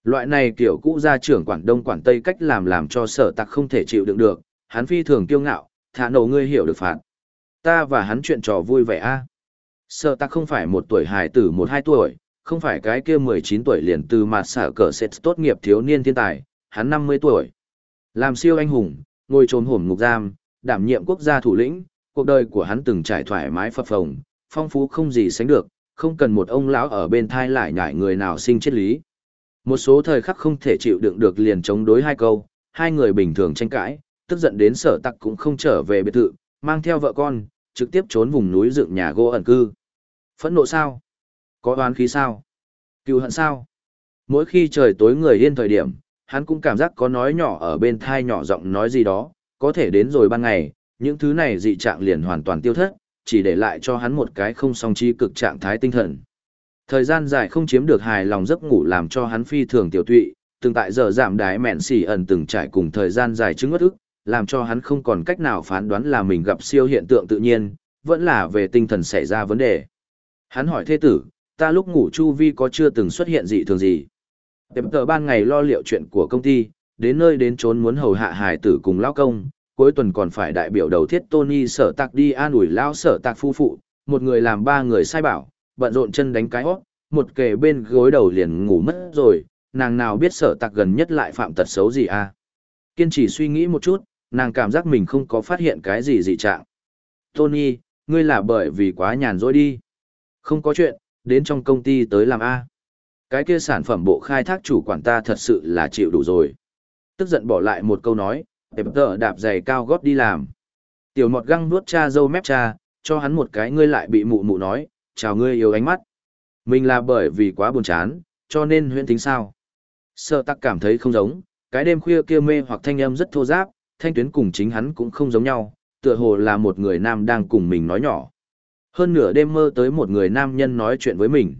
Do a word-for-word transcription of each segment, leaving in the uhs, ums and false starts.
Loại này kiểu cũ gia trưởng quản đông quản tây cách làm làm cho sở tặc không thể chịu đựng được, hắn phi thường kiêu ngạo, thả nổ ngươi hiểu được phạt. Ta và hắn chuyện trò vui vẻ a. Sở tặc không phải một tuổi hài tử một hai tuổi, không phải cái kia mười chín tuổi liền từ mặt sở cờ sẽ tốt nghiệp thiếu niên thiên tài, hắn năm mươi tuổi. Làm siêu anh hùng, ngồi trốn hổm ngục giam, đảm nhiệm quốc gia thủ lĩnh, cuộc đời của hắn từng trải thoải mái phập phồng, phong phú không gì sánh được, không cần một ông lão ở bên thai lại nhải người nào sinh triết lý. Một số thời khắc không thể chịu đựng được liền chống đối hai câu, hai người bình thường tranh cãi, tức giận đến sở tặc cũng không trở về biệt thự, mang theo vợ con, trực tiếp trốn vùng núi dựng nhà gỗ ẩn cư. Phẫn nộ sao? Có oán khí sao? Cừu hận sao? Mỗi khi trời tối người yên thời điểm, hắn cũng cảm giác có nói nhỏ ở bên thai nhỏ giọng nói gì đó, có thể đến rồi ban ngày, những thứ này dị trạng liền hoàn toàn tiêu thất, chỉ để lại cho hắn một cái không song trí cực trạng thái tinh thần. Thời gian dài không chiếm được hài lòng giấc ngủ làm cho hắn phi thường tiểu tụy, từng tại giờ giảm đái mẹn xỉ ẩn từng trải cùng thời gian dài chứng ướt ức, làm cho hắn không còn cách nào phán đoán là mình gặp siêu hiện tượng tự nhiên, vẫn là về tinh thần xảy ra vấn đề. Hắn hỏi thê tử, ta lúc ngủ chu vi có chưa từng xuất hiện dị thường gì? Tệp tờ ban ngày lo liệu chuyện của công ty, đến nơi đến trốn muốn hầu hạ hài tử cùng lao công, cuối tuần còn phải đại biểu đầu thiết Tony sở tạc đi an ủi lao sở tạc phu phụ, một người làm ba người sai bảo, bận rộn chân đánh cái hót, một kề bên gối đầu liền ngủ mất rồi, nàng nào biết sở tạc gần nhất lại phạm tật xấu gì à. Kiên trì suy nghĩ một chút, nàng cảm giác mình không có phát hiện cái gì dị trạng. Tony, ngươi là bởi vì quá nhàn rỗi đi. Không có chuyện, đến trong công ty tới làm A. Cái kia sản phẩm bộ khai thác chủ quản ta thật sự là chịu đủ rồi. Tức giận bỏ lại một câu nói, đẹp tờ đạp giày cao gót đi làm. Tiểu mọt găng nuốt cha dâu mép cha, cho hắn một cái ngươi lại bị mụ mụ nói, chào ngươi yêu ánh mắt. Mình là bởi vì quá buồn chán, cho nên huyễn tính sao. Sợ tắc cảm thấy không giống, cái đêm khuya kia mê hoặc thanh âm rất thô giáp, thanh tuyến cùng chính hắn cũng không giống nhau, tựa hồ là một người nam đang cùng mình nói nhỏ. Hơn nửa đêm mơ tới một người nam nhân nói chuyện với mình.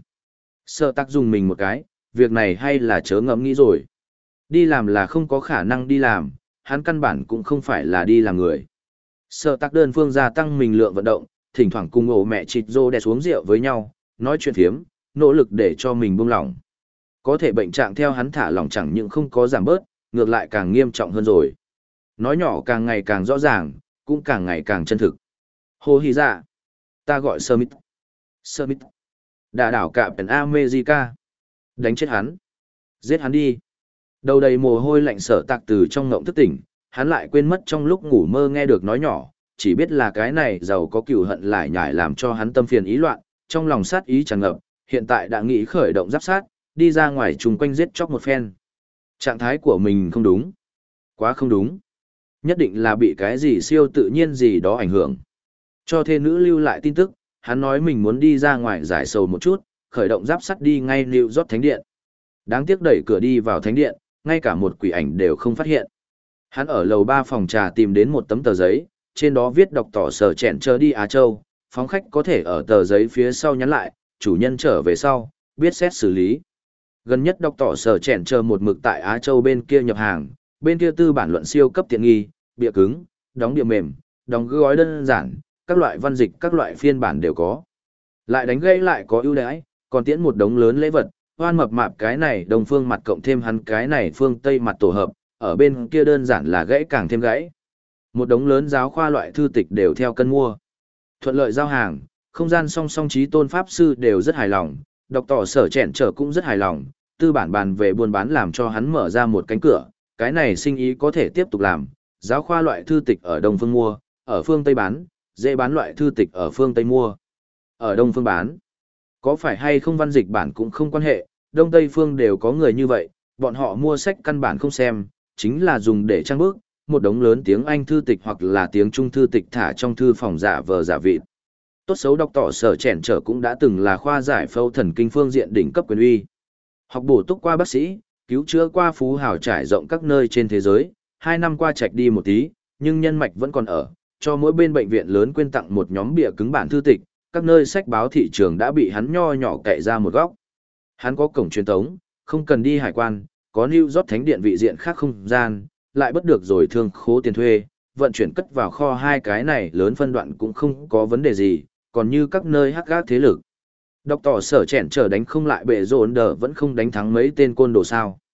Sợ tắc dùng mình một cái, việc này hay là chớ ngẫm nghĩ rồi. Đi làm là không có khả năng đi làm, hắn căn bản cũng không phải là đi làm người. Sợ tắc đơn phương gia tăng mình lượng vận động, thỉnh thoảng cùng ổ mẹ chịt rô đè xuống rượu với nhau, nói chuyện phiếm, nỗ lực để cho mình buông lỏng. Có thể bệnh trạng theo hắn thả lỏng chẳng những không có giảm bớt, ngược lại càng nghiêm trọng hơn rồi. Nói nhỏ càng ngày càng rõ ràng, cũng càng ngày càng chân thực. Hồ hì dạ. Ta gọi Smith. Smith. Đà đảo cả Pen America. Đánh chết hắn. Giết hắn đi. Đầu đầy mồ hôi lạnh sở tạc từ trong ngộng thức tỉnh, hắn lại quên mất trong lúc ngủ mơ nghe được nói nhỏ, chỉ biết là cái này giàu có cừu hận lại nhải làm cho hắn tâm phiền ý loạn, trong lòng sát ý tràn ngập, hiện tại đã nghĩ khởi động giáp sát, đi ra ngoài chung quanh giết chóc một phen. Trạng thái của mình không đúng. Quá không đúng. Nhất định là bị cái gì siêu tự nhiên gì đó ảnh hưởng. Cho thê nữ lưu lại tin tức, hắn nói mình muốn đi ra ngoài giải sầu một chút, khởi động giáp sắt đi ngay New York Thánh Điện. Đáng tiếc đẩy cửa đi vào Thánh Điện, ngay cả một quỷ ảnh đều không phát hiện. Hắn ở lầu ba phòng trà tìm đến một tấm tờ giấy, trên đó viết đọc tỏ sở chẹn chờ đi Á Châu, phóng khách có thể ở tờ giấy phía sau nhắn lại, chủ nhân trở về sau, biết xét xử lý. Gần nhất đọc tỏ sở chẹn chờ một mực tại Á Châu bên kia nhập hàng, bên kia tư bản luận siêu cấp tiện nghi, bìa cứng, đóng bìa mềm, đóng gói đơn giản, các loại văn dịch các loại phiên bản đều có. Lại đánh gây lại có ưu đãi, còn tiễn một đống lớn lễ vật, hoan mập mạp cái này đồng phương mặt cộng thêm hắn cái này phương tây mặt tổ hợp, ở bên kia đơn giản là gãy càng thêm gãy. Một đống lớn giáo khoa loại thư tịch đều theo cân mua. Thuận lợi giao hàng, không gian song song trí tôn pháp sư đều rất hài lòng, đọc tỏ sở chẹn trở cũng rất hài lòng, tư bản bàn về buôn bán làm cho hắn mở ra một cánh cửa, cái này sinh ý có thể tiếp tục làm, giáo khoa loại thư tịch ở Đông Phương mua, ở phương Tây bán, dễ bán loại thư tịch ở phương Tây mua. Ở Đông Phương bán, có phải hay không văn dịch bản cũng không quan hệ, Đông Tây phương đều có người như vậy, bọn họ mua sách căn bản không xem, chính là dùng để trang bức, một đống lớn tiếng Anh thư tịch hoặc là tiếng Trung thư tịch thả trong thư phòng giả vờ giả vịt. Tốt xấu đọc tỏ sở chèn trở cũng đã từng là khoa giải phẫu thần kinh phương diện đỉnh cấp quyền uy. Học bổ túc qua bác sĩ, cứu chữa qua phú hào trải rộng các nơi trên thế giới, hai năm qua chạch đi một tí, nhưng nhân mạch vẫn còn ở, cho mỗi bên bệnh viện lớn quyên tặng một nhóm bìa cứng bản thư tịch, các nơi sách báo thị trường đã bị hắn nho nhỏ cậy ra một góc. Hắn có cổng truyền thống, không cần đi hải quan, có New York Thánh Điện vị diện khác không gian, lại bất được rồi thương khố tiền thuê, vận chuyển cất vào kho hai cái này lớn phân đoạn cũng không có vấn đề gì, còn như các nơi hắc gác thế lực. Đọc tỏ sở chèn trở đánh không lại bệ rộn đờ vẫn không đánh thắng mấy tên côn đồ sao.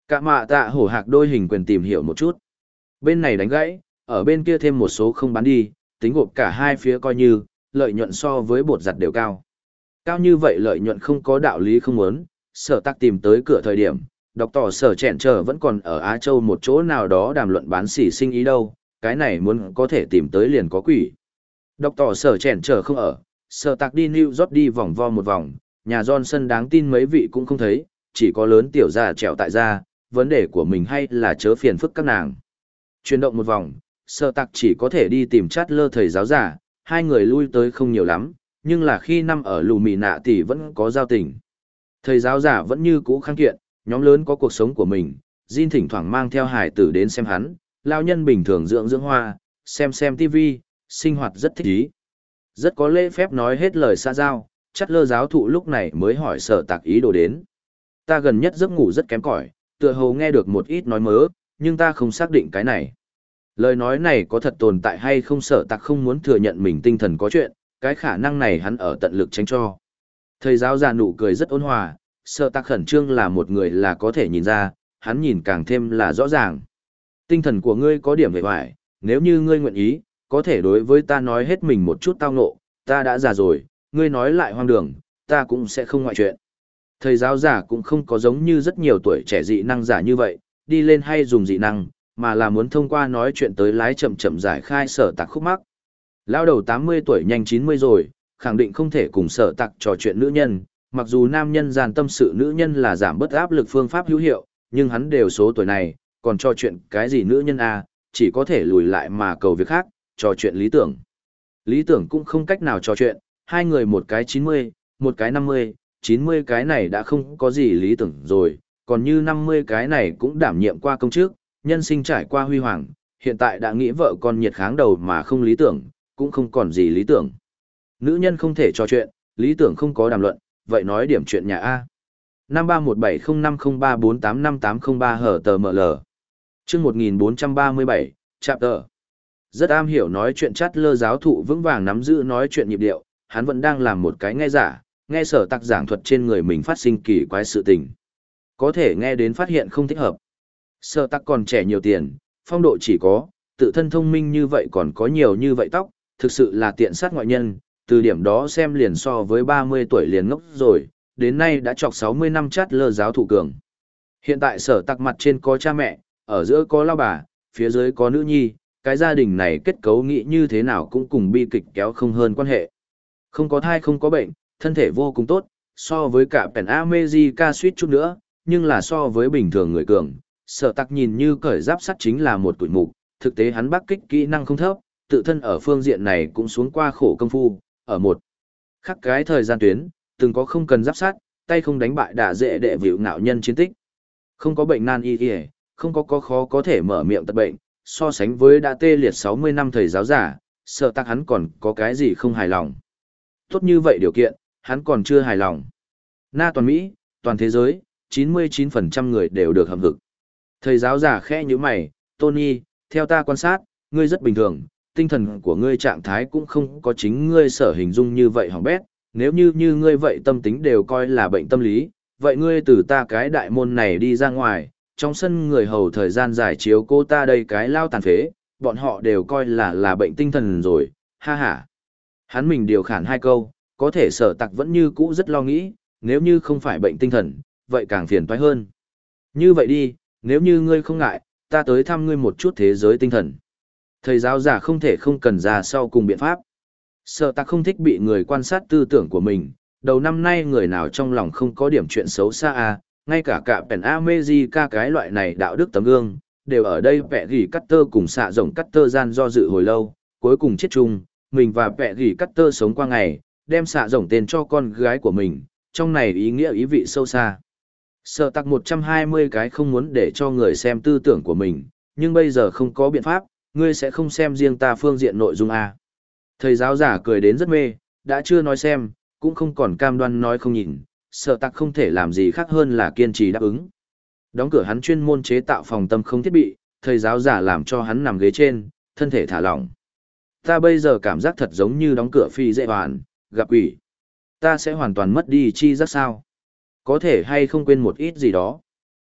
Cả mạ tạ hổ hạc đôi hình quyền tìm hiểu một chút. Bên này đánh gãy, ở bên kia thêm một số không bán đi, tính gộp cả hai phía coi như, lợi nhuận so với bột giặt đều cao. Cao như vậy lợi nhuận không có đạo lý không muốn, sở tắc tìm tới cửa thời điểm, đọc tỏ sở chẹn trở vẫn còn ở Á Châu một chỗ nào đó đàm luận bán xỉ sinh ý đâu, cái này muốn có thể tìm tới liền có quỷ. Đọc tỏ sở chẹn trở không ở, sở tắc đi New York đi vòng vo một vòng, nhà Johnson đáng tin mấy vị cũng không thấy, chỉ có lớn tiểu gia trèo tại gia, vấn đề của mình hay là chớ phiền phức các nàng. Chuyển động một vòng, sở tắc chỉ có thể đi tìm chát lơ thầy giáo giả, hai người lui tới không nhiều lắm, nhưng là khi năm ở lù mì nạ thì vẫn có giao tình. Thầy giáo giả vẫn như cũ kháng kiện, nhóm lớn có cuộc sống của mình, Jin thỉnh thoảng mang theo hải tử đến xem hắn, lao nhân bình thường dưỡng dưỡng hoa, xem xem tivi, sinh hoạt rất thích ý. Rất có lễ phép nói hết lời xa giao, chắt lơ giáo thụ lúc này mới hỏi sở tạc ý đồ đến. Ta gần nhất giấc ngủ rất kém cỏi, tựa hồ nghe được một ít nói mớ, nhưng ta không xác định cái này. Lời nói này có thật tồn tại hay không, sở tạc không muốn thừa nhận mình tinh thần có chuyện, cái khả năng này hắn ở tận lực tránh cho. Thầy giáo già nụ cười rất ôn hòa, sở tạc khẩn trương là một người là có thể nhìn ra, hắn nhìn càng thêm là rõ ràng. Tinh thần của ngươi có điểm vệ hoài, nếu như ngươi nguyện ý, có thể đối với ta nói hết mình một chút tao ngộ, ta đã già rồi, ngươi nói lại hoang đường, ta cũng sẽ không ngoại chuyện. Thầy giáo giả cũng không có giống như rất nhiều tuổi trẻ dị năng giả như vậy, đi lên hay dùng dị năng, mà là muốn thông qua nói chuyện tới lái chậm chậm giải khai sở tạc khúc mắc. Lao đầu tám mươi tuổi nhanh chín mươi rồi, khẳng định không thể cùng sở tạc trò chuyện nữ nhân, mặc dù nam nhân gian tâm sự nữ nhân là giảm bớt áp lực phương pháp hữu hiệu, nhưng hắn đều số tuổi này, còn trò chuyện cái gì nữ nhân à, chỉ có thể lùi lại mà cầu việc khác, trò chuyện lý tưởng. Lý tưởng cũng không cách nào trò chuyện, hai người một cái chín mươi, một cái năm mươi, chín mươi cái này đã không có gì lý tưởng rồi, còn như năm mươi cái này cũng đảm nhiệm qua công chức, nhân sinh trải qua huy hoàng, hiện tại đã nghĩ vợ con nhiệt kháng đầu mà không lý tưởng, cũng không còn gì lý tưởng. Nữ nhân không thể trò chuyện, lý tưởng không có đàm luận, vậy nói điểm chuyện nhà A. năm ba một bảy không năm không ba bốn tám năm tám không ba hở tờ ml. Chương một nghìn bốn trăm ba mươi bảy, chapter. Rất am hiểu nói chuyện chát lơ giáo thụ vững vàng nắm giữ nói chuyện nhịp điệu, hắn vẫn đang làm một cái nghe giả, nghe sở tạc giảng thuật trên người mình phát sinh kỳ quái sự tình. Có thể nghe đến phát hiện không thích hợp. Sở tạc còn trẻ nhiều tiền, phong độ chỉ có, tự thân thông minh như vậy còn có nhiều như vậy tóc, thực sự là tiện sát ngoại nhân, từ điểm đó xem liền so với ba mươi tuổi liền ngốc rồi, đến nay đã chọc sáu mươi năm chát lơ giáo thụ cường. Hiện tại sở tạc mặt trên có cha mẹ, ở giữa có lao bà, phía dưới có nữ nhi, cái gia đình này kết cấu nghĩ như thế nào cũng cùng bi kịch kéo không hơn quan hệ. Không có thai không có bệnh, thân thể vô cùng tốt, so với cả Pen America suýt chút nữa, nhưng là so với bình thường người cường, sở tạc nhìn như cởi giáp sắt chính là một tuổi mục, thực tế hắn bắc kích kỹ năng không thấp, tự thân ở phương diện này cũng xuống qua khổ công phu, ở một khắc cái thời gian tuyến, từng có không cần giáp sắt, tay không đánh bại đả dễ đệ vịu ngạo nhân chiến tích. Không có bệnh nan y y, không có có khó có thể mở miệng tật bệnh, so sánh với đã tê liệt sáu mươi năm thầy giáo giả, sở tạc hắn còn có cái gì không hài lòng. Tốt như vậy điều kiện, hắn còn chưa hài lòng. Na toàn Mỹ, toàn thế giới, chín mươi chín phần trăm người đều được hâm hực. Thầy giáo giả khẽ như mày, Tony, theo ta quan sát, ngươi rất bình thường, tinh thần của ngươi trạng thái cũng không có chính ngươi sở hình dung như vậy hỏng bét, nếu như như ngươi vậy tâm tính đều coi là bệnh tâm lý, vậy ngươi từ ta cái đại môn này đi ra ngoài, trong sân người hầu thời gian giải chiếu cô ta đây cái lao tàn phế, bọn họ đều coi là là bệnh tinh thần rồi, ha ha. Hắn mình điều khản hai câu, có thể sở tạc vẫn như cũ rất lo nghĩ, nếu như không phải bệnh tinh thần, vậy càng phiền toái hơn. Như vậy đi, nếu như ngươi không ngại, ta tới thăm ngươi một chút thế giới tinh thần. Thầy giáo giả không thể không cần ra sau cùng biện pháp. Sở tạc không thích bị người quan sát tư tưởng của mình, đầu năm nay người nào trong lòng không có điểm chuyện xấu xa à, ngay cả cả Pen America cái loại này đạo đức tấm gương, đều ở đây vẽ gỉ cắt tơ cùng xạ rồng cắt tơ gian do dự hồi lâu, cuối cùng chết chung, mình và vẽ gỉ cắt tơ sống qua ngày, đem xạ rồng tên cho con gái của mình, trong này ý nghĩa ý vị sâu xa. Sở tạc một trăm hai mươi cái không muốn để cho người xem tư tưởng của mình, nhưng bây giờ không có biện pháp, ngươi sẽ không xem riêng ta phương diện nội dung à. Thầy giáo giả cười đến rất mê, đã chưa nói xem, cũng không còn cam đoan nói không nhìn, sở tạc không thể làm gì khác hơn là kiên trì đáp ứng. Đóng cửa hắn chuyên môn chế tạo phòng tâm không thiết bị, thầy giáo giả làm cho hắn nằm ghế trên, thân thể thả lỏng. Ta bây giờ cảm giác thật giống như đóng cửa phi dễ hoàn, gặp quỷ. Ta sẽ hoàn toàn mất đi chi giác sao? Có thể hay không quên một ít gì đó.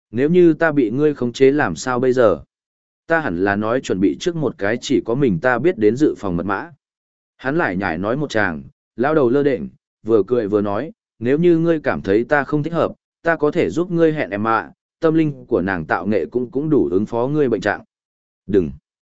Nếu như ta bị ngươi khống chế làm sao bây giờ? Ta hẳn là nói chuẩn bị trước một cái chỉ có mình ta biết đến dự phòng mật mã. Hắn lại nhải nói một tràng, lao đầu lơ đễnh, vừa cười vừa nói, nếu như ngươi cảm thấy ta không thích hợp, ta có thể giúp ngươi hẹn em ạ, tâm linh của nàng tạo nghệ cũng cũng đủ ứng phó ngươi bệnh trạng. Đừng.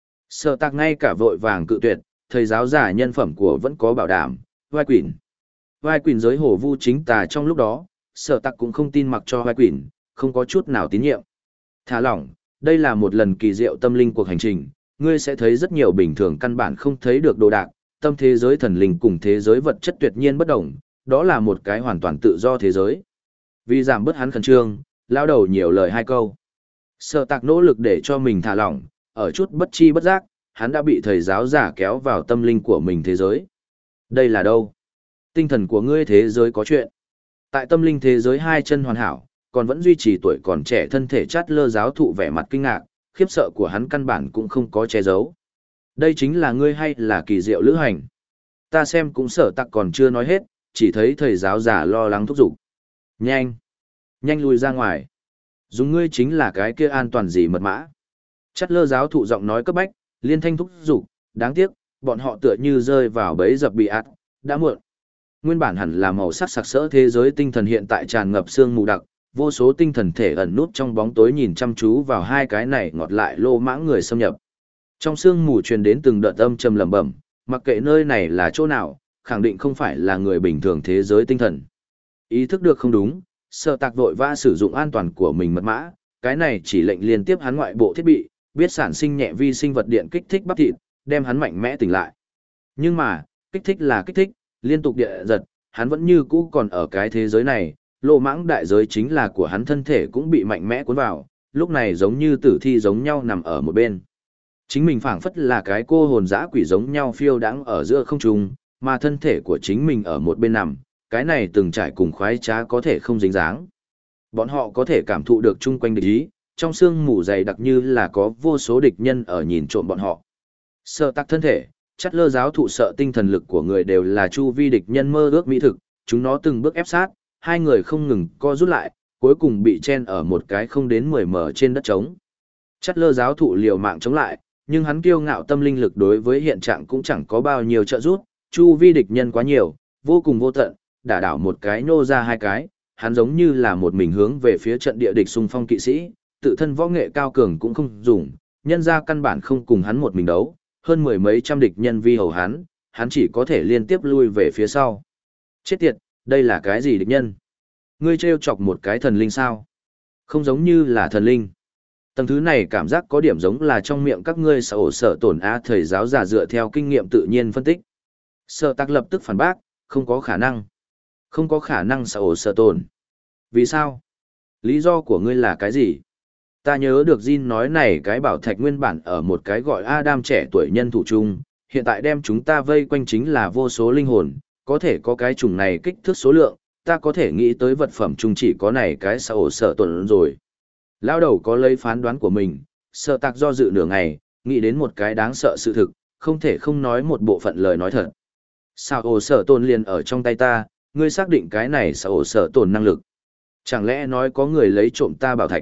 Sở tạc ngay cả vội vàng cự tuyệt, thầy giáo giả nhân phẩm của vẫn có bảo đảm, vai quỷ. Vai quỷ giới hồ vu chính tà trong lúc đó, sở tạc cũng không tin mặc cho vai quỷ, không có chút nào tín nhiệm. Thả lỏng, đây là một lần kỳ diệu tâm linh cuộc hành trình, ngươi sẽ thấy rất nhiều bình thường căn bản không thấy được đồ đạc, tâm thế giới thần linh cùng thế giới vật chất tuyệt nhiên bất đồng, đó là một cái hoàn toàn tự do thế giới. Vì giảm bớt hắn khẩn trương, lao đầu nhiều lời hai câu. Sở tạc nỗ lực để cho mình thả lỏng, ở chút bất chi bất giác, hắn đã bị thầy giáo giả kéo vào tâm linh của mình thế giới. Đây là đâu? Tinh thần của ngươi thế giới có chuyện. Tại tâm linh thế giới hai chân hoàn hảo, còn vẫn duy trì tuổi còn trẻ thân thể chát lơ giáo thụ vẻ mặt kinh ngạc, khiếp sợ của hắn căn bản cũng không có che giấu. Đây chính là ngươi hay là kỳ diệu lữ hành? Ta xem cũng sở tặc còn chưa nói hết, chỉ thấy thầy giáo giả lo lắng thúc giục. Nhanh! Nhanh lui ra ngoài! Dùng ngươi chính là cái kia an toàn gì mật mã. Chát lơ giáo thụ giọng nói cấp bách, liên thanh thúc giục, đáng tiếc, bọn họ tựa như rơi vào bẫy dập bị ạt, đã muộn. Nguyên bản hẳn là màu sắc sặc sỡ thế giới tinh thần hiện tại tràn ngập sương mù đặc, vô số tinh thần thể ẩn nút trong bóng tối nhìn chăm chú vào hai cái này ngọt lại lô mãng người xâm nhập. Trong sương mù truyền đến từng đợt âm trầm lẩm bẩm, mặc kệ nơi này là chỗ nào, khẳng định không phải là người bình thường thế giới tinh thần. Ý thức được không đúng, Sở Tạc vội vã sử dụng an toàn của mình mật mã, cái này chỉ lệnh liên tiếp hắn ngoại bộ thiết bị, biết sản sinh nhẹ vi sinh vật điện kích thích bắp thịt, đem hắn mạnh mẽ tỉnh lại. Nhưng mà, kích thích là kích thích, liên tục địa giật, hắn vẫn như cũ còn ở cái thế giới này, lô mãng đại giới chính là của hắn thân thể cũng bị mạnh mẽ cuốn vào, lúc này giống như tử thi giống nhau nằm ở một bên. Chính mình phảng phất là cái cô hồn dã quỷ giống nhau phiêu đãng ở giữa không trung, mà thân thể của chính mình ở một bên nằm, cái này từng trải cùng khoái trá có thể không dính dáng. Bọn họ có thể cảm thụ được chung quanh địch ý, trong xương mù dày đặc như là có vô số địch nhân ở nhìn trộm bọn họ. Sợ tắc thân thể, chắt lơ giáo thụ sợ tinh thần lực của người đều là chu vi địch nhân mơ ước mỹ thực, chúng nó từng bước ép sát, hai người không ngừng co rút lại, cuối cùng bị chen ở một cái không đến mười mờ trên đất trống. Chắt lơ giáo thụ liều mạng chống lại, nhưng hắn kiêu ngạo tâm linh lực đối với hiện trạng cũng chẳng có bao nhiêu trợ giúp, chu vi địch nhân quá nhiều, vô cùng vô tận, đả đảo một cái nô ra hai cái, hắn giống như là một mình hướng về phía trận địa địch xung phong kỵ sĩ, tự thân võ nghệ cao cường cũng không dùng, nhân ra căn bản không cùng hắn một mình đấu, hơn mười mấy trăm địch nhân vi hầu hắn, hắn chỉ có thể liên tiếp lui về phía sau. Chết tiệt, đây là cái gì địch nhân? Ngươi trêu chọc một cái thần linh sao? Không giống như là thần linh. Tầng thứ này cảm giác có điểm giống là trong miệng các ngươi sở sở tổn á thầy giáo giả dựa theo kinh nghiệm tự nhiên phân tích. Sở tắc lập tức phản bác, không có khả năng. Không có khả năng sở sở tổn. Vì sao? Lý do của ngươi là cái gì? Ta nhớ được Jin nói này cái bảo thạch nguyên bản ở một cái gọi Adam trẻ tuổi nhân thủ chung, hiện tại đem chúng ta vây quanh chính là vô số linh hồn, có thể có cái chủng này kích thước số lượng, ta có thể nghĩ tới vật phẩm chung chỉ có này cái sở sở tổn rồi. Lao đầu có lấy phán đoán của mình, sợ tạc do dự nửa ngày, nghĩ đến một cái đáng sợ sự thực, không thể không nói một bộ phận lời nói thật. Sao ổ sở tồn liền ở trong tay ta, ngươi xác định cái này sao ổ sở tồn năng lực. Chẳng lẽ nói có người lấy trộm ta bảo thạch?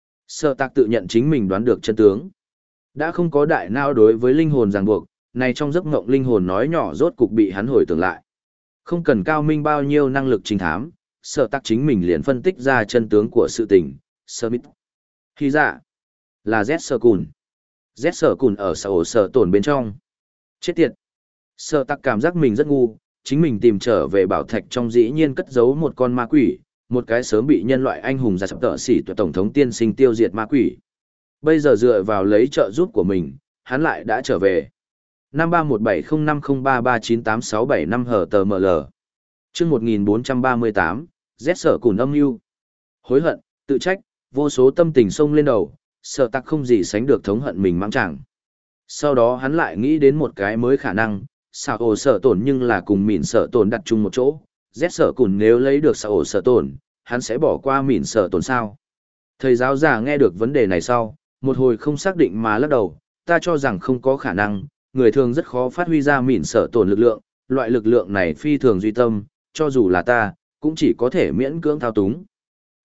Sợ tạc tự nhận chính mình đoán được chân tướng. Đã không có đại não đối với linh hồn ràng buộc, này trong giấc ngộng linh hồn nói nhỏ rốt cục bị hắn hồi tưởng lại. Không cần cao minh bao nhiêu năng lực trinh thám, sợ tạc chính mình liền phân tích ra chân tướng của sự tình. Smith. Khi dạ, là Z Sở Cùn. Z Sở Cùn ở sở ổ sở tổn bên trong. Chết tiệt. Sở tắc cảm giác mình rất ngu, chính mình tìm trở về bảo thạch trong dĩ nhiên cất giấu một con ma quỷ, một cái sớm bị nhân loại anh hùng ra sập tợ xỉ tuyệt tổng thống tiên sinh tiêu diệt ma quỷ. Bây giờ dựa vào lấy trợ giúp của mình, hắn lại đã trở về. năm ba một bảy không năm không ba ba chín tám sáu bảy năm hờ tờ ml. Chương một nghìn bốn trăm ba mươi tám, Z Sở Cùn âm mưu. Hối hận, tự trách, vô số tâm tình xông lên đầu, Sở tắc không gì sánh được thống hận mình mắng chẳng. Sau đó hắn lại nghĩ đến một cái mới khả năng, sao ổ sở tổn nhưng là cùng mỉn sở tổn đặt chung một chỗ, Z Sở Cùn nếu lấy được sao ổ sở tổn, hắn sẽ bỏ qua mỉn sở tổn sao. Thầy giáo giả nghe được vấn đề này sau, một hồi không xác định mà lắc đầu, ta cho rằng không có khả năng, người thường rất khó phát huy ra mỉn sở tổn lực lượng, loại lực lượng này phi thường duy tâm, cho dù là ta, cũng chỉ có thể miễn cưỡng thao túng.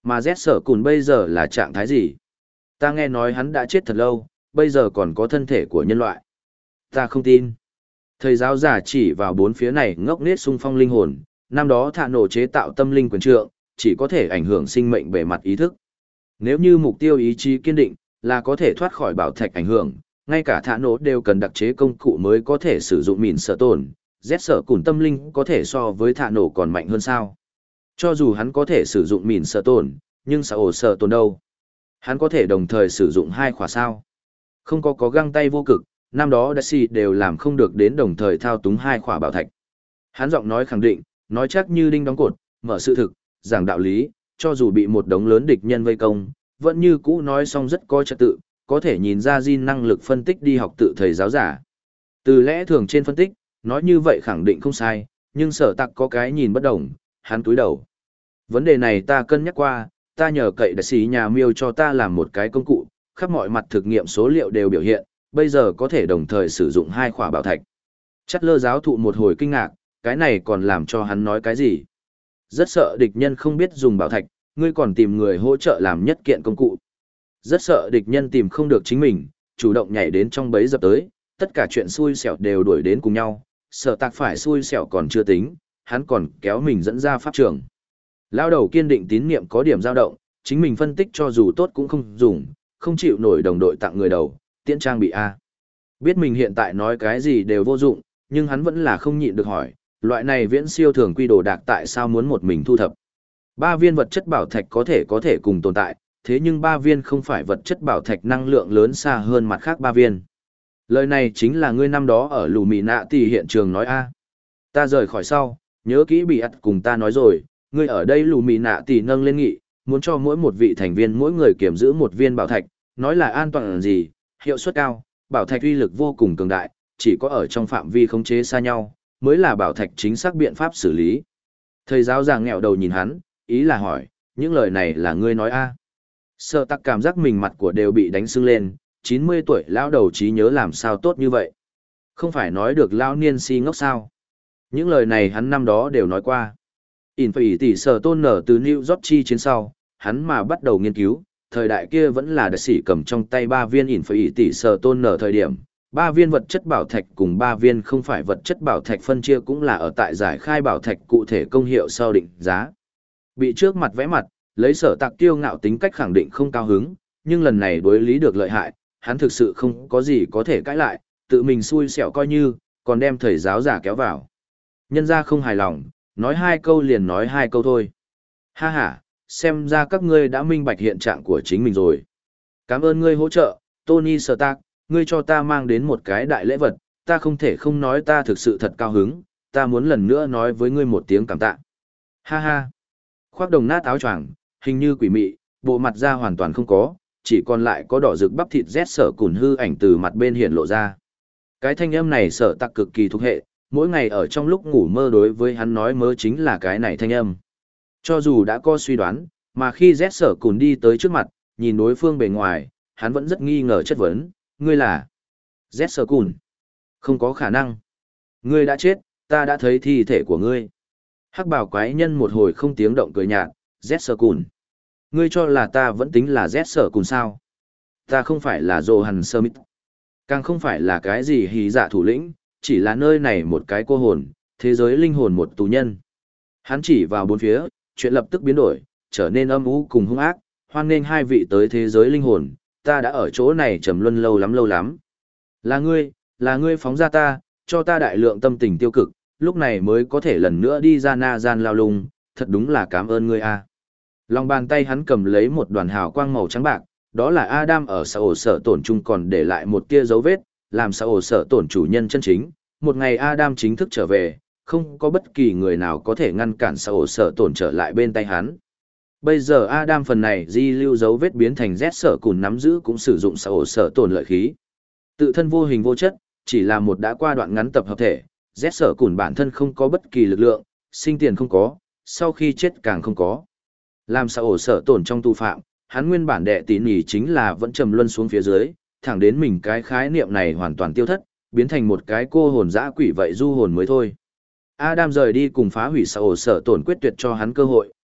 Mà Z sở cùn bây giờ là trạng thái gì? Ta nghe nói hắn đã chết thật lâu, bây giờ còn có thân thể của nhân loại. Ta không tin. Thầy giáo giả chỉ vào bốn phía này ngốc nghếch xung phong linh hồn, năm đó thạ nổ chế tạo tâm linh quyền trượng, chỉ có thể ảnh hưởng sinh mệnh bề mặt ý thức. Nếu như mục tiêu ý chí kiên định, là có thể thoát khỏi bảo thạch ảnh hưởng, ngay cả thạ nổ đều cần đặc chế công cụ mới có thể sử dụng mìn sở tổn. Z sở cùn tâm linh có thể so với thạ nổ còn mạnh hơn sao? Cho dù hắn có thể sử dụng mìn sở tổn, nhưng sở ổ sở tổn đâu? Hắn có thể đồng thời sử dụng hai khóa sao? Không có có găng tay vô cực, năm đó Dashi đều làm không được đến đồng thời thao túng hai khỏa bảo thạch. Hắn giọng nói khẳng định, nói chắc như đinh đóng cột, mở sự thực, giảng đạo lý, cho dù bị một đống lớn địch nhân vây công, vẫn như cũ nói xong rất có trật tự, có thể nhìn ra Jin năng lực phân tích đi học tự thầy giáo giả. Từ lẽ thường trên phân tích, nói như vậy khẳng định không sai, nhưng sở tặc có cái nhìn bất đồng, hắn túi đầu. Vấn đề này ta cân nhắc qua, ta nhờ cậy đại sĩ nhà miêu cho ta làm một cái công cụ, khắp mọi mặt thực nghiệm số liệu đều biểu hiện, bây giờ có thể đồng thời sử dụng hai khỏa bảo thạch. Chắc lơ giáo thụ một hồi kinh ngạc, cái này còn làm cho hắn nói cái gì? Rất sợ địch nhân không biết dùng bảo thạch, ngươi còn tìm người hỗ trợ làm nhất kiện công cụ. Rất sợ địch nhân tìm không được chính mình, chủ động nhảy đến trong bẫy dập tới, tất cả chuyện xui xẻo đều đuổi đến cùng nhau, sợ tạc phải xui xẻo còn chưa tính, hắn còn kéo mình dẫn ra pháp trường. Lao đầu kiên định tín niệm có điểm dao động, chính mình phân tích cho dù tốt cũng không dùng, không chịu nổi đồng đội tặng người đầu, tiễn trang bị A. Biết mình hiện tại nói cái gì đều vô dụng, nhưng hắn vẫn là không nhịn được hỏi, loại này viễn siêu thường quy đồ đạc tại sao muốn một mình thu thập. Ba viên vật chất bảo thạch có thể có thể cùng tồn tại, thế nhưng ba viên không phải vật chất bảo thạch năng lượng lớn xa hơn mặt khác ba viên. Lời này chính là ngươi năm đó ở lù mì nạ tỷ hiện trường nói A. Ta rời khỏi sau, nhớ kỹ bị ắt cùng ta nói rồi, ngươi ở đây lù mì nạ tỷ nâng lên nghị, muốn cho mỗi một vị thành viên mỗi người kiểm giữ một viên bảo thạch, nói là an toàn gì, hiệu suất cao, bảo thạch uy lực vô cùng cường đại, chỉ có ở trong phạm vi khống chế xa nhau, mới là bảo thạch chính xác biện pháp xử lý. Thầy giáo giảng nghẹo đầu nhìn hắn, ý là hỏi, những lời này là ngươi nói a? Sợ tắc cảm giác mình mặt của đều bị đánh sưng lên, chín mươi tuổi lão đầu trí nhớ làm sao tốt như vậy? Không phải nói được lão niên si ngốc sao? Những lời này hắn năm đó đều nói qua. In phải tỷ sở tôn nở từ New York chi chiến sau, hắn mà bắt đầu nghiên cứu, thời đại kia vẫn là đại sĩ cầm trong tay ba viên in phải tỷ sở tôn nở thời điểm, ba viên vật chất bảo thạch cùng ba viên không phải vật chất bảo thạch phân chia cũng là ở tại giải khai bảo thạch cụ thể công hiệu sau định giá. Bị trước mặt vẽ mặt, lấy sở tạc tiêu ngạo tính cách khẳng định không cao hứng, nhưng lần này đối lý được lợi hại, hắn thực sự không có gì có thể cãi lại, tự mình xui xẻo coi như, còn đem thầy giáo giả kéo vào. Nhân ra không hài lòng, nói hai câu liền nói hai câu thôi. Ha ha, xem ra các ngươi đã minh bạch hiện trạng của chính mình rồi. Cảm ơn ngươi hỗ trợ, Tony Stark, ngươi cho ta mang đến một cái đại lễ vật, ta không thể không nói ta thực sự thật cao hứng, ta muốn lần nữa nói với ngươi một tiếng cảm tạ. Ha ha. Khoác đồng nát áo choàng, hình như quỷ mị, bộ mặt da hoàn toàn không có, chỉ còn lại có đỏ rực bắp thịt rét sở cùn hư ảnh từ mặt bên hiện lộ ra. Cái thanh âm này sở tặc cực kỳ thuộc hệ, mỗi ngày ở trong lúc ngủ mơ đối với hắn nói mơ chính là cái này thanh âm. Cho dù đã có suy đoán, mà khi rét sở cùn đi tới trước mặt, nhìn đối phương bề ngoài, hắn vẫn rất nghi ngờ chất vấn, ngươi là rét sở cùn. Không có khả năng. Ngươi đã chết, ta đã thấy thi thể của ngươi. Hắc bảo quái nhân một hồi không tiếng động cười nhạt, rét sở cùn. Ngươi cho là ta vẫn tính là rét sở cùn sao? Ta không phải là Johan Smith. Càng không phải là cái gì hí dạ thủ lĩnh, chỉ là nơi này một cái cô hồn, thế giới linh hồn một tù nhân. Hắn chỉ vào bốn phía, chuyện lập tức biến đổi, trở nên âm u cùng hung ác, hoan nghênh hai vị tới thế giới linh hồn, ta đã ở chỗ này trầm luân lâu lắm lâu lắm. Là ngươi, là ngươi phóng ra ta, cho ta đại lượng tâm tình tiêu cực, lúc này mới có thể lần nữa đi ra na gian lao lung, thật đúng là cảm ơn ngươi a. Lòng bàn tay hắn cầm lấy một đoàn hào quang màu trắng bạc, đó là Adam ở xã ổ sở tổn trung còn để lại một tia dấu vết, làm xã ổ sở tổn chủ nhân chân chính. Một ngày Adam chính thức trở về, không có bất kỳ người nào có thể ngăn cản xã ổ sở tổn trở lại bên tay hắn. Bây giờ Adam phần này di lưu dấu vết biến thành Z sở cùn nắm giữ cũng sử dụng xã ổ sở tổn lợi khí. Tự thân vô hình vô chất, chỉ là một đã qua đoạn ngắn tập hợp thể, Z sở cùn bản thân không có bất kỳ lực lượng, sinh tiền không có, sau khi chết càng không có. Làm xã ổ sở tổn trong tù phạm, hắn nguyên bản đệ tỉ nỉ chính là vẫn trầm luân xuống phía dưới, thẳng đến mình cái khái niệm này hoàn toàn tiêu thất, biến thành một cái cô hồn dã quỷ vậy du hồn mới thôi. Adam rời đi cùng phá hủy xã ổ sở tổn quyết tuyệt cho hắn cơ hội,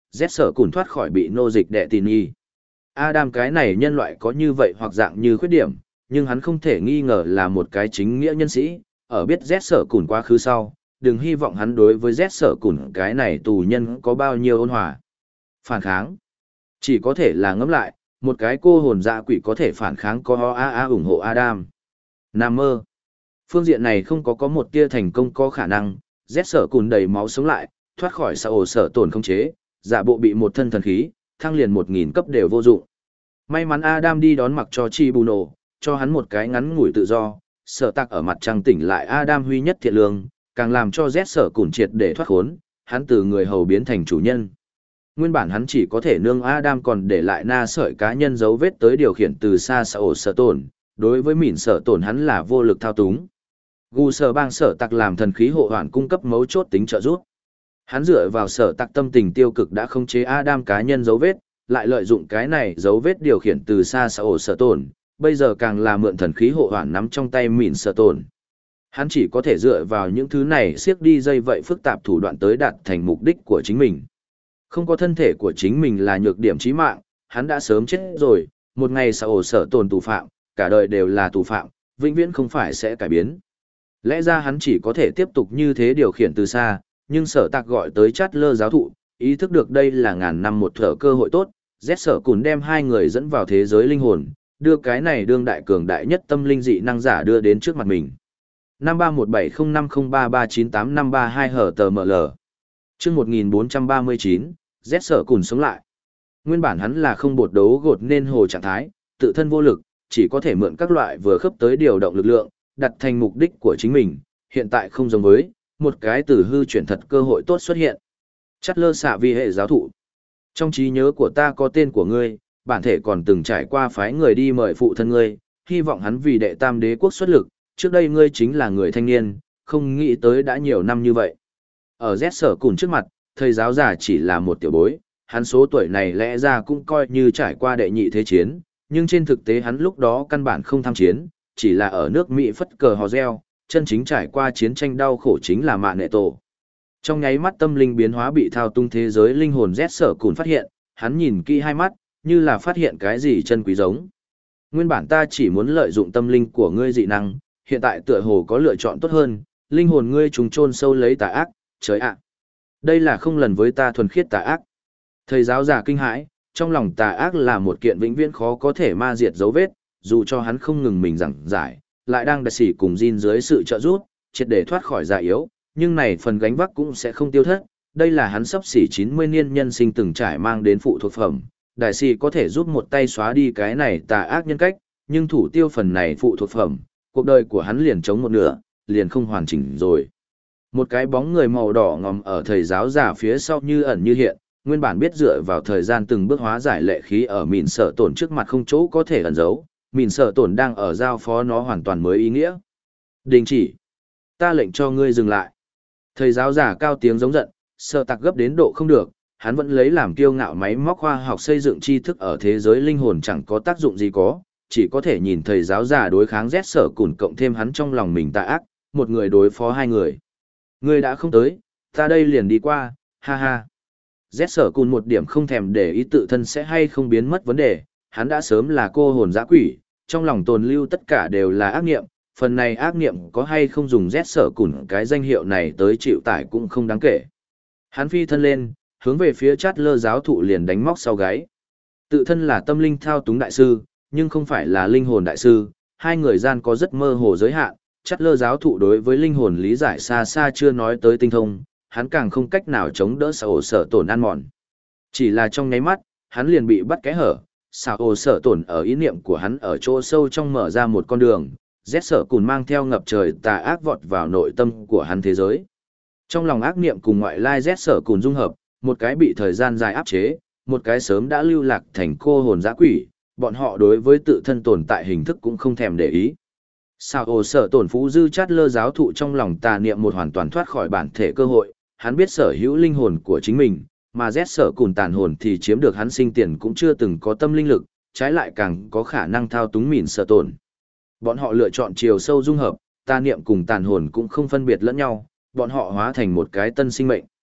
Z sở cùn thoát khỏi bị nô dịch đệ tin y. Adam cái này nhân loại có như vậy hoặc dạng như khuyết điểm, nhưng hắn không thể nghi ngờ là một cái chính nghĩa nhân sĩ, ở biết Z sở cùn quá khứ sau, đừng hy vọng hắn đối với Z sở cùn cái này tù nhân có bao nhiêu ôn hòa. Phản kháng. Chỉ có thể là ngẫm lại, một cái cô hồn dạ quỷ có thể phản kháng có ho a a ủng hộ Adam. Nam mơ. Phương diện này không có có một tia thành công có khả năng, Z sở cùn đầy máu sống lại, thoát khỏi xã ổ sở tổn không chế, giả bộ bị một thân thần khí, thăng liền một nghìn cấp đều vô dụng. May mắn Adam đi đón mặc cho Chi Bù Nổ, cho hắn một cái ngắn ngủi tự do, sở tạc ở mặt trăng tỉnh lại Adam huy nhất thiện lương, càng làm cho Z sở cùn triệt để thoát khốn, hắn từ người hầu biến thành chủ nhân. Nguyên bản hắn chỉ có thể nương Adam còn để lại na sợi cá nhân dấu vết tới điều khiển từ xa xã ổ sở tổn, đối với mỉn sở tổn hắn là vô lực thao túng. Gu sở bang sở tạc làm thần khí hộ hoàn cung cấp mấu chốt tính trợ giúp. Hắn dựa vào sở tạc tâm tình tiêu cực đã khống chế Adam cá nhân dấu vết, lại lợi dụng cái này dấu vết điều khiển từ xa xã ổ sở tổn, bây giờ càng là mượn thần khí hộ hoàn nắm trong tay mỉn sở tổn. Hắn chỉ có thể dựa vào những thứ này siết đi dây vậy phức tạp thủ đoạn tới đạt thành mục đích của chính mình. Không có thân thể của chính mình là nhược điểm chí mạng, hắn đã sớm chết rồi, một ngày xã ổ sở tổn tù phạm, cả đời đều là tù phạm, vĩnh viễn không phải sẽ cải biến. Lẽ ra hắn chỉ có thể tiếp tục như thế điều khiển từ xa, nhưng sở tạc gọi tới chát lơ giáo thụ, ý thức được đây là ngàn năm một thở cơ hội tốt, Z sở cùn đem hai người dẫn vào thế giới linh hồn, đưa cái này đương đại cường đại nhất tâm linh dị năng giả đưa đến trước mặt mình. năm ba một bảy không năm không ba ba chín tám năm ba hai hở tờ ml. Trước một nghìn bốn trăm ba mươi chín, Z sở cùn sống lại. Nguyên bản hắn là không bột đấu gột nên hồ trạng thái, tự thân vô lực, chỉ có thể mượn các loại vừa khớp tới điều động lực lượng, đặt thành mục đích của chính mình, hiện tại không giống với, một cái từ hư chuyển thật cơ hội tốt xuất hiện. Chát lơ xạ vi hệ giáo thụ. Trong trí nhớ của ta có tên của ngươi, bản thể còn từng trải qua phái người đi mời phụ thân ngươi, hy vọng hắn vì đệ tam đế quốc xuất lực, trước đây ngươi chính là người thanh niên, không nghĩ tới đã nhiều năm như vậy. Ở Z sở cùn trước mặt, thầy giáo giả chỉ là một tiểu bối, hắn số tuổi này lẽ ra cũng coi như trải qua đệ nhị thế chiến, nhưng trên thực tế hắn lúc đó căn bản không tham chiến, chỉ là ở nước Mỹ phất cờ hò reo, chân chính trải qua chiến tranh đau khổ chính là mạ nệ tổ. Trong nháy mắt tâm linh biến hóa bị thao tung thế giới linh hồn Z sở cùn phát hiện, hắn nhìn kỹ hai mắt, như là phát hiện cái gì chân quý giống. Nguyên bản ta chỉ muốn lợi dụng tâm linh của ngươi dị năng, hiện tại tựa hồ có lựa chọn tốt hơn, linh hồn ngươi trùng chôn sâu lấy tà ác, trời ạ. Đây là không lần với ta thuần khiết tà ác. Thầy giáo giả kinh hãi, trong lòng tà ác là một kiện vĩnh viễn khó có thể ma diệt dấu vết, dù cho hắn không ngừng mình giảng giải, lại đang đặt sỉ cùng Jin dưới sự trợ giúp, triệt để thoát khỏi già yếu, nhưng này phần gánh vác cũng sẽ không tiêu thất, đây là hắn sắp xỉ chín mươi niên nhân sinh từng trải mang đến phụ thuộc phẩm, đại sĩ có thể giúp một tay xóa đi cái này tà ác nhân cách, nhưng thủ tiêu phần này phụ thuộc phẩm, cuộc đời của hắn liền chống một nửa, liền không hoàn chỉnh rồi. Một cái bóng người màu đỏ ngòm ở thầy giáo giả phía sau như ẩn như hiện, nguyên bản biết dựa vào thời gian từng bước hóa giải lệ khí ở mìn sợ tổn trước mặt không chỗ có thể ẩn giấu, mìn sợ tổn đang ở giao phó nó hoàn toàn mới ý nghĩa. Đình chỉ. Ta lệnh cho ngươi dừng lại. Thầy giáo giả cao tiếng giống giận, sợ tạc gấp đến độ không được, hắn vẫn lấy làm kiêu ngạo máy móc khoa học xây dựng tri thức ở thế giới linh hồn chẳng có tác dụng gì có, chỉ có thể nhìn thầy giáo giả đối kháng Z sở cùn cộng thêm hắn trong lòng mình tà ác, một người đối phó hai người. Ngươi đã không tới, ta đây liền đi qua, ha ha. Z sở cùn một điểm không thèm để ý tự thân sẽ hay không biến mất vấn đề, hắn đã sớm là cô hồn dã quỷ, trong lòng tồn lưu tất cả đều là ác niệm, phần này ác niệm có hay không dùng Z sở cùn cái danh hiệu này tới chịu tải cũng không đáng kể. Hắn phi thân lên, hướng về phía chát lơ giáo thụ liền đánh móc sau gáy. Tự thân là tâm linh thao túng đại sư, nhưng không phải là linh hồn đại sư, hai người gian có rất mơ hồ giới hạn, chát lơ giáo thụ đối với linh hồn lý giải xa xa chưa nói tới tinh thông, hắn càng không cách nào chống đỡ sở ổ sở tổn ăn mòn. Chỉ là trong nháy mắt, hắn liền bị bắt cái hở, sở ổ sở tổn ở ý niệm của hắn ở chỗ sâu trong mở ra một con đường, Z sở cùn mang theo ngập trời tà ác vọt vào nội tâm của hắn thế giới. Trong lòng ác niệm cùng ngoại lai Z sở cùn dung hợp, một cái bị thời gian dài áp chế, một cái sớm đã lưu lạc thành cô hồn dã quỷ, bọn họ đối với tự thân tồn tại hình thức cũng không thèm để ý. Sao ồ sở tổn phú dư chát lơ giáo thụ trong lòng tà niệm một hoàn toàn thoát khỏi bản thể cơ hội, hắn biết sở hữu linh hồn của chính mình, mà Z sở cùn tàn hồn thì chiếm được hắn sinh tiền cũng chưa từng có tâm linh lực, trái lại càng có khả năng thao túng mìn sở tổn. Bọn họ lựa chọn chiều sâu dung hợp, tà niệm cùng tàn hồn cũng không phân biệt lẫn nhau, bọn họ hóa thành một cái tân sinh mệnh.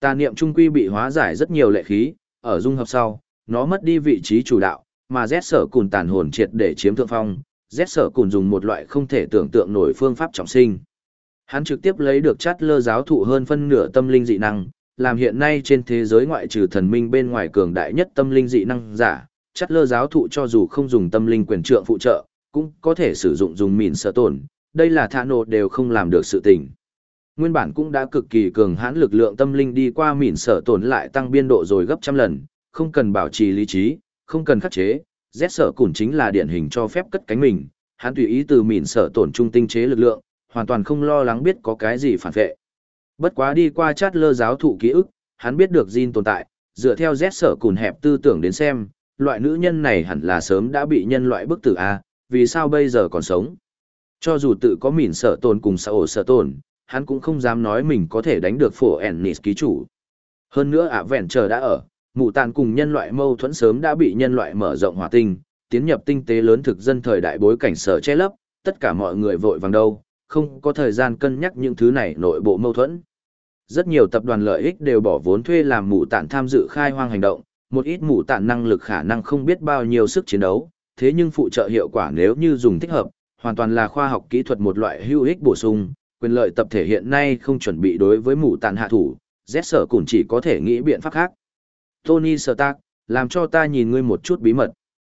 Tà niệm trung quy bị hóa giải rất nhiều lệ khí, ở dung hợp sau, nó mất đi vị trí chủ đạo, mà Z sở cùn tàn hồn triệt để chiếm thượng phong, Z sở cùn dùng một loại không thể tưởng tượng nổi phương pháp trọng sinh. Hắn trực tiếp lấy được chát lơ giáo thụ hơn phân nửa tâm linh dị năng, làm hiện nay trên thế giới ngoại trừ thần minh bên ngoài cường đại nhất tâm linh dị năng giả, chát lơ giáo thụ cho dù không dùng tâm linh quyền trượng phụ trợ, cũng có thể sử dụng dùng mìn sở tổn, đây là thả nổ đều không làm được sự tình. Nguyên bản cũng đã cực kỳ cường hãn lực lượng tâm linh đi qua mìn sở tổn lại tăng biên độ rồi gấp trăm lần, không cần bảo trì lý trí, không cần khắc chế, Z sở cùn chính là điển hình cho phép cất cánh mình, hắn tùy ý từ mìn sở tổn trung tinh chế lực lượng, hoàn toàn không lo lắng biết có cái gì phản vệ. Bất quá đi qua chát lơ giáo thụ ký ức, hắn biết được Jin tồn tại, dựa theo Z sở cùn hẹp tư tưởng đến xem, loại nữ nhân này hẳn là sớm đã bị nhân loại bức tử A, vì sao bây giờ còn sống. Cho dù tự có mìn sở tồn cùng xã ổ sở tồn, hắn cũng không dám nói mình có thể đánh được phổ Ennis ký chủ. Hơn nữa ạ vẹn chờ đã ở, mụ tàn cùng nhân loại mâu thuẫn sớm đã bị nhân loại mở rộng hỏa tinh, tiến nhập tinh tế lớn thực dân thời đại bối cảnh sở che lấp, tất cả mọi người vội vàng đâu, không có thời gian cân nhắc những thứ này nội bộ mâu thuẫn. Rất nhiều tập đoàn lợi ích đều bỏ vốn thuê làm mụ tàn tham dự khai hoang hành động, một ít mụ tàn năng lực khả năng không biết bao nhiêu sức chiến đấu, thế nhưng phụ trợ hiệu quả nếu như dùng thích hợp, hoàn toàn là khoa học kỹ thuật một loại hữu ích bổ sung, quyền lợi tập thể hiện nay không chuẩn bị đối với mụ tàn hạ thủ, Z sở cũng chỉ có thể nghĩ biện pháp khác. Tony Stark, làm cho ta nhìn ngươi một chút bí mật.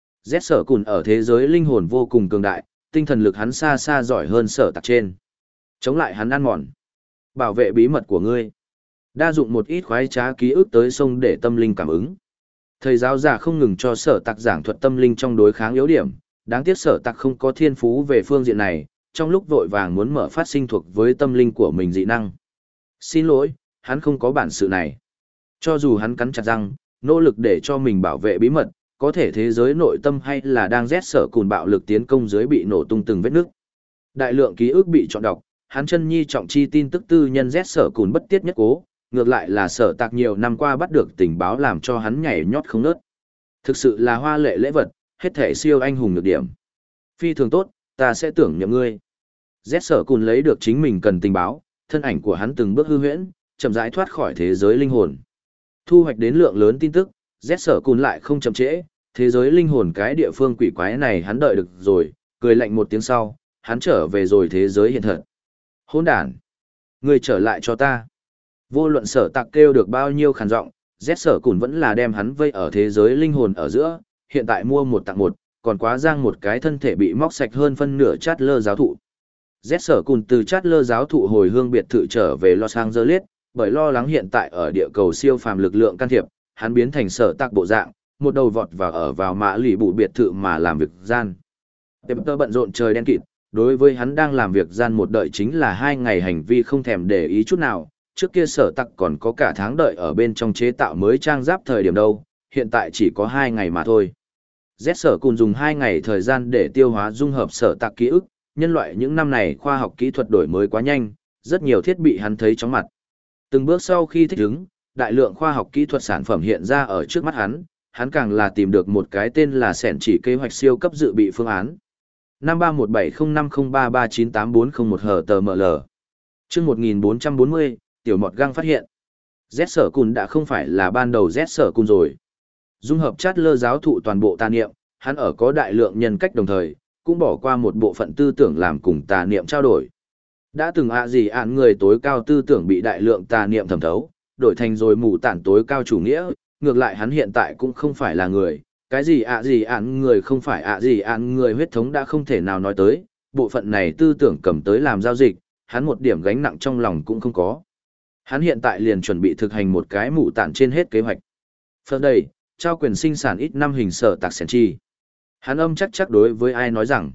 Z sở cùn ở thế giới linh hồn vô cùng cường đại, tinh thần lực hắn xa xa giỏi hơn sở tạc trên. Chống lại hắn ăn mòn. Bảo vệ bí mật của ngươi. Đa dụng một ít khoái trá ký ức tới sông để tâm linh cảm ứng. Thầy giáo giả không ngừng cho sở tạc giảng thuật tâm linh trong đối kháng yếu điểm, đáng tiếc sở tạc không có thiên phú về phương diện này, trong lúc vội vàng muốn mở phát sinh thuộc với tâm linh của mình dị năng. Xin lỗi, hắn không có bản sự này. Cho dù hắn cắn chặt răng, nỗ lực để cho mình bảo vệ bí mật, có thể thế giới nội tâm hay là đang rét sở cùn bạo lực tiến công dưới bị nổ tung từng vết nước. Đại lượng ký ức bị chọn đọc, hắn chân nhi trọng chi tin tức tư nhân rét sở cùn bất tiết nhất cố, ngược lại là sở tạc nhiều năm qua bắt được tình báo làm cho hắn nhảy nhót không nớt. Thực sự là hoa lệ lễ vật, hết thể siêu anh hùng được điểm. Phi thường tốt, ta sẽ tưởng nhậm ngươi. Rét sở cùn lấy được chính mình cần tình báo, thân ảnh của hắn từng bước hư huyễn, chậm rãi thoát khỏi thế giới linh hồn. Thu hoạch đến lượng lớn tin tức, Z sở cùn lại không chậm trễ, thế giới linh hồn cái địa phương quỷ quái này hắn đợi được rồi, cười lạnh một tiếng sau, hắn trở về rồi thế giới hiện thật. Hỗn đản, ngươi trở lại cho ta. Vô luận sở tạc kêu được bao nhiêu khàn giọng, Z sở cùn vẫn là đem hắn vây ở thế giới linh hồn ở giữa, hiện tại mua một tặng một, còn quá giang một cái thân thể bị móc sạch hơn phân nửa chát lơ giáo thụ. Z sở cùn từ chát lơ giáo thụ hồi hương biệt thự trở về Los Angeles, bởi lo lắng hiện tại ở địa cầu siêu phàm lực lượng can thiệp, hắn biến thành sở tạc bộ dạng, một đầu vọt vào ở vào mã lì bụ biệt thự mà làm việc gian. Tệp tơ bận rộn trời đen kịt, đối với hắn đang làm việc gian một đợi chính là hai ngày hành vi không thèm để ý chút nào, trước kia sở tạc còn có cả tháng đợi ở bên trong chế tạo mới trang giáp thời điểm đâu, hiện tại chỉ có hai ngày mà thôi. Z sở cùng dùng hai ngày thời gian để tiêu hóa dung hợp sở tạc ký ức, nhân loại những năm này khoa học kỹ thuật đổi mới quá nhanh, rất nhiều thiết bị hắn thấy chóng mặt. Từng bước sau khi thích ứng, đại lượng khoa học kỹ thuật sản phẩm hiện ra ở trước mắt hắn, hắn càng là tìm được một cái tên là sẻn chỉ kế hoạch siêu cấp dự bị phương án. năm ba một bảy không năm không ba ba chín tám bốn không một hờ tờ mờ lờ. Trước một nghìn bốn trăm bốn mươi, tiểu mọt găng phát hiện. Z sở cùn đã không phải là ban đầu Z sở cùn rồi. Dung hợp chát lơ giáo thụ toàn bộ tà niệm, hắn ở có đại lượng nhân cách đồng thời, cũng bỏ qua một bộ phận tư tưởng làm cùng tà niệm trao đổi. Đã từng ạ gì ạn người tối cao tư tưởng bị đại lượng tà niệm thẩm thấu, đổi thành rồi mù tản tối cao chủ nghĩa, ngược lại hắn hiện tại cũng không phải là người, cái gì ạ gì ạn người không phải ạ gì ạn người huyết thống đã không thể nào nói tới, bộ phận này tư tưởng cầm tới làm giao dịch, hắn một điểm gánh nặng trong lòng cũng không có. Hắn hiện tại liền chuẩn bị thực hành một cái mù tản trên hết kế hoạch. Phật đây, trao quyền sinh sản ít năm hình sở tạc sẻn chi. Hắn âm chắc chắc đối với ai nói rằng,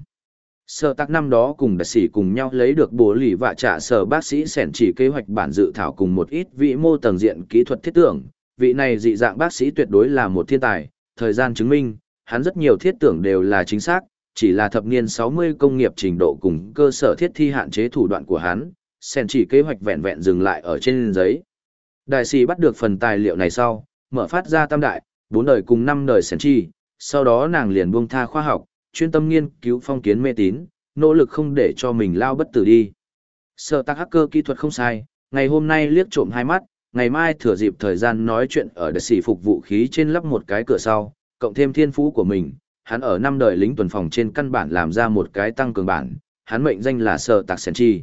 sở tạc năm đó cùng đại sĩ cùng nhau lấy được bố lì và trả sở bác sĩ sẻn chỉ kế hoạch bản dự thảo cùng một ít vĩ mô tầng diện kỹ thuật thiết tưởng. Vị này dị dạng bác sĩ tuyệt đối là một thiên tài, thời gian chứng minh, hắn rất nhiều thiết tưởng đều là chính xác, chỉ là thập niên sáu mươi công nghiệp trình độ cùng cơ sở thiết thi hạn chế thủ đoạn của hắn, sẻn chỉ kế hoạch vẹn vẹn dừng lại ở trên giấy. Đại sĩ bắt được phần tài liệu này sau, mở phát ra tam đại, bốn đời cùng năm đời sẻn chi, sau đó nàng liền buông tha khoa học, chuyên tâm nghiên cứu phong kiến mê tín, nỗ lực không để cho mình lao bất tử đi. Sở tạc hacker kỹ thuật không sai, ngày hôm nay liếc trộm hai mắt, ngày mai thừa dịp thời gian nói chuyện ở đại sĩ phục vụ khí trên lắp một cái cửa sau, cộng thêm thiên phú của mình, hắn ở năm đời lính tuần phòng trên căn bản làm ra một cái tăng cường bản, hắn mệnh danh là Sở Tạc Sen Chi.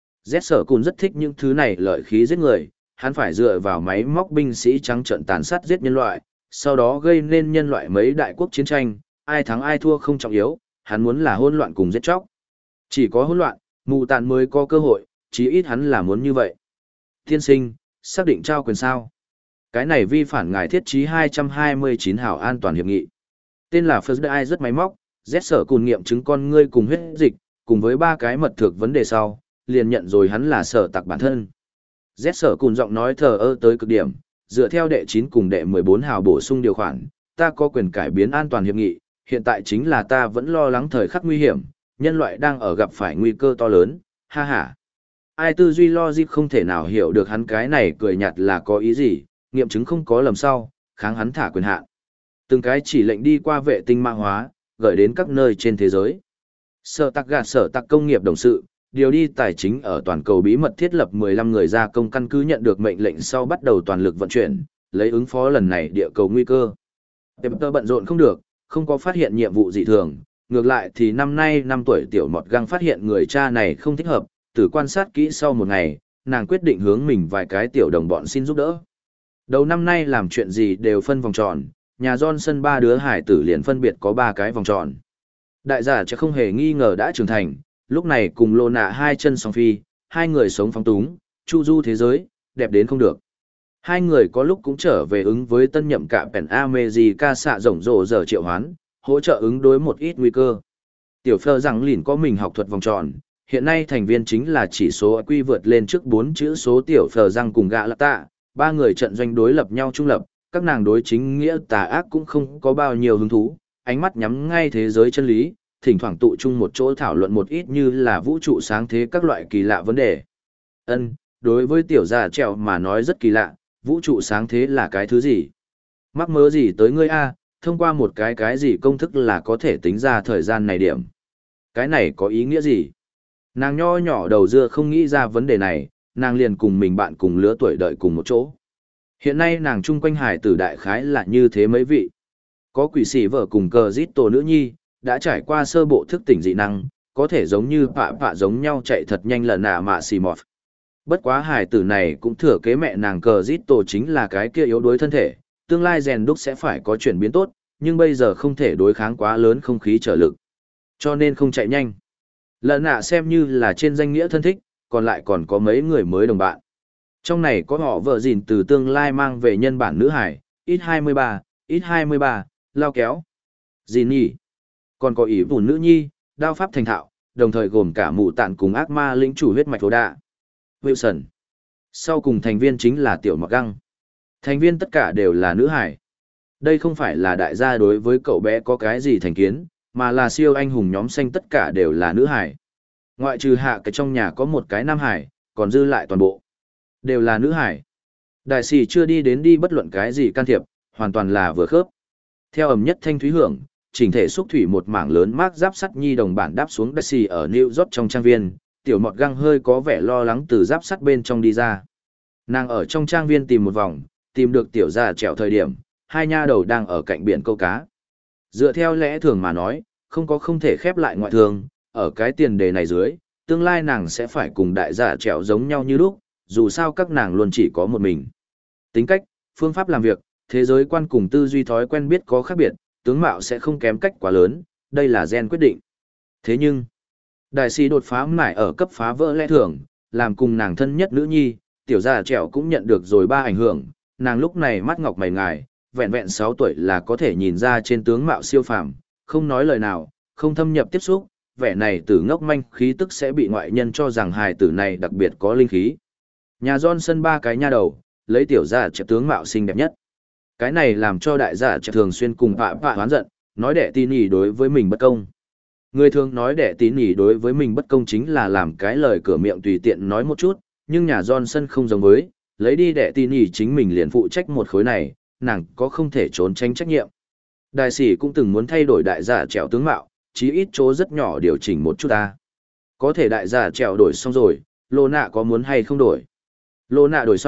Z Sở Cùn rất thích những thứ này lợi khí giết người, hắn phải dựa vào máy móc binh sĩ trắng trợn tàn sát giết nhân loại, sau đó gây nên nhân loại mấy đại quốc chiến tranh, ai thắng ai thua không trọng yếu, hắn muốn là hỗn loạn cùng giết chóc. Chỉ có hỗn loạn, mù tàn mới có cơ hội, chí ít hắn là muốn như vậy. Tiên sinh, xác định trao quyền sao? Cái này vi phản ngài thiết chí hai trăm hai mươi chín hảo an toàn hiệp nghị. Tên là First Eye rất máy móc, Z Sở Cùn nghiệm chứng con ngươi cùng huyết dịch, cùng với ba cái mật thực vấn đề sau, liền nhận rồi hắn là Sở Tạc bản thân. Z Sở Cùn giọng nói thờ ơ tới cực điểm, dựa theo đệ chín cùng đệ mười bốn hào bổ sung điều khoản, ta có quyền cải biến an toàn hiệp nghị, hiện tại chính là ta vẫn lo lắng thời khắc nguy hiểm, nhân loại đang ở gặp phải nguy cơ to lớn, ha ha. Ai tư duy logic không thể nào hiểu được hắn cái này cười nhạt là có ý gì, nghiệm chứng không có lầm sau, kháng hắn thả quyền hạn. Từng cái chỉ lệnh đi qua vệ tinh mã hóa, gửi đến các nơi trên thế giới. Sở Tạc gạt Sở Tạc công nghiệp đồng sự, điều đi tài chính ở toàn cầu bí mật thiết lập mười lăm người gia công căn cứ nhận được mệnh lệnh sau bắt đầu toàn lực vận chuyển, lấy ứng phó lần này địa cầu nguy cơ. Pepper bận rộn không được, không có phát hiện nhiệm vụ dị thường, ngược lại thì năm nay năm tuổi tiểu mọt găng phát hiện người cha này không thích hợp, từ quan sát kỹ sau một ngày, nàng quyết định hướng mình vài cái tiểu đồng bọn xin giúp đỡ. Đầu năm nay làm chuyện gì đều phân vòng tròn, nhà Johnson ba đứa hải tử liền phân biệt có ba cái vòng tròn. Đại giả chắc không hề nghi ngờ đã trưởng thành, lúc này cùng lô nạ hai chân song phi, hai người sống phóng túng, chu du thế giới, đẹp đến không được. Hai người có lúc cũng trở về ứng với tân nhậm cả Pen America xạ rộng rộ giờ triệu hoán, hỗ trợ ứng đối một ít nguy cơ. Tiểu phơ rằng lìn có mình học thuật vòng tròn, hiện nay thành viên chính là chỉ số quy vượt lên trước bốn chữ số tiểu phờ răng cùng gạ lạ tạ, ba người trận doanh đối lập nhau trung lập, các nàng đối chính nghĩa tà ác cũng không có bao nhiêu hứng thú, ánh mắt nhắm ngay thế giới chân lý, thỉnh thoảng tụ chung một chỗ thảo luận một ít như là vũ trụ sáng thế các loại kỳ lạ vấn đề. Ân, đối với tiểu già trèo mà nói rất kỳ lạ, vũ trụ sáng thế là cái thứ gì? Mắc mớ gì tới ngươi a, thông qua một cái cái gì công thức là có thể tính ra thời gian này điểm. Cái này có ý nghĩa gì? Nàng nho nhỏ đầu dưa không nghĩ ra vấn đề này, nàng liền cùng mình bạn cùng lứa tuổi đợi cùng một chỗ. Hiện nay nàng chung quanh hải tử đại khái là như thế mấy vị. Có quỷ sĩ vợ cùng cờ giết tổ nữ nhi, đã trải qua sơ bộ thức tỉnh dị năng, có thể giống như pạ pạ giống nhau chạy thật nhanh lần nạ mạ xì mọt. Bất quá hải tử này cũng thừa kế mẹ nàng cờ giết tổ chính là cái kia yếu đuối thân thể, tương lai rèn đúc sẽ phải có chuyển biến tốt, nhưng bây giờ không thể đối kháng quá lớn không khí trở lực. Cho nên không chạy nhanh. Lần nạ xem như là trên danh nghĩa thân thích, còn lại còn có mấy người mới đồng bạn. Trong này có họ vợ dìn từ tương lai mang về nhân bản nữ hải, ít hai mươi ba, ít hai mươi ba, lao kéo. Dìn nhỉ. Còn có ỷ vùn nữ nhi, đao pháp thành thạo, đồng thời gồm cả mụ tạn cùng ác ma lĩnh chủ huyết mạch thổ đạ. Wilson. Sau cùng thành viên chính là tiểu mặc găng. Thành viên tất cả đều là nữ hải. Đây không phải là đại gia đối với cậu bé có cái gì thành kiến, mà là siêu anh hùng nhóm xanh tất cả đều là nữ hải. Ngoại trừ hạ cái trong nhà có một cái nam hải, còn dư lại toàn bộ. Đều là nữ hải. Đại sĩ chưa đi đến đi bất luận cái gì can thiệp, hoàn toàn là vừa khớp. Theo ầm nhất thanh thúy hưởng, chỉnh thể xúc thủy một mảng lớn mác giáp sắt nhi đồng bản đáp xuống đại sĩ ở New York trong trang viên, tiểu mọt găng hơi có vẻ lo lắng từ giáp sắt bên trong đi ra. Nàng ở trong trang viên tìm một vòng, tìm được tiểu già trèo thời điểm, hai nha đầu đang ở cạnh biển câu cá. Dựa theo lẽ thường mà nói, không có không thể khép lại ngoại thường, ở cái tiền đề này dưới, tương lai nàng sẽ phải cùng đại giả trèo giống nhau như lúc, dù sao các nàng luôn chỉ có một mình. Tính cách, phương pháp làm việc, thế giới quan cùng tư duy thói quen biết có khác biệt, tướng mạo sẽ không kém cách quá lớn, đây là gen quyết định. Thế nhưng, đại sĩ đột phá mải ở cấp phá vỡ lẽ thường, làm cùng nàng thân nhất nữ nhi, tiểu giả trèo cũng nhận được rồi ba ảnh hưởng, nàng lúc này mắt ngọc mày ngài, vẹn vẹn sáu tuổi là có thể nhìn ra trên tướng mạo siêu phàm, không nói lời nào, không thâm nhập tiếp xúc, vẻ này tử ngốc manh khí tức sẽ bị ngoại nhân cho rằng hài tử này đặc biệt có linh khí. Nhà Johnson ba cái nha đầu, lấy tiểu giả trẻ tướng mạo xinh đẹp nhất. Cái này làm cho đại giả trẻ thường xuyên cùng pạ pạ hoán giận, nói đẻ tin nhỉ đối với mình bất công. Người thường nói đẻ tín nhỉ đối với mình bất công chính là làm cái lời cửa miệng tùy tiện nói một chút, nhưng nhà Johnson không giống với, lấy đi đẻ tin nhỉ chính mình liền phụ trách một khối này, nàng có không thể trốn tránh trách nhiệm. Đại sĩ cũng từng muốn thay đổi đại giả trèo tướng mạo, chí ít chỗ rất nhỏ điều chỉnh một chút ta. Có thể đại giả trèo đổi xong rồi, lô nạ có muốn hay không đổi? Lô nạ đổi xong,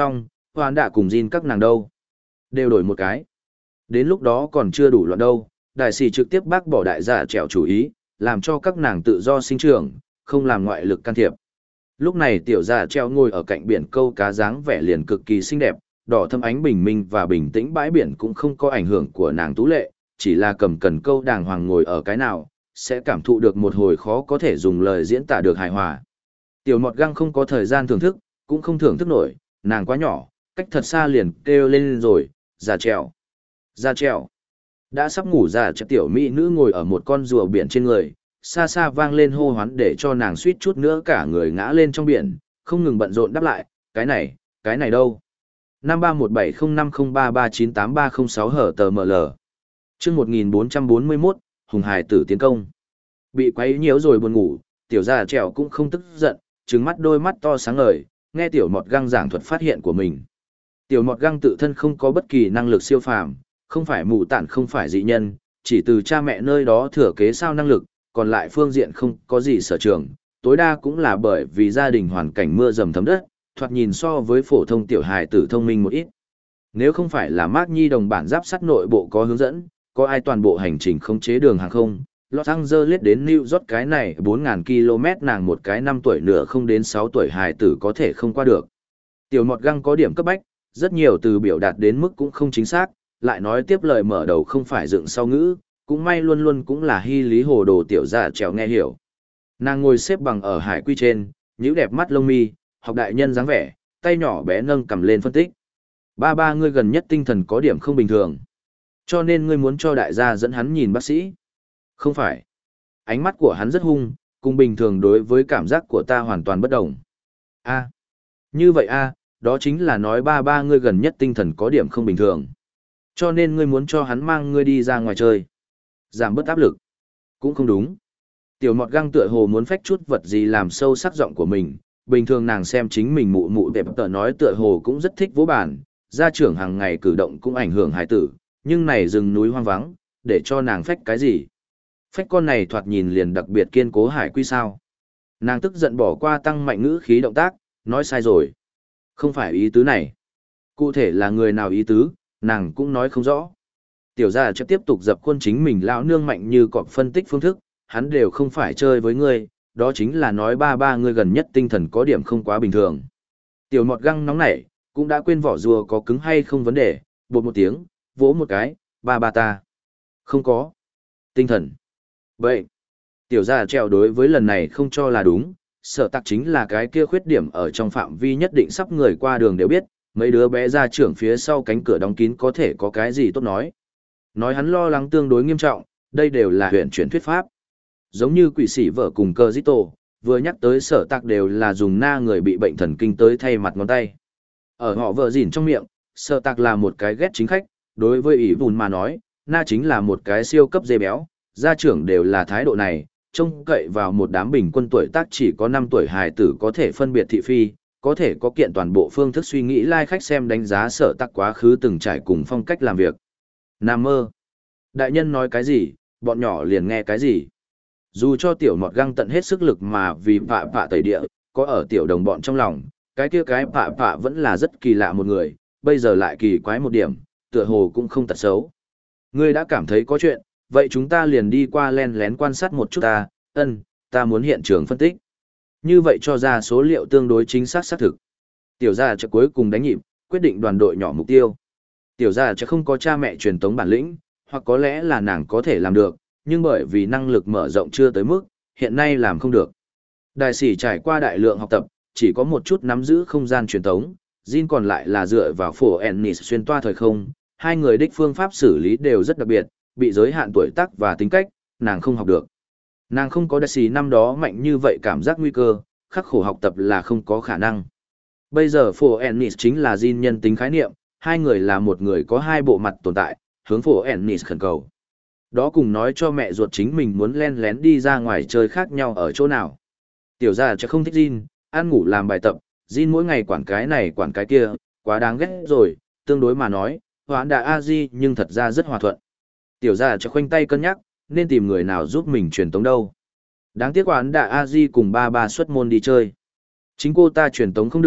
Hoán đã cùng Jin các nàng đâu. Đều đổi một cái. Đến lúc đó còn chưa đủ loạn đâu, đại sĩ trực tiếp bác bỏ đại giả trèo chủ ý, làm cho các nàng tự do sinh trưởng, không làm ngoại lực can thiệp. Lúc này tiểu giả treo ngồi ở cạnh biển câu cá dáng vẻ liền cực kỳ xinh đẹp, đỏ thâm ánh bình minh và bình tĩnh bãi biển cũng không có ảnh hưởng của nàng tú lệ, chỉ là cầm cần câu đàng hoàng ngồi ở cái nào, sẽ cảm thụ được một hồi khó có thể dùng lời diễn tả được hài hòa. Tiểu mọt găng không có thời gian thưởng thức, cũng không thưởng thức nổi, nàng quá nhỏ, cách thật xa liền kêu lên rồi, giả trèo, giả trèo. Đã sắp ngủ giả trèo tiểu mỹ nữ ngồi ở một con rùa biển trên người, xa xa vang lên hô hoán để cho nàng suýt chút nữa cả người ngã lên trong biển, không ngừng bận rộn đáp lại, cái này, cái này đâu. năm ba một bảy không năm không ba ba chín tám ba không sáu hở tờ ml. Chương một nghìn bốn trăm bốn mươi mốt, Hùng Hải tử tiến công. Bị quấy nhiễu rồi buồn ngủ, tiểu gia trèo cũng không tức giận, trừng mắt đôi mắt to sáng ngời, nghe tiểu mọt găng giảng thuật phát hiện của mình. Tiểu mọt găng tự thân không có bất kỳ năng lực siêu phàm, không phải mù tản không phải dị nhân, chỉ từ cha mẹ nơi đó thừa kế sao năng lực, còn lại phương diện không có gì sở trường, tối đa cũng là bởi vì gia đình hoàn cảnh mưa dầm thấm đất, thoạt nhìn so với phổ thông tiểu hài tử thông minh một ít. Nếu không phải là Mark Nhi đồng bản giáp sắt nội bộ có hướng dẫn, có ai toàn bộ hành trình khống chế đường hàng không, Los Angeles đến New York cái này bốn nghìn ki lô mét nàng một cái năm tuổi nửa không đến sáu tuổi hài tử có thể không qua được. Tiểu mọt găng có điểm cấp bách, rất nhiều từ biểu đạt đến mức cũng không chính xác, lại nói tiếp lời mở đầu không phải dựng sau ngữ, cũng may luôn luôn cũng là hy lý hồ đồ tiểu giả trèo nghe hiểu. Nàng ngồi xếp bằng ở hải quy trên, nhíu đẹp mắt lông mi, học đại nhân dáng vẻ, tay nhỏ bé nâng cầm lên phân tích. Ba ba ngươi gần nhất tinh thần có điểm không bình thường. Cho nên ngươi muốn cho đại gia dẫn hắn nhìn bác sĩ. Không phải. Ánh mắt của hắn rất hung, cùng bình thường đối với cảm giác của ta hoàn toàn bất đồng. A. Như vậy a, đó chính là nói ba ba ngươi gần nhất tinh thần có điểm không bình thường. Cho nên ngươi muốn cho hắn mang ngươi đi ra ngoài chơi. Giảm bớt áp lực. Cũng không đúng. Tiểu mọt găng tựa hồ muốn phách chút vật gì làm sâu sắc giọng của mình. Bình thường nàng xem chính mình mụ mụ đẹp tờ nói tựa hồ cũng rất thích vỗ bản. Gia trưởng hàng ngày cử động cũng ảnh hưởng hải tử. Nhưng này rừng núi hoang vắng, để cho nàng phách cái gì? Phách con này thoạt nhìn liền đặc biệt kiên cố hải quy sao. Nàng tức giận bỏ qua tăng mạnh ngữ khí động tác, nói sai rồi. Không phải ý tứ này. Cụ thể là người nào ý tứ, nàng cũng nói không rõ. Tiểu gia chấp tiếp tục dập khuôn chính mình lão nương mạnh như cọp phân tích phương thức, hắn đều không phải chơi với ngươi, đó chính là nói ba ba ngươi gần nhất tinh thần có điểm không quá bình thường. Tiểu mọt găng nóng nảy, cũng đã quên vỏ rùa có cứng hay không vấn đề, bột một tiếng, vỗ một cái, ba ba ta. Không có. Tinh thần. Vậy. Tiểu gia treo đối với lần này không cho là đúng, sợ tặc chính là cái kia khuyết điểm ở trong phạm vi nhất định sắp người qua đường đều biết, mấy đứa bé ra trưởng phía sau cánh cửa đóng kín có thể có cái gì tốt nói. Nói hắn lo lắng tương đối nghiêm trọng, đây đều là huyện chuyển thuyết pháp. Giống như quỷ sĩ vợ cùng cơ dít tổ, vừa nhắc tới sở tạc đều là dùng na người bị bệnh thần kinh tới thay mặt ngón tay. Ở họ vợ dỉn trong miệng, sở tạc là một cái ghét chính khách, đối với ỷ vùn mà nói, na chính là một cái siêu cấp dê béo, gia trưởng đều là thái độ này, trông cậy vào một đám bình quân tuổi tác chỉ có năm tuổi hài tử có thể phân biệt thị phi, có thể có kiện toàn bộ phương thức suy nghĩ lai khách xem đánh giá sở tạc quá khứ từng trải cùng phong cách làm việc. Nam mơ. Đại nhân nói cái gì, bọn nhỏ liền nghe cái gì. Dù cho tiểu mọt găng tận hết sức lực mà vì pạ pạ tẩy địa, có ở tiểu đồng bọn trong lòng, cái kia cái pạ pạ vẫn là rất kỳ lạ một người, bây giờ lại kỳ quái một điểm, tựa hồ cũng không tật xấu. Ngươi đã cảm thấy có chuyện, vậy chúng ta liền đi qua len lén quan sát một chút ta, ân, ta muốn hiện trường phân tích. Như vậy cho ra số liệu tương đối chính xác xác thực. Tiểu gia sẽ cuối cùng đánh nhịp, quyết định đoàn đội nhỏ mục tiêu. Tiểu gia sẽ không có cha mẹ truyền tống bản lĩnh, hoặc có lẽ là nàng có thể làm được, nhưng bởi vì năng lực mở rộng chưa tới mức, hiện nay làm không được. Đại sĩ trải qua đại lượng học tập, chỉ có một chút nắm giữ không gian truyền tống, Jin còn lại là dựa vào phổ Ennis xuyên toa thời không, hai người đích phương pháp xử lý đều rất đặc biệt, bị giới hạn tuổi tác và tính cách, nàng không học được. Nàng không có đại sĩ năm đó mạnh như vậy cảm giác nguy cơ, khắc khổ học tập là không có khả năng. Bây giờ phổ Ennis chính là Jin nhân tính khái niệm, hai người là một người có hai bộ mặt tồn tại, hướng phổ Ennis khẩn cầu. Đó cùng nói cho mẹ ruột chính mình muốn len lén đi ra ngoài chơi khác nhau ở chỗ nào. Tiểu gia chắc không thích Jin, ăn ngủ làm bài tập, Jin mỗi ngày quản cái này quản cái kia, quá đáng ghét rồi, tương đối mà nói, hoãn đà A-di nhưng thật ra rất hòa thuận. Tiểu gia chắc khoanh tay cân nhắc, nên tìm người nào giúp mình truyền tống đâu. Đáng tiếc hoãn đà A-di cùng ba ba xuất môn đi chơi. Chính cô ta truyền tống không được,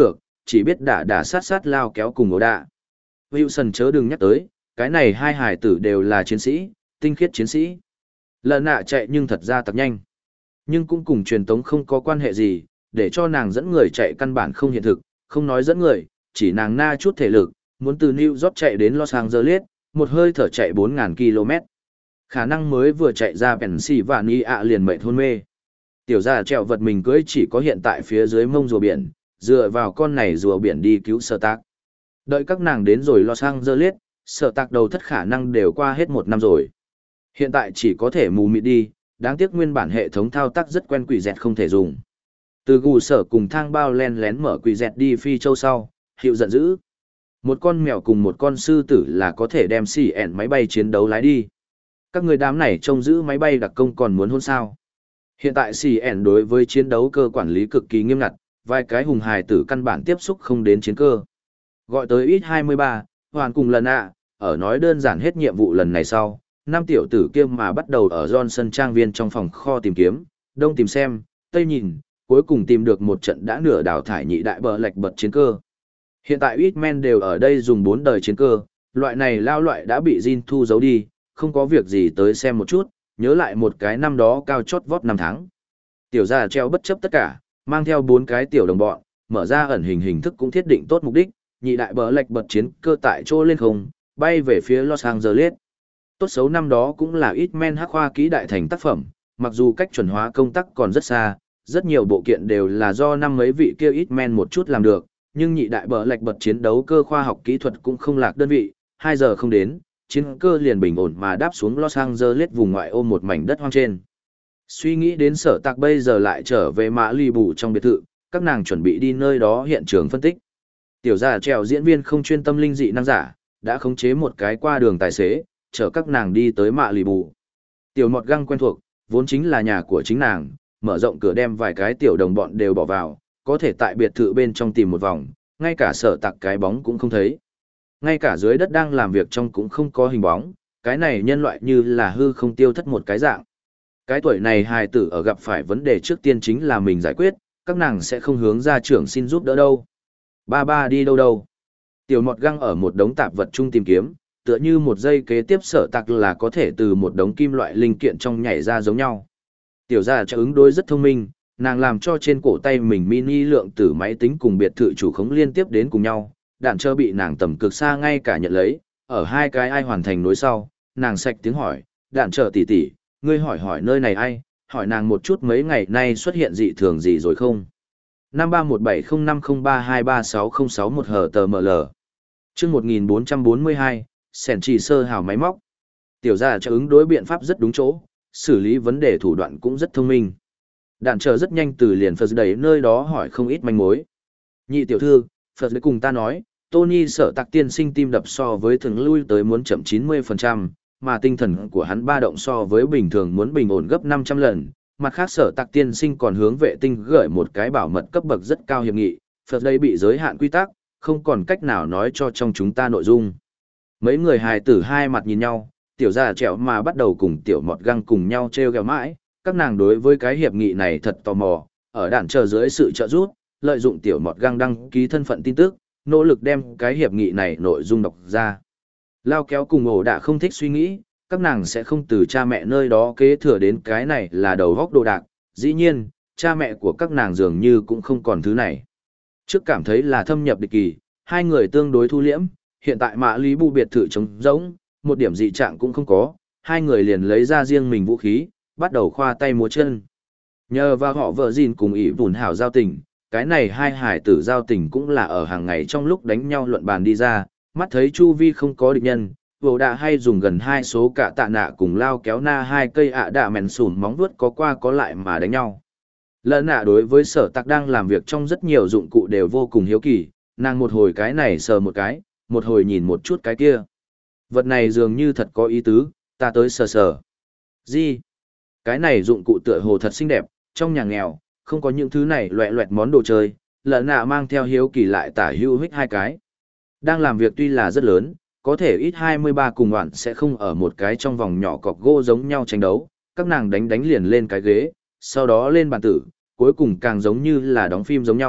chỉ biết đả đả sát sát lao kéo cùng ổ đạ. Wilson chớ đừng nhắc tới, cái này hai hải tử đều là chiến sĩ, tinh khiết chiến sĩ. Lợn nạ chạy nhưng thật ra tặc nhanh. Nhưng cũng cùng truyền tống không có quan hệ gì, để cho nàng dẫn người chạy căn bản không hiện thực, không nói dẫn người, chỉ nàng na chút thể lực, muốn từ New York chạy đến Los Angeles, một hơi thở chạy bốn nghìn ki lô mét. Khả năng mới vừa chạy ra Pennsylvania liền mệt hôn mê. Tiểu gia trèo vật mình cưỡi chỉ có hiện tại phía dưới mông rùa biển, dựa vào con này rùa biển đi cứu Sở Tạc. Đợi các nàng đến rồi Los Angeles, Sở Tạc đầu thất khả năng đều qua hết một năm rồi. Hiện tại chỉ có thể mù mịt đi, đáng tiếc nguyên bản hệ thống thao tác rất quen quỷ dẹt không thể dùng. Từ gù sở cùng thang bao len lén mở quỷ dẹt đi phi châu sau, hiệu giận dữ. Một con mèo cùng một con sư tử là có thể đem xì ẻn máy bay chiến đấu lái đi. Các người đám này trông giữ máy bay đặc công còn muốn hôn sao. Hiện tại xì ẻn đối với chiến đấu cơ quản lý cực kỳ nghiêm ngặt, vài cái hùng hài tử căn bản tiếp xúc không đến chiến cơ. Gọi tới ít hai mươi ba, hoàn cùng lần ạ, ở nói đơn giản hết nhiệm vụ lần này sau, năm tiểu tử kia mà bắt đầu ở Johnson trang viên trong phòng kho tìm kiếm, đông tìm xem, tây nhìn, cuối cùng tìm được một trận đã nửa đào thải nhị đại bờ lệch bật chiến cơ. Hiện tại ít men đều ở đây dùng bốn đời chiến cơ, loại này lao loại đã bị Jin thu giấu đi, không có việc gì tới xem một chút, nhớ lại một cái năm đó cao chót vót năm tháng. Tiểu gia treo bất chấp tất cả, mang theo bốn cái tiểu đồng bọn, mở ra ẩn hình hình thức cũng thiết định tốt mục đích, nhị đại bờ lệch bật chiến cơ tại chỗ lên không, bay về phía Los Angeles. Tốt xấu năm đó cũng là ít men hắc khoa kỹ đại thành tác phẩm, mặc dù cách chuẩn hóa công tác còn rất xa, rất nhiều bộ kiện đều là do năm mấy vị kia ít men một chút làm được, nhưng nhị đại bờ lệch bật chiến đấu cơ khoa học kỹ thuật cũng không lạc đơn vị, hai giờ không đến, chiến cơ liền bình ổn mà đáp xuống Los Angeles vùng ngoại ô một mảnh đất hoang trên. Suy nghĩ đến Sở Tạc bây giờ lại trở về Mã Lì Bù trong biệt thự, các nàng chuẩn bị đi nơi đó hiện trường phân tích. Tiểu gia trèo diễn viên không chuyên tâm linh dị năng giả, đã khống chế một cái qua đường tài xế, chở các nàng đi tới Mã Lì Bù. Tiểu mọt găng quen thuộc, vốn chính là nhà của chính nàng, mở rộng cửa đem vài cái tiểu đồng bọn đều bỏ vào, có thể tại biệt thự bên trong tìm một vòng, ngay cả Sở Tạc cái bóng cũng không thấy. Ngay cả dưới đất đang làm việc trong cũng không có hình bóng, cái này nhân loại như là hư không tiêu thất một cái dạng. Cái tuổi này hài tử ở gặp phải vấn đề trước tiên chính là mình giải quyết, các nàng sẽ không hướng ra trưởng xin giúp đỡ đâu. Ba ba đi đâu đâu? Tiểu mọt găng ở một đống tạp vật chung tìm kiếm, tựa như một giây kế tiếp Sở Tạc là có thể từ một đống kim loại linh kiện trong nhảy ra giống nhau. Tiểu gia cho ứng đối rất thông minh, nàng làm cho trên cổ tay mình mini lượng tử máy tính cùng biệt thự chủ khống liên tiếp đến cùng nhau, đạn chơ bị nàng tầm cực xa ngay cả nhận lấy, ở hai cái ai hoàn thành nối sau, nàng sạch tiếng hỏi, đạn chơ tỷ tỷ, ngươi hỏi hỏi nơi này ai, hỏi nàng một chút mấy ngày nay xuất hiện dị thường gì rồi không? năm ba một bảy không năm không ba hai ba sáu không sáu một hờ tờ ml. Chương một nghìn bốn trăm bốn mươi hai, sẻn chỉ sơ hào máy móc. Tiểu gia cho ứng đối biện pháp rất đúng chỗ, xử lý vấn đề thủ đoạn cũng rất thông minh. Đạn chờ rất nhanh từ liền Phật đầy nơi đó hỏi không ít manh mối. Nhị tiểu thư, Phật lấy cùng ta nói, Tony Sở Tạc tiên sinh tim đập so với thường lui tới muốn chậm chín mươi phần trăm, mà tinh thần của hắn ba động so với bình thường muốn bình ổn gấp năm trăm lần. Mặt khác Sở Tạc tiên sinh còn hướng vệ tinh gửi một cái bảo mật cấp bậc rất cao hiệp nghị, Phật đây bị giới hạn quy tắc, không còn cách nào nói cho trong chúng ta nội dung. Mấy người hài tử hai mặt nhìn nhau, tiểu gia trẻo mà bắt đầu cùng tiểu mọt găng cùng nhau treo gẹo mãi, các nàng đối với cái hiệp nghị này thật tò mò, ở đạn chờ dưới sự trợ giúp, lợi dụng tiểu mọt găng đăng ký thân phận tin tức, nỗ lực đem cái hiệp nghị này nội dung đọc ra. Lao kéo cùng ổ đã không thích suy nghĩ, các nàng sẽ không từ cha mẹ nơi đó kế thừa đến cái này là đầu góc đồ đạc, dĩ nhiên, cha mẹ của các nàng dường như cũng không còn thứ này. Trước cảm thấy là thâm nhập địch kỳ, hai người tương đối thu liễm, hiện tại Mã Lý Bù biệt thự trống rỗng, một điểm dị trạng cũng không có, hai người liền lấy ra riêng mình vũ khí, bắt đầu khoa tay múa chân. Nhờ vào họ vợ gìn cùng ỷ vùn hảo giao tình, cái này hai hải tử giao tình cũng là ở hàng ngày trong lúc đánh nhau luận bàn đi ra, mắt thấy chu vi không có địch nhân, vô đạ hay dùng gần hai số cả tạ nạ cùng lao kéo na hai cây ạ đạ mèn sùn móng vuốt có qua có lại mà đánh nhau. Lợn nạ đối với Sở Tạc đang làm việc trong rất nhiều dụng cụ đều vô cùng hiếu kỳ, nàng một hồi cái này sờ một cái, một hồi nhìn một chút cái kia. Vật này dường như thật có ý tứ, ta tới sờ sờ. Gì? Cái này dụng cụ tựa hồ thật xinh đẹp, trong nhà nghèo, không có những thứ này loẹ loẹt món đồ chơi, lợn nạ mang theo hiếu kỳ lại tả hữu hích hai cái. Đang làm việc tuy là rất lớn, có thể ít hai mươi ba cùng đoạn sẽ không ở một cái trong vòng nhỏ cọc gỗ giống nhau tranh đấu, các nàng đánh đánh liền lên cái ghế, sau đó lên bàn tử, cuối cùng càng giống như là đóng phim giống nhau,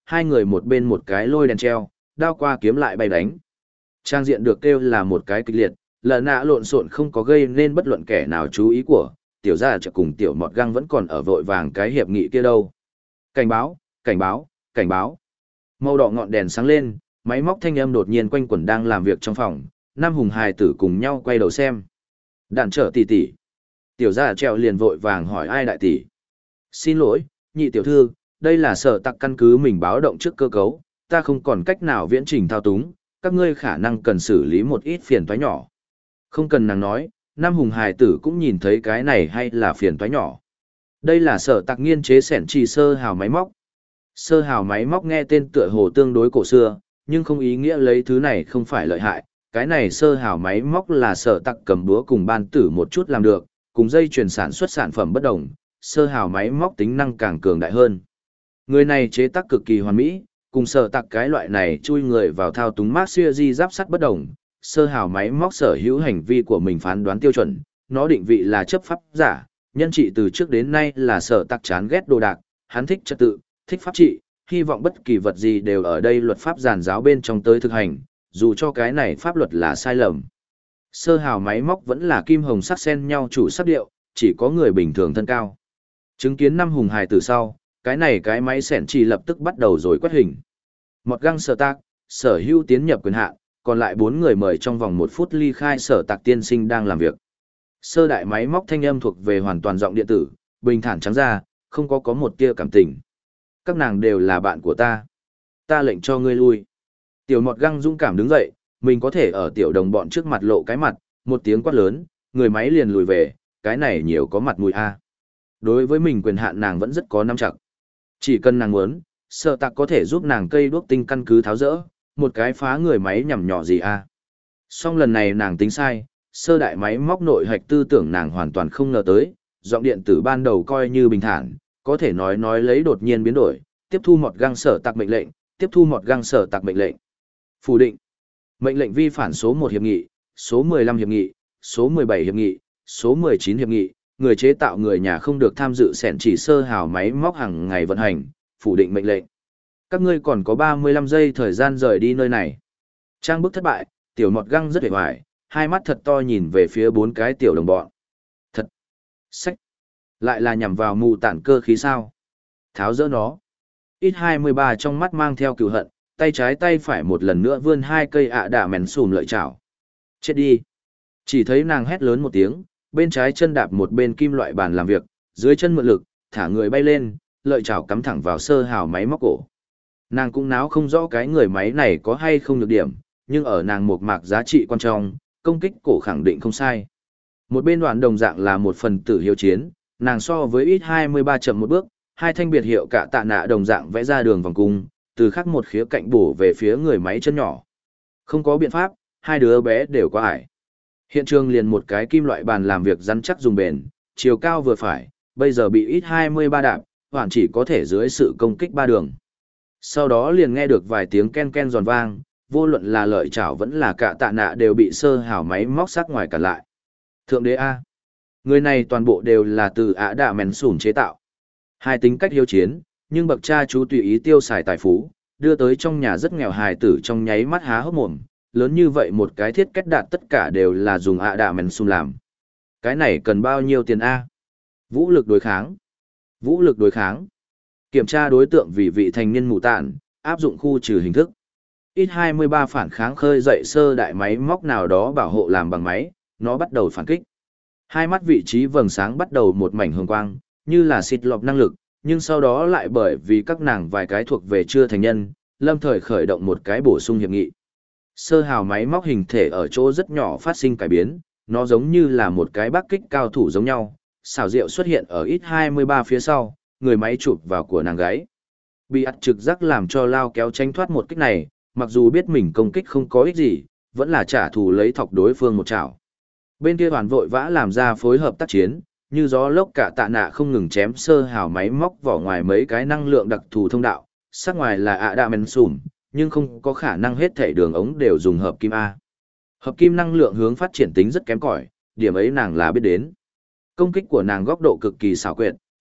hai người một bên một cái lôi đèn treo, đao qua kiếm lại bay đánh. Trang diện được kêu là một cái kịch liệt, lờ nạ lộn xộn không có gây nên bất luận kẻ nào chú ý của, tiểu gia trợ cùng tiểu mọt găng vẫn còn ở vội vàng cái hiệp nghị kia đâu. Cảnh báo, cảnh báo, cảnh báo. Màu đỏ ngọn đèn sáng lên, máy móc thanh âm đột nhiên quanh quẩn đang làm việc trong phòng, năm hùng hài tử cùng nhau quay đầu xem. Đạn trở tỷ tỷ. Tiểu gia treo liền vội vàng hỏi ai đại tỷ. Xin lỗi, nhị tiểu thư, đây là sở tặc căn cứ mình báo động trước cơ cấu, ta không còn cách nào viễn trình thao túng, các ngươi khả năng cần xử lý một ít phiền toái nhỏ. Không cần nàng nói, năm hùng hài tử cũng nhìn thấy cái này hay là phiền toái nhỏ. Đây là sở tặc nghiên chế sẻn trì sơ hào máy móc. Sơ hào máy móc nghe tên tựa hồ tương đối cổ xưa, nhưng không ý nghĩa lấy thứ này không phải lợi hại. Cái này sơ hào máy móc là sở tặc cầm búa cùng ban tử một chút làm được, cùng dây chuyển sản xuất sản phẩm bất đồng, sơ hào máy móc tính năng càng cường đại hơn. Người này chế tác cực kỳ hoàn mỹ, cùng sở tặc cái loại này chui người vào thao túng mác xuya di giáp sắt bất đồng. Sơ hào máy móc sở hữu hành vi của mình phán đoán tiêu chuẩn, nó định vị là chấp pháp giả, nhân trị từ trước đến nay là sở tặc chán ghét đồ đạc, hắn thích trật tự, thích pháp trị, hy vọng bất kỳ vật gì đều ở đây luật pháp giàn giáo bên trong tới thực hành, dù cho cái này pháp luật là sai lầm. Sơ hào máy móc vẫn là kim hồng sắc xen nhau chủ sắc điệu, chỉ có người bình thường thân cao. Chứng kiến năm hùng hài từ sau, cái này cái máy sẻn chỉ lập tức bắt đầu rồi quét hình. Một găng sở tạc, sở hữu tiến nhập quyền hạn, còn lại bốn người mời trong vòng một phút ly khai sở tạc tiên sinh đang làm việc. Sơ đại máy móc thanh âm thuộc về hoàn toàn giọng điện tử, bình thản trắng ra, không có có một tia cảm tình. Các nàng đều là bạn của ta. Ta lệnh cho ngươi lui. Tiểu mọt găng dũng cảm đứng dậy, mình có thể ở tiểu đồng bọn trước mặt lộ cái mặt, một tiếng quát lớn, người máy liền lùi về, cái này nhiều có mặt mũi a. Đối với mình quyền hạn nàng vẫn rất có nắm chặt. Chỉ cần nàng muốn, sở tạc có thể giúp nàng cây đuốc tinh căn cứ tháo rỡ, một cái phá người máy nhằm nhỏ gì a. Song lần này nàng tính sai, sơ đại máy móc nội hạch tư tưởng nàng hoàn toàn không ngờ tới, giọng điện tử ban đầu coi như bình thản, có thể nói nói lấy đột nhiên biến đổi, tiếp thu một găng sở tạc mệnh lệnh, tiếp thu một găng sở tạc mệnh lệnh. Phủ định. Mệnh lệnh vi phản số một hiệp nghị, số mười lăm hiệp nghị, số mười bảy hiệp nghị, số mười chín hiệp nghị, người chế tạo người nhà không được tham dự sẻn chỉ sơ hào máy móc hàng ngày vận hành, phủ định mệnh lệnh. Các ngươi còn có ba mươi lăm giây thời gian rời đi nơi này. Trang bức thất bại, tiểu mọt găng rất hề hoài, hai mắt thật to nhìn về phía bốn cái tiểu đồng bọn. Thật! Sách! Lại là nhằm vào mù tản cơ khí sao? Tháo dỡ nó. Ít hai mươi ba trong mắt mang theo cựu hận, tay trái tay phải một lần nữa vươn hai cây ạ đà mèn xùm lợi chảo. Chết đi! Chỉ thấy nàng hét lớn một tiếng, bên trái chân đạp một bên kim loại bàn làm việc, dưới chân mượn lực, thả người bay lên, lợi chảo cắm thẳng vào sơ hào máy móc cổ. Nàng cũng náo không rõ cái người máy này có hay không được điểm, nhưng ở nàng một mạc giá trị quan trọng, công kích cổ khẳng định không sai. Một bên đoàn đồng dạng là một phần tử hiếu chiến, nàng so với ít hai mươi ba chậm một bước, hai thanh biệt hiệu cả tạ nạ đồng dạng vẽ ra đường vòng cung, từ khắc một khía cạnh bổ về phía người máy chân nhỏ. Không có biện pháp, hai đứa bé đều quá ải. Hiện trường liền một cái kim loại bàn làm việc rắn chắc dùng bền, chiều cao vừa phải, bây giờ bị ít hai mươi ba đạp, hoàn chỉ có thể dưới sự công kích ba đường. Sau đó liền nghe được vài tiếng ken ken giòn vang, vô luận là lợi chảo vẫn là cả tạ nạ đều bị sơ hào máy móc sắc ngoài cản lại. Thượng đế A. Người này toàn bộ đều là từ ạ đạ mèn sủn chế tạo. Hai tính cách hiếu chiến, nhưng bậc cha chú tùy ý tiêu xài tài phú, đưa tới trong nhà rất nghèo hài tử trong nháy mắt há hốc mồm, lớn như vậy một cái thiết kết đạt tất cả đều là dùng ạ đạ mèn sủn làm. Cái này cần bao nhiêu tiền A? Vũ lực đối kháng. Vũ lực đối kháng. Kiểm tra đối tượng vì vị thành niên mù tạn, áp dụng khu trừ hình thức. Ít hai mươi ba phản kháng khơi dậy sơ đại máy móc nào đó bảo hộ làm bằng máy, nó bắt đầu phản kích. Hai mắt vị trí vầng sáng bắt đầu một mảnh hồng quang, như là xịt lọc năng lực, nhưng sau đó lại bởi vì các nàng vài cái thuộc về chưa thành nhân, lâm thời khởi động một cái bổ sung hiệp nghị. Sơ hào máy móc hình thể ở chỗ rất nhỏ phát sinh cải biến, nó giống như là một cái bắc kích cao thủ giống nhau, xảo diệu xuất hiện ở ít hai mươi ba phía sau, người máy chụp vào của nàng gáy. Bị ắt trực giác làm cho lao kéo tránh thoát một kích này, mặc dù biết mình công kích không có ích gì, vẫn là trả thù lấy thọc đối phương một chảo. Bên kia toàn vội vã làm ra phối hợp tác chiến, như gió lốc cả tạ nạ không ngừng chém sơ hào máy móc vỏ ngoài mấy cái năng lượng đặc thù thông đạo, sát ngoài là ạ đạ men sùm, nhưng không có khả năng hết thảy đường ống đều dùng hợp kim A. Hợp kim năng lượng hướng phát triển tính rất kém cỏi, điểm ấy nàng là biết đến. Công kích của nàng góc độ cực kỳ xảo quyệt,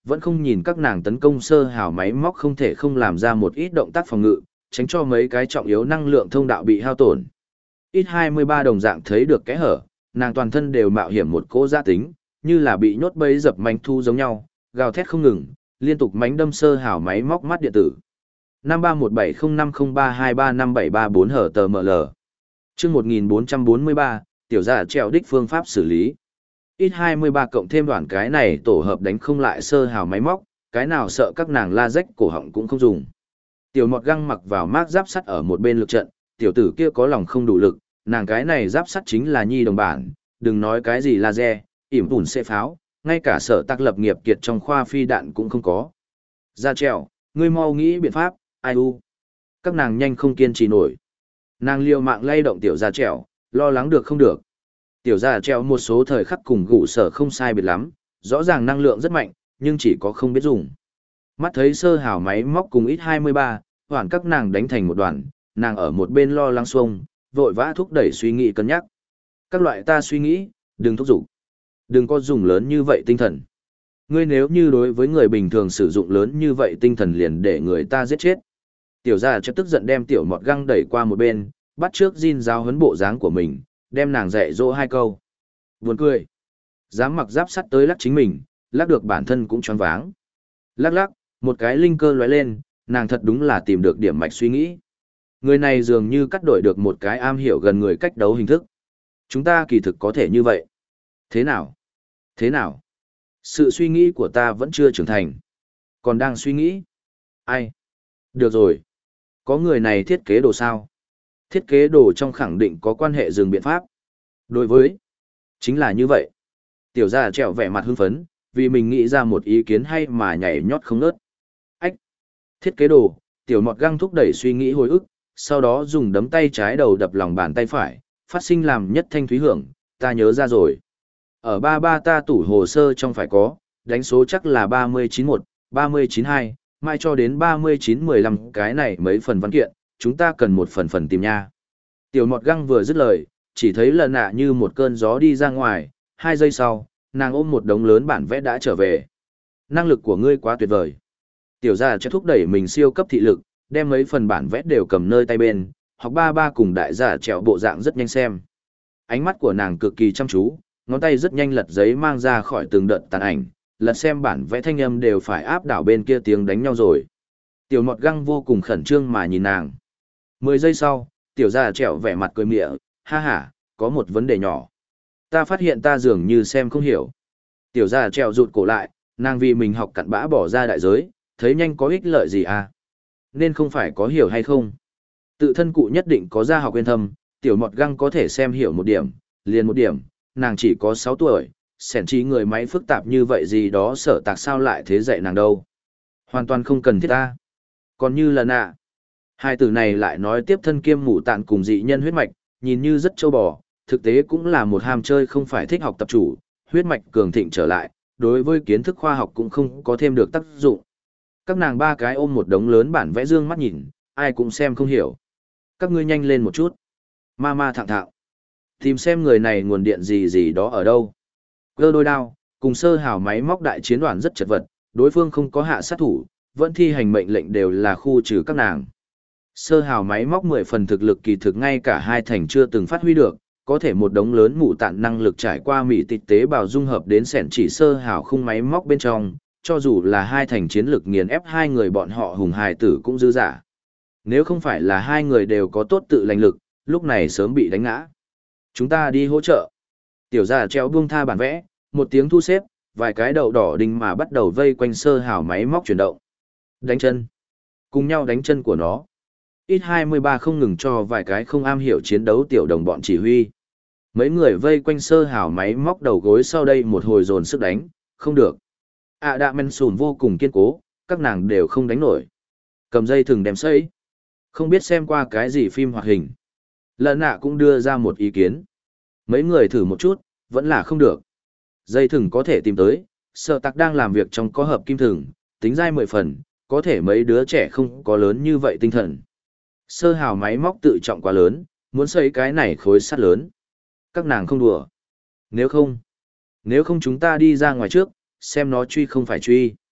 vẫn không nhìn các nàng tấn công sơ hào máy móc không thể không làm ra một ít động tác phòng ngự, tránh cho mấy cái trọng yếu năng lượng thông đạo bị hao tổn. Ít hai mươi ba đồng dạng thấy được kẽ hở, nàng toàn thân đều mạo hiểm một cỗ gia tính, như là bị nhốt bẫy dập mánh thu giống nhau, gào thét không ngừng, liên tục mánh đâm sơ hào máy móc mắt điện tử. năm ba một bảy không năm không ba hai ba năm bảy ba bốn hở tờ ml. Chương một nghìn bốn trăm bốn mươi ba, tiểu giả trèo đích phương pháp xử lý. Ít hai mươi ba cộng thêm đoạn cái này tổ hợp đánh không lại sơ hào máy móc, cái nào sợ các nàng la rách cổ họng cũng không dùng. Tiểu mọt găng mặc vào mác giáp sắt ở một bên lực trận, tiểu tử kia có lòng không đủ lực, nàng cái này giáp sắt chính là nhi đồng bản, đừng nói cái gì laser, ỉm bùn xe pháo, ngay cả sở tác lập nghiệp kiệt trong khoa phi đạn cũng không có. Ra trèo, ngươi mau nghĩ biện pháp, ai u. Các nàng nhanh không kiên trì nổi. Nàng liều mạng lay động tiểu ra trèo, lo lắng được không được. Tiểu ra trèo một số thời khắc cùng gụ sở không sai biệt lắm, rõ ràng năng lượng rất mạnh, nhưng chỉ có không biết dùng. Mắt thấy sơ hào máy móc cùng ít hai mươi ba, hoàn các nàng đánh thành một đoàn, nàng ở một bên lo lắng xuông, vội vã thúc đẩy suy nghĩ cân nhắc. Các loại ta suy nghĩ, đừng thúc giục. Đừng có dùng lớn như vậy tinh thần. Ngươi nếu như đối với người bình thường sử dụng lớn như vậy tinh thần liền để người ta giết chết. Tiểu gia chấp tức giận đem tiểu mọt găng đẩy qua một bên, bắt trước Jin giáo huấn bộ dáng của mình, đem nàng dạy dỗ hai câu. Buồn cười. Dám mặc giáp sắt tới lắc chính mình, lắc được bản thân cũng choáng váng. Lắc lắc, một cái linh cơ lóe lên, nàng thật đúng là tìm được điểm mạch suy nghĩ. Người này dường như cắt đổi được một cái am hiểu gần người cách đấu hình thức. Chúng ta kỳ thực có thể như vậy. Thế nào? Thế nào? Sự suy nghĩ của ta vẫn chưa trưởng thành. Còn đang suy nghĩ? Ai? Được rồi. Có người này thiết kế đồ sao? Thiết kế đồ trong khẳng định có quan hệ dừng biện pháp. Đối với? Chính là như vậy. Tiểu gia trèo vẻ mặt hưng phấn, vì mình nghĩ ra một ý kiến hay mà nhảy nhót không ngớt. Ách! Thiết kế đồ, tiểu mọt găng thúc đẩy suy nghĩ hồi ức, sau đó dùng đấm tay trái đầu đập lòng bàn tay phải, phát sinh làm nhất thanh thúy hưởng, ta nhớ ra rồi. Ở ba ba ta tủ hồ sơ trong phải có, đánh số chắc là ba mươi chín một, ba mươi chín hai, mai cho đến ba mươi chín mười lăm cái này mấy phần văn kiện, chúng ta cần một phần phần tìm nha. Tiểu mọt găng vừa dứt lời, chỉ thấy lần nạ như một cơn gió đi ra ngoài, hai giây sau, nàng ôm một đống lớn bản vẽ đã trở về. Năng lực của ngươi quá tuyệt vời. Tiểu gia sẽ thúc đẩy mình siêu cấp thị lực, đem mấy phần bản vẽ đều cầm nơi tay bên, học ba ba cùng đại gia trèo bộ dạng rất nhanh xem. Ánh mắt của nàng cực kỳ chăm chú, ngón tay rất nhanh lật giấy mang ra khỏi từng đợt tàn ảnh, lật xem bản vẽ thanh âm đều phải áp đảo bên kia tiếng đánh nhau rồi. Tiểu mọt găng vô cùng khẩn trương mà nhìn nàng. Mười giây sau, tiểu gia trèo vẻ mặt cười mịa, ha ha, có một vấn đề nhỏ. Ta phát hiện ta dường như xem không hiểu. Tiểu gia trèo rụt cổ lại, nàng vì mình học cặn bã bỏ ra đại giới, thấy nhanh có ích lợi gì à? Nên không phải có hiểu hay không? Tự thân cụ nhất định có gia học quyên thâm, tiểu mọt găng có thể xem hiểu một điểm, liền một điểm, nàng chỉ có sáu tuổi, sẻn trí người máy phức tạp như vậy gì đó sở tạc sao lại thế dạy nàng đâu. Hoàn toàn không cần thiết ta. Còn như lần ạ, hai từ này lại nói tiếp thân kiêm mủ tạn cùng dị nhân huyết mạch, nhìn như rất trâu bò, thực tế cũng là một ham chơi không phải thích học tập chủ, huyết mạch cường thịnh trở lại, đối với kiến thức khoa học cũng không có thêm được tác dụng. Các nàng ba cái ôm một đống lớn bản vẽ dương mắt nhìn, ai cũng xem không hiểu. Các ngươi nhanh lên một chút. Ma ma thẳng thạo. Tìm xem người này nguồn điện gì gì đó ở đâu. Cơ đôi đao, cùng sơ hào máy móc đại chiến đoàn rất chật vật, đối phương không có hạ sát thủ, vẫn thi hành mệnh lệnh đều là khu trừ các nàng. Sơ hào máy móc mười phần thực lực kỳ thực ngay cả hai thành chưa từng phát huy được, có thể một đống lớn mụ tạn năng lực trải qua mỹ tịch tế bào dung hợp đến sẻn chỉ sơ hào khung máy móc bên trong, cho dù là hai thành chiến lực nghiền ép hai người bọn họ hùng hài tử cũng dư giả. Nếu không phải là hai người đều có tốt tự lành lực, lúc này sớm bị đánh ngã. Chúng ta đi hỗ trợ. Tiểu gia treo buông tha bản vẽ, một tiếng thu xếp, vài cái đậu đỏ đinh mà bắt đầu vây quanh sơ hào máy móc chuyển động. Đánh chân. Cùng nhau đánh chân của nó. Ít hai mươi ba không ngừng cho vài cái không am hiểu chiến đấu tiểu đồng bọn chỉ huy. Mấy người vây quanh sơ hào máy móc đầu gối sau đây một hồi dồn sức đánh, không được. À đạ men sùn vô cùng kiên cố, các nàng đều không đánh nổi. Cầm dây thừng đem xây. Không biết xem qua cái gì phim hoạt hình. Lần nạ cũng đưa ra một ý kiến. Mấy người thử một chút, vẫn là không được. Dây thừng có thể tìm tới, sợ tặc đang làm việc trong có hợp kim thừng, tính dai mười phần, có thể mấy đứa trẻ không có lớn như vậy tinh thần. Sơ hào máy móc tự trọng quá lớn, muốn xây cái này khối sắt lớn. Các nàng không đùa. Nếu không, nếu không chúng ta đi ra ngoài trước, xem nó truy không phải truy.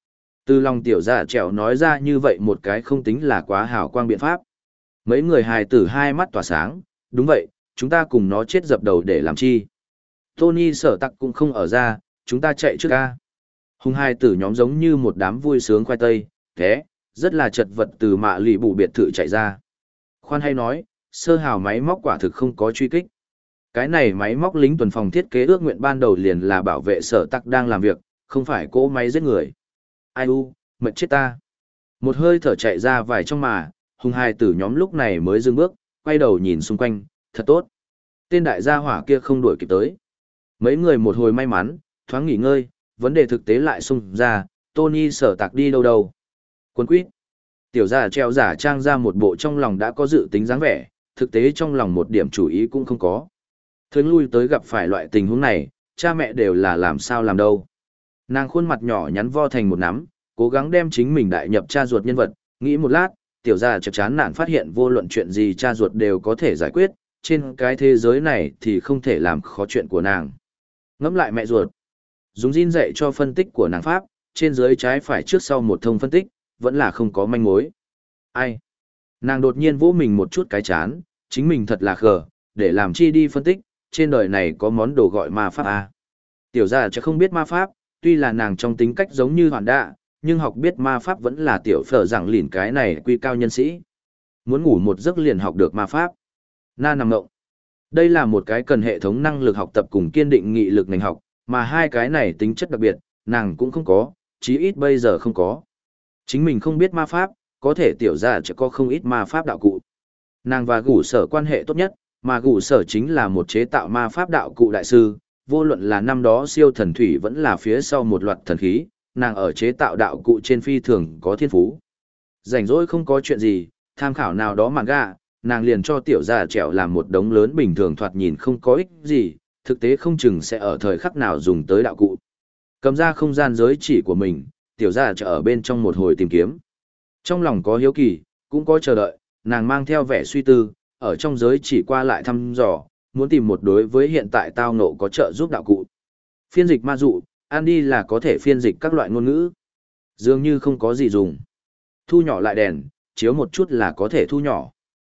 Từ lòng tiểu dạ trèo nói ra như vậy một cái không tính là quá hào quang biện pháp. Mấy người hài tử hai mắt tỏa sáng, đúng vậy, chúng ta cùng nó chết dập đầu để làm chi. Tony sở tặc cũng không ở ra, chúng ta chạy trước ca. Hùng hai tử nhóm giống như một đám vui sướng khoai tây, thế, rất là chật vật từ mạ lì bù biệt thự chạy ra. Khoan hay nói, sơ hào máy móc quả thực không có truy kích. Cái này máy móc lính tuần phòng thiết kế ước nguyện ban đầu liền là bảo vệ sở tặc đang làm việc, không phải cỗ máy giết người. Ai u, mệt chết ta. Một hơi thở chạy ra vài trong mà, hùng hai tử nhóm lúc này mới dừng bước, quay đầu nhìn xung quanh, thật tốt. Tên đại gia hỏa kia không đuổi kịp tới. Mấy người một hồi may mắn, thoáng nghỉ ngơi, vấn đề thực tế lại xung ra, Tony sở tạc đi đâu đâu. Quân quýt. Tiểu gia treo giả trang ra một bộ trong lòng đã có dự tính dáng vẻ, thực tế trong lòng một điểm chủ ý cũng không có. Thường lui tới gặp phải loại tình huống này, cha mẹ đều là làm sao làm đâu. Nàng khuôn mặt nhỏ nhắn vo thành một nắm, cố gắng đem chính mình đại nhập cha ruột nhân vật, nghĩ một lát, tiểu gia chợt chán nản phát hiện vô luận chuyện gì cha ruột đều có thể giải quyết, trên cái thế giới này thì không thể làm khó chuyện của nàng. Ngẫm lại mẹ ruột. Dùng Jin dạy cho phân tích của nàng Pháp, trên dưới trái phải trước sau một thông phân tích, vẫn là không có manh mối. Ai? Nàng đột nhiên vỗ mình một chút cái chán, chính mình thật là khờ, để làm chi đi phân tích, trên đời này có món đồ gọi ma Pháp à. Tiểu gia chắc không biết ma Pháp, tuy là nàng trong tính cách giống như hoàn đạ, nhưng học biết ma Pháp vẫn là tiểu phở rằng lỉn cái này quy cao nhân sĩ. Muốn ngủ một giấc liền học được ma Pháp. Na nằm ngộng. Đây là một cái cần hệ thống năng lực học tập cùng kiên định nghị lực ngành học, mà hai cái này tính chất đặc biệt, nàng cũng không có, chí ít bây giờ không có. Chính mình không biết ma Pháp, có thể tiểu ra sẽ có không ít ma Pháp đạo cụ. Nàng và gủ sở quan hệ tốt nhất, mà gủ sở chính là một chế tạo ma Pháp đạo cụ đại sư, vô luận là năm đó siêu thần thủy vẫn là phía sau một loạt thần khí, nàng ở chế tạo đạo cụ trên phi thường có thiên phú. Rảnh rỗi không có chuyện gì, tham khảo nào đó mà gạ, nàng liền cho tiểu gia trèo làm một đống lớn bình thường thoạt nhìn không có ích gì, thực tế không chừng sẽ ở thời khắc nào dùng tới đạo cụ. Cầm ra không gian giới chỉ của mình, tiểu gia trèo ở bên trong một hồi tìm kiếm. Trong lòng có hiếu kỳ, cũng có chờ đợi, nàng mang theo vẻ suy tư, ở trong giới chỉ qua lại thăm dò, muốn tìm một đối với hiện tại tao ngộ có trợ giúp đạo cụ. Phiên dịch ma dụ, Andy là có thể phiên dịch các loại ngôn ngữ. Dường như không có gì dùng. Thu nhỏ lại đèn, chiếu một chút là có thể thu nhỏ.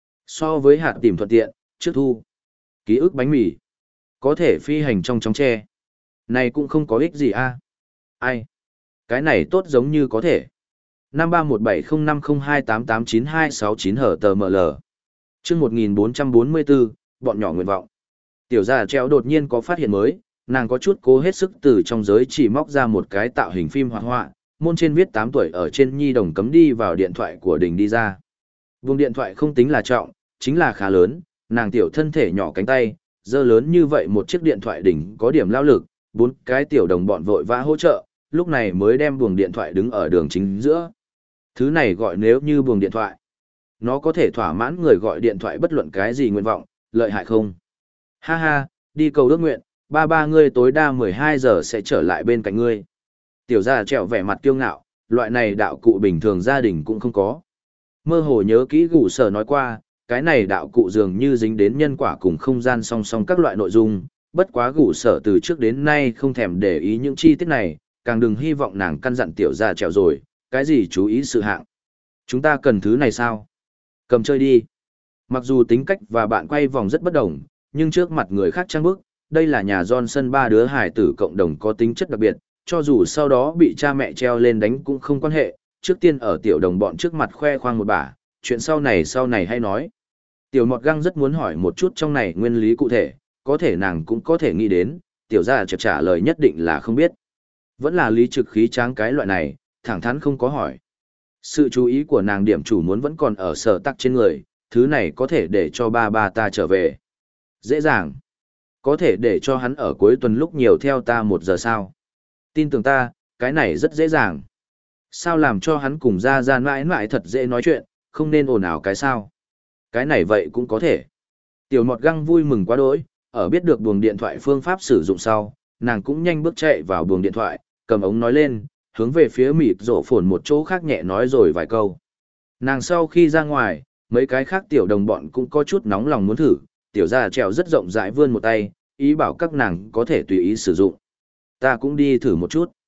So với hạt tìm thuận tiện, trước thu. Ký ức bánh mì. Có thể phi hành trong chóng tre. Này cũng không có ích gì a. Ai? Cái này tốt giống như có thể. năm ba một bảy không năm không hai tám tám chín hai sáu chín hở tờ ml. Chương một nghìn bốn trăm bốn mươi bốn, bọn nhỏ nguyện vọng. Tiểu gia treo đột nhiên có phát hiện mới, nàng có chút cố hết sức từ trong giới chỉ móc ra một cái tạo hình phim hoạt họa, môn trên viết tám tuổi ở trên nhi đồng cấm đi vào điện thoại của đình đi ra. Vùng điện thoại không tính là trọng, chính là khá lớn, nàng tiểu thân thể nhỏ cánh tay, dơ lớn như vậy một chiếc điện thoại đỉnh có điểm lao lực, bốn cái tiểu đồng bọn vội vã hỗ trợ, lúc này mới đem buồng điện thoại đứng ở đường chính giữa. Thứ này gọi nếu như buồng điện thoại. Nó có thể thỏa mãn người gọi điện thoại bất luận cái gì nguyện vọng, lợi hại không? Ha ha, đi cầu ước nguyện, ba ba ngươi tối đa mười hai giờ sẽ trở lại bên cạnh ngươi. Tiểu gia trẹo vẻ mặt kiêu ngạo, loại này đạo cụ bình thường gia đình cũng không có. Mơ hồ nhớ kỹ gủ sở nói qua, cái này đạo cụ dường như dính đến nhân quả cùng không gian song song các loại nội dung, bất quá gủ sở từ trước đến nay không thèm để ý những chi tiết này, càng đừng hy vọng nàng căn dặn tiểu gia trẹo rồi, cái gì chú ý sự hạng. Chúng ta cần thứ này sao? Cầm chơi đi. Mặc dù tính cách và bạn quay vòng rất bất đồng, nhưng trước mặt người khác trang bức, đây là nhà Johnson ba đứa hải tử cộng đồng có tính chất đặc biệt, cho dù sau đó bị cha mẹ treo lên đánh cũng không quan hệ, trước tiên ở tiểu đồng bọn trước mặt khoe khoang một bả, chuyện sau này sau này hay nói. Tiểu Mọt Găng rất muốn hỏi một chút trong này nguyên lý cụ thể, có thể nàng cũng có thể nghĩ đến, tiểu gia chợt trả lời nhất định là không biết. Vẫn là lý trực khí tráng cái loại này, thẳng thắn không có hỏi. Sự chú ý của nàng điểm chủ muốn vẫn còn ở sở tắc trên người, thứ này có thể để cho ba ba ta trở về. Dễ dàng. Có thể để cho hắn ở cuối tuần lúc nhiều theo ta một giờ sao. Tin tưởng ta, cái này rất dễ dàng. Sao làm cho hắn cùng ra ra mãi mãi thật dễ nói chuyện, không nên ồn ào cái sao. Cái này vậy cũng có thể. Tiểu Mọt Găng vui mừng quá đỗi, ở biết được buồng điện thoại phương pháp sử dụng sau, nàng cũng nhanh bước chạy vào buồng điện thoại, cầm ống nói lên, hướng về phía mịt rổ phồn một chỗ khác nhẹ nói rồi vài câu. Nàng sau khi ra ngoài, mấy cái khác tiểu đồng bọn cũng có chút nóng lòng muốn thử, tiểu gia trèo rất rộng rãi vươn một tay, ý bảo các nàng có thể tùy ý sử dụng. Ta cũng đi thử một chút.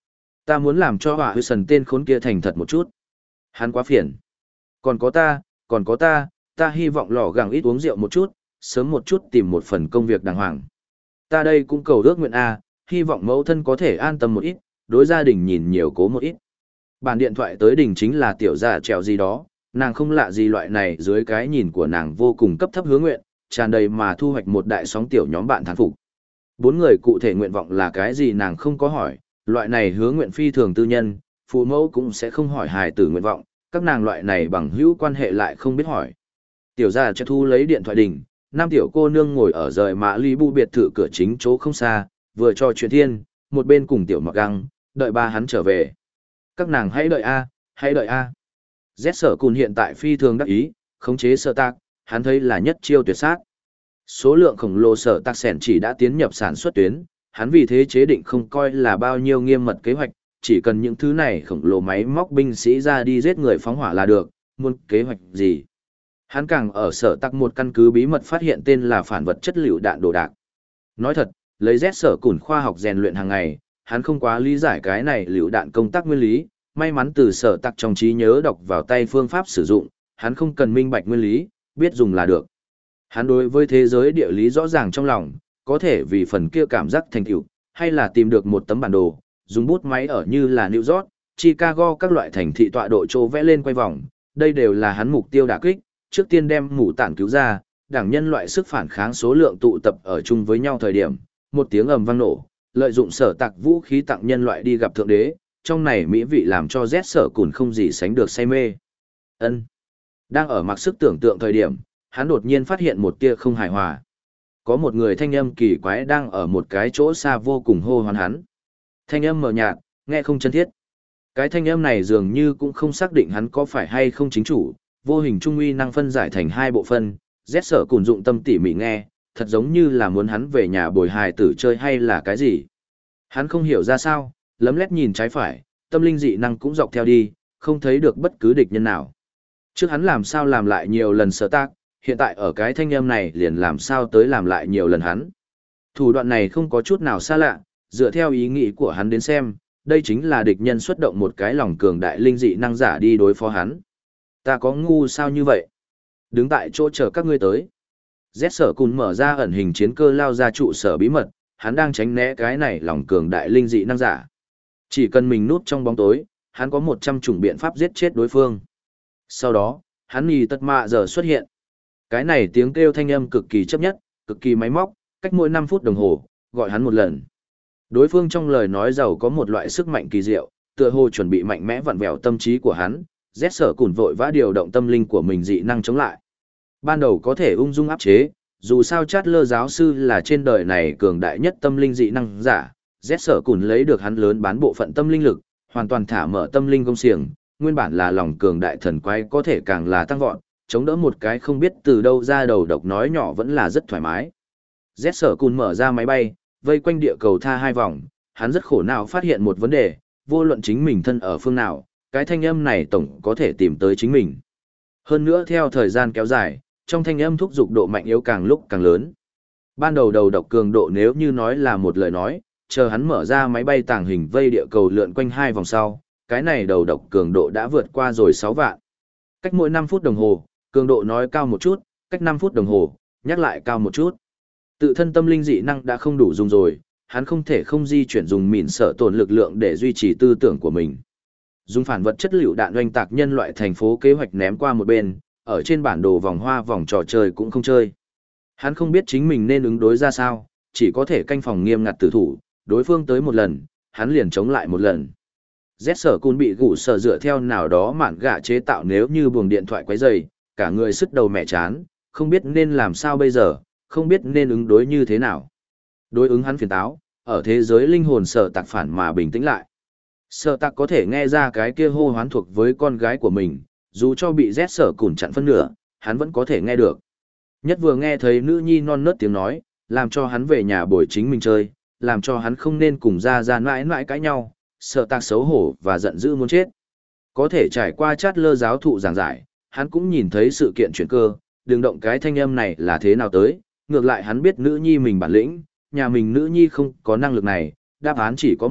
Ta muốn làm cho họa hư sần tên khốn kia thành thật một chút. Hắn quá phiền. Còn có ta, còn có ta, ta hy vọng lò gàng ít uống rượu một chút, sớm một chút tìm một phần công việc đàng hoàng. Ta đây cũng cầu ước nguyện A, hy vọng mẫu thân có thể an tâm một ít, đối gia đình nhìn nhiều cố một ít. Bàn điện thoại tới đỉnh chính là tiểu gia trèo gì đó, nàng không lạ gì loại này dưới cái nhìn của nàng vô cùng cấp thấp hứa nguyện, tràn đầy mà thu hoạch một đại sóng tiểu nhóm bạn thán phục. Bốn người cụ thể nguyện vọng là cái gì nàng không có hỏi, loại này hứa nguyện phi thường tư nhân, phụ mẫu cũng sẽ không hỏi hài tử nguyện vọng, các nàng loại này bằng hữu quan hệ lại không biết hỏi. Tiểu gia cho thu lấy điện thoại đỉnh, năm tiểu cô nương ngồi ở rời mã ly bu biệt thự cửa chính chỗ không xa, vừa cho chuyện thiên, một bên cùng tiểu mặc găng, đợi ba hắn trở về. Các nàng hãy đợi a, hãy đợi a. Z sở cùn hiện tại phi thường đắc ý, khống chế sở tạc, hắn thấy là nhất chiêu tuyệt sát. Số lượng khổng lồ sở tạc sẻn chỉ đã tiến nhập sản xuất tuyến, hắn vì thế chế định không coi là bao nhiêu nghiêm mật kế hoạch, chỉ cần những thứ này khổng lồ máy móc binh sĩ ra đi giết người phóng hỏa là được, muốn kế hoạch gì. Hắn càng ở sở tạc một căn cứ bí mật phát hiện tên là phản vật chất liệu đạn đồ đạc. Nói thật, lấy Z sở cùn khoa học rèn luyện hàng ngày, hắn không quá lý giải cái này liệu đạn công tác nguyên lý, may mắn từ sở tạc trong trí nhớ đọc vào tay phương pháp sử dụng, hắn không cần minh bạch nguyên lý, biết dùng là được. Hắn đối với thế giới địa lý rõ ràng trong lòng, có thể vì phần kia cảm giác thành tựu, hay là tìm được một tấm bản đồ, dùng bút máy ở như là New York, Chicago các loại thành thị tọa độ chỗ vẽ lên quay vòng, đây đều là hắn mục tiêu đả kích, trước tiên đem mũ tản cứu ra, đảng nhân loại sức phản kháng số lượng tụ tập ở chung với nhau thời điểm, một tiếng ầm vang nổ, lợi dụng sở tạc vũ khí tặng nhân loại đi gặp thượng đế, trong này mỹ vị làm cho Z sở cùn không gì sánh được say mê. Ân. Đang ở mặc sức tưởng tượng thời điểm, hắn đột nhiên phát hiện một tia không hài hòa. Có một người thanh âm kỳ quái đang ở một cái chỗ xa vô cùng hô hoán hắn. Thanh âm mờ nhạt, nghe không chân thiết. Cái thanh âm này dường như cũng không xác định hắn có phải hay không chính chủ, vô hình trung uy năng phân giải thành hai bộ phân, Z sở cùn dụng tâm tỉ mỉ nghe, thật giống như là muốn hắn về nhà bồi hài tử chơi hay là cái gì. Hắn không hiểu ra sao, lấm lét nhìn trái phải, tâm linh dị năng cũng dọc theo đi, không thấy được bất cứ địch nhân nào. Trước hắn làm sao làm lại nhiều lần sở tác, hiện tại ở cái thanh âm này liền làm sao tới làm lại nhiều lần hắn. Thủ đoạn này không có chút nào xa lạ, dựa theo ý nghĩ của hắn đến xem, đây chính là địch nhân xuất động một cái lòng cường đại linh dị năng giả đi đối phó hắn. Ta có ngu sao như vậy? Đứng tại chỗ chờ các ngươi tới. Z sở cùng mở ra ẩn hình chiến cơ lao ra trụ sở bí mật, hắn đang tránh né cái này lòng cường đại linh dị năng giả. Chỉ cần mình núp trong bóng tối, hắn có một trăm chủng biện pháp giết chết đối phương. Sau đó, hắn nhì tật mạ giờ xuất hiện. Cái này tiếng kêu thanh âm cực kỳ chấp nhất, cực kỳ máy móc, cách mỗi năm phút đồng hồ, gọi hắn một lần. Đối phương trong lời nói giàu có một loại sức mạnh kỳ diệu, tựa hồ chuẩn bị mạnh mẽ vặn vẹo tâm trí của hắn, Z sở cùn vội vã điều động tâm linh của mình dị năng chống lại. Ban đầu có thể ung dung áp chế, dù sao chát lơ giáo sư là trên đời này cường đại nhất tâm linh dị năng giả, Z sở cùn lấy được hắn lớn bán bộ phận tâm linh lực, hoàn toàn thả mở tâm linh công xiềng, nguyên bản là lòng cường đại thần quái có thể càng là tăng vọt, chống đỡ một cái không biết từ đâu ra đầu độc nói nhỏ vẫn là rất thoải mái. Z sở cùn mở ra máy bay, vây quanh địa cầu tha hai vòng, hắn rất khổ não phát hiện một vấn đề, vô luận chính mình thân ở phương nào, cái thanh âm này tổng có thể tìm tới chính mình. Hơn nữa theo thời gian kéo dài, trong thanh âm thúc giục độ mạnh yếu càng lúc càng lớn. Ban đầu đầu độc cường độ nếu như nói là một lời nói, chờ hắn mở ra máy bay tàng hình vây địa cầu lượn quanh hai vòng sau, cái này đầu độc cường độ đã vượt qua rồi sáu vạn. Cách mỗi năm phút đồng hồ, cường độ nói cao một chút, cách năm phút đồng hồ, nhắc lại cao một chút. Tự thân tâm linh dị năng đã không đủ dùng rồi, hắn không thể không di chuyển dùng mìn sở tổn lực lượng để duy trì tư tưởng của mình. Dùng phản vật chất liệu đạn oanh tạc nhân loại thành phố kế hoạch ném qua một bên, ở trên bản đồ vòng hoa vòng trò chơi cũng không chơi. Hắn không biết chính mình nên ứng đối ra sao, chỉ có thể canh phòng nghiêm ngặt tử thủ, đối phương tới một lần, hắn liền chống lại một lần. Z sở cun bị gụ sở dựa theo nào đó mạn gạ chế tạo nếu như buồng điện thoại quấy rầy, cả người sứt đầu mẹ chán, không biết nên làm sao bây giờ, không biết nên ứng đối như thế nào. Đối ứng hắn phiền táo, ở thế giới linh hồn sở tạc phản mà bình tĩnh lại. Sở tạc có thể nghe ra cái kia hô hoán thuộc với con gái của mình, dù cho bị Z sở cùn chặn phân nửa, hắn vẫn có thể nghe được. Nhất vừa nghe thấy nữ nhi non nớt tiếng nói, làm cho hắn về nhà bồi chính mình chơi, làm cho hắn không nên cùng ra ra mãi mãi cãi nhau, sợ tạc xấu hổ và giận dữ muốn chết. Có thể trải qua chát lơ giáo thụ giảng giải, hắn cũng nhìn thấy sự kiện chuyển cơ, đừng động cái thanh âm này là thế nào tới, ngược lại hắn biết nữ nhi mình bản lĩnh, nhà mình nữ nhi không có năng lực này, đáp án chỉ có một,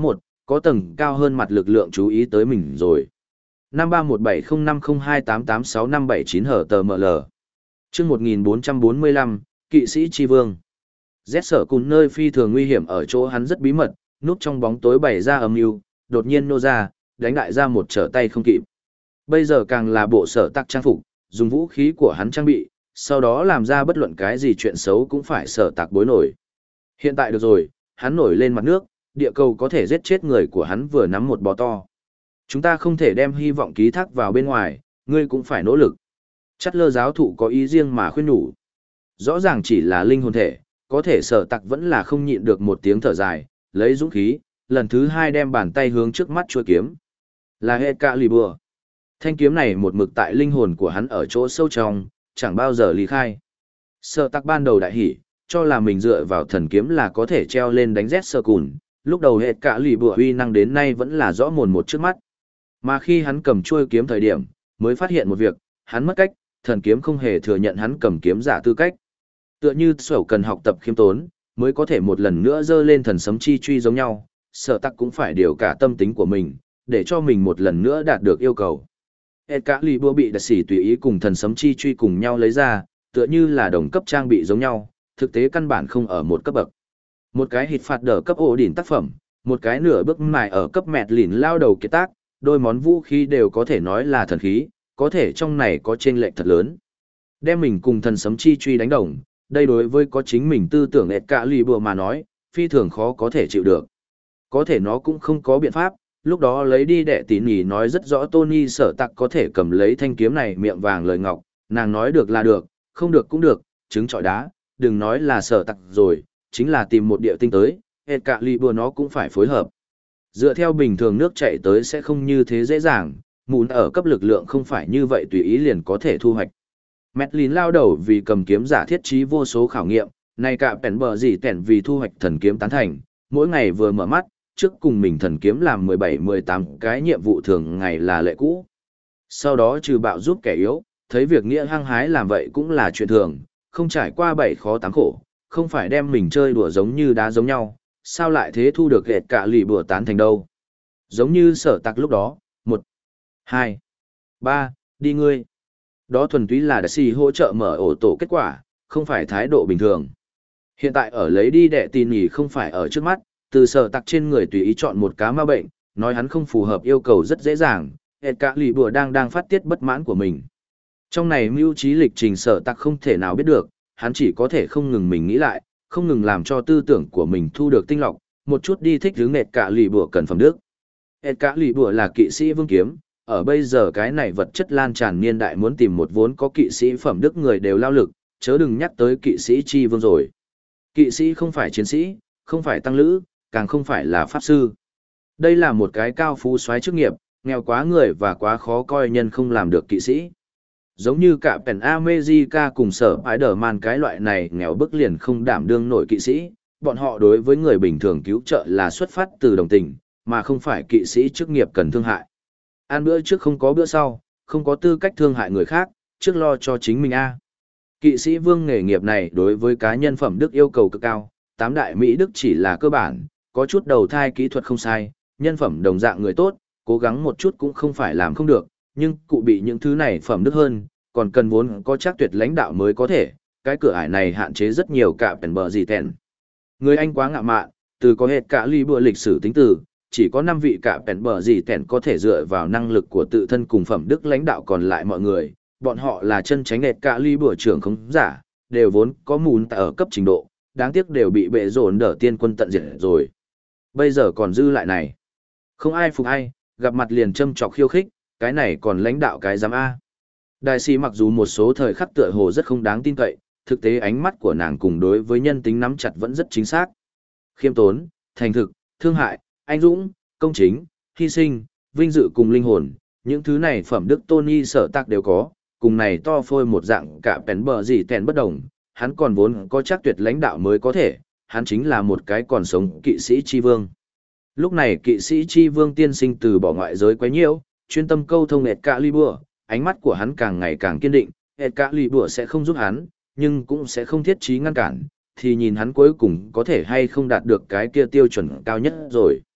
có tầng cao hơn mặt lực lượng chú ý tới mình rồi. năm ba một bảy không năm không hai tám tám sáu năm bảy chín hở tờ ml. Chương một nghìn bốn trăm bốn mươi lăm, Kỵ sĩ Chi Vương. Z sở cùng nơi phi thường nguy hiểm ở chỗ hắn rất bí mật, núp trong bóng tối bày ra âm mưu, đột nhiên nô ra, đánh đại ra một trở tay không kịp. Bây giờ càng là bộ sở tắc trang phục, dùng vũ khí của hắn trang bị, sau đó làm ra bất luận cái gì chuyện xấu cũng phải sở tạc bối nổi. Hiện tại được rồi, hắn nổi lên mặt nước, địa cầu có thể giết chết người của hắn vừa nắm một bò to. Chúng ta không thể đem hy vọng ký thác vào bên ngoài, ngươi cũng phải nỗ lực. Chắt lơ giáo thụ có ý riêng mà khuyên nhủ. Rõ ràng chỉ là linh hồn thể, có thể sở tặc vẫn là không nhịn được một tiếng thở dài, lấy dũng khí, lần thứ hai đem bàn tay hướng trước mắt chuôi kiếm. Là Excalibur. Thanh kiếm này một mực tại linh hồn của hắn ở chỗ sâu trong, chẳng bao giờ ly khai. Sở tặc ban đầu đại hỉ, cho là mình dựa vào thần kiếm là có thể treo lên đánh rét sơ cùn, lúc đầu Excalibur uy năng đến nay vẫn là rõ mồn một trước mắt. Mà khi hắn cầm chuôi kiếm thời điểm, mới phát hiện một việc, hắn mất cách, thần kiếm không hề thừa nhận hắn cầm kiếm giả tư cách. Tựa như Sẩu cần học tập khiêm tốn, mới có thể một lần nữa dơ lên thần sấm chi truy giống nhau, Sở tặc cũng phải điều cả tâm tính của mình, để cho mình một lần nữa đạt được yêu cầu. Excalibur bị đặc sĩ tùy ý cùng thần sấm chi truy cùng nhau lấy ra, tựa như là đồng cấp trang bị giống nhau, thực tế căn bản không ở một cấp bậc. Một cái hít phạt đỡ cấp ổ đỉnh tác phẩm, một cái nửa bước mài ở cấp mẹt lìn lao đầu kiệt tác, đôi món vũ khí đều có thể nói là thần khí, có thể trong này có chênh lệch thật lớn. Đem mình cùng thần sấm chi truy đánh đồng, đây đối với có chính mình tư tưởng Excalibur mà nói, phi thường khó có thể chịu được. Có thể nó cũng không có biện pháp, lúc đó lấy đi đệ tỉ nhỉ nói rất rõ Tony Sở tặc có thể cầm lấy thanh kiếm này miệng vàng lời ngọc, nàng nói được là được, không được cũng được, trứng trọi đá, đừng nói là Sở tặc rồi, chính là tìm một địa tinh tới, Excalibur nó cũng phải phối hợp. Dựa theo bình thường nước chảy tới sẽ không như thế dễ dàng, mụn ở cấp lực lượng không phải như vậy tùy ý liền có thể thu hoạch. Medlin lao đầu vì cầm kiếm giả thiết trí vô số khảo nghiệm, này cả bèn bờ gì tẻn vì thu hoạch thần kiếm tán thành, mỗi ngày vừa mở mắt, trước cùng mình thần kiếm làm mười bảy mười tám cái nhiệm vụ thường ngày là lệ cũ. Sau đó trừ bạo giúp kẻ yếu, thấy việc nghĩa hăng hái làm vậy cũng là chuyện thường, không trải qua bảy khó tám khổ, không phải đem mình chơi đùa giống như đá giống nhau, sao lại thế thu được gẹt cả lì bùa tán thành đâu. Giống như Sở tặc lúc đó, một, hai, ba, đi ngươi. Đó thuần túy là đặc sĩ hỗ trợ mở ổ tổ kết quả, không phải thái độ bình thường. Hiện tại ở lấy đi đệ tin nhỉ không phải ở trước mắt, từ Sở tặc trên người tùy ý chọn một cá ma bệnh, nói hắn không phù hợp yêu cầu rất dễ dàng, hệt cả lì bùa đang đang phát tiết bất mãn của mình. Trong này mưu trí lịch trình Sở tặc không thể nào biết được, hắn chỉ có thể không ngừng mình nghĩ lại, không ngừng làm cho tư tưởng của mình thu được tinh lọc, một chút đi thích hướng hệt cả lì bùa cần phẩm đức. Hệt cả lì bùa là kỵ sĩ vương kiếm. Ở bây giờ cái này vật chất lan tràn niên đại muốn tìm một vốn có kỵ sĩ phẩm đức người đều lao lực, chớ đừng nhắc tới kỵ sĩ chi vương rồi. Kỵ sĩ không phải chiến sĩ, không phải tăng lữ, càng không phải là pháp sư. Đây là một cái cao phú soái chức nghiệp, nghèo quá người và quá khó coi nhân không làm được kỵ sĩ. Giống như cả Pen America cùng Sở Spider-Man cái loại này nghèo bức liền không đảm đương nổi kỵ sĩ, bọn họ đối với người bình thường cứu trợ là xuất phát từ đồng tình, mà không phải kỵ sĩ chức nghiệp cần thương hại. Ăn bữa trước không có bữa sau, không có tư cách thương hại người khác, trước lo cho chính mình a. Kỵ sĩ vương nghề nghiệp này đối với cá nhân phẩm đức yêu cầu cực cao, tám đại mỹ đức chỉ là cơ bản, có chút đầu thai kỹ thuật không sai, nhân phẩm đồng dạng người tốt, cố gắng một chút cũng không phải làm không được, nhưng cụ bị những thứ này phẩm đức hơn, còn cần vốn có chắc tuyệt lãnh đạo mới có thể, cái cửa ải này hạn chế rất nhiều cả bèn bờ gì tèn. Người Anh quá ngạo mạn, từ có hệt cả ly bữa lịch sử tính từ, chỉ có năm vị cả bèn bờ gì tèn có thể dựa vào năng lực của tự thân cùng phẩm đức lãnh đạo còn lại mọi người, bọn họ là chân tránh hệt cả ly bữa trưởng không giả, đều vốn có mùn ở cấp trình độ, đáng tiếc đều bị bệ rồn đỡ tiên quân tận diệt rồi. Bây giờ còn dư lại này. Không ai phục ai, gặp mặt liền châm chọc khiêu khích, cái này còn lãnh đạo cái giám A. Đại sĩ mặc dù một số thời khắc tựa hồ rất không đáng tin cậy, thực tế ánh mắt của nàng cùng đối với nhân tính nắm chặt vẫn rất chính xác. Khiêm tốn, thành thực, thương hại, anh dũng, công chính, hy sinh, vinh dự cùng linh hồn, những thứ này phẩm đức Tony Sở tạc đều có, cùng này to phôi một dạng cả bèn bờ gì tèn bất đồng, hắn còn vốn có chắc tuyệt lãnh đạo mới có thể, hắn chính là một cái còn sống kỵ sĩ chi vương. Lúc này kỵ sĩ chi vương tiên sinh từ bỏ ngoại giới quấy nhiễu, chuyên tâm câu thông Excalibur, ánh mắt của hắn càng ngày càng kiên định, Excalibur sẽ không giúp hắn, nhưng cũng sẽ không thiết trí ngăn cản, thì nhìn hắn cuối cùng có thể hay không đạt được cái kia tiêu chuẩn cao nhất rồi.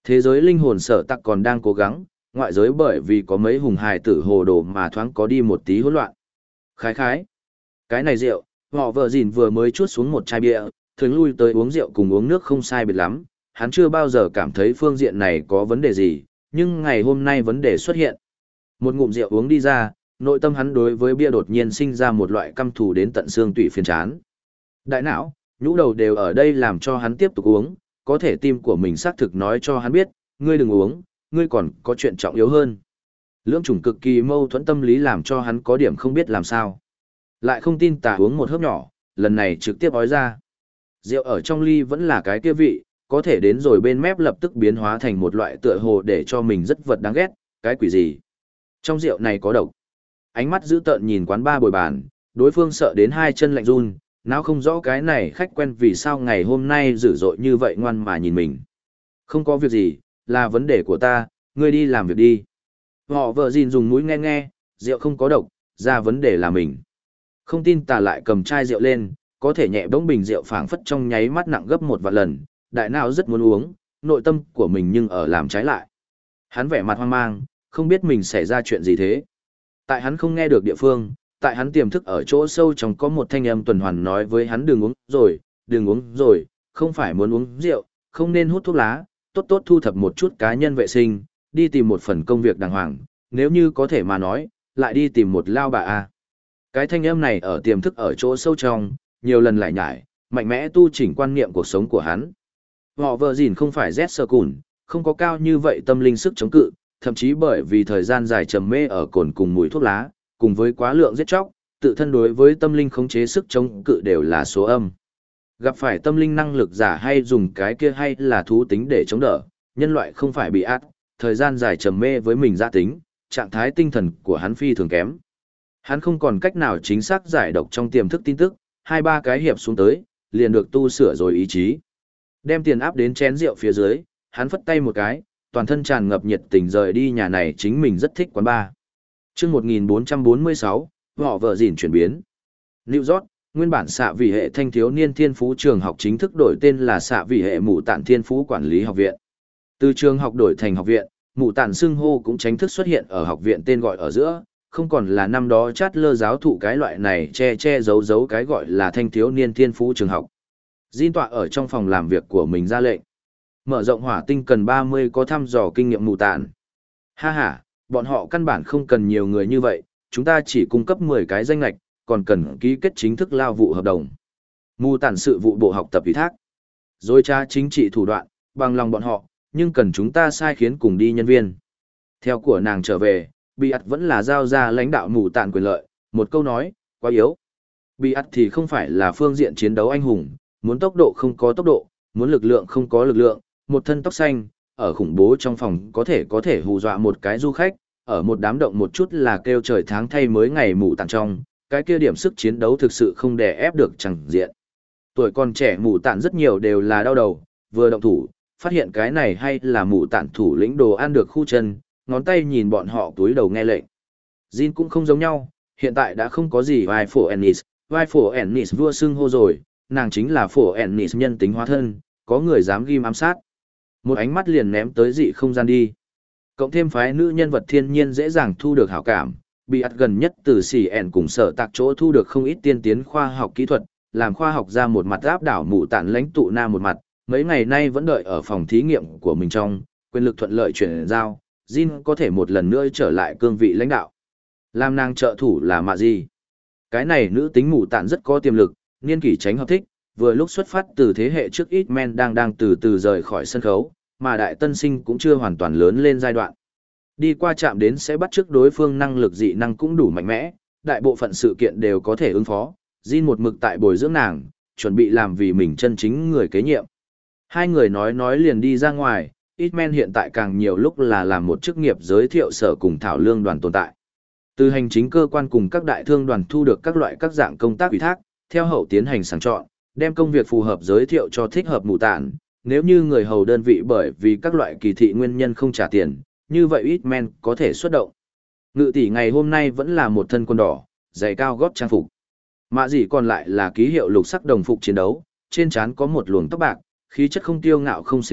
Thế giới linh hồn sở tặc còn đang cố gắng, ngoại giới bởi vì có mấy hùng hài tử hồ đồ mà thoáng có đi một tí hỗn loạn. Khái khái. Cái này rượu, họ vợ gìn vừa mới chuốt xuống một chai bia, thường lui tới uống rượu cùng uống nước không sai biệt lắm. Hắn chưa bao giờ cảm thấy phương diện này có vấn đề gì, nhưng ngày hôm nay vấn đề xuất hiện. Một ngụm rượu uống đi ra, nội tâm hắn đối với bia đột nhiên sinh ra một loại căm thù đến tận xương tủy phiền chán. Đại não, nhũ đầu đều ở đây làm cho hắn tiếp tục uống, có thể tim của mình xác thực nói cho hắn biết, ngươi đừng uống, ngươi còn có chuyện trọng yếu hơn. Lưỡng chủng cực kỳ mâu thuẫn tâm lý làm cho hắn có điểm không biết làm sao. Lại không tin tà uống một hớp nhỏ, lần này trực tiếp ói ra. Rượu ở trong ly vẫn là cái kia vị, có thể đến rồi bên mép lập tức biến hóa thành một loại tựa hồ để cho mình rất vật đáng ghét, cái quỷ gì. Trong rượu này có độc. Ánh mắt dữ tợn nhìn quán ba bồi bàn, đối phương sợ đến hai chân lạnh run, nào không rõ cái này khách quen vì sao ngày hôm nay dữ dội như vậy ngoan mà nhìn mình. Không có việc gì, là vấn đề của ta, ngươi đi làm việc đi. Họ vợ gìn dùng mũi nghe nghe, rượu không có độc, ra vấn đề là mình. Không tin tà lại cầm chai rượu lên, có thể nhẹ bỗng bình rượu phảng phất trong nháy mắt nặng gấp một vạn lần, đại não rất muốn uống, nội tâm của mình nhưng ở làm trái lại. Hắn vẻ mặt hoang mang, không biết mình xảy ra chuyện gì thế. Tại hắn không nghe được địa phương, tại hắn tiềm thức ở chỗ sâu trong có một thanh âm tuần hoàn nói với hắn đừng uống rồi, đừng uống rồi, không phải muốn uống rượu, không nên hút thuốc lá, tốt tốt thu thập một chút cá nhân vệ sinh, đi tìm một phần công việc đàng hoàng, nếu như có thể mà nói, lại đi tìm một lao bà a. Cái thanh âm này ở tiềm thức ở chỗ sâu trong, nhiều lần lại nhải, mạnh mẽ tu chỉnh quan niệm cuộc sống của hắn. Họ vợ gìn không phải rét sơ cùn, không có cao như vậy tâm linh sức chống cự, thậm chí bởi vì thời gian dài trầm mê ở cồn cùng mùi thuốc lá, cùng với quá lượng giết chóc, tự thân đối với tâm linh khống chế sức chống cự đều là số âm. Gặp phải tâm linh năng lực giả hay dùng cái kia hay là thú tính để chống đỡ, nhân loại không phải bị ác, thời gian dài trầm mê với mình gia tính, trạng thái tinh thần của hắn phi thường kém. Hắn không còn cách nào chính xác giải độc trong tiềm thức tin tức, hai ba cái hiệp xuống tới, liền được tu sửa rồi ý chí. Đem tiền áp đến chén rượu phía dưới, hắn phất tay một cái, toàn thân tràn ngập nhiệt tình rời đi nhà này chính mình rất thích quán bar. Chương một nghìn bốn trăm bốn mươi sáu, họ vợ gìn chuyển biến. New York, nguyên bản xạ vị hệ thanh thiếu niên thiên phú trường học chính thức đổi tên là xạ vị hệ mụ tản thiên phú quản lý học viện. Từ trường học đổi thành học viện, mụ tản xưng hô cũng chính thức xuất hiện ở học viện tên gọi ở giữa, không còn là năm đó chát lơ giáo thụ cái loại này che che giấu giấu cái gọi là thanh thiếu niên thiên phú trường học. Jin tọa ở trong phòng làm việc của mình ra lệnh. Mở rộng hỏa tinh cần ba mươi có thăm dò kinh nghiệm mù tản. Ha ha, bọn họ căn bản không cần nhiều người như vậy, chúng ta chỉ cung cấp mười cái danh lạch, còn cần ký kết chính thức lao vụ hợp đồng. Mù tản sự vụ bộ học tập ủy thác. Rồi tra chính trị thủ đoạn, bằng lòng bọn họ, nhưng cần chúng ta sai khiến cùng đi nhân viên. Theo của nàng trở về, Bị ắt vẫn là giao ra lãnh đạo mù tản quyền lợi, một câu nói, quá yếu. Bị ắt thì không phải là phương diện chiến đấu anh hùng, muốn tốc độ không có tốc độ, muốn lực lượng không có lực lượng, một thân tóc xanh, ở khủng bố trong phòng có thể có thể hù dọa một cái du khách, ở một đám động một chút là kêu trời tháng thay mới ngày mù tản trong, cái kia điểm sức chiến đấu thực sự không đè ép được chẳng diện. Tuổi còn trẻ mù tản rất nhiều đều là đau đầu, vừa động thủ, phát hiện cái này hay là mù tản thủ lĩnh đồ ăn được khu chân, ngón tay nhìn bọn họ túi đầu nghe lệnh. Jin cũng không giống nhau, hiện tại đã không có gì vai phổ Ennis, vai phổ Ennis vua xưng hô rồi, nàng chính là phổ Ennis nhân tính hóa thân, có người dám ghim ám sát. Một ánh mắt liền ném tới dị không gian đi. Cộng thêm phái nữ nhân vật thiên nhiên dễ dàng thu được hảo cảm, bị ắt gần nhất từ xỉ ẻn cùng sở tạc chỗ thu được không ít tiên tiến khoa học kỹ thuật, làm khoa học ra một mặt áp đảo mụ tản lãnh tụ nam một mặt, mấy ngày nay vẫn đợi ở phòng thí nghiệm của mình trong, quyền lực thuận lợi chuyển giao, Jin có thể một lần nữa trở lại cương vị lãnh đạo. Làm nàng trợ thủ là mạ gì? Cái này nữ tính mụ tản rất có tiềm lực, niên kỷ tránh hợp thích, vừa lúc xuất phát từ thế hệ trước ít men đang đang từ từ rời khỏi sân khấu, mà đại tân sinh cũng chưa hoàn toàn lớn lên giai đoạn. Đi qua chạm đến sẽ bắt chước đối phương năng lực dị năng cũng đủ mạnh mẽ, đại bộ phận sự kiện đều có thể ứng phó, Jin một mực tại bồi dưỡng nàng, chuẩn bị làm vì mình chân chính người kế nhiệm. Hai người nói nói liền đi ra ngoài, Hitman hiện tại càng nhiều lúc là làm một chức nghiệp giới thiệu sở cùng thảo lương đoàn tồn tại. Từ hành chính cơ quan cùng các đại thương đoàn thu được các loại các dạng công tác ủy thác, theo hậu tiến hành sàng chọn, đem công việc phù hợp giới thiệu cho thích hợp mù tản. Nếu như người hầu đơn vị bởi vì các loại kỳ thị nguyên nhân không trả tiền, như vậy Hitman có thể xuất động. Ngự tỷ ngày hôm nay vẫn là một thân quần đỏ, giày cao gót trang phục. Mạ gì còn lại là ký hiệu lục sắc đồng phục chiến đấu, trên trán có một luồng tóc bạc, khí chất không tiêu ngạo không xiểm định,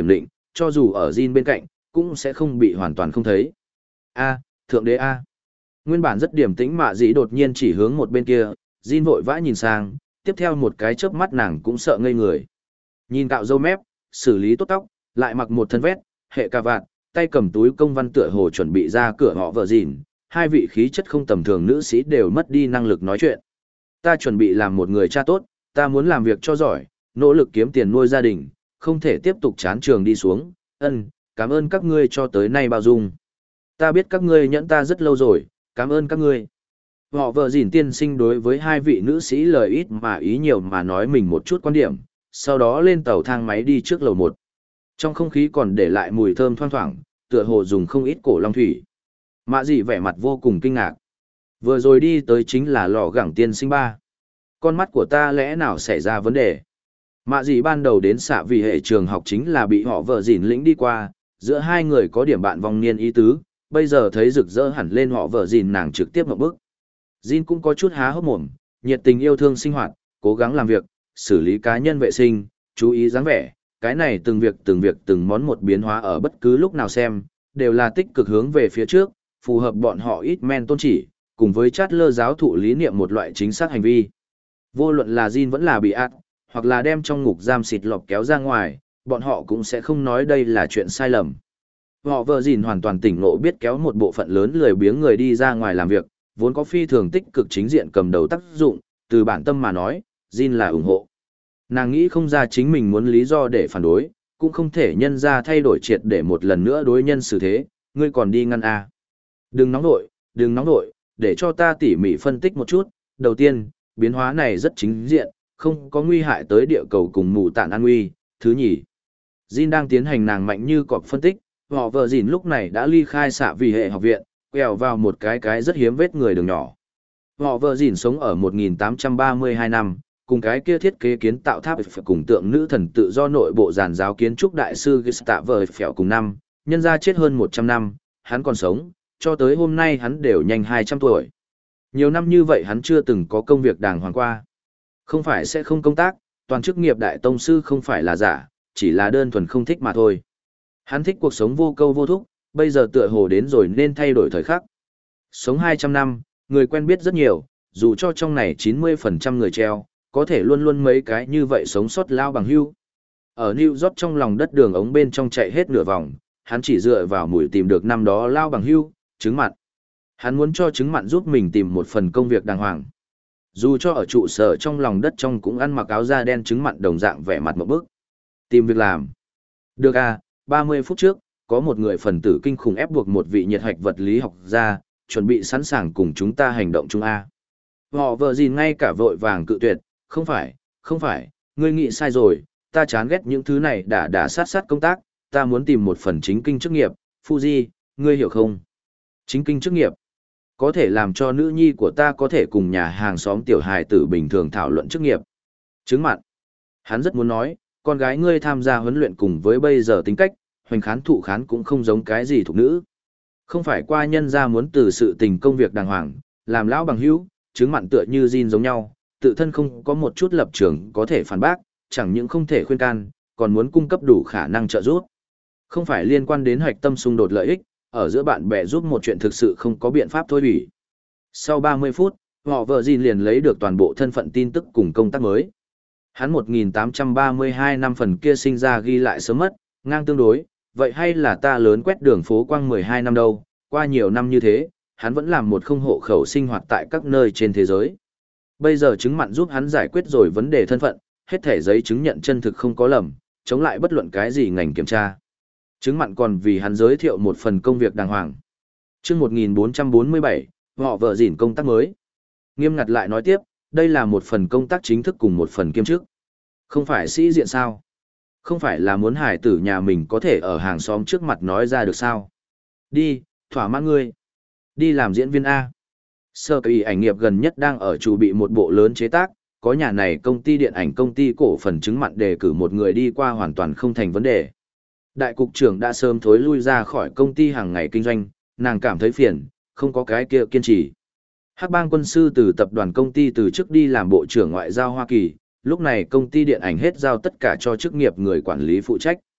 cho dù ở Jin bên cạnh, cũng sẽ không bị hoàn toàn không thấy. A, thượng đế A. Nguyên bản rất điềm tĩnh mạ dĩ đột nhiên chỉ hướng một bên kia, Jin vội vã nhìn sang, tiếp theo một cái chớp mắt nàng cũng sợ ngây người. Nhìn cạo râu mép, xử lý tốt tóc, lại mặc một thân vét, hệ cà vạt, tay cầm túi công văn tựa hồ chuẩn bị ra cửa họ vợ Jin, hai vị khí chất không tầm thường nữ sĩ đều mất đi năng lực nói chuyện. Ta chuẩn bị làm một người cha tốt, ta muốn làm việc cho giỏi, nỗ lực kiếm tiền nuôi gia đình, không thể tiếp tục chán trường đi xuống. Ân, cảm ơn các ngươi cho tới nay bao dung. Ta biết các ngươi nhẫn ta rất lâu rồi, cảm ơn các ngươi. Họ vợ Dìn tiên sinh đối với hai vị nữ sĩ lời ít mà ý nhiều mà nói mình một chút quan điểm, sau đó lên tàu thang máy đi trước lầu một. Trong không khí còn để lại mùi thơm thoang thoảng, tựa hồ dùng không ít cổ long thủy. Mạ dị vẻ mặt vô cùng kinh ngạc. Vừa rồi đi tới chính là lò gẳng tiên sinh ba. Con mắt của ta lẽ nào xảy ra vấn đề? Mạ dị ban đầu đến xạ vì hệ trường học chính là bị họ vợ Dìn lĩnh đi qua, giữa hai người có điểm bạn vong niên ý tứ, bây giờ thấy rực rỡ hẳn lên họ vợ Dìn nàng trực tiếp ngậm bức. Jin cũng có chút há hốc mồm, nhiệt tình yêu thương sinh hoạt, cố gắng làm việc, xử lý cá nhân vệ sinh, chú ý dáng vẻ, cái này từng việc từng việc từng món một biến hóa ở bất cứ lúc nào xem, đều là tích cực hướng về phía trước, phù hợp bọn họ ít men tôn chỉ, cùng với chát lơ giáo thụ lý niệm một loại chính xác hành vi. Vô luận là Jin vẫn là bị ác, hoặc là đem trong ngục giam xịt lọc kéo ra ngoài, bọn họ cũng sẽ không nói đây là chuyện sai lầm. Họ vợ Jin hoàn toàn tỉnh ngộ biết kéo một bộ phận lớn lười biếng người đi ra ngoài làm việc, vốn có phi thường tích cực chính diện cầm đầu tác dụng, từ bản tâm mà nói, Jin là ủng hộ. Nàng nghĩ không ra chính mình muốn lý do để phản đối, cũng không thể nhân ra thay đổi triệt để một lần nữa đối nhân xử thế, ngươi còn đi ngăn à. Đừng nóng nội, đừng nóng nội, để cho ta tỉ mỉ phân tích một chút. Đầu tiên, biến hóa này rất chính diện, không có nguy hại tới địa cầu cùng mù tạn an nguy. Thứ nhì, Jin đang tiến hành nàng mạnh như cọp phân tích, họ vợ Jin lúc này đã ly khai xạ vì hệ học viện, quẹo vào một cái cái rất hiếm vết người đường nhỏ. Họ vợ Jin sống ở một nghìn tám trăm ba mươi hai năm, cùng cái kia thiết kế kiến tạo tháp cùng tượng nữ thần tự do nội bộ giàn giáo kiến trúc đại sư Gustave Eiffel cùng năm, nhân ra chết hơn một trăm năm, hắn còn sống, cho tới hôm nay hắn đều nhanh hai trăm tuổi. Nhiều năm như vậy hắn chưa từng có công việc đàng hoàng qua. Không phải sẽ không công tác, toàn chức nghiệp đại tông sư không phải là giả, chỉ là đơn thuần không thích mà thôi. Hắn thích cuộc sống vô câu vô thúc, bây giờ tựa hồ đến rồi nên thay đổi thời khắc. Sống hai trăm năm, người quen biết rất nhiều, dù cho trong này chín mươi phần trăm người treo, có thể luôn luôn mấy cái như vậy sống sót lao bằng hưu. Ở New York trong lòng đất đường ống bên trong chạy hết nửa vòng, hắn chỉ dựa vào mùi tìm được năm đó lao bằng hưu, trứng mặn. Hắn muốn cho trứng mặn giúp mình tìm một phần công việc đàng hoàng. Dù cho ở trụ sở trong lòng đất trong cũng ăn mặc áo da đen trứng mặn đồng dạng vẻ mặt một bức. Tìm việc làm. Được à, ba mươi phút trước, có một người phần tử kinh khủng ép buộc một vị nhiệt hạch vật lý học gia, chuẩn bị sẵn sàng cùng chúng ta hành động chung A. Họ vợ gì ngay cả vội vàng cự tuyệt, không phải, không phải, ngươi nghĩ sai rồi, ta chán ghét những thứ này đã đã sát sát công tác, ta muốn tìm một phần chính kinh chức nghiệp, Fuji, ngươi hiểu không? Chính kinh chức nghiệp, có thể làm cho nữ nhi của ta có thể cùng nhà hàng xóm tiểu hài tử bình thường thảo luận chức nghiệp. Chứng mặn, hắn rất muốn nói, con gái ngươi tham gia huấn luyện cùng với bây giờ tính cách, hoành khán thụ khán cũng không giống cái gì thuộc nữ. Không phải qua nhân ra muốn từ sự tình công việc đàng hoàng, làm lão bằng hữu, chứng mặn tựa như Jin giống nhau, tự thân không có một chút lập trường có thể phản bác, chẳng những không thể khuyên can, còn muốn cung cấp đủ khả năng trợ giúp. Không phải liên quan đến hoạch tâm xung đột lợi ích, ở giữa bạn bè giúp một chuyện thực sự không có biện pháp thôi hủy. Sau ba mươi phút, họ vợ Jin liền lấy được toàn bộ thân phận tin tức cùng công tác mới. Hắn một nghìn tám trăm ba mươi hai năm phần kia sinh ra ghi lại sớm mất, ngang tương đối, vậy hay là ta lớn quét đường phố quang mười hai năm đâu, qua nhiều năm như thế, hắn vẫn làm một không hộ khẩu sinh hoạt tại các nơi trên thế giới. Bây giờ chứng mặn giúp hắn giải quyết rồi vấn đề thân phận, hết thẻ giấy chứng nhận chân thực không có lầm, chống lại bất luận cái gì ngành kiểm tra. Chứng mặn còn vì hắn giới thiệu một phần công việc đàng hoàng. Trước một nghìn bốn trăm bốn mươi bảy, họ vợ Jin công tác mới. Nghiêm ngặt lại nói tiếp, đây là một phần công tác chính thức cùng một phần kiêm chức. Không phải sĩ diện sao? Không phải là muốn hải tử nhà mình có thể ở hàng xóm trước mặt nói ra được sao? Đi, thỏa mãn ngươi. Đi làm diễn viên A. Sơ kỳ ảnh nghiệp gần nhất đang ở chuẩn bị một bộ lớn chế tác, có nhà này công ty điện ảnh công ty cổ phần chứng mặn đề cử một người đi qua hoàn toàn không thành vấn đề. Đại cục trưởng đã sớm thối lui ra khỏi công ty hàng ngày kinh doanh, nàng cảm thấy phiền, không có cái kia kiên trì. Hắc bang quân sư từ tập đoàn công ty từ chức đi làm bộ trưởng ngoại giao Hoa Kỳ, lúc này công ty điện ảnh hết giao tất cả cho chức nghiệp người quản lý phụ trách.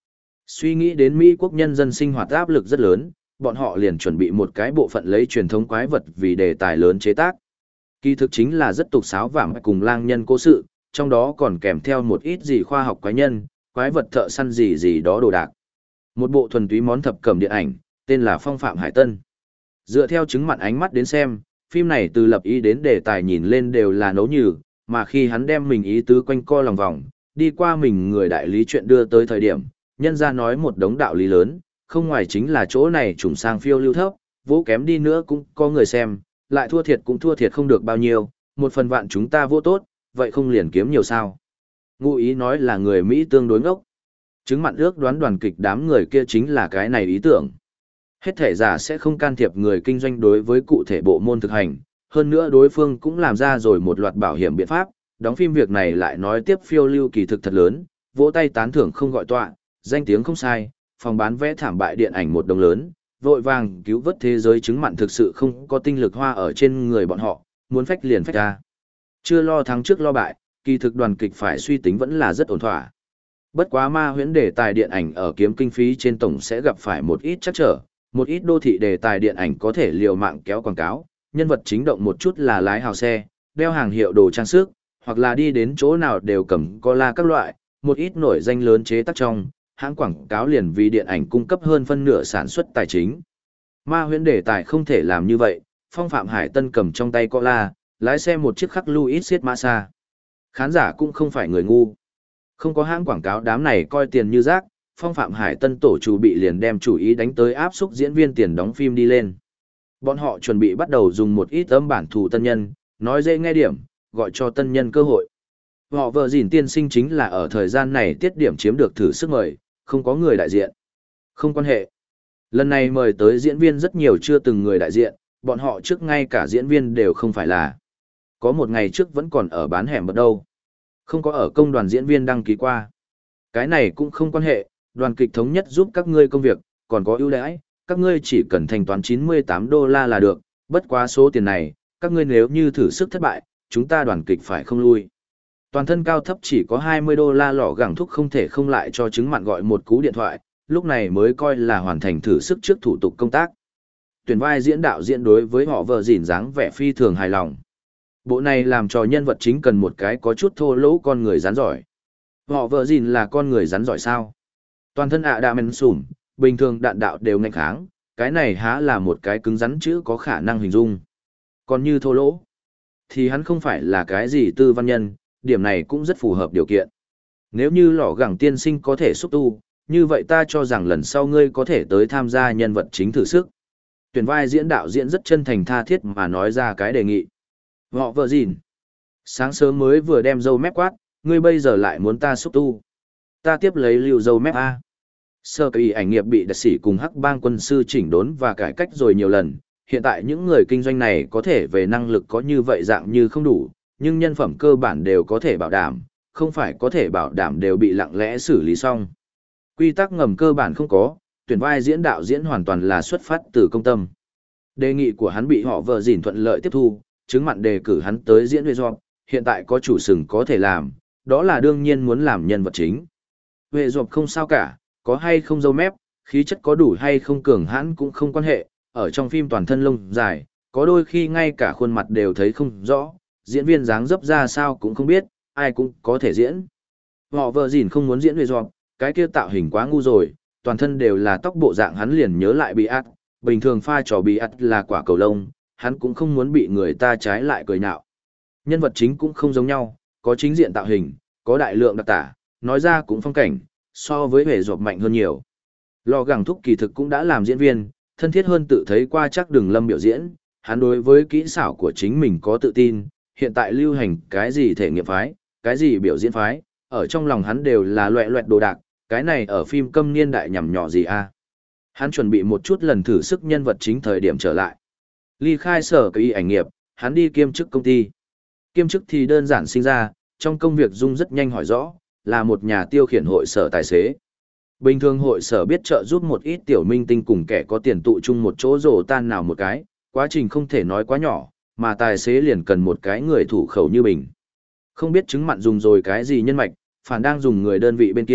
Suy nghĩ đến Mỹ quốc nhân dân sinh hoạt áp lực rất lớn, bọn họ liền chuẩn bị một cái bộ phận lấy truyền thống quái vật vì đề tài lớn chế tác. Kỳ thực chính là rất tục sáo vảm cùng lang nhân cố sự, trong đó còn kèm theo một ít gì khoa học quái nhân, quái vật thợ săn gì gì đó đồ đạc. Một bộ thuần túy món thập cẩm điện ảnh, tên là Phong Phạm Hải Tân. Dựa theo chứng mặn ánh mắt đến xem, phim này từ lập ý đến đề tài nhìn lên đều là nấu nhừ, mà khi hắn đem mình ý tứ quanh co lòng vòng, đi qua mình người đại lý chuyện đưa tới thời điểm, nhân ra nói một đống đạo lý lớn, không ngoài chính là chỗ này trùng sang phiêu lưu thấp, vỗ kém đi nữa cũng có người xem, lại thua thiệt cũng thua thiệt không được bao nhiêu, một phần vạn chúng ta vô tốt, vậy không liền kiếm nhiều sao. Ngụ ý nói là người Mỹ tương đối ngốc. Chứng mặn ước đoán đoàn kịch đám người kia chính là cái này ý tưởng. Hết thể giả sẽ không can thiệp người kinh doanh đối với cụ thể bộ môn thực hành, hơn nữa đối phương cũng làm ra rồi một loạt bảo hiểm biện pháp, đóng phim việc này lại nói tiếp phiêu lưu kỳ thực thật lớn, vỗ tay tán thưởng không gọi tọa, danh tiếng không sai, phòng bán vé thảm bại điện ảnh một đồng lớn, vội vàng cứu vớt thế giới chứng mặn thực sự không có tinh lực hoa ở trên người bọn họ, muốn phách liền phách ra. Chưa lo thắng trước lo bại, kỳ thực đoàn kịch phải suy tính vẫn là rất ổn thỏa. Bất quá ma huyễn đề tài điện ảnh ở kiếm kinh phí trên tổng sẽ gặp phải một ít chắc trở, một ít đô thị đề tài điện ảnh có thể liều mạng kéo quảng cáo, nhân vật chính động một chút là lái hào xe, đeo hàng hiệu đồ trang sức, hoặc là đi đến chỗ nào đều cầm cola các loại, một ít nổi danh lớn chế tác trong, hãng quảng cáo liền vì điện ảnh cung cấp hơn phân nửa sản xuất tài chính. Ma huyễn đề tài không thể làm như vậy, Phong Phạm Hải Tân cầm trong tay cola, lái xe một chiếc khắc Louis Siết Massa. Khán giả cũng không phải người ngu. Không có hãng quảng cáo đám này coi tiền như rác, Phong Phạm Hải Tân tổ chủ bị liền đem chủ ý đánh tới áp xúc diễn viên tiền đóng phim đi lên. Bọn họ chuẩn bị bắt đầu dùng một ít âm bản thù tân nhân, nói dễ nghe điểm, gọi cho tân nhân cơ hội. Họ vợ dỉn tiên sinh chính là ở thời gian này tiết điểm chiếm được thử sức mời, không có người đại diện. Không quan hệ. Lần này mời tới diễn viên rất nhiều chưa từng người đại diện, bọn họ trước ngay cả diễn viên đều không phải là. Có một ngày trước vẫn còn ở bán hẻm bật đâu. Không có ở công đoàn diễn viên đăng ký qua. Cái này cũng không quan hệ, đoàn kịch thống nhất giúp các ngươi công việc, còn có ưu đãi, các ngươi chỉ cần thanh toán chín mươi tám đô la là được, bất quá số tiền này, các ngươi nếu như thử sức thất bại, chúng ta đoàn kịch phải không lui. Toàn thân cao thấp chỉ có hai mươi đô la lọ gẳng thuốc không thể không lại cho chứng mặn gọi một cú điện thoại, lúc này mới coi là hoàn thành thử sức trước thủ tục công tác. Tuyển vai diễn đạo diễn đối với họ vợ dỉn dáng vẻ phi thường hài lòng. Bộ này làm cho nhân vật chính cần một cái có chút thô lỗ con người rắn giỏi. Họ vợ dỉn là con người rắn giỏi sao? Toàn thân ạ đạ men sủm, bình thường đạn đạo đều ngạnh kháng, cái này há là một cái cứng rắn chữ có khả năng hình dung. Còn như thô lỗ, thì hắn không phải là cái gì tư văn nhân, điểm này cũng rất phù hợp điều kiện. Nếu như lò gẳng tiên sinh có thể xúc tu, như vậy ta cho rằng lần sau ngươi có thể tới tham gia nhân vật chính thử sức. Tuyển vai diễn đạo diễn rất chân thành tha thiết mà nói ra cái đề nghị. Họ vợ gìn. Sáng sớm mới vừa đem dâu mép quát, ngươi bây giờ lại muốn ta xúc tu. Ta tiếp lấy lưu dâu mép A. Sơ kỳ ảnh nghiệp bị đặc sĩ cùng hắc bang quân sư chỉnh đốn và cải cách rồi nhiều lần. Hiện tại những người kinh doanh này có thể về năng lực có như vậy dạng như không đủ, nhưng nhân phẩm cơ bản đều có thể bảo đảm, không phải có thể bảo đảm đều bị lặng lẽ xử lý xong. Quy tắc ngầm cơ bản không có, tuyển vai diễn đạo diễn hoàn toàn là xuất phát từ công tâm. Đề nghị của hắn bị họ vợ dỉn thuận lợi tiếp thu, chứng mặn đề cử hắn tới diễn Huệ Dọc, hiện tại có chủ sừng có thể làm, đó là đương nhiên muốn làm nhân vật chính. Huệ Dọc không sao cả, có hay không dâu mép, khí chất có đủ hay không cường hãn cũng không quan hệ, ở trong phim toàn thân lông dài, có đôi khi ngay cả khuôn mặt đều thấy không rõ, diễn viên dáng dấp ra sao cũng không biết, ai cũng có thể diễn. Họ vợ dỉn không muốn diễn Huệ Dọc, cái kia tạo hình quá ngu rồi, toàn thân đều là tóc bộ dạng hắn liền nhớ lại bị ạt, bình thường pha trò bị ạt là quả cầu lông, hắn cũng không muốn bị người ta trái lại cười nhạo. Nhân vật chính cũng không giống nhau, có chính diện tạo hình, có đại lượng đặc tả, nói ra cũng phong cảnh, so với Huệ Dọc mạnh hơn nhiều. Lò gẳng thúc kỳ thực cũng đã làm diễn viên, thân thiết hơn tự thấy qua chắc Đường Lâm biểu diễn, hắn đối với kỹ xảo của chính mình có tự tin, hiện tại lưu hành cái gì thể nghiệm phái, cái gì biểu diễn phái, ở trong lòng hắn đều là loẹ loẹt đồ đạc, cái này ở phim câm niên đại nhằm nhỏ gì a? Hắn chuẩn bị một chút lần thử sức nhân vật chính thời điểm trở lại. Ly khai sở kỳ ảnh nghiệp, hắn đi kiêm chức công ty. Kiêm chức thì đơn giản sinh ra, trong công việc Dung rất nhanh hỏi rõ, là một nhà tiêu khiển hội sở tài xế. Bình thường hội sở biết trợ giúp một ít tiểu minh tinh cùng kẻ có tiền tụ chung một chỗ rổ tan nào một cái, quá trình không thể nói quá nhỏ, mà tài xế liền cần một cái người thủ khẩu như bình. Không biết chứng mặn dùng rồi cái gì nhân mạch, phản đang dùng người đơn vị bên kia,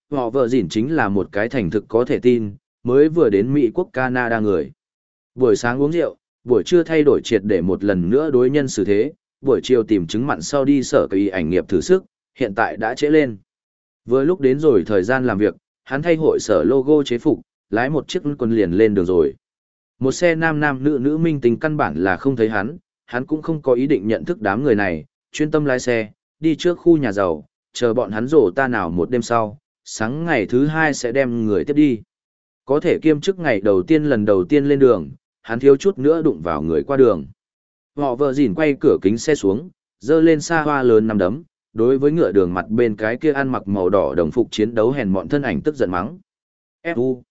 họ vợ dỉn chính là một cái thành thực có thể tin, mới vừa đến Mỹ quốc Canada người. Buổi sáng uống rượu, buổi trưa thay đổi triệt để một lần nữa đối nhân xử thế, buổi chiều tìm chứng mặn sau đi sở kỳ ảnh nghiệp thử sức, hiện tại đã trễ lên. Vừa lúc đến rồi thời gian làm việc, hắn thay hội sở logo chế phục, lái một chiếc quân liền lên đường rồi. Một xe nam nam nữ nữ minh tinh căn bản là không thấy hắn, hắn cũng không có ý định nhận thức đám người này, chuyên tâm lái xe, đi trước khu nhà giàu, chờ bọn hắn rổ ta nào một đêm sau, sáng ngày thứ hai sẽ đem người tiếp đi. Có thể kiêm chức ngày đầu tiên lần đầu tiên lên đường, hắn thiếu chút nữa đụng vào người qua đường. Họ vợ dỉn quay cửa kính xe xuống, dơ lên xa hoa lớn nằm đấm, đối với ngựa đường mặt bên cái kia ăn mặc màu đỏ đồng phục chiến đấu hèn mọn thân ảnh tức giận mắng. Fu,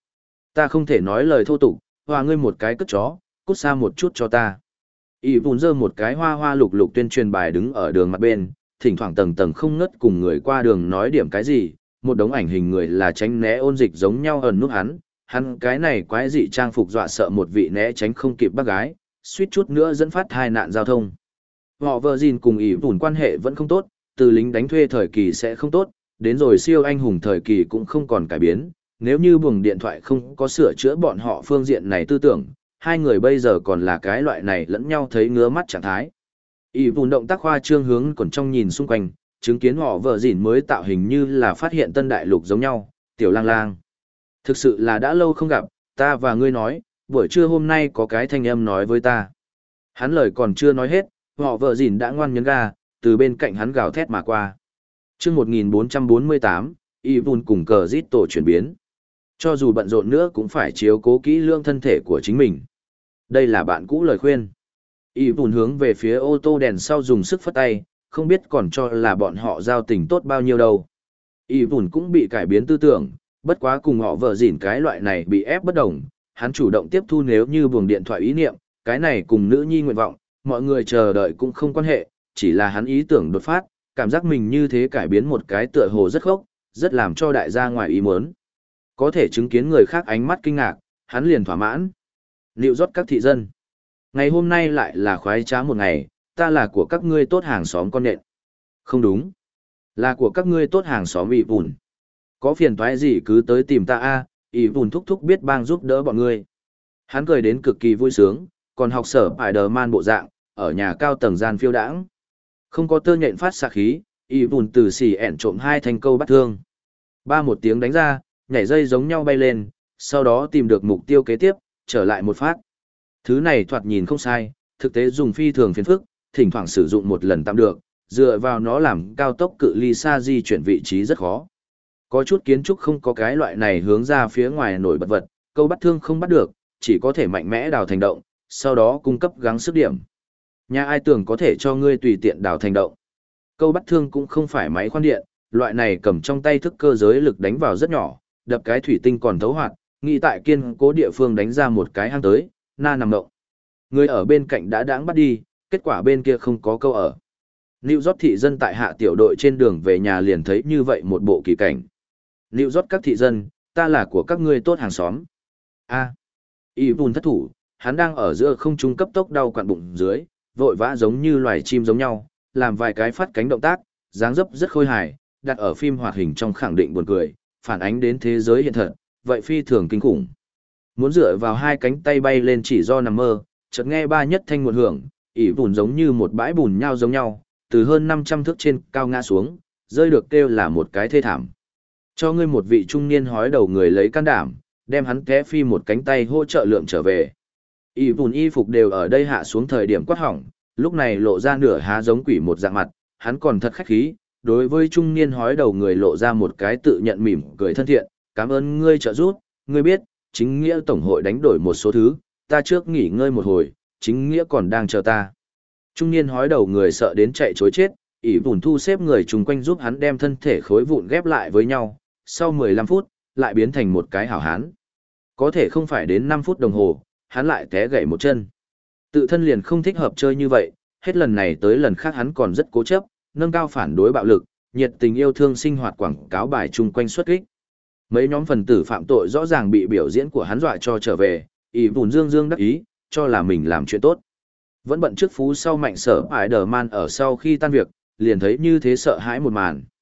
ta không thể nói lời thô tục, hòa ngươi một cái cất chó, cút xa một chút cho ta. Y vùn dơ một cái hoa hoa lục lục tuyên truyền bài đứng ở đường mặt bên, thỉnh thoảng tầng tầng không ngớt cùng người qua đường nói điểm cái gì, một đống ảnh hình người là tránh né ôn dịch giống nhau ẩn nút hắn, hắn cái này quái dị trang phục dọa sợ một vị né tránh không kịp bác gái, suýt chút nữa dẫn phát hai nạn giao thông. Họ vợ gìn cùng ỷ vùn quan hệ vẫn không tốt, từ lính đánh thuê thời kỳ sẽ không tốt, đến rồi siêu anh hùng thời kỳ cũng không còn cải biến, nếu như buồng điện thoại không có sửa chữa bọn họ phương diện này tư tưởng, hai người bây giờ còn là cái loại này lẫn nhau thấy ngứa mắt trạng thái. ỷ vùn động tác khoa trương hướng còn trong nhìn xung quanh, chứng kiến họ vợ gìn mới tạo hình như là phát hiện tân đại lục giống nhau, tiểu lang lang. Thực sự là đã lâu không gặp, ta và ngươi nói, buổi trưa hôm nay có cái thanh âm nói với ta. Hắn lời còn chưa nói hết, họ vợ dìn đã ngoan nhấn ga, từ bên cạnh hắn gào thét mà qua. Trước một nghìn bốn trăm bốn mươi tám, Yvonne cùng cờ giết tổ chuyển biến. Cho dù bận rộn nữa cũng phải chiếu cố kỹ lương thân thể của chính mình. Đây là bạn cũ lời khuyên. Yvonne hướng về phía ô tô đèn sau dùng sức phất tay, không biết còn cho là bọn họ giao tình tốt bao nhiêu đâu. Yvonne cũng bị cải biến tư tưởng, bất quá cùng họ vợ dỉn cái loại này bị ép bất đồng, hắn chủ động tiếp thu nếu như buồng điện thoại ý niệm, cái này cùng nữ nhi nguyện vọng, mọi người chờ đợi cũng không quan hệ, chỉ là hắn ý tưởng đột phát, cảm giác mình như thế cải biến một cái tựa hồ rất khốc, rất làm cho đại gia ngoài ý muốn. Có thể chứng kiến người khác ánh mắt kinh ngạc, hắn liền thỏa mãn. Liệu rót các thị dân. Ngày hôm nay lại là khoái trá một ngày, ta là của các ngươi tốt hàng xóm con nện. Không đúng. Là của các ngươi tốt hàng xóm ị vùn. Có phiền toái gì cứ tới tìm ta a, ỷ vùn thúc thúc biết bang giúp đỡ bọn ngươi. Hắn cười đến cực kỳ vui sướng, còn học sở Spider-Man bộ dạng, ở nhà cao tầng gian phiêu đãng. Không có tơ nhện phát xạ khí, ỷ vùn từ xỉ ẻn trộm hai thanh câu bắt thương. Ba một tiếng đánh ra, nhảy dây giống nhau bay lên, sau đó tìm được mục tiêu kế tiếp, trở lại một phát. Thứ này thoạt nhìn không sai, thực tế dùng phi thường phiền phức, thỉnh thoảng sử dụng một lần tạm được, dựa vào nó làm cao tốc cự ly xa di chuyển vị trí rất khó. Có chút kiến trúc không có cái loại này hướng ra phía ngoài nổi bật vật, câu bắt thương không bắt được, chỉ có thể mạnh mẽ đào thành động, sau đó cung cấp gắng sức điểm. Nhà ai tưởng có thể cho ngươi tùy tiện đào thành động. Câu bắt thương cũng không phải máy khoan điện, loại này cầm trong tay thức cơ giới lực đánh vào rất nhỏ, đập cái thủy tinh còn thấu hoạt, nghĩ tại kiên cố địa phương đánh ra một cái hang tới, na nằm động. Người ở bên cạnh đã đãng bắt đi, kết quả bên kia không có câu ở. New York thị dân tại hạ tiểu đội trên đường về nhà liền thấy như vậy một bộ kỳ cảnh. New York các thị dân, ta là của các ngươi tốt hàng xóm. A. Y Vun thất thủ, hắn đang ở giữa không trung cấp tốc đau quặn bụng dưới, vội vã giống như loài chim giống nhau, làm vài cái phát cánh động tác, dáng dấp rất khôi hài, đặt ở phim hoạt hình trong khẳng định buồn cười, phản ánh đến thế giới hiện thật, vậy phi thường kinh khủng. Muốn dựa vào hai cánh tay bay lên chỉ do nằm mơ, chợt nghe ba nhất thanh một hưởng, Y Vun giống như một bãi bùn nhau giống nhau, từ hơn năm trăm thước trên cao ngã xuống, rơi được kêu là một cái thê thảm. Cho ngươi một vị trung niên hói đầu người lấy can đảm, đem hắn té phi một cánh tay hỗ trợ lượm trở về. Y bùn y phục đều ở đây hạ xuống thời điểm quát hỏng, lúc này lộ ra nửa há giống quỷ một dạng mặt, hắn còn thật khách khí, đối với trung niên hói đầu người lộ ra một cái tự nhận mỉm cười thân thiện, cảm ơn ngươi trợ giúp, ngươi biết, chính nghĩa tổng hội đánh đổi một số thứ, ta trước nghỉ ngơi một hồi, chính nghĩa còn đang chờ ta. Trung niên hói đầu người sợ đến chạy chối chết, ỷ bùn thu xếp người chung quanh giúp hắn đem thân thể khối vụn ghép lại với nhau, sau mười lăm phút, lại biến thành một cái hảo hán. Có thể không phải đến năm phút đồng hồ, hắn lại té gãy một chân. Tự thân liền không thích hợp chơi như vậy, hết lần này tới lần khác hắn còn rất cố chấp, nâng cao phản đối bạo lực, nhiệt tình yêu thương sinh hoạt quảng cáo bài chung quanh xuất kích. Mấy nhóm phần tử phạm tội rõ ràng bị biểu diễn của hắn dọa cho trở về, ỷ bùn dương dương đắc ý, cho là mình làm chuyện tốt. Vẫn bận trước phú sau mạnh sở Spider-Man ở sau khi tan việc, liền thấy như thế sợ hãi một màn.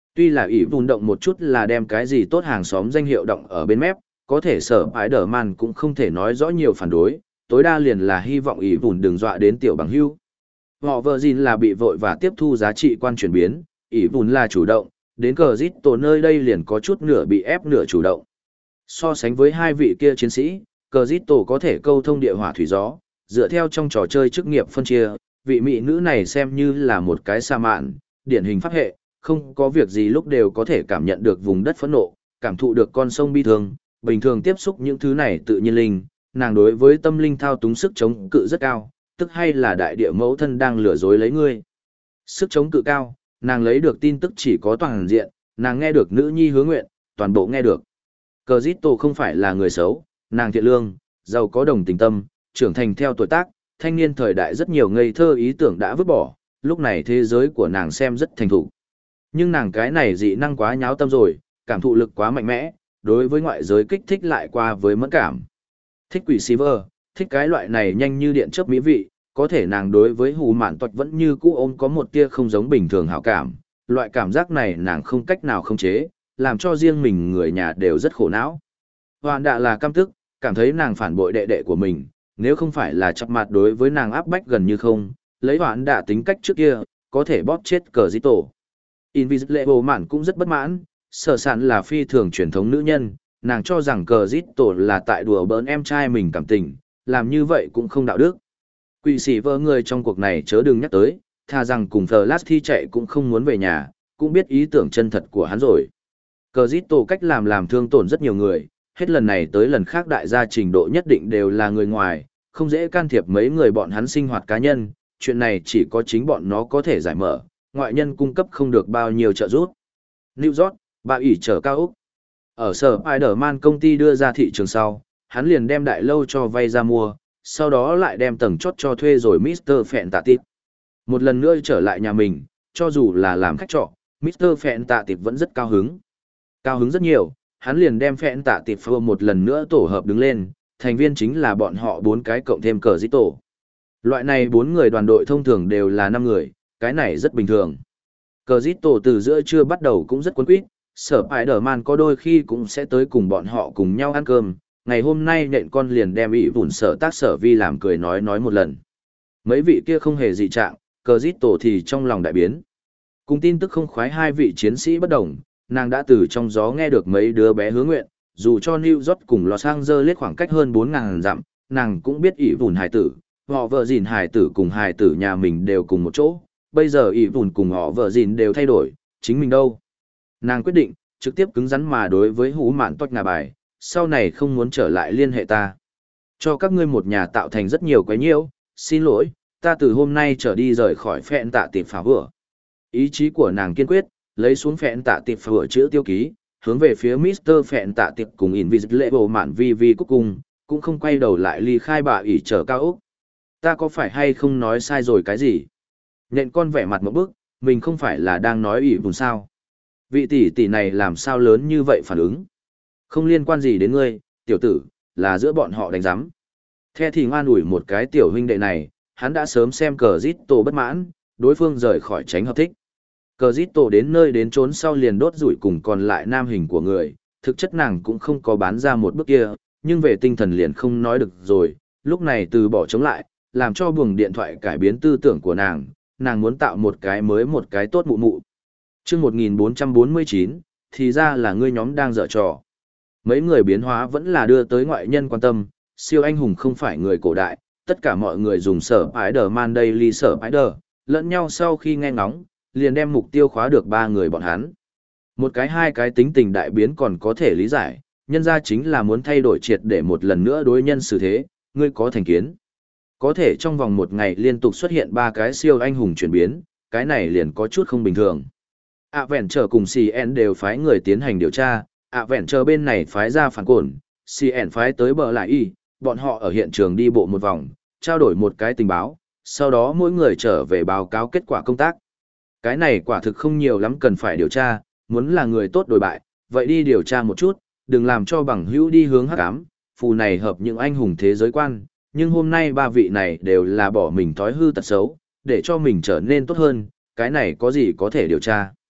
Tuy là ỷ vùn động một chút là đem cái gì tốt hàng xóm danh hiệu động ở bên mép, có thể sở ái đờ man cũng không thể nói rõ nhiều phản đối, tối đa liền là hy vọng ỷ vùn đừng dọa đến tiểu bằng hưu. Họ vợ gìn là bị vội và tiếp thu giá trị quan chuyển biến, ỷ vùn là chủ động, đến cờ giít tổ nơi đây liền có chút nửa bị ép nửa chủ động. So sánh với hai vị kia chiến sĩ, cờ giít tổ có thể câu thông địa hỏa thủy gió, dựa theo trong trò chơi chức nghiệp phân chia, vị mỹ nữ này xem như là một cái sa mạn, điển hình pháp hệ, không có việc gì lúc đều có thể cảm nhận được vùng đất phẫn nộ, cảm thụ được con sông bi thương, bình thường tiếp xúc những thứ này tự nhiên linh, nàng đối với tâm linh thao túng sức chống cự rất cao, tức hay là đại địa mẫu thân đang lừa dối lấy ngươi. Sức chống cự cao, nàng lấy được tin tức chỉ có toàn diện, nàng nghe được nữ nhi hứa nguyện, toàn bộ nghe được. Cờ Dít Tổ không phải là người xấu, nàng thiện lương, giàu có đồng tình tâm, trưởng thành theo tuổi tác, thanh niên thời đại rất nhiều ngây thơ ý tưởng đã vứt bỏ, lúc này thế giới của nàng xem rất thành thục. Nhưng nàng cái này dị năng quá nháo tâm rồi, cảm thụ lực quá mạnh mẽ, đối với ngoại giới kích thích lại qua với mẫn cảm. Thích quỷ Silver, thích cái loại này nhanh như điện chớp mỹ vị, có thể nàng đối với hù mạn tuật vẫn như cũ ôm có một tia không giống bình thường hảo cảm, loại cảm giác này nàng không cách nào khống chế, làm cho riêng mình người nhà đều rất khổ não. Hoàn đạ là căm tức, cảm thấy nàng phản bội đệ đệ của mình, nếu không phải là chặt mặt đối với nàng áp bách gần như không, lấy hoàn đạ tính cách trước kia, có thể bóp chết cờ dít tổ. Invisible mạn cũng rất bất mãn, sở sản là phi thường truyền thống nữ nhân, nàng cho rằng cờ dít tổ là tại đùa bỡn em trai mình cảm tình, làm như vậy cũng không đạo đức. Quỷ sĩ vợ người trong cuộc này chớ đừng nhắc tới, thà rằng cùng Flash thi chạy cũng không muốn về nhà, cũng biết ý tưởng chân thật của hắn rồi. Cờ dít tổ cách làm làm thương tổn rất nhiều người, hết lần này tới lần khác đại gia trình độ nhất định đều là người ngoài, không dễ can thiệp mấy người bọn hắn sinh hoạt cá nhân, chuyện này chỉ có chính bọn nó có thể giải mở, ngoại nhân cung cấp không được bao nhiêu trợ giúp. New York, bà ỷ trở cao Úc. Ở sở Spider-Man công ty đưa ra thị trường sau, hắn liền đem đại lâu cho vay ra mua, sau đó lại đem tầng chốt cho thuê rồi mít tơ Phẹn Tạ Tịp. Một lần nữa trở lại nhà mình, cho dù là làm khách trọ, mít tơ Phẹn Tạ Tịp vẫn rất cao hứng. Cao hứng rất nhiều, hắn liền đem Phẹn Tạ Tịp phơ một lần nữa tổ hợp đứng lên, thành viên chính là bọn họ bốn cái cộng thêm cờ dít tổ. Loại này bốn người đoàn đội thông thường đều là năm người, cái này rất bình thường. Cờ dít tổ từ giữa trưa bắt đầu cũng rất cuốn quýt, sở Spider-Man có đôi khi cũng sẽ tới cùng bọn họ cùng nhau ăn cơm. Ngày hôm nay nện con liền đem ỷ vụn sở tác sở vi làm cười nói nói một lần. Mấy vị kia không hề dị trạng, cờ dít tổ thì trong lòng đại biến. Cùng tin tức không khoái hai vị chiến sĩ bất đồng, nàng đã từ trong gió nghe được mấy đứa bé hứa nguyện, dù cho New York cùng Los Angeles khoảng cách hơn bốn nghìn dặm, nàng cũng biết ỷ vụn hài tử, họ vợ gìn hài tử cùng hài tử nhà mình đều cùng một chỗ, bây giờ ỷ vụn cùng họ vợ gìn đều thay đổi, chính mình đâu. Nàng quyết định, trực tiếp cứng rắn mà đối với hú mạn toách ngà bài, sau này không muốn trở lại liên hệ ta. Cho các ngươi một nhà tạo thành rất nhiều quấy nhiễu, xin lỗi, ta từ hôm nay trở đi rời khỏi Phẹn Tạ Tịp phá vừa. Ý chí của nàng kiên quyết, lấy xuống Phẹn Tạ Tịp phá vừa chữ tiêu ký, hướng về phía mít tơ Phẹn Tạ Tịp cùng Invisible mạn vi vi cúc cung, cũng không quay đầu lại ly khai bà ỷ trở cao ốc. Ta có phải hay không nói sai rồi cái gì? Nhện con vẻ mặt một bức, mình không phải là đang nói ỷ vùng sao. Vị tỷ tỷ này làm sao lớn như vậy phản ứng? Không liên quan gì đến ngươi, tiểu tử, là giữa bọn họ đánh giám. The thì ngoan ủi một cái tiểu huynh đệ này, hắn đã sớm xem cờ dít tổ bất mãn, đối phương rời khỏi tránh hợp thích. Cờ dít tổ đến nơi đến trốn sau liền đốt rủi cùng còn lại nam hình của người, thực chất nàng cũng không có bán ra một bước kia, nhưng về tinh thần liền không nói được rồi, lúc này từ bỏ chống lại, làm cho buồng điện thoại cải biến tư tưởng của nàng, nàng muốn tạo một cái mới một cái tốt mụ mụ. Chương một nghìn bốn trăm bốn mươi chín, thì ra là ngươi nhóm đang dở trò. Mấy người biến hóa vẫn là đưa tới ngoại nhân quan tâm, siêu anh hùng không phải người cổ đại, tất cả mọi người dùng sở Spider-Man Daily sở Spider, lẫn nhau sau khi nghe ngóng, liền đem mục tiêu khóa được ba người bọn hắn. Một cái hai cái tính tình đại biến còn có thể lý giải, nhân ra chính là muốn thay đổi triệt để một lần nữa đối nhân xử thế, ngươi có thành kiến. Có thể trong vòng một ngày liên tục xuất hiện ba cái siêu anh hùng chuyển biến, cái này liền có chút không bình thường. ạ vẹn chờ cùng xê en đều phái người tiến hành điều tra, ạ vẹn chờ bên này phái ra phản cổn, xê en phái tới bờ lại y, bọn họ ở hiện trường đi bộ một vòng, trao đổi một cái tình báo, sau đó mỗi người trở về báo cáo kết quả công tác. Cái này quả thực không nhiều lắm cần phải điều tra, muốn là người tốt đổi bại, vậy đi điều tra một chút, đừng làm cho bằng hữu đi hướng hắc ám, phù này hợp những anh hùng thế giới quan, nhưng hôm nay ba vị này đều là bỏ mình thói hư tật xấu, để cho mình trở nên tốt hơn, cái này có gì có thể điều tra.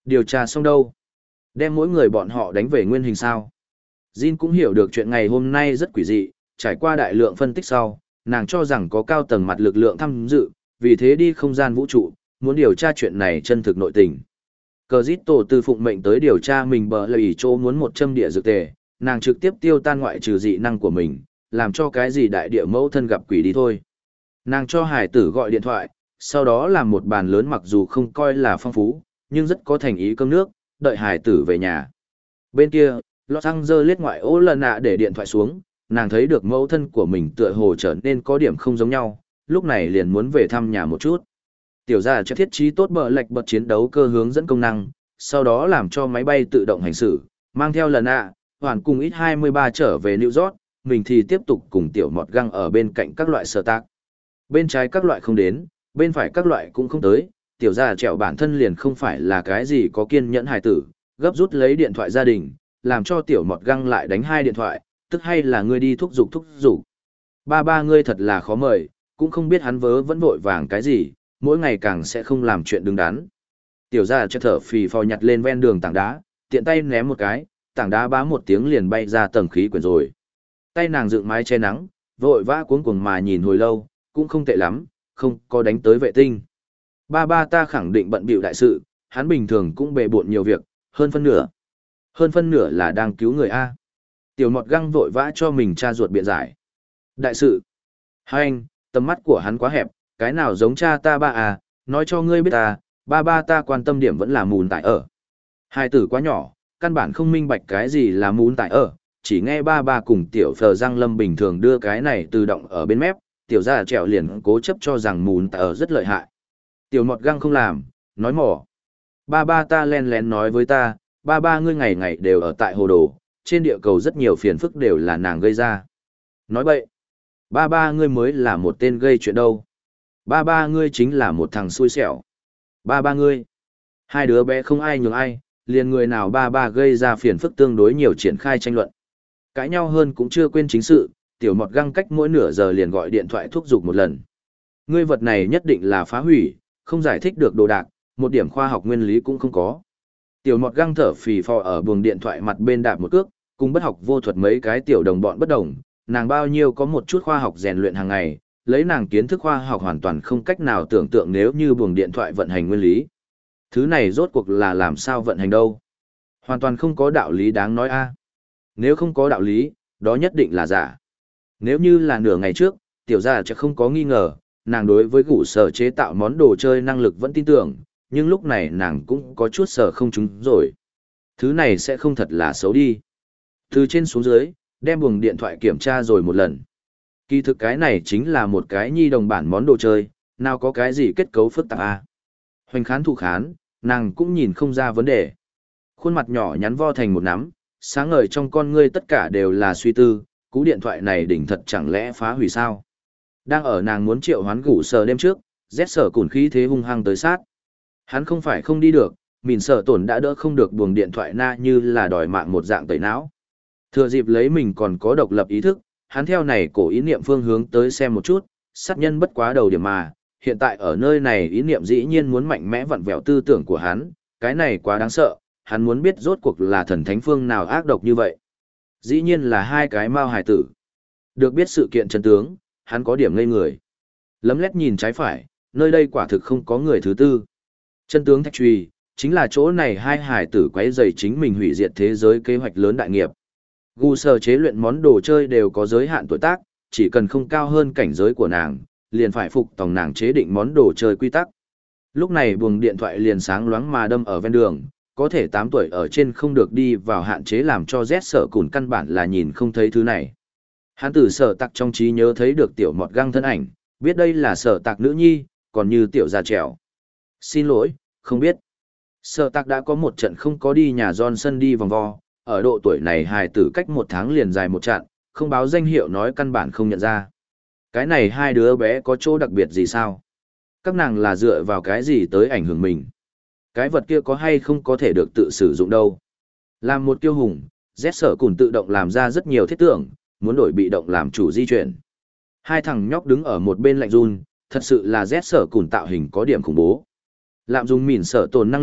Điều tra xong đâu? Đem mỗi người bọn họ đánh về nguyên hình sao? Jin cũng hiểu được chuyện ngày hôm nay rất quỷ dị, trải qua đại lượng phân tích sau, nàng cho rằng có cao tầng mặt lực lượng tham dự, vì thế đi không gian vũ trụ, muốn điều tra chuyện này chân thực nội tình. Cờ dít tổ từ phụng mệnh tới điều tra mình bờ lời chỗ muốn một châm địa dược tề, nàng trực tiếp tiêu tan ngoại trừ dị năng của mình, làm cho cái gì đại địa mẫu thân gặp quỷ đi thôi. Nàng cho hải tử gọi điện thoại, sau đó làm một bàn lớn mặc dù không coi là phong phú, nhưng rất có thành ý cơm nước, đợi hải tử về nhà. Bên kia, Los Angeles ngoại ô lần nạ để điện thoại xuống, nàng thấy được mẫu thân của mình tựa hồ trở nên có điểm không giống nhau, lúc này liền muốn về thăm nhà một chút. Tiểu gia cho thiết trí tốt bờ lệch bật chiến đấu cơ hướng dẫn công năng, sau đó làm cho máy bay tự động hành xử, mang theo lần nạ, hoàn cùng ít hai mươi ba trở về New York, mình thì tiếp tục cùng tiểu mọt găng ở bên cạnh các loại sở tác. Bên trái các loại không đến, bên phải các loại cũng không tới, tiểu gia trẻo bản thân liền không phải là cái gì có kiên nhẫn hài tử, gấp rút lấy điện thoại gia đình, làm cho tiểu mọt găng lại đánh hai điện thoại, tức hay là ngươi đi thúc giục thúc giục. Ba ba ngươi thật là khó mời, cũng không biết hắn vớ vẫn vội vàng cái gì, mỗi ngày càng sẽ không làm chuyện đứng đắn. Tiểu gia cho thở phì phò nhặt lên ven đường tảng đá, tiện tay ném một cái, tảng đá bá một tiếng liền bay ra tầng khí quyển rồi. Tay nàng dựng mái che nắng, vội vã cuống cuồng mà nhìn hồi lâu, cũng không tệ lắm, không có đánh tới vệ tinh. Ba ba ta khẳng định bận bịu đại sự, hắn bình thường cũng bề bộn nhiều việc, hơn phân nửa. Hơn phân nửa là đang cứu người A. Tiểu mọt găng vội vã cho mình cha ruột biện giải. Đại sự. Hai anh, tầm mắt của hắn quá hẹp, cái nào giống cha ta ba à, nói cho ngươi biết ta, ba ba ta quan tâm điểm vẫn là mùn tại ở. Hai tử quá nhỏ, căn bản không minh bạch cái gì là mùn tại ở, chỉ nghe ba ba cùng tiểu phờ Giang Lâm bình thường đưa cái này tự động ở bên mép, tiểu gia trèo liền cố chấp cho rằng mùn tại ở rất lợi hại. Tiểu mọt găng không làm, nói mỏ. Ba ba ta len lén nói với ta, ba ba ngươi ngày ngày đều ở tại hồ đồ, trên địa cầu rất nhiều phiền phức đều là nàng gây ra. Nói bậy, ba ba ngươi mới là một tên gây chuyện đâu. Ba ba ngươi chính là một thằng xui xẻo. Ba ba ngươi. Hai đứa bé không ai nhường ai, liền người nào ba ba gây ra phiền phức tương đối nhiều triển khai tranh luận. Cãi nhau hơn cũng chưa quên chính sự, tiểu mọt găng cách mỗi nửa giờ liền gọi điện thoại thúc giục một lần. Ngươi vật này nhất định là phá hủy, không giải thích được đồ đạc, một điểm khoa học nguyên lý cũng không có. Tiểu mọt găng thở phì phò ở buồng điện thoại mặt bên đạp một cước, cùng bất học vô thuật mấy cái tiểu đồng bọn bất đồng, nàng bao nhiêu có một chút khoa học rèn luyện hàng ngày, lấy nàng kiến thức khoa học hoàn toàn không cách nào tưởng tượng nếu như buồng điện thoại vận hành nguyên lý. Thứ này rốt cuộc là làm sao vận hành đâu? Hoàn toàn không có đạo lý đáng nói a. Nếu không có đạo lý, đó nhất định là giả. Nếu như là nửa ngày trước, tiểu gia chắc không có nghi ngờ, nàng đối với gủ sở chế tạo món đồ chơi năng lực vẫn tin tưởng, nhưng lúc này nàng cũng có chút sở không trúng rồi. Thứ này sẽ không thật là xấu đi. Từ trên xuống dưới, đem buồng điện thoại kiểm tra rồi một lần. Kỳ thực cái này chính là một cái nhi đồng bản món đồ chơi, nào có cái gì kết cấu phức tạp à. Hoành khán thụ khán, nàng cũng nhìn không ra vấn đề. Khuôn mặt nhỏ nhắn vo thành một nắm, sáng ngời trong con ngươi tất cả đều là suy tư, cú điện thoại này đỉnh thật chẳng lẽ phá hủy sao. Đang ở nàng muốn triệu hoán gủ sờ đêm trước, rét sở cùn khí thế hung hăng tới sát. Hắn không phải không đi được, mìn sở tổn đã đỡ không được buồng điện thoại na như là đòi mạng một dạng tẩy não. Thừa dịp lấy mình còn có độc lập ý thức, hắn theo này cổ ý niệm phương hướng tới xem một chút, sát nhân bất quá đầu điểm mà, hiện tại ở nơi này ý niệm dĩ nhiên muốn mạnh mẽ vặn vẹo tư tưởng của hắn, cái này quá đáng sợ, hắn muốn biết rốt cuộc là thần thánh phương nào ác độc như vậy. Dĩ nhiên là hai cái mao hài tử. Được biết sự kiện chân tướng, hắn có điểm ngây người. Lấm lét nhìn trái phải, nơi đây quả thực không có người thứ tư. Chân tướng thạch truy, chính là chỗ này hai hài tử quấy rầy chính mình hủy diệt thế giới kế hoạch lớn đại nghiệp. Gu sở chế luyện món đồ chơi đều có giới hạn tuổi tác, chỉ cần không cao hơn cảnh giới của nàng, liền phải phục tòng nàng chế định món đồ chơi quy tắc. Lúc này buồng điện thoại liền sáng loáng mà đâm ở ven đường, có thể tám tuổi ở trên không được đi vào hạn chế làm cho Z sở cùn căn bản là nhìn không thấy thứ này. Hắn từ sở tặc trong trí nhớ thấy được tiểu mọt găng thân ảnh, biết đây là sở tặc nữ nhi, còn như tiểu già trèo. Xin lỗi, không biết. Sở tặc đã có một trận không có đi nhà Johnson đi vòng vo, ở độ tuổi này hài tử cách một tháng liền dài một trận, không báo danh hiệu nói căn bản không nhận ra. Cái này hai đứa bé có chỗ đặc biệt gì sao? Các nàng là dựa vào cái gì tới ảnh hưởng mình? Cái vật kia có hay không có thể được tự sử dụng đâu? Làm một kiêu hùng, Z sở cùn tự động làm ra rất nhiều thiết tưởng, muốn đổi bị động làm chủ di chuyển. Hai thằng nhóc đứng ở một bên lạnh run, thật sự là Z sở cùn tạo hình có điểm khủng bố. Lạm dùng mìn sở tồn năng lực,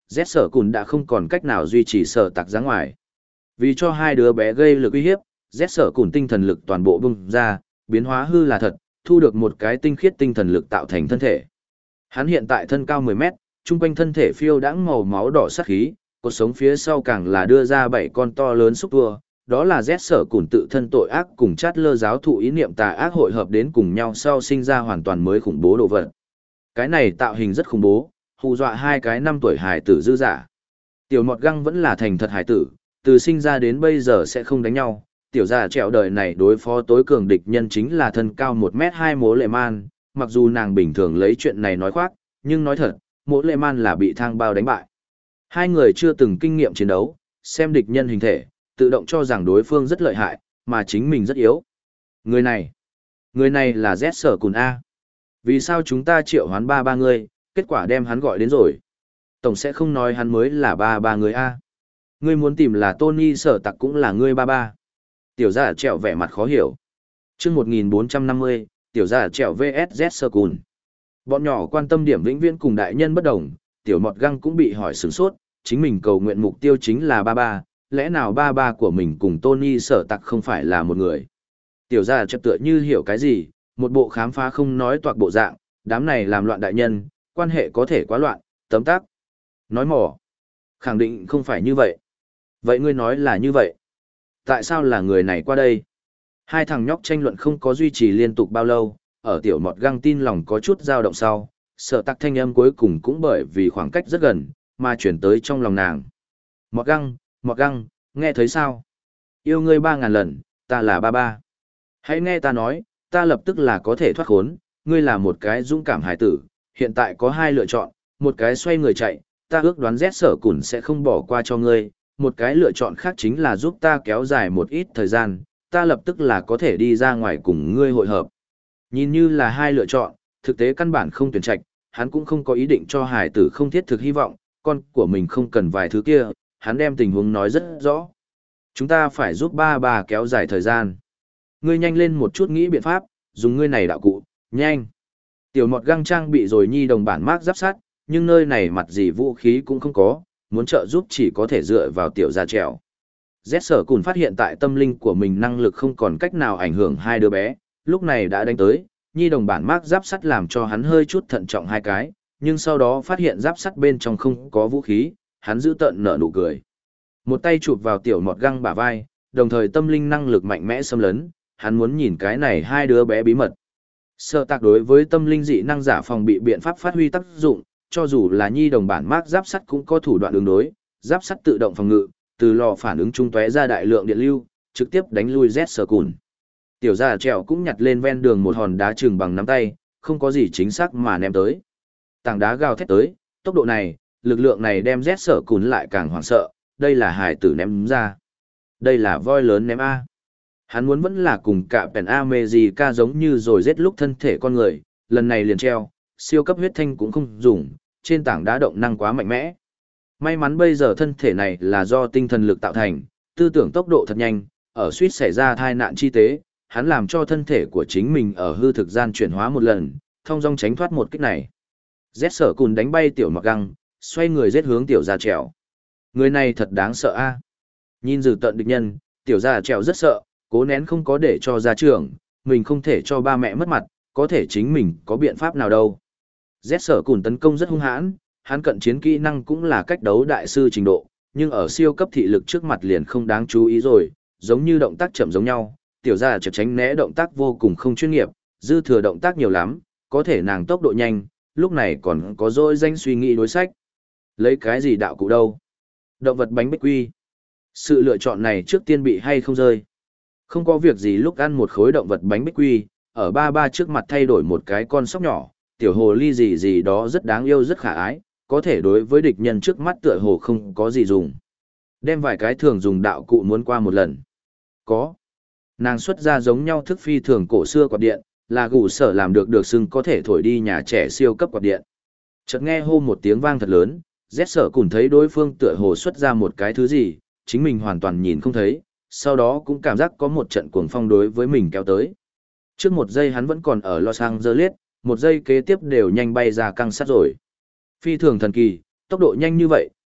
Z sở cùn đã không còn cách nào duy trì sở tạc ra ngoài. Vì cho hai đứa bé gây lực uy hiếp, Z sở cùn tinh thần lực toàn bộ bung ra, biến hóa hư là thật, thu được một cái tinh khiết tinh thần lực tạo thành thân thể. Hắn hiện tại thân cao mười mét, trung quanh thân thể phiêu đãng màu máu đỏ sắc khí, cột sống phía sau càng là đưa ra bảy con to lớn xúc tua, đó là Z sở cùn tự thân tội ác cùng chát lơ giáo thụ ý niệm tà ác hội hợp đến cùng nhau sau sinh ra hoàn toàn mới khủng bố đồ vật. Cái này tạo hình rất khủng bố, hù dọa hai cái năm tuổi hải tử dư giả. Tiểu Mọt Găng vẫn là thành thật hải tử, từ sinh ra đến bây giờ sẽ không đánh nhau. Tiểu già trẹo đời này đối phó tối cường địch nhân chính là thân cao một mét hai Mỗ Lệ Man, mặc dù nàng bình thường lấy chuyện này nói khoác, nhưng nói thật, Mỗ Lệ Man là bị thang bao đánh bại. Hai người chưa từng kinh nghiệm chiến đấu, xem địch nhân hình thể, tự động cho rằng đối phương rất lợi hại, mà chính mình rất yếu. Người này, người này là Z sở cùn A. Vì sao chúng ta triệu hoán ba ba người, kết quả đem hắn gọi đến rồi. Tổng sẽ không nói hắn mới là ba ba người A. Ngươi muốn tìm là Tony sở tặc cũng là ngươi ba ba. Tiểu gia trẹo vẻ mặt khó hiểu. Trước một nghìn bốn trăm năm mươi, tiểu gia trẹo vs Z sở cùn. Bọn nhỏ quan tâm điểm vĩnh viễn cùng đại nhân bất đồng, tiểu Mọt Găng cũng bị hỏi sửng sốt, chính mình cầu nguyện mục tiêu chính là ba ba, lẽ nào ba ba của mình cùng Tony sở tặc không phải là một người. Tiểu gia trẹo tựa như hiểu cái gì, một bộ khám phá không nói toạc bộ dạng, đám này làm loạn đại nhân, quan hệ có thể quá loạn, tấm tắc. Nói mỏ. Khẳng định không phải như vậy. Vậy ngươi nói là như vậy. Tại sao là người này qua đây? Hai thằng nhóc tranh luận không có duy trì liên tục bao lâu, ở tiểu Mọt Găng tin lòng có chút dao động sau, sợ tắc thanh âm cuối cùng cũng bởi vì khoảng cách rất gần, mà chuyển tới trong lòng nàng. Mọt Găng, Mọt Găng, nghe thấy sao? Yêu ngươi ba ngàn lần, ta là ba ba. Hãy nghe ta nói, ta lập tức là có thể thoát khốn, ngươi là một cái dũng cảm hải tử, hiện tại có hai lựa chọn, một cái xoay người chạy, ta ước đoán Z sở cùn sẽ không bỏ qua cho ngươi, một cái lựa chọn khác chính là giúp ta kéo dài một ít thời gian, ta lập tức là có thể đi ra ngoài cùng ngươi hội hợp. Nhìn như là hai lựa chọn, thực tế căn bản không tuyển trạch, hắn cũng không có ý định cho hải tử không thiết thực hy vọng, con của mình không cần vài thứ kia, hắn đem tình huống nói rất rõ. Chúng ta phải giúp ba bà kéo dài thời gian. Ngươi nhanh lên một chút nghĩ biện pháp, dùng ngươi này đạo cụ, nhanh. Tiểu Mọt Găng trang bị rồi nhi đồng bản mác giáp sắt, nhưng nơi này mặt gì vũ khí cũng không có, muốn trợ giúp chỉ có thể dựa vào tiểu gia trèo. Z sở cùn phát hiện tại tâm linh của mình năng lực không còn cách nào ảnh hưởng hai đứa bé, lúc này đã đánh tới, nhi đồng bản mác giáp sắt làm cho hắn hơi chút thận trọng hai cái, nhưng sau đó phát hiện giáp sắt bên trong không có vũ khí, hắn giữ tợn nở nụ cười. Một tay chụp vào tiểu Mọt Găng bả vai, đồng thời tâm linh năng lực mạnh mẽ xâm lấn, hắn muốn nhìn cái này hai đứa bé bí mật. Sở tạc đối với tâm linh dị năng giả phòng bị biện pháp phát huy tác dụng, cho dù là nhi đồng bản mác giáp sắt cũng có thủ đoạn ứng đối, giáp sắt tự động phòng ngự, từ lò phản ứng trung tóe ra đại lượng điện lưu, trực tiếp đánh lui Z sở cùn. Tiểu gia trèo cũng nhặt lên ven đường một hòn đá chừng bằng nắm tay, không có gì chính xác mà ném tới. Tảng đá gào thét tới, tốc độ này, lực lượng này đem Z sở cùn lại càng hoảng sợ, đây là hải tử ném ra. Đây là voi lớn ném A. Hắn muốn vẫn là cùng cả Pen America giống như rồi giết lúc thân thể con người, lần này liền treo, siêu cấp huyết thanh cũng không dùng, trên tảng đá động năng quá mạnh mẽ. May mắn bây giờ thân thể này là do tinh thần lực tạo thành, tư tưởng tốc độ thật nhanh, ở suýt xảy ra tai nạn chi tế, hắn làm cho thân thể của chính mình ở hư thực gian chuyển hóa một lần, thông dong tránh thoát một kích này. Z sở cùn đánh bay tiểu Mọt Găng, xoay người giết hướng tiểu gia trèo. Người này thật đáng sợ a. Nhìn dử tận địch nhân, tiểu gia trèo rất sợ, cố nén không có để cho gia trưởng, mình không thể cho ba mẹ mất mặt, có thể chính mình có biện pháp nào đâu. Z sở cùn tấn công rất hung hãn, hắn cận chiến kỹ năng cũng là cách đấu đại sư trình độ, nhưng ở siêu cấp thị lực trước mặt liền không đáng chú ý rồi, giống như động tác chậm giống nhau, tiểu gia chợt tránh né động tác vô cùng không chuyên nghiệp, dư thừa động tác nhiều lắm, có thể nàng tốc độ nhanh, lúc này còn có dỗi danh suy nghĩ đối sách. Lấy cái gì đạo cụ đâu? Động vật bánh bích quy. Sự lựa chọn này trước tiên bị hay không rơi. Không có việc gì lúc ăn một khối động vật bánh bích quy, ở ba ba trước mặt thay đổi một cái con sóc nhỏ, tiểu hồ ly gì gì đó rất đáng yêu rất khả ái, có thể đối với địch nhân trước mắt tựa hồ không có gì dùng. Đem vài cái thường dùng đạo cụ muốn qua một lần. Có. Nàng xuất ra giống nhau thức phi thường cổ xưa quạt điện, là gù sở làm được được xưng có thể thổi đi nhà trẻ siêu cấp quạt điện. Chợt nghe hô một tiếng vang thật lớn, Z sở cùn thấy đối phương tựa hồ xuất ra một cái thứ gì, chính mình hoàn toàn nhìn không thấy, sau đó cũng cảm giác có một trận cuồng phong đối với mình kéo tới. Trước một giây hắn vẫn còn ở Los Angeles, một giây kế tiếp đều nhanh bay ra căng sát rồi. Phi thường thần kỳ, tốc độ nhanh như vậy,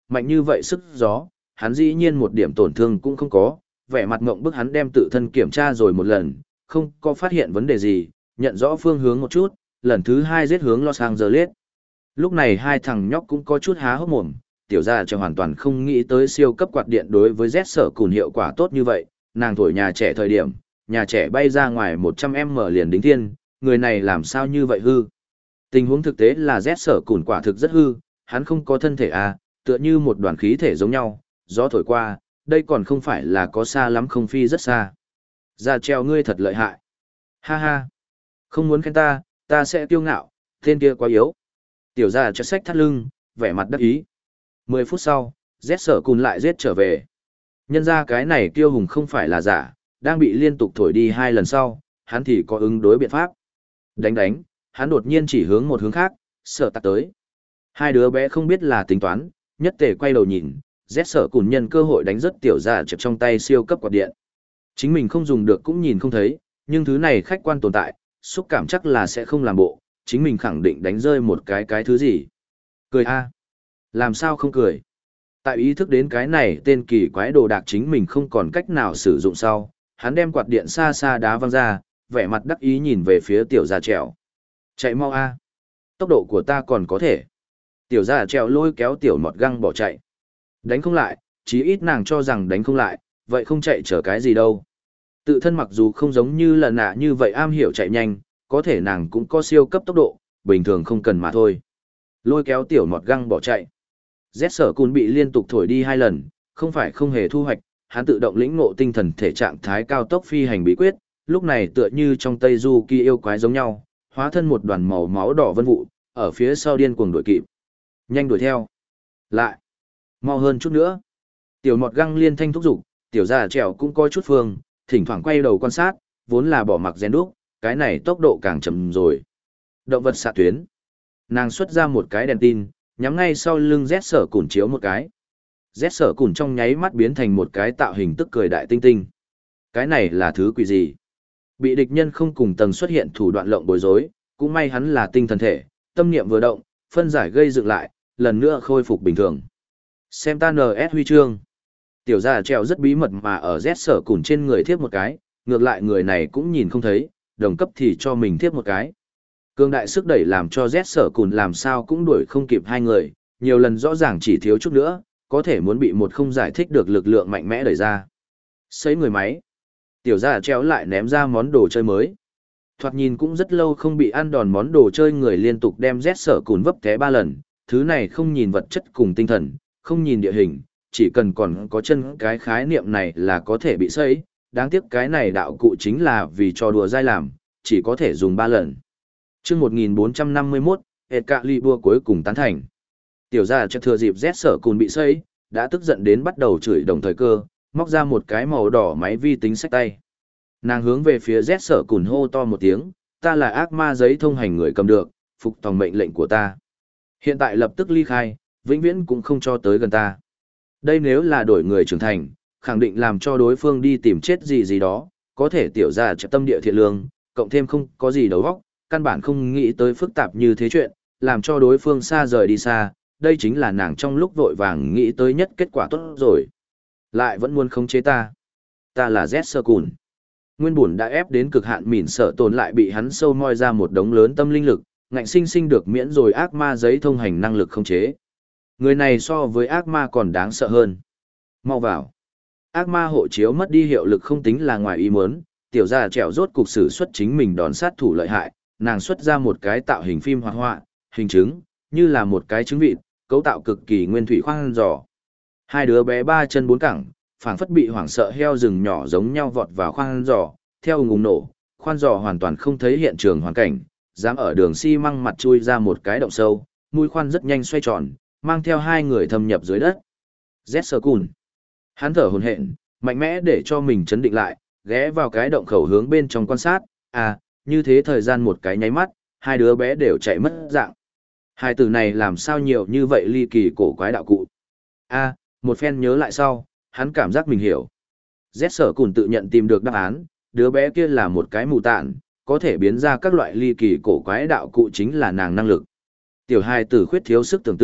mạnh như vậy sức gió, hắn dĩ nhiên một điểm tổn thương cũng không có, vẻ mặt ngộng bức hắn đem tự thân kiểm tra rồi một lần, không có phát hiện vấn đề gì, nhận rõ phương hướng một chút, lần thứ hai giết hướng Los Angeles. Lúc này hai thằng nhóc cũng có chút há hốc mồm, tiểu gia cho hoàn toàn không nghĩ tới siêu cấp quạt điện đối với Z sở cùn hiệu quả tốt như vậy, nàng thổi nhà trẻ thời điểm, nhà trẻ bay ra ngoài một trăm mét liền đính thiên, người này làm sao như vậy hư. Tình huống thực tế là Z sở cùn quả thực rất hư, hắn không có thân thể à, tựa như một đoàn khí thể giống nhau, gió thổi qua, đây còn không phải là có xa lắm không phi rất xa. Ra treo ngươi thật lợi hại. Ha ha. Không muốn khen ta, ta sẽ kiêu ngạo, tên kia quá yếu. Tiểu gia cho sách thắt lưng, vẻ mặt đắc ý. Mười phút sau, Z sở cùn lại giết trở về. Nhân ra cái này kiêu hùng không phải là giả, đang bị liên tục thổi đi hai lần sau, hắn thì có ứng đối biện pháp. Đánh đánh, hắn đột nhiên chỉ hướng một hướng khác, sợ tạc tới. Hai đứa bé không biết là tính toán, nhất tề quay đầu nhìn, Z sở cùn nhân cơ hội đánh rất tiểu gia chập trong tay siêu cấp quạt điện. Chính mình không dùng được cũng nhìn không thấy, nhưng thứ này khách quan tồn tại, xúc cảm chắc là sẽ không làm bộ, chính mình khẳng định đánh rơi một cái cái thứ gì. Cười a, làm sao không cười? Tại ý thức đến cái này tên kỳ quái đồ đạc chính mình không còn cách nào sử dụng sau, hắn đem quạt điện xa xa đá văng ra, vẻ mặt đắc ý nhìn về phía tiểu gia trèo. Chạy mau a, tốc độ của ta còn có thể. Tiểu gia trèo lôi kéo tiểu mọt găng bỏ chạy. Đánh không lại, chí ít nàng cho rằng đánh không lại, vậy không chạy chở cái gì đâu. Tự thân mặc dù không giống như là nạ như vậy am hiểu chạy nhanh, có thể nàng cũng có siêu cấp tốc độ, bình thường không cần mà thôi. Lôi kéo tiểu mọt găng bỏ chạy. Z sở cùn bị liên tục thổi đi hai lần, không phải không hề thu hoạch, hắn tự động lĩnh ngộ tinh thần thể trạng thái cao tốc phi hành bí quyết, lúc này tựa như trong Tây Du Kỳ yêu quái giống nhau, hóa thân một đoàn màu máu đỏ vân vụ, ở phía sau điên cuồng đuổi kịp. Nhanh đuổi theo. Lại. Mau hơn chút nữa. Tiểu mọt găng liên thanh thúc giục, tiểu già trèo cũng coi chút phương, thỉnh thoảng quay đầu quan sát, vốn là bỏ mặc rèn đúc, cái này tốc độ càng chậm rồi. Động vật xạ tuyến. Nàng xuất ra một cái đèn tin, nhắm ngay sau lưng Z sở cùn chiếu một cái. Z sở cùn trong nháy mắt biến thành một cái tạo hình tức cười đại tinh tinh. Cái này là thứ quỷ gì? Bị địch nhân không cùng tầng xuất hiện thủ đoạn lộng bối rối, cũng may hắn là tinh thần thể, tâm niệm vừa động, phân giải gây dựng lại, lần nữa khôi phục bình thường. Xem ta en ét huy chương. Tiểu gia treo rất bí mật mà ở Z sở cùn trên người thiếp một cái, ngược lại người này cũng nhìn không thấy, đồng cấp thì cho mình thiếp một cái. Cương đại sức đẩy làm cho Z sở cùn làm sao cũng đuổi không kịp hai người, nhiều lần rõ ràng chỉ thiếu chút nữa, có thể muốn bị một không giải thích được lực lượng mạnh mẽ đẩy ra. Sấy người máy. Tiểu gia treo lại ném ra món đồ chơi mới. Thoạt nhìn cũng rất lâu không bị ăn đòn món đồ chơi người liên tục đem Z sở cùn vấp té ba lần, thứ này không nhìn vật chất cùng tinh thần, không nhìn địa hình, chỉ cần còn có chân cái khái niệm này là có thể bị sấy, đáng tiếc cái này đạo cụ chính là vì trò đùa dai làm, chỉ có thể dùng ba lần. Chương một nghìn bốn trăm năm mươi mốt, Excalibur cuối cùng tán thành. Tiểu gia cho thừa dịp Z sở cùn bị sấy, đã tức giận đến bắt đầu chửi đồng thời cơ, móc ra một cái màu đỏ máy vi tính xách tay. Nàng hướng về phía Z sở cùn hô to một tiếng, ta là ác ma giấy thông hành người cầm được, phục tòng mệnh lệnh của ta. Hiện tại lập tức ly khai, vĩnh viễn cũng không cho tới gần ta. Đây nếu là đổi người trưởng thành, khẳng định làm cho đối phương đi tìm chết gì gì đó, có thể tiểu ra trợ tâm địa thiện lương, cộng thêm không có gì đầu óc, căn bản không nghĩ tới phức tạp như thế chuyện, làm cho đối phương xa rời đi xa, đây chính là nàng trong lúc vội vàng nghĩ tới nhất kết quả tốt rồi. Lại vẫn muốn khống chế ta. Ta là Z sơ cùn. Nguyên bùn đã ép đến cực hạn mỉn sợ tồn lại bị hắn sâu moi ra một đống lớn tâm linh lực, ngạnh sinh sinh được miễn rồi ác ma giấy thông hành năng lực khống chế. Người này so với ác ma còn đáng sợ hơn. Mau vào. Ác ma hộ chiếu mất đi hiệu lực không tính là ngoài ý muốn, tiểu gia trẻo rốt cục sử xuất chính mình đòn sát thủ lợi hại, nàng xuất ra một cái tạo hình phim hoạt họa, hình trứng, như là một cái trứng vịt, cấu tạo cực kỳ nguyên thủy khoan giò. Hai đứa bé ba chân bốn cẳng, phảng phất bị hoảng sợ heo rừng nhỏ giống nhau vọt vào khoan giò, theo ùng ùng nổ, khoan giò hoàn toàn không thấy hiện trường hoàn cảnh, dám ở đường xi măng mặt chui ra một cái động sâu, mũi khoan rất nhanh xoay tròn, mang theo hai người thâm nhập dưới đất. Z sơ cùn. Hắn thở hổn hển, mạnh mẽ để cho mình chấn định lại, ghé vào cái động khẩu hướng bên trong quan sát, à, như thế thời gian một cái nháy mắt, hai đứa bé đều chạy mất dạng. Hai từ này làm sao nhiều như vậy ly kỳ cổ quái đạo cụ. A, một phen nhớ lại sau, hắn cảm giác mình hiểu. Z sở cùn tự nhận tìm được đáp án, đứa bé kia là một cái mù tạn, có thể biến ra các loại ly kỳ cổ quái đạo cụ chính là nàng năng lực. Tiểu hai tử khuyết thiếu sức tưởng tượng,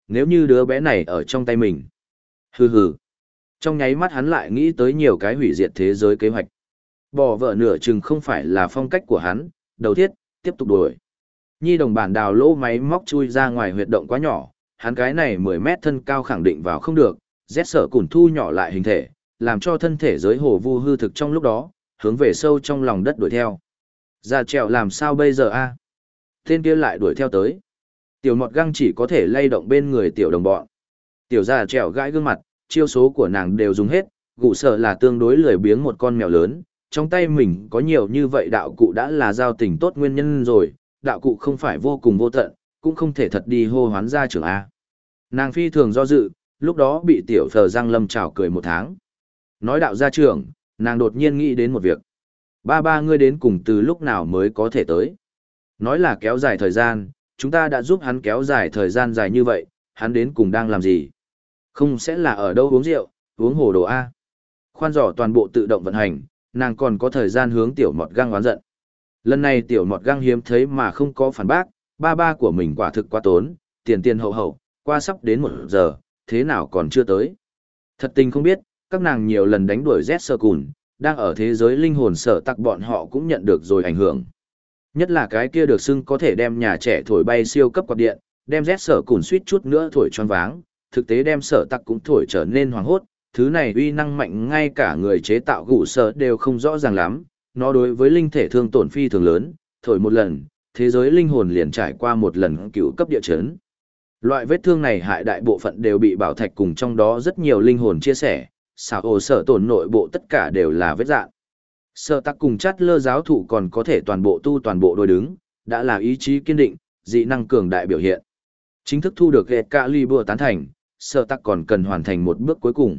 nếu như đứa bé này ở trong tay mình. Hừ hừ. Trong nháy mắt hắn lại nghĩ tới nhiều cái hủy diệt thế giới kế hoạch. Bỏ vợ nửa chừng không phải là phong cách của hắn, đầu thiết, tiếp tục đuổi. Nhi đồng bản đào lỗ máy móc chui ra ngoài huyệt động quá nhỏ, hắn cái này mười mét thân cao khẳng định vào không được, rét sở củn thu nhỏ lại hình thể, làm cho thân thể giới hồ vu hư thực trong lúc đó, hướng về sâu trong lòng đất đuổi theo. Ra trèo làm sao bây giờ a? Tên kia lại đuổi theo tới. Tiểu mọt găng chỉ có thể lay động bên người tiểu đồng bọn. Tiểu già trèo gãi gương mặt, chiêu số của nàng đều dùng hết, gụ sợ là tương đối lười biếng một con mèo lớn, trong tay mình có nhiều như vậy đạo cụ đã là giao tình tốt nguyên nhân rồi, đạo cụ không phải vô cùng vô tận, cũng không thể thật đi hô hoán ra trưởng A. Nàng phi thường do dự, lúc đó bị tiểu phờ Giang Lâm chào cười một tháng. Nói đạo gia trưởng, nàng đột nhiên nghĩ đến một việc. Ba ba ngươi đến cùng từ lúc nào mới có thể tới. Nói là kéo dài thời gian, chúng ta đã giúp hắn kéo dài thời gian dài như vậy, hắn đến cùng đang làm gì? Không sẽ là ở đâu uống rượu, uống hồ đồ A. Khoan giỏ toàn bộ tự động vận hành, nàng còn có thời gian hướng tiểu mọt găng oán giận. Lần này tiểu mọt găng hiếm thấy mà không có phản bác, ba ba của mình quả thực quá tốn, tiền tiền hậu hậu, qua sắp đến một giờ, thế nào còn chưa tới. Thật tình không biết, các nàng nhiều lần đánh đuổi Z sơ cùn, đang ở thế giới linh hồn sở tặc bọn họ cũng nhận được rồi ảnh hưởng. Nhất là cái kia được xưng có thể đem nhà trẻ thổi bay siêu cấp quạt điện, đem Z sở cùn suýt chút nữa thổi choáng váng, thực tế đem sở tặc cũng thổi trở nên hoảng hốt, thứ này uy năng mạnh ngay cả người chế tạo gụ sở đều không rõ ràng lắm, nó đối với linh thể thương tổn phi thường lớn, thổi một lần, thế giới linh hồn liền trải qua một lần cựu cấp địa chấn. Loại vết thương này hại đại bộ phận đều bị bảo thạch cùng trong đó rất nhiều linh hồn chia sẻ, xảo ổ sở tổn nội bộ tất cả đều là vết dạn. Sở tắc cùng chát lơ giáo thụ còn có thể toàn bộ tu toàn bộ đôi đứng, đã là ý chí kiên định, dị năng cường đại biểu hiện. Chính thức thu được ghẹt cả ly bùa tán thành, sở tắc còn cần hoàn thành một bước cuối cùng.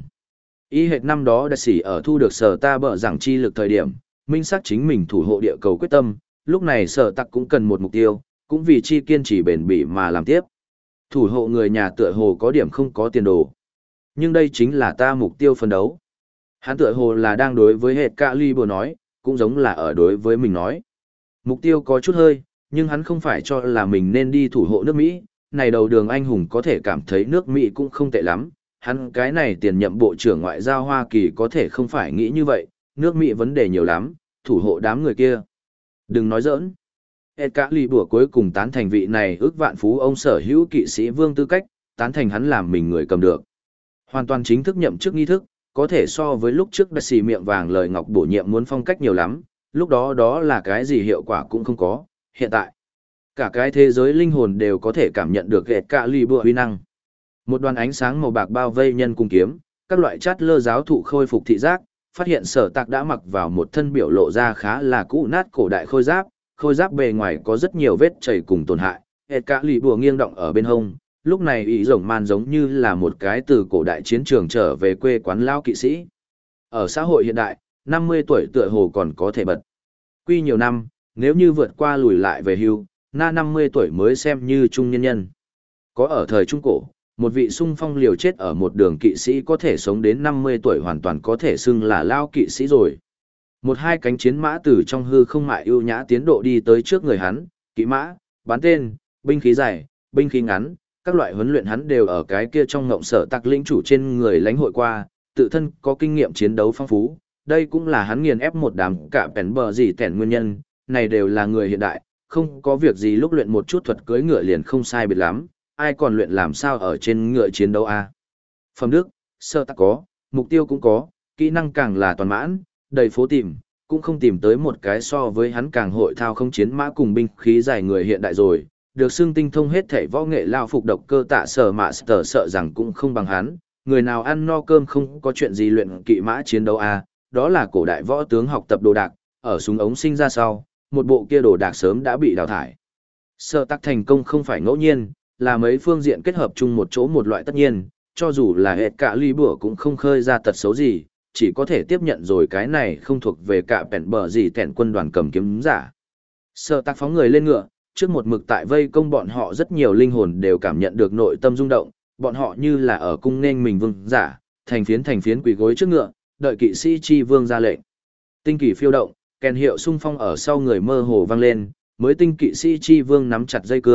Ý hệt năm đó đã xỉ ở thu được sở ta bở rằng chi lực thời điểm, minh xác chính mình thủ hộ địa cầu quyết tâm, lúc này sở tắc cũng cần một mục tiêu, cũng vì chi kiên trì bền bỉ mà làm tiếp. Thủ hộ người nhà tựa hồ có điểm không có tiền đồ. Nhưng đây chính là ta mục tiêu phân đấu. Hắn tựa hồ là đang đối với hệt cả ly bùa nói, cũng giống là ở đối với mình nói. Mục tiêu có chút hơi, nhưng hắn không phải cho là mình nên đi thủ hộ nước Mỹ, này đầu đường anh hùng có thể cảm thấy nước Mỹ cũng không tệ lắm, hắn cái này tiền nhậm bộ trưởng ngoại giao Hoa Kỳ có thể không phải nghĩ như vậy, nước Mỹ vấn đề nhiều lắm, thủ hộ đám người kia. Đừng nói giỡn. Ed cả lì bùa cuối cùng tán thành vị này ước vạn phú ông sở hữu kỵ sĩ vương tư cách, tán thành hắn làm mình người cầm được. Hoàn toàn chính thức nhậm chức nghi thức, có thể so với lúc trước đã xì miệng vàng lời ngọc bổ nhiệm muốn phong cách nhiều lắm, lúc đó đó là cái gì hiệu quả cũng không có, hiện tại. Cả cái thế giới linh hồn đều có thể cảm nhận được Ed cả lì bùa uy năng. Một đoàn ánh sáng màu bạc bao vây nhân cung kiếm, các loại chát lơ giáo thụ khôi phục thị giác, phát hiện sở tạc đã mặc vào một thân biểu lộ ra khá là cũ nát cổ đại khôi giáp, khôi giáp bề ngoài có rất nhiều vết chảy cùng tổn hại, Ed cả lì bùa nghiêng động ở bên hông, lúc này ý rồng man giống như là một cái từ cổ đại chiến trường trở về quê quán lao kỵ sĩ. Ở xã hội hiện đại, năm mươi tuổi tựa hồ còn có thể bật. Quy nhiều năm, nếu như vượt qua lùi lại về hưu, na năm mươi tuổi mới xem như trung nhân nhân. Có ở thời Trung Cổ, một vị sung phong liều chết ở một đường kỵ sĩ có thể sống đến năm mươi tuổi hoàn toàn có thể xưng là lao kỵ sĩ rồi. Một hai cánh chiến mã từ trong hư không mại ưu nhã tiến độ đi tới trước người hắn, kỵ mã, bán tên, binh khí dài, binh khí ngắn, các loại huấn luyện hắn đều ở cái kia trong ngộng sở tạc lĩnh chủ trên người lãnh hội qua, tự thân có kinh nghiệm chiến đấu phong phú, đây cũng là hắn nghiền ép một đám cả bèn bờ gì tẻn nguyên nhân, này đều là người hiện đại, không có việc gì lúc luyện một chút thuật cưỡi ngựa liền không sai biệt lắm, ai còn luyện làm sao ở trên ngựa chiến đấu a? Phẩm đức, sơ tắc có, mục tiêu cũng có, kỹ năng càng là toàn mãn, đầy phố tìm, cũng không tìm tới một cái so với hắn càng hội thao không chiến mã cùng binh khí dài người hiện đại rồi, được xưng tinh thông hết thể võ nghệ lao phục độc cơ tạ sở mạ sở sợ rằng cũng không bằng hắn, người nào ăn no cơm không có chuyện gì luyện kỵ mã chiến đấu a, đó là cổ đại võ tướng học tập đồ đạc, ở súng ống sinh ra sau, một bộ kia đồ đạc sớm đã bị đào thải. Sở tắc thành công không phải ngẫu nhiên, là mấy phương diện kết hợp chung một chỗ một loại tất nhiên, cho dù là hệt cả ly bữa cũng không khơi ra tật xấu gì, chỉ có thể tiếp nhận rồi cái này không thuộc về cả bèn bờ gì tẻn quân đoàn cầm kiếm giả. Sở tắc phóng người lên ngựa, trước một mực tại vây công bọn họ rất nhiều linh hồn đều cảm nhận được nội tâm rung động, bọn họ như là ở cung nên mình vương giả, thành phiến thành phiến quỳ gối trước ngựa, đợi kỵ sĩ chi vương ra lệnh. Tinh kỳ phiêu động, kèn hiệu xung phong ở sau người mơ hồ vang lên, mới tinh kỵ sĩ chi vương nắm chặt dây cương,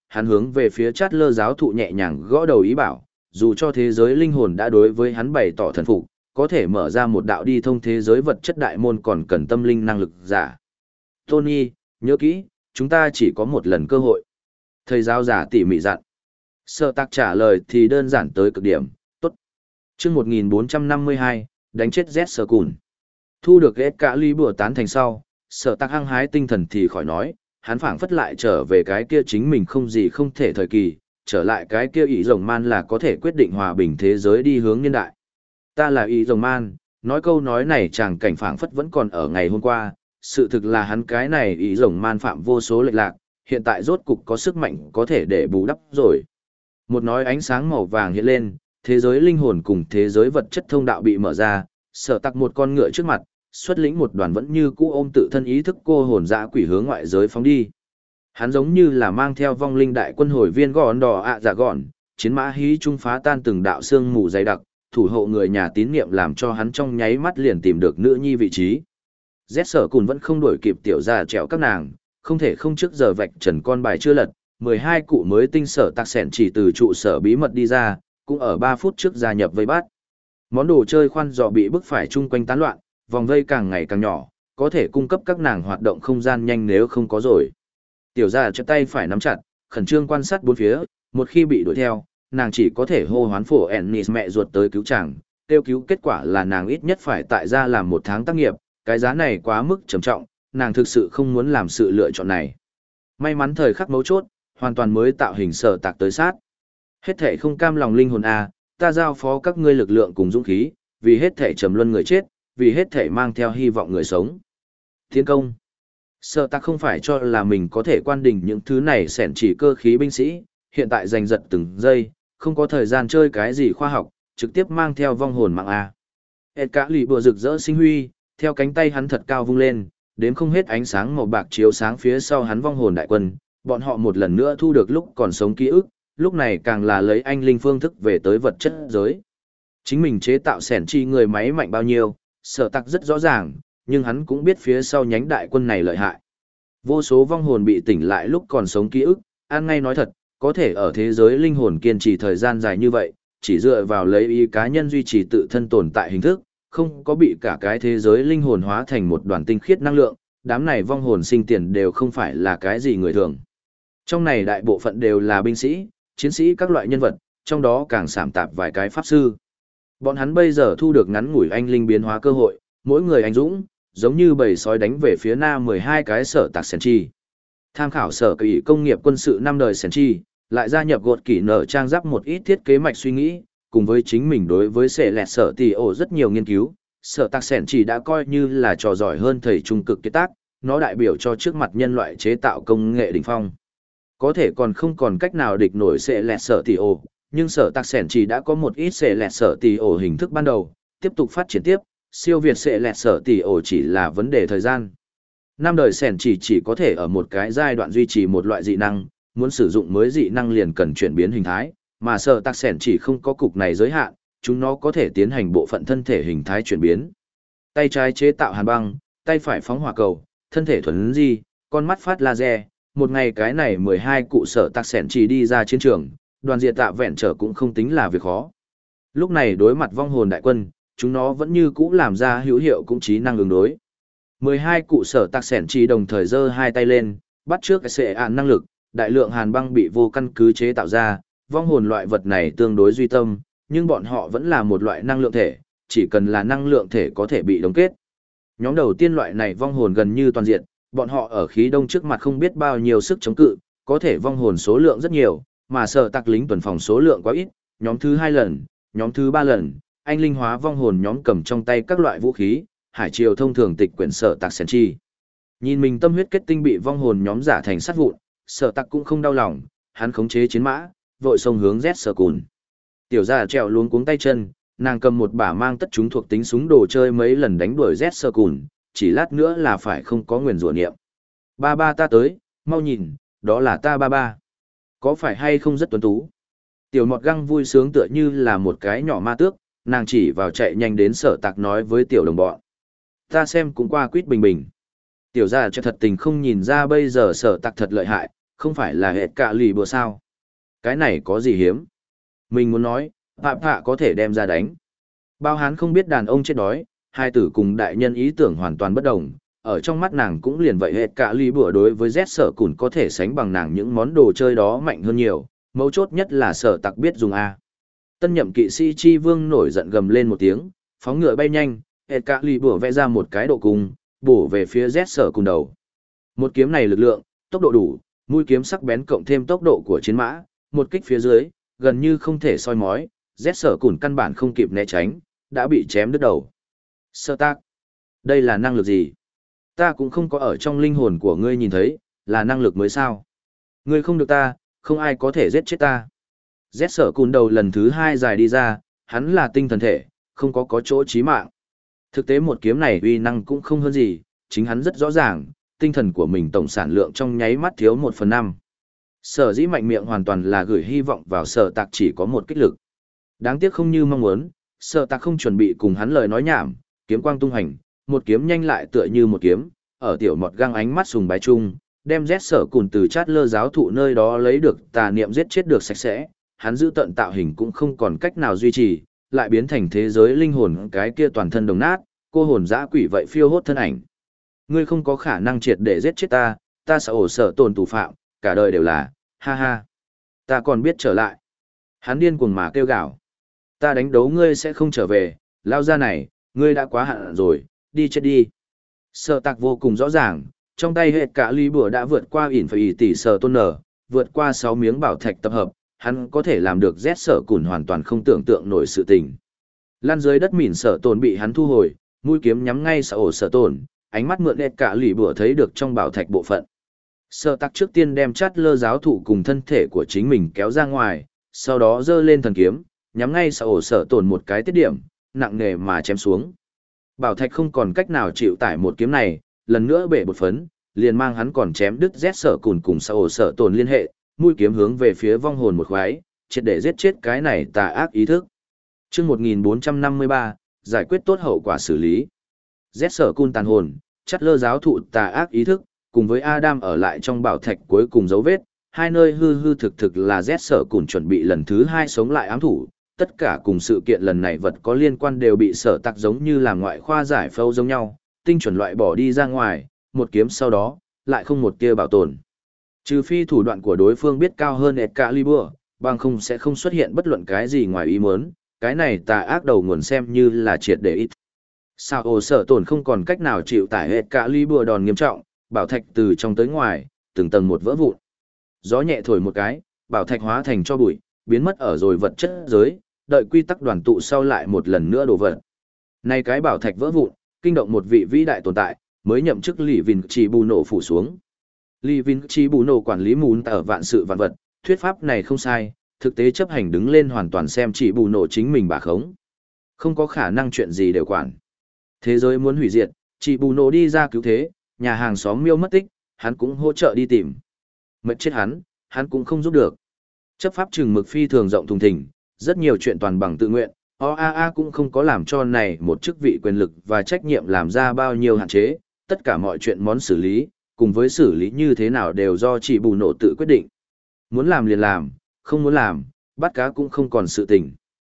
hắn hướng về phía chát lơ giáo thụ nhẹ nhàng gõ đầu ý bảo, dù cho thế giới linh hồn đã đối với hắn bày tỏ thần phục, có thể mở ra một đạo đi thông thế giới vật chất đại môn còn cần tâm linh năng lực giả. Tony, nhớ kỹ, chúng ta chỉ có một lần cơ hội. Thầy giáo giả tỉ mỉ dặn. Sở Tạc trả lời thì đơn giản tới cực điểm, tốt. Chương một nghìn bốn trăm năm mươi hai, đánh chết Z Sở Cùn. Thu được ghét cả ly bùa tán thành sau, Sở Tạc hăng hái tinh thần thì khỏi nói, hắn phảng phất lại trở về cái kia chính mình không gì không thể thời kỳ, trở lại cái kia ý rồng man là có thể quyết định hòa bình thế giới đi hướng nhân đại. Ta là ý rồng man, nói câu nói này chàng cảnh phảng phất vẫn còn ở ngày hôm qua, sự thực là hắn cái này ý rồng man phạm vô số lệch lạc, hiện tại rốt cục có sức mạnh có thể để bù đắp rồi. Một nói ánh sáng màu vàng hiện lên, thế giới linh hồn cùng thế giới vật chất thông đạo bị mở ra, Sở Tạc một con ngựa trước mặt, xuất lĩnh một đoàn vẫn như cũ ôm tự thân ý thức cô hồn dã quỷ hướng ngoại giới phóng đi. Hắn giống như là mang theo vong linh đại quân hồi viên gòn đỏ ạ dạ gòn, chiến mã hí trung phá tan từng đạo xương mù dày đặc, thủ hộ người nhà tín niệm làm cho hắn trong nháy mắt liền tìm được nữ nhi vị trí. Z Sở Cùn vẫn không đuổi kịp tiểu gia trèo các nàng, không thể không trước giờ vạch trần con bài chưa lật, mười hai cụ mới tinh Sở Tạc sẻn chỉ từ trụ sở bí mật đi ra, cũng ở ba phút trước gia nhập vây bắt. Món đồ chơi khoan dò bị bức phải chung quanh tán loạn, vòng vây càng ngày càng nhỏ, có thể cung cấp các nàng hoạt động không gian nhanh nếu không có rồi. Tiểu gia cho tay phải nắm chặt, khẩn trương quan sát bốn phía, một khi bị đuổi theo, nàng chỉ có thể hô hoán phổ Ennis mẹ ruột tới cứu chàng, tiêu cứu kết quả là nàng ít nhất phải tại gia làm một tháng tác nghiệp, cái giá này quá mức trầm trọng, nàng thực sự không muốn làm sự lựa chọn này. May mắn thời khắc mấu chốt, hoàn toàn mới tạo hình Sở Tạc tới sát. Hết thể không cam lòng linh hồn a, ta giao phó các ngươi lực lượng cùng dũng khí, vì hết thể trầm luân người chết, vì hết thể mang theo hy vọng người sống. Tiến công. Sở Tạc không phải cho là mình có thể quan đình những thứ này xẻn chỉ cơ khí binh sĩ, hiện tại giành giật từng giây, không có thời gian chơi cái gì khoa học, trực tiếp mang theo vong hồn mạng a. Hết cả lì bùa rực rỡ sinh huy, theo cánh tay hắn thật cao vung lên, đến không hết ánh sáng màu bạc chiếu sáng phía sau hắn vong hồn đại quân, bọn họ một lần nữa thu được lúc còn sống ký ức, lúc này càng là lấy anh linh phương thức về tới vật chất giới. Chính mình chế tạo sẻn chi người máy mạnh bao nhiêu, Sở Tạc rất rõ ràng, nhưng hắn cũng biết phía sau nhánh đại quân này lợi hại. Vô số vong hồn bị tỉnh lại lúc còn sống ký ức, an ngay nói thật, có thể ở thế giới linh hồn kiên trì thời gian dài như vậy, chỉ dựa vào lấy ý cá nhân duy trì tự thân tồn tại hình thức, không có bị cả cái thế giới linh hồn hóa thành một đoàn tinh khiết năng lượng, đám này vong hồn sinh tiền đều không phải là cái gì người thường. Trong này đại bộ phận đều là binh sĩ, chiến sĩ các loại nhân vật, trong đó càng sảm tạp vài cái pháp sư. Bọn hắn bây giờ thu được ngắn ngủi anh linh biến hóa cơ hội, mỗi người anh dũng, giống như bầy sói đánh về phía nam mười hai cái Sở Tạc sẻn chi. Tham khảo sở kỳ công nghiệp quân sự năm đời sẻn chi, lại gia nhập gột kỷ nở trang giáp một ít thiết kế mạch suy nghĩ, cùng với chính mình đối với sệ lẹt sở tỷ ổ rất nhiều nghiên cứu, Sở Tạc sẻn chỉ đã coi như là trò giỏi hơn thầy trung cực kết tác, nó đại biểu cho trước mặt nhân loại chế tạo công nghệ đỉnh phong. Có thể còn không còn cách nào địch nổi sệ lẹt sở tỷ ổ, nhưng Sở Tạc sẻn chỉ đã có một ít sệ lẹt sở tỷ ổ hình thức ban đầu, tiếp tục phát triển tiếp, siêu việt sệ lẹt sở tỷ ổ chỉ là vấn đề thời gian. Năm đời sẻn chỉ chỉ có thể ở một cái giai đoạn duy trì một loại dị năng, muốn sử dụng mới dị năng liền cần chuyển biến hình thái, mà Sở Tạc sẻn chỉ không có cục này giới hạn, chúng nó có thể tiến hành bộ phận thân thể hình thái chuyển biến. Tay trái chế tạo hàn băng, tay phải phóng hỏa cầu, thân thể thuần di, con mắt phát laser, một ngày cái này mười hai cụ Sở Tạc sẻn chỉ đi ra chiến trường, đoàn diệt tạ vẹn trở cũng không tính là việc khó. Lúc này đối mặt vong hồn đại quân, chúng nó vẫn như cũ làm ra hữu hiệu cũng trí năng ứng đối. mười hai cụ Sở Tạc sẻn chỉ đồng thời giơ hai tay lên, bắt trước cái sệ ạn năng lực, đại lượng hàn băng bị vô căn cứ chế tạo ra, vong hồn loại vật này tương đối duy tâm, nhưng bọn họ vẫn là một loại năng lượng thể, chỉ cần là năng lượng thể có thể bị đóng kết. Nhóm đầu tiên loại này vong hồn gần như toàn diện, bọn họ ở khí đông trước mặt không biết bao nhiêu sức chống cự, có thể vong hồn số lượng rất nhiều, mà Sở Tạc lính tuần phòng số lượng quá ít, nhóm thứ hai lần, nhóm thứ ba lần, anh linh hóa vong hồn nhóm cầm trong tay các loại vũ khí, hải triều thông thường tịch quyển Sở Tạc sẻn chi. Nhìn mình tâm huyết kết tinh bị vong hồn nhóm giả thành sát vụn, Sở Tạc cũng không đau lòng, hắn khống chế chiến mã, vội xông hướng Z Sở Cùn. Tiểu gia trèo luống cuống tay chân, nàng cầm một bả mang tất chúng thuộc tính súng đồ chơi mấy lần đánh đuổi Z Sở Cùn, chỉ lát nữa là phải không có nguyền rủa niệm. Ba ba ta tới, mau nhìn, đó là ta ba ba. Có phải hay không rất tuấn tú? Tiểu Mọt Găng vui sướng tựa như là một cái nhỏ ma tước, nàng chỉ vào chạy nhanh đến Sở Tạc nói với tiểu đồng bọn. Ta xem cũng qua quýt bình bình. Tiểu gia cho thật tình không nhìn ra bây giờ Sở Tạc thật lợi hại, không phải là hệt cả lì bừa sao. Cái này có gì hiếm. Mình muốn nói, phạm hạ có thể đem ra đánh. Bao hán không biết đàn ông chết đói, hai tử cùng đại nhân ý tưởng hoàn toàn bất đồng. Ở trong mắt nàng cũng liền vậy hệt cả lì bừa đối với Z sở cùn có thể sánh bằng nàng những món đồ chơi đó mạnh hơn nhiều, mấu chốt nhất là sở tặc biết dùng A. Tân nhậm kỵ sĩ chi vương nổi giận gầm lên một tiếng, phóng ngựa bay nhanh, hệt cả lì bừa vẽ ra một cái độ cung, bổ về phía Z sở cùn đầu. Một kiếm này lực lượng, tốc độ đủ, mũi kiếm sắc bén cộng thêm tốc độ của chiến mã, một kích phía dưới, gần như không thể soi mói, Z sở cùn căn bản không kịp né tránh, đã bị chém đứt đầu. Sơ tác. Đây là năng lực gì? Ta cũng không có ở trong linh hồn của ngươi nhìn thấy, là năng lực mới sao? Ngươi không được ta, không ai có thể giết chết ta. Z sở cùn đầu lần thứ hai dài đi ra, hắn là tinh thần thể, không có có chỗ chí mạng. Thực tế một kiếm này uy năng cũng không hơn gì, chính hắn rất rõ ràng, tinh thần của mình tổng sản lượng trong nháy mắt thiếu một phần năm. Sở dĩ mạnh miệng hoàn toàn là gửi hy vọng vào sở tạc chỉ có một kích lực. Đáng tiếc không như mong muốn, sở tạc không chuẩn bị cùng hắn lời nói nhảm, kiếm quang tung hành, một kiếm nhanh lại tựa như một kiếm, ở tiểu mọt găng ánh mắt sùng bái chung, đem Z sở cùn từ chát lơ giáo thụ nơi đó lấy được tà niệm giết chết được sạch sẽ, hắn giữ tận tạo hình cũng không còn cách nào duy trì, lại biến thành thế giới linh hồn cái kia toàn thân đồng nát, cô hồn dã quỷ vậy phiêu hốt thân ảnh. Ngươi không có khả năng triệt để giết chết ta, ta sợ ổ sở tồn tù phạm, cả đời đều là, ha ha. Ta còn biết trở lại. Hắn điên cuồng mà kêu gào. Ta đánh đấu ngươi sẽ không trở về, lao ra này, ngươi đã quá hạn rồi, đi chết đi. Sở tạc vô cùng rõ ràng, trong tay hệt cả ly bùa đã vượt qua ỉn phải ỉ tỷ sở tôn nở, vượt qua sáu miếng bảo thạch tập hợp, hắn có thể làm được Z sở cùn hoàn toàn không tưởng tượng nổi sự tình. Lan dưới đất mỉn sở tồn bị hắn thu hồi, mũi kiếm nhắm ngay sở ổ sở tồn, ánh mắt mượn hệt cả lì bùa thấy được trong bảo thạch bộ phận. Sở tạc trước tiên đem chát lơ giáo thụ cùng thân thể của chính mình kéo ra ngoài, sau đó giơ lên thần kiếm, nhắm ngay sở ổ sở tồn một cái tiết điểm, nặng nề mà chém xuống. Bảo thạch không còn cách nào chịu tải một kiếm này, lần nữa bể bột phấn, liền mang hắn còn chém đứt Z sở cùn cùng sở ổ sở tồn liên hệ, mũi kiếm hướng về phía vong hồn một khoái, triệt để giết chết cái này tà ác ý thức. Chương một nghìn bốn trăm năm mươi ba, giải quyết tốt hậu quả xử lý. Z sở cùn tàn hồn, chát lơ giáo thụ tà ác ý thức, cùng với Adam ở lại trong bảo thạch cuối cùng dấu vết, hai nơi hư hư thực thực là Z sở cùn chuẩn bị lần thứ hai sống lại ám thủ, tất cả cùng sự kiện lần này vật có liên quan đều bị sở tạc giống như là ngoại khoa giải phẫu giống nhau, tinh chuẩn loại bỏ đi ra ngoài, một kiếm sau đó, lại không một tia bảo tồn. Trừ phi thủ đoạn của đối phương biết cao hơn Excalibur, bằng không sẽ không xuất hiện bất luận cái gì ngoài ý muốn, cái này tà ác đầu nguồn xem như là triệt để ít. Sao ồ sở tổn không còn cách nào chịu tải Excalibur đòn nghiêm trọng, bảo thạch từ trong tới ngoài, từng tầng một vỡ vụn. Gió nhẹ thổi một cái, bảo thạch hóa thành cho bụi, biến mất ở rồi vật chất giới, đợi quy tắc đoàn tụ sau lại một lần nữa đổ vật. Này cái bảo thạch vỡ vụn, kinh động một vị vĩ đại tồn tại, mới nhậm chức Lý Vinh Chỉ Bù Nổ phủ xuống. Lý Vinh Chỉ Bù Nổ quản lý mún ở vạn sự vạn vật, thuyết pháp này không sai, thực tế chấp hành đứng lên hoàn toàn xem Chỉ Bù Nổ chính mình bà khống. Không có khả năng chuyện gì đều quản. Thế giới muốn hủy diệt, Chỉ Bù Nổ đi ra cứu thế, nhà hàng xóm miêu mất tích, hắn cũng hỗ trợ đi tìm. Mệt chết hắn, hắn cũng không giúp được. Chấp pháp trừng mực phi thường rộng thùng thình, rất nhiều chuyện toàn bằng tự nguyện, o a a cũng không có làm cho này một chức vị quyền lực và trách nhiệm làm ra bao nhiêu hạn chế, tất cả mọi chuyện món xử lý, cùng với xử lý như thế nào đều do Chỉ Bù Nổ tự quyết định. Muốn làm liền làm, không muốn làm, bắt cá cũng không còn sự tình.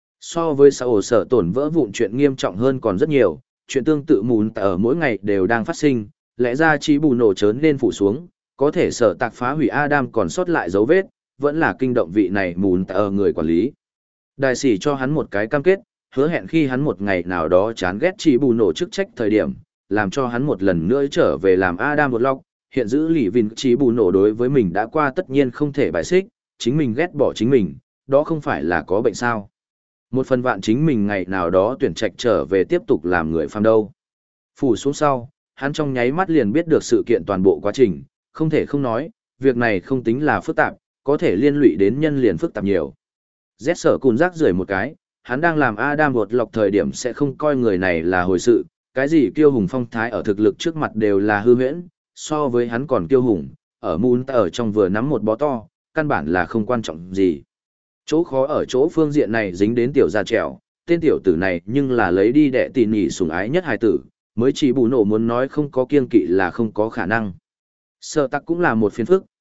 So với xã ổ sở tổn vỡ vụn chuyện nghiêm trọng hơn còn rất nhiều, chuyện tương tự mùn ở mỗi ngày đều đang phát sinh, lẽ ra Chỉ Bù Nổ chớn lên phủ xuống, có thể sở tạc phá hủy Adam còn sót lại dấu vết, vẫn là kinh động vị này mùn ở người quản lý. Đại sĩ cho hắn một cái cam kết, hứa hẹn khi hắn một ngày nào đó chán ghét Chỉ Bù Nổ chức trách thời điểm, làm cho hắn một lần nữa trở về làm Adam một lọc, hiện giữ Lý Vinh Chỉ Bù Nổ đối với mình đã qua tất nhiên không thể bài xích, chính mình ghét bỏ chính mình, đó không phải là có bệnh sao. Một phần vạn chính mình ngày nào đó tuyển trạch trở về tiếp tục làm người phàm đâu. Phủ xuống sau, hắn trong nháy mắt liền biết được sự kiện toàn bộ quá trình, không thể không nói, việc này không tính là phức tạp, có thể liên lụy đến nhân liền phức tạp nhiều. Z sở cùn rác rưởi một cái, hắn đang làm Adam vột lọc thời điểm sẽ không coi người này là hồi sự, cái gì kiêu hùng phong thái ở thực lực trước mặt đều là hư huyễn, so với hắn còn kiêu hùng, ở Moon ở trong vừa nắm một bó to, căn bản là không quan trọng gì. Chỗ khó ở chỗ phương diện này dính đến tiểu gia trèo, tên tiểu tử này nhưng là lấy đi đệ tỉ nỉ sủng ái nhất hài tử, mới Chỉ Bù Nổ muốn nói không có kiêng kỵ là không có khả năng. Sở tắc cũng là một phiền phức,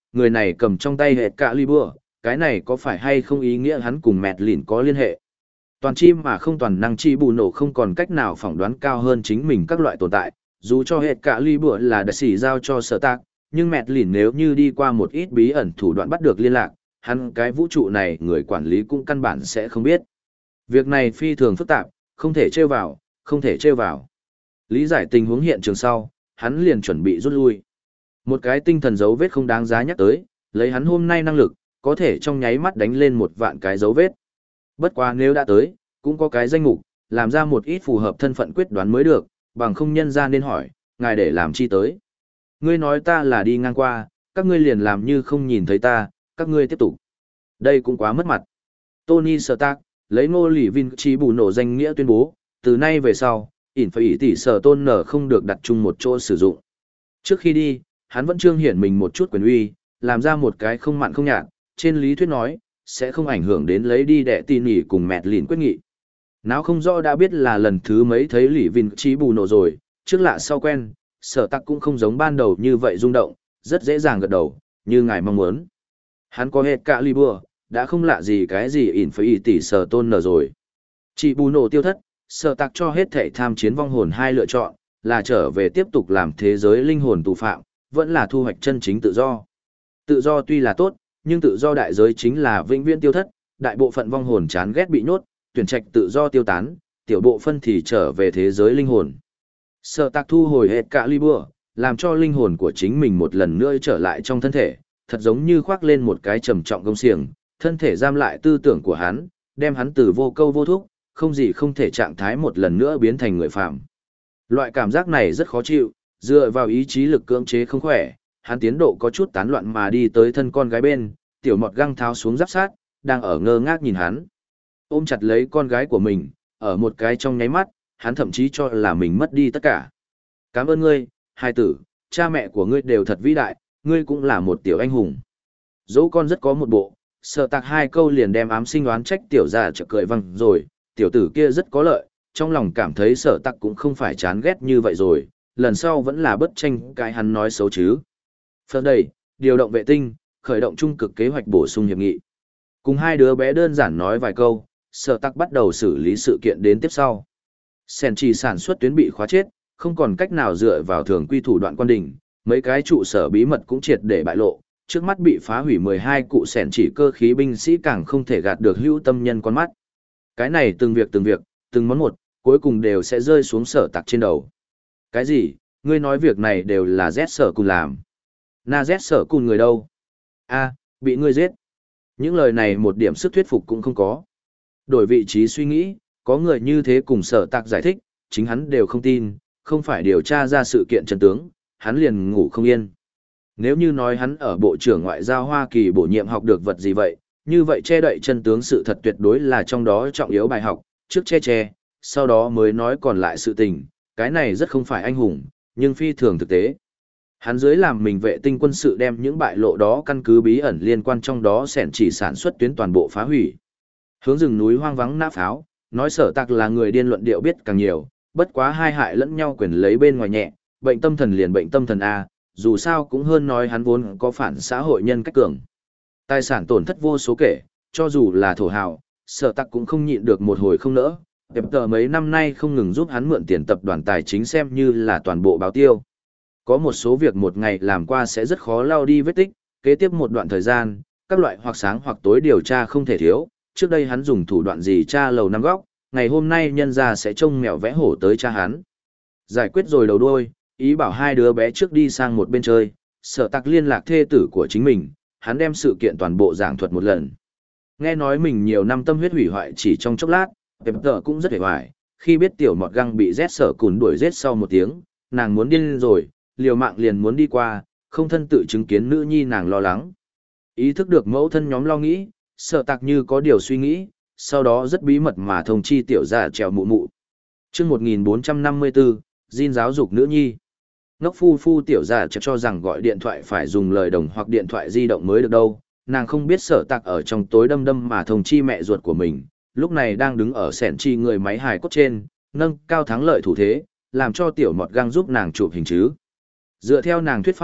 người này cầm trong tay hệ cả Libur, cái này có phải hay không ý nghĩa hắn cùng mẹt lìn có liên hệ. Toàn chim mà không toàn năng chi bù nổ không còn cách nào phỏng đoán cao hơn chính mình các loại tồn tại, dù cho hệ cả Libur là đại sĩ giao cho sở tạc, nhưng mẹt lìn nếu như đi qua một ít bí ẩn thủ đoạn bắt được liên lạc, hắn cái vũ trụ này người quản lý cũng căn bản sẽ không biết. Việc này phi thường phức tạp, không thể trêu vào, không thể trêu vào. Lý giải tình huống hiện trường sau, hắn liền chuẩn bị rút lui. Một cái tinh thần dấu vết không đáng giá nhắc tới, lấy hắn hôm nay năng lực, có thể trong nháy mắt đánh lên một vạn cái dấu vết. Bất quá nếu đã tới, cũng có cái danh mục, làm ra một ít phù hợp thân phận quyết đoán mới được, bằng không nhân ra nên hỏi, ngài để làm chi tới. Ngươi nói ta là đi ngang qua, các ngươi liền làm như không nhìn thấy ta, các ngươi tiếp tục. Đây cũng quá mất mặt. Tony Stark, lấy Ngô Lỷ Vin trí bù nổ danh nghĩa tuyên bố, từ nay về sau, ỉn phải ý tỷ sở tôn nở không được đặt chung một chỗ sử dụng. Trước khi đi, hắn vẫn trương hiển mình một chút quyền uy, làm ra một cái không mặn không nhạt, trên lý thuyết nói, sẽ không ảnh hưởng đến lấy đi đệ tỉ nỉ cùng mẹt lìn quyết nghị. Nào không rõ đã biết là lần thứ mấy thấy Lỷ Vin trí bù nổ rồi, trước lạ sau quen, sở tắc cũng không giống ban đầu như vậy rung động, rất dễ dàng gật đầu, như ngài mong muốn. Hắn có hết cả Libur, đã không lạ gì cái gì ỉn phải ý tỷ sở tôn nở rồi. Chỉ bù nổ tiêu thất, sở tạc cho hết thảy tham chiến vong hồn hai lựa chọn, là trở về tiếp tục làm thế giới linh hồn tù phạm, vẫn là thu hoạch chân chính tự do. Tự do tuy là tốt, nhưng tự do đại giới chính là vĩnh viễn tiêu thất, đại bộ phận vong hồn chán ghét bị nhốt, tuyển trạch tự do tiêu tán, tiểu bộ phân thì trở về thế giới linh hồn. Sở tạc thu hồi hết cả Libur, làm cho linh hồn của chính mình một lần nữa trở lại trong thân thể, thật giống như khoác lên một cái trầm trọng gông xiềng, thân thể giam lại tư tưởng của hắn, đem hắn từ vô câu vô thúc, không gì không thể trạng thái một lần nữa biến thành người phạm. Loại cảm giác này rất khó chịu, dựa vào ý chí lực cưỡng chế không khỏe, hắn tiến độ có chút tán loạn mà đi tới thân con gái bên, tiểu mọt găng tháo xuống giáp sát, đang ở ngơ ngác nhìn hắn. Ôm chặt lấy con gái của mình, ở một cái trong nháy mắt, hắn thậm chí cho là mình mất đi tất cả. Cảm ơn ngươi, hai tử, cha mẹ của ngươi đều thật vĩ đại, ngươi cũng là một tiểu anh hùng. Dẫu con rất có một bộ, sợ tạc hai câu liền đem ám sinh đoán trách tiểu già chợt cười văng rồi, tiểu tử kia rất có lợi, trong lòng cảm thấy sợ tạc cũng không phải chán ghét như vậy rồi, lần sau vẫn là bất tranh cái hắn nói xấu chứ. Phần đây, điều động vệ tinh, khởi động trung cực kế hoạch bổ sung hiệp nghị. Cùng hai đứa bé đơn giản nói vài câu, sợ tạc bắt đầu xử lý sự kiện đến tiếp sau. Sen chỉ sản xuất tuyến bị khóa chết, không còn cách nào dựa vào thường quy thủ đoạn quan đỉnh, mấy cái trụ sở bí mật cũng triệt để bại lộ, trước mắt bị phá hủy mười hai cụ sẻn chỉ cơ khí binh sĩ càng không thể gạt được hữu tâm nhân con mắt. Cái này từng việc từng việc, từng món một, cuối cùng đều sẽ rơi xuống sở tặc trên đầu. Cái gì, ngươi nói việc này đều là Z sở cùng làm. Na Z sở cùng người đâu? A, bị ngươi giết. Những lời này một điểm sức thuyết phục cũng không có. Đổi vị trí suy nghĩ, có người như thế cùng sở tặc giải thích, chính hắn đều không tin, không phải điều tra ra sự kiện chân tướng, hắn liền ngủ không yên. Nếu như nói hắn ở Bộ trưởng Ngoại giao Hoa Kỳ bổ nhiệm học được vật gì vậy, như vậy che đậy chân tướng sự thật tuyệt đối là trong đó trọng yếu bài học, trước che che, sau đó mới nói còn lại sự tình, cái này rất không phải anh hùng, nhưng phi thường thực tế. Hắn dưới làm mình vệ tinh quân sự đem những bại lộ đó căn cứ bí ẩn liên quan trong đó sẻn chỉ sản xuất tuyến toàn bộ phá hủy. Hướng rừng núi hoang vắng nã pháo, nói sở tạc là người điên luận điệu biết càng nhiều, bất quá hai hại lẫn nhau quyền lấy bên ngoài nhẹ, bệnh tâm thần liền bệnh tâm thần A, dù sao cũng hơn nói hắn vốn có phản xã hội nhân cách cường. Tài sản tổn thất vô số kể, cho dù là thổ hào, sở tạc cũng không nhịn được một hồi không nỡ. Đẹp tờ mấy năm nay không ngừng giúp hắn mượn tiền tập đoàn tài chính xem như là toàn bộ báo tiêu. Có một số việc một ngày làm qua sẽ rất khó lao đi vết tích, kế tiếp một đoạn thời gian, các loại hoặc sáng hoặc tối điều tra không thể thiếu. Trước đây hắn dùng thủ đoạn gì tra lầu năm góc, ngày hôm nay nhân ra sẽ trông mèo vẽ hổ tới cha hắn. Giải quyết rồi đầu đuôi, ý bảo hai đứa bé trước đi sang một bên chơi, sở tạc liên lạc thê tử của chính mình, hắn đem sự kiện toàn bộ giảng thuật một lần. Nghe nói mình nhiều năm tâm huyết hủy hoại chỉ trong chốc lát, Pep tờ cũng rất hề hoài, khi biết tiểu mọt găng bị rét sở cùn đuổi rét sau một tiếng, nàng muốn điên rồi, liều mạng liền muốn đi qua, không thân tự chứng kiến nữ nhi nàng lo lắng. Ý thức được mẫu thân nhóm lo nghĩ, sở tạc như có điều suy nghĩ, sau đó rất bí mật mà thông chi tiểu già trèo mụ mụ. Chương một nghìn bốn trăm năm mươi bốn, Jin giáo dục nữ nhi. Ngốc phu phu tiểu già trèo cho rằng gọi điện thoại phải dùng lời đồng hoặc điện thoại di động mới được đâu, nàng không biết sở tạc ở trong tối đâm đâm mà thông chi mẹ ruột của mình, lúc này đang đứng ở sẻn chi người máy hài cốt trên, nâng cao thắng lợi thủ thế, làm cho tiểu mọt găng giúp nàng chụp hình chứ. Dựa theo nàng thuyết pháp,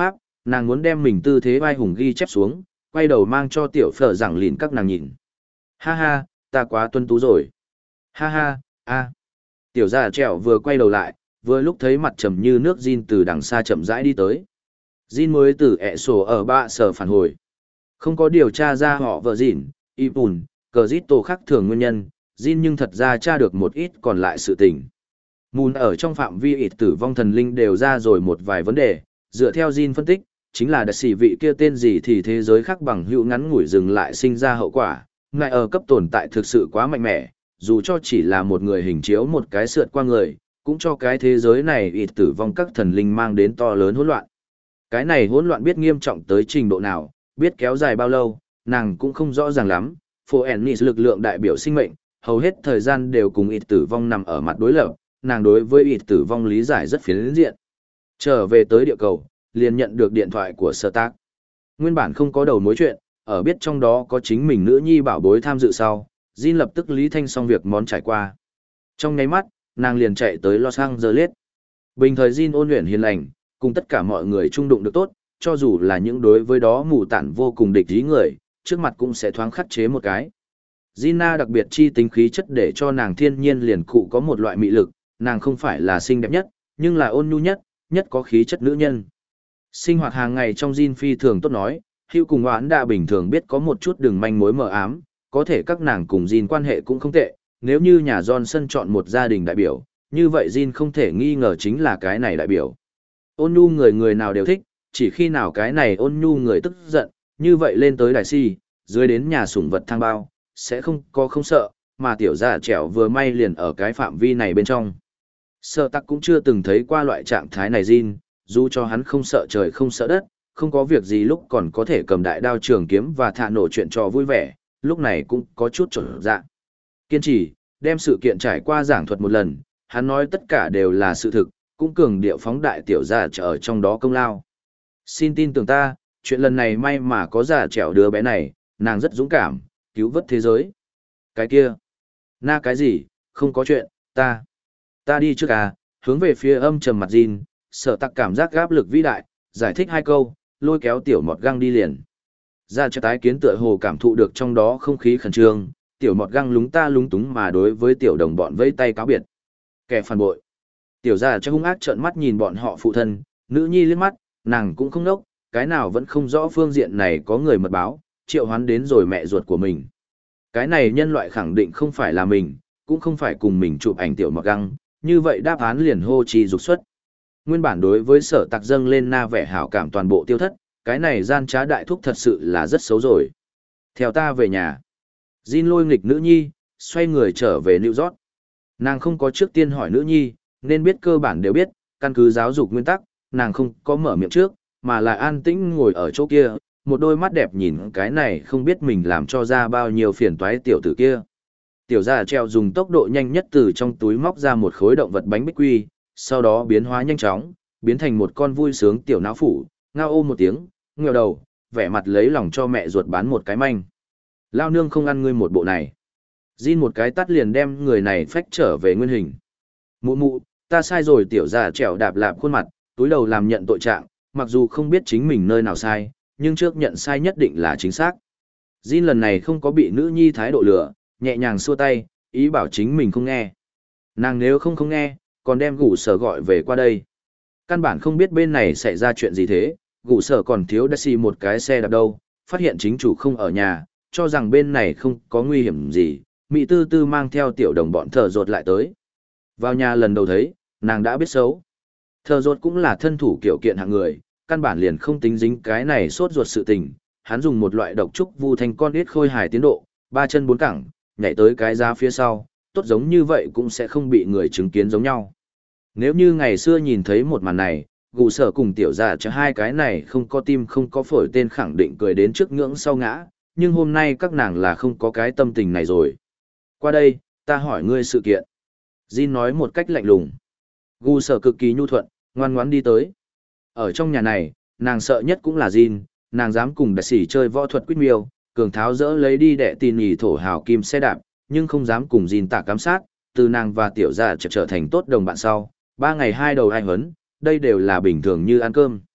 Nàng muốn đem mình tư thế vai hùng ghi chép xuống, quay đầu mang cho tiểu phở rằng lìn các nàng nhìn. Ha ha, ta quá tuân tú rồi. Ha ha, a. Tiểu già trẻo vừa quay đầu lại, vừa lúc thấy mặt trầm như nước Jin từ đằng xa chậm rãi đi tới. Jin mới từ ẹ sổ ở bạ sở phản hồi. Không có điều tra ra họ vợ Jin, Ipun, cờ giít tổ khác thường nguyên nhân, Jin nhưng thật ra tra được một ít còn lại sự tình. Moon ở trong phạm vi ít tử vong thần linh đều ra rồi một vài vấn đề, dựa theo Jin phân tích, chính là đặc sĩ vị kia tên gì thì thế giới khác bằng hữu ngắn ngủi dừng lại sinh ra hậu quả, ngại ở cấp tồn tại thực sự quá mạnh mẽ, dù cho chỉ là một người hình chiếu một cái sượt qua người, cũng cho cái thế giới này ít tử vong các thần linh mang đến to lớn hỗn loạn. Cái này hỗn loạn biết nghiêm trọng tới trình độ nào, biết kéo dài bao lâu, nàng cũng không rõ ràng lắm. Phổ Ennis lực lượng đại biểu sinh mệnh, hầu hết thời gian đều cùng ít tử vong nằm ở mặt đối lập, nàng đối với ít tử vong lý giải rất phiến diện. Trở về tới địa cầu, liền nhận được điện thoại của Sở Tác. Nguyên bản không có đầu mối chuyện, ở biết trong đó có chính mình nữ nhi bảo bối tham dự sau, Jin lập tức lý thanh xong việc món trải qua. Trong nháy mắt, nàng liền chạy tới Los Angeles. Bình thời Jin ôn luyện hiền lành, cùng tất cả mọi người chung đụng được tốt, cho dù là những đối với đó mù tản vô cùng địch ý người, trước mặt cũng sẽ thoáng khắc chế một cái. Gina đặc biệt chi tính khí chất để cho nàng thiên nhiên liền cụ có một loại mị lực, nàng không phải là xinh đẹp nhất, nhưng là ôn nhu nhất, nhất có khí chất nữ nhân. Sinh hoạt hàng ngày trong Jin phi thường tốt nói, Hugh cùng Oán đã bình thường biết có một chút đường manh mối mờ ám, có thể các nàng cùng Jin quan hệ cũng không tệ, nếu như nhà Johnson chọn một gia đình đại biểu, như vậy Jin không thể nghi ngờ chính là cái này đại biểu. Ôn nhu người người nào đều thích, chỉ khi nào cái này ôn nhu người tức giận, như vậy lên tới đại si, dưới đến nhà sủng vật thang bao, sẽ không có không sợ, mà tiểu gia trẻo vừa may liền ở cái phạm vi này bên trong. Sợ tắc cũng chưa từng thấy qua loại trạng thái này Jin, dù cho hắn không sợ trời không sợ đất, không có việc gì lúc còn có thể cầm đại đao trường kiếm và thả nổ chuyện trò vui vẻ, lúc này cũng có chút trở dạ. Kiên trì, đem sự kiện trải qua giảng thuật một lần, hắn nói tất cả đều là sự thực, cũng cường điệu phóng đại tiểu gia trở ở trong đó công lao. Xin tin tưởng ta, chuyện lần này may mà có già trẻo đứa bé này, nàng rất dũng cảm, cứu vớt thế giới. Cái kia, na cái gì, không có chuyện, ta, ta đi trước à, hướng về phía âm trầm mặt Jin, Sở Tặc cảm giác áp lực vĩ đại, giải thích hai câu, lôi kéo tiểu mọt găng đi liền. Ra cho tái kiến tựa hồ cảm thụ được trong đó không khí khẩn trương, tiểu mọt găng lúng ta lúng túng mà đối với tiểu đồng bọn vẫy tay cáo biệt. Kẻ phản bội. Tiểu gia cho hung ác trợn mắt nhìn bọn họ phụ thân, nữ nhi liếc mắt, nàng cũng không nốc, cái nào vẫn không rõ phương diện này có người mật báo, triệu hoán đến rồi mẹ ruột của mình. Cái này nhân loại khẳng định không phải là mình, cũng không phải cùng mình chụp ảnh tiểu mọt găng, như vậy đáp án liền hô chi dục xuất. Nguyên bản đối với Sở Tặc dâng lên na vẻ hảo cảm toàn bộ tiêu thất, cái này gian trá đại thúc thật sự là rất xấu rồi. Theo ta về nhà. Jin lôi nghịch nữ nhi, xoay người trở về New York. Nàng không có trước tiên hỏi nữ nhi, nên biết cơ bản đều biết, căn cứ giáo dục nguyên tắc, nàng không có mở miệng trước, mà là an tĩnh ngồi ở chỗ kia, một đôi mắt đẹp nhìn cái này không biết mình làm cho ra bao nhiêu phiền toái tiểu tử kia. Tiểu gia treo dùng tốc độ nhanh nhất từ trong túi móc ra một khối động vật bánh bích quy, sau đó biến hóa nhanh chóng, biến thành một con vui sướng tiểu não phủ, ngao ô một tiếng, ngẩng đầu, vẻ mặt lấy lòng cho mẹ ruột bán một cái manh. Lao nương không ăn ngươi một bộ này. Jin một cái tắt liền đem người này phách trở về nguyên hình. Mụ mụ, ta sai rồi tiểu già trèo đạp lạp khuôn mặt, túi đầu làm nhận tội trạng, mặc dù không biết chính mình nơi nào sai, nhưng trước nhận sai nhất định là chính xác. Jin lần này không có bị nữ nhi thái độ lừa, nhẹ nhàng xua tay, ý bảo chính mình không nghe. Nàng nếu không không nghe, còn đem gủ sở gọi về qua đây. Căn bản không biết bên này xảy ra chuyện gì thế, gủ sở còn thiếu Daisy một cái xe đạp đâu, phát hiện chính chủ không ở nhà, cho rằng bên này không có nguy hiểm gì, Mỹ tư tư mang theo tiểu đồng bọn thở rột lại tới. Vào nhà lần đầu thấy, nàng đã biết xấu. Thở rột cũng là thân thủ kiểu kiện hạng người, căn bản liền không tính dính cái này sốt ruột sự tình, hắn dùng một loại độc trúc vu thành con ít khôi hài tiến độ, ba chân bốn cẳng, nhảy tới cái giá phía sau, tốt giống như vậy cũng sẽ không bị người chứng kiến giống nhau. Nếu như ngày xưa nhìn thấy một màn này, gù sở cùng tiểu già cho hai cái này không có tim không có phổi tên khẳng định cười đến trước ngưỡng sau ngã, nhưng hôm nay các nàng là không có cái tâm tình này rồi. Qua đây, ta hỏi ngươi sự kiện. Jin nói một cách lạnh lùng. Gu sở cực kỳ nhu thuận, ngoan ngoãn đi tới. Ở trong nhà này, nàng sợ nhất cũng là Jin, nàng dám cùng đại sĩ chơi võ thuật quyết miêu, cường tháo dỡ lấy đi để tin nhì thổ hào kim xe đạp, nhưng không dám cùng Jin tạ cám sát, từ nàng và tiểu gia trở, trở thành tốt đồng bạn sau, ba ngày hai đầu ai hấn, đây đều là bình thường như ăn cơm.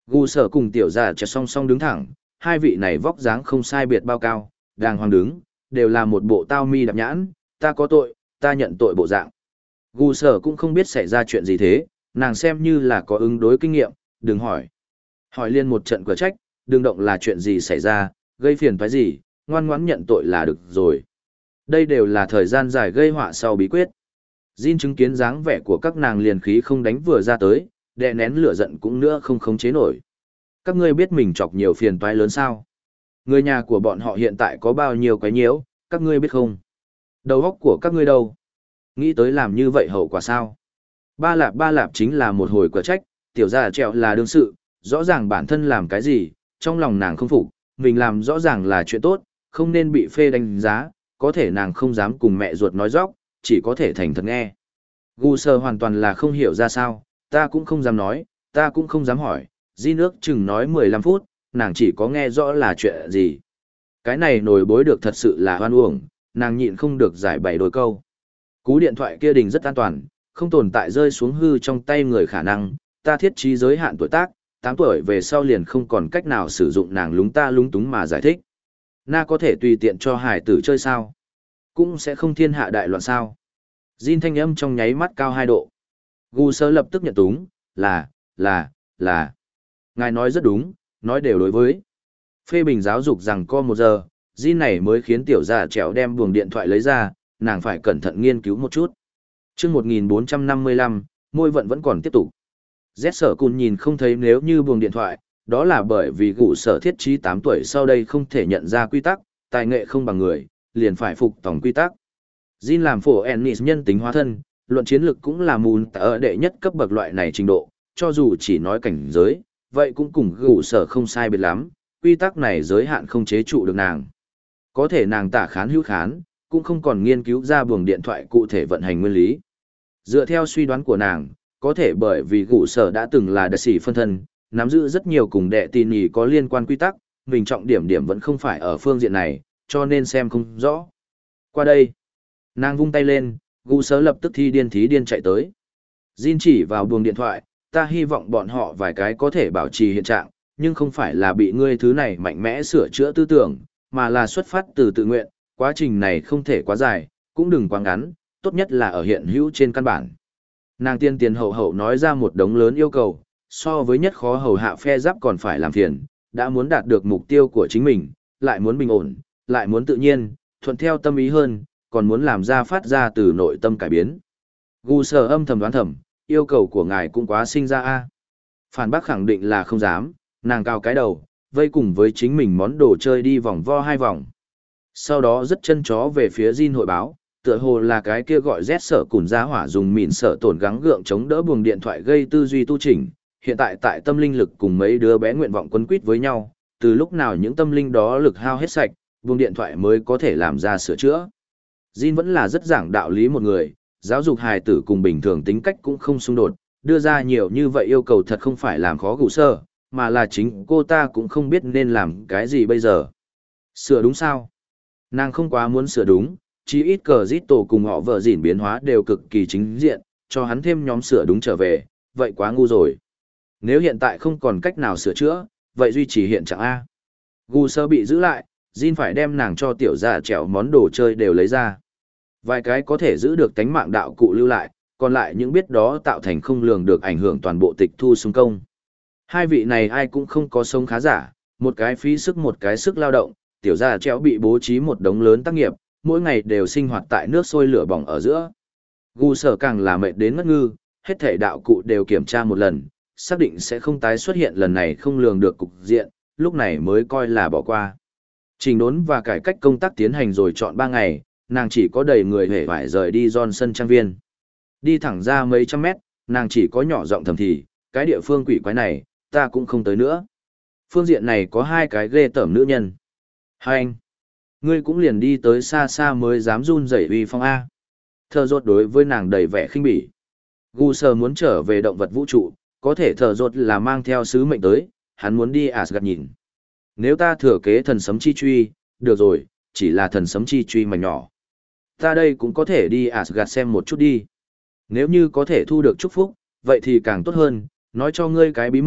Gu sở cùng tiểu giả chợt song song đứng thẳng, hai vị này vóc dáng không sai biệt bao cao, đàng hoàng đứng, đều là một bộ tao mi đạp nhãn, ta có tội, ta nhận tội bộ dạng. Gu sở cũng không biết xảy ra chuyện gì thế, nàng xem như là có ứng đối kinh nghiệm, đừng hỏi. Hỏi liên một trận cửa trách, đừng động là chuyện gì xảy ra, gây phiền phải gì, ngoan ngoãn nhận tội là được rồi. Đây đều là thời gian dài gây họa sau bí quyết. Jin chứng kiến dáng vẻ của các nàng liền khí không đánh vừa ra tới, đè nén lửa giận cũng nữa không khống chế nổi. Các ngươi biết mình chọc nhiều phiền toái lớn sao? Người nhà của bọn họ hiện tại có bao nhiêu quái nhiễu, các ngươi biết không? Đầu óc của các ngươi đâu? Nghĩ tới làm như vậy hậu quả sao? Ba lạp ba lạp chính là một hồi quả trách, tiểu gia trẹo là đương sự, rõ ràng bản thân làm cái gì, trong lòng nàng không phục, mình làm rõ ràng là chuyện tốt, không nên bị phê đánh giá, có thể nàng không dám cùng mẹ ruột nói dóc, chỉ có thể thành thật nghe. Gu sơ hoàn toàn là không hiểu ra sao, ta cũng không dám nói, ta cũng không dám hỏi, Di nước chừng nói mười lăm phút, nàng chỉ có nghe rõ là chuyện gì. Cái này nổi bối được thật sự là hoan uổng, nàng nhịn không được giải bày đôi câu. Cú điện thoại kia đình rất an toàn, không tồn tại rơi xuống hư trong tay người khả năng, ta thiết trí giới hạn tuổi tác, tám tuổi về sau liền không còn cách nào sử dụng nàng lúng ta lúng túng mà giải thích. Na có thể tùy tiện cho hải tử chơi sao? Cũng sẽ không thiên hạ đại loạn sao? Jin thanh âm trong nháy mắt cao hai độ. Gu sơ lập tức nhận túng, là, là, là. Ngài nói rất đúng, nói đều đối với. Phê bình giáo dục rằng co một giờ, Jin này mới khiến tiểu già trèo đem buồng điện thoại lấy ra, nàng phải cẩn thận nghiên cứu một chút. Chương một nghìn bốn trăm năm mươi lăm, môi vận vẫn còn tiếp tục. Z sở cùn nhìn không thấy nếu như buồng điện thoại, đó là bởi vì gụ sở thiết trí tám tuổi sau đây không thể nhận ra quy tắc, tài nghệ không bằng người, liền phải phục tòng quy tắc. Jin làm phổ Ennis nhân tính hóa thân, luận chiến lực cũng là mùn ở đệ nhất cấp bậc loại này trình độ, cho dù chỉ nói cảnh giới, vậy cũng cùng gụ sở không sai biệt lắm, quy tắc này giới hạn không chế trụ được nàng. Có thể nàng tả khán hữu khán, cũng không còn nghiên cứu ra buồng điện thoại cụ thể vận hành nguyên lý. Dựa theo suy đoán của nàng, có thể bởi vì gụ sở đã từng là đại sĩ phân thân, nắm giữ rất nhiều cùng đệ tì nhì có liên quan quy tắc, mình trọng điểm điểm vẫn không phải ở phương diện này, cho nên xem không rõ. Qua đây, nàng vung tay lên, gụ sở lập tức thi điên thí điên chạy tới. Jin chỉ vào buồng điện thoại, ta hy vọng bọn họ vài cái có thể bảo trì hiện trạng, nhưng không phải là bị ngươi thứ này mạnh mẽ sửa chữa tư tưởng, mà là xuất phát từ tự nguyện, quá trình này không thể quá dài, cũng đừng quá ngắn, tốt nhất là ở hiện hữu trên căn bản. Nàng tiên tiền hậu hậu nói ra một đống lớn yêu cầu, so với nhất khó hầu hạ phe giáp còn phải làm phiền, đã muốn đạt được mục tiêu của chính mình, lại muốn bình ổn, lại muốn tự nhiên, thuận theo tâm ý hơn, còn muốn làm ra phát ra từ nội tâm cải biến. Gu sở âm thầm đoán thầm, yêu cầu của ngài cũng quá sinh ra a. Phản bác khẳng định là không dám, nàng cao cái đầu, vây cùng với chính mình món đồ chơi đi vòng vo hai vòng. Sau đó rất chân chó về phía Jin hội báo, tựa hồ là cái kia gọi Z sở cùn ra hỏa dùng mìn sở tổn gắng gượng chống đỡ buồng điện thoại gây tư duy tu chỉnh, hiện tại tại tâm linh lực cùng mấy đứa bé nguyện vọng quấn quýt với nhau, từ lúc nào những tâm linh đó lực hao hết sạch, buồng điện thoại mới có thể làm ra sửa chữa. Jin vẫn là rất giảng đạo lý một người, giáo dục hài tử cùng bình thường tính cách cũng không xung đột, đưa ra nhiều như vậy yêu cầu thật không phải làm khó gụ sơ, mà là chính cô ta cũng không biết nên làm cái gì bây giờ. Sửa đúng sao? Nàng không quá muốn sửa đúng, chí ít cờ giết tổ cùng họ vợ dỉn biến hóa đều cực kỳ chính diện, cho hắn thêm nhóm sửa đúng trở về, vậy quá ngu rồi. Nếu hiện tại không còn cách nào sửa chữa, vậy duy trì hiện trạng A. Gu sơ bị giữ lại, Jin phải đem nàng cho tiểu gia trèo món đồ chơi đều lấy ra. Vài cái có thể giữ được tánh mạng đạo cụ lưu lại, còn lại những biết đó tạo thành không lường được ảnh hưởng toàn bộ tịch thu xung công. Hai vị này ai cũng không có sống khá giả, một cái phí sức một cái sức lao động, tiểu gia trèo bị bố trí một đống lớn tác nghiệp, mỗi ngày đều sinh hoạt tại nước sôi lửa bỏng ở giữa. Gu sở càng là mệt đến ngất ngư, hết thể đạo cụ đều kiểm tra một lần, xác định sẽ không tái xuất hiện lần này không lường được cục diện, lúc này mới coi là bỏ qua. Trình đốn và cải cách công tác tiến hành rồi chọn ba ngày, nàng chỉ có đầy người hề phải rời đi Johnson trang viên. Đi thẳng ra mấy trăm mét, nàng chỉ có nhỏ giọng thầm thì, cái địa phương quỷ quái này, ta cũng không tới nữa. Phương diện này có hai cái ghê tởm nữ nhân. Hai anh, ngươi cũng liền đi tới xa xa mới dám run rẩy uy phong A. Thờ rốt đối với nàng đầy vẻ khinh bỉ. Gu sơ muốn trở về động vật vũ trụ, có thể thờ rốt là mang theo sứ mệnh tới, hắn muốn đi Asgard nhìn. Nếu ta thừa kế thần sấm chi truy, được rồi, chỉ là thần sấm chi truy mà nhỏ. Ta đây cũng có thể đi Asgard xem một chút đi. Nếu như có thể thu được chúc phúc, vậy thì càng tốt hơn, nói cho ngươi cái bí mật,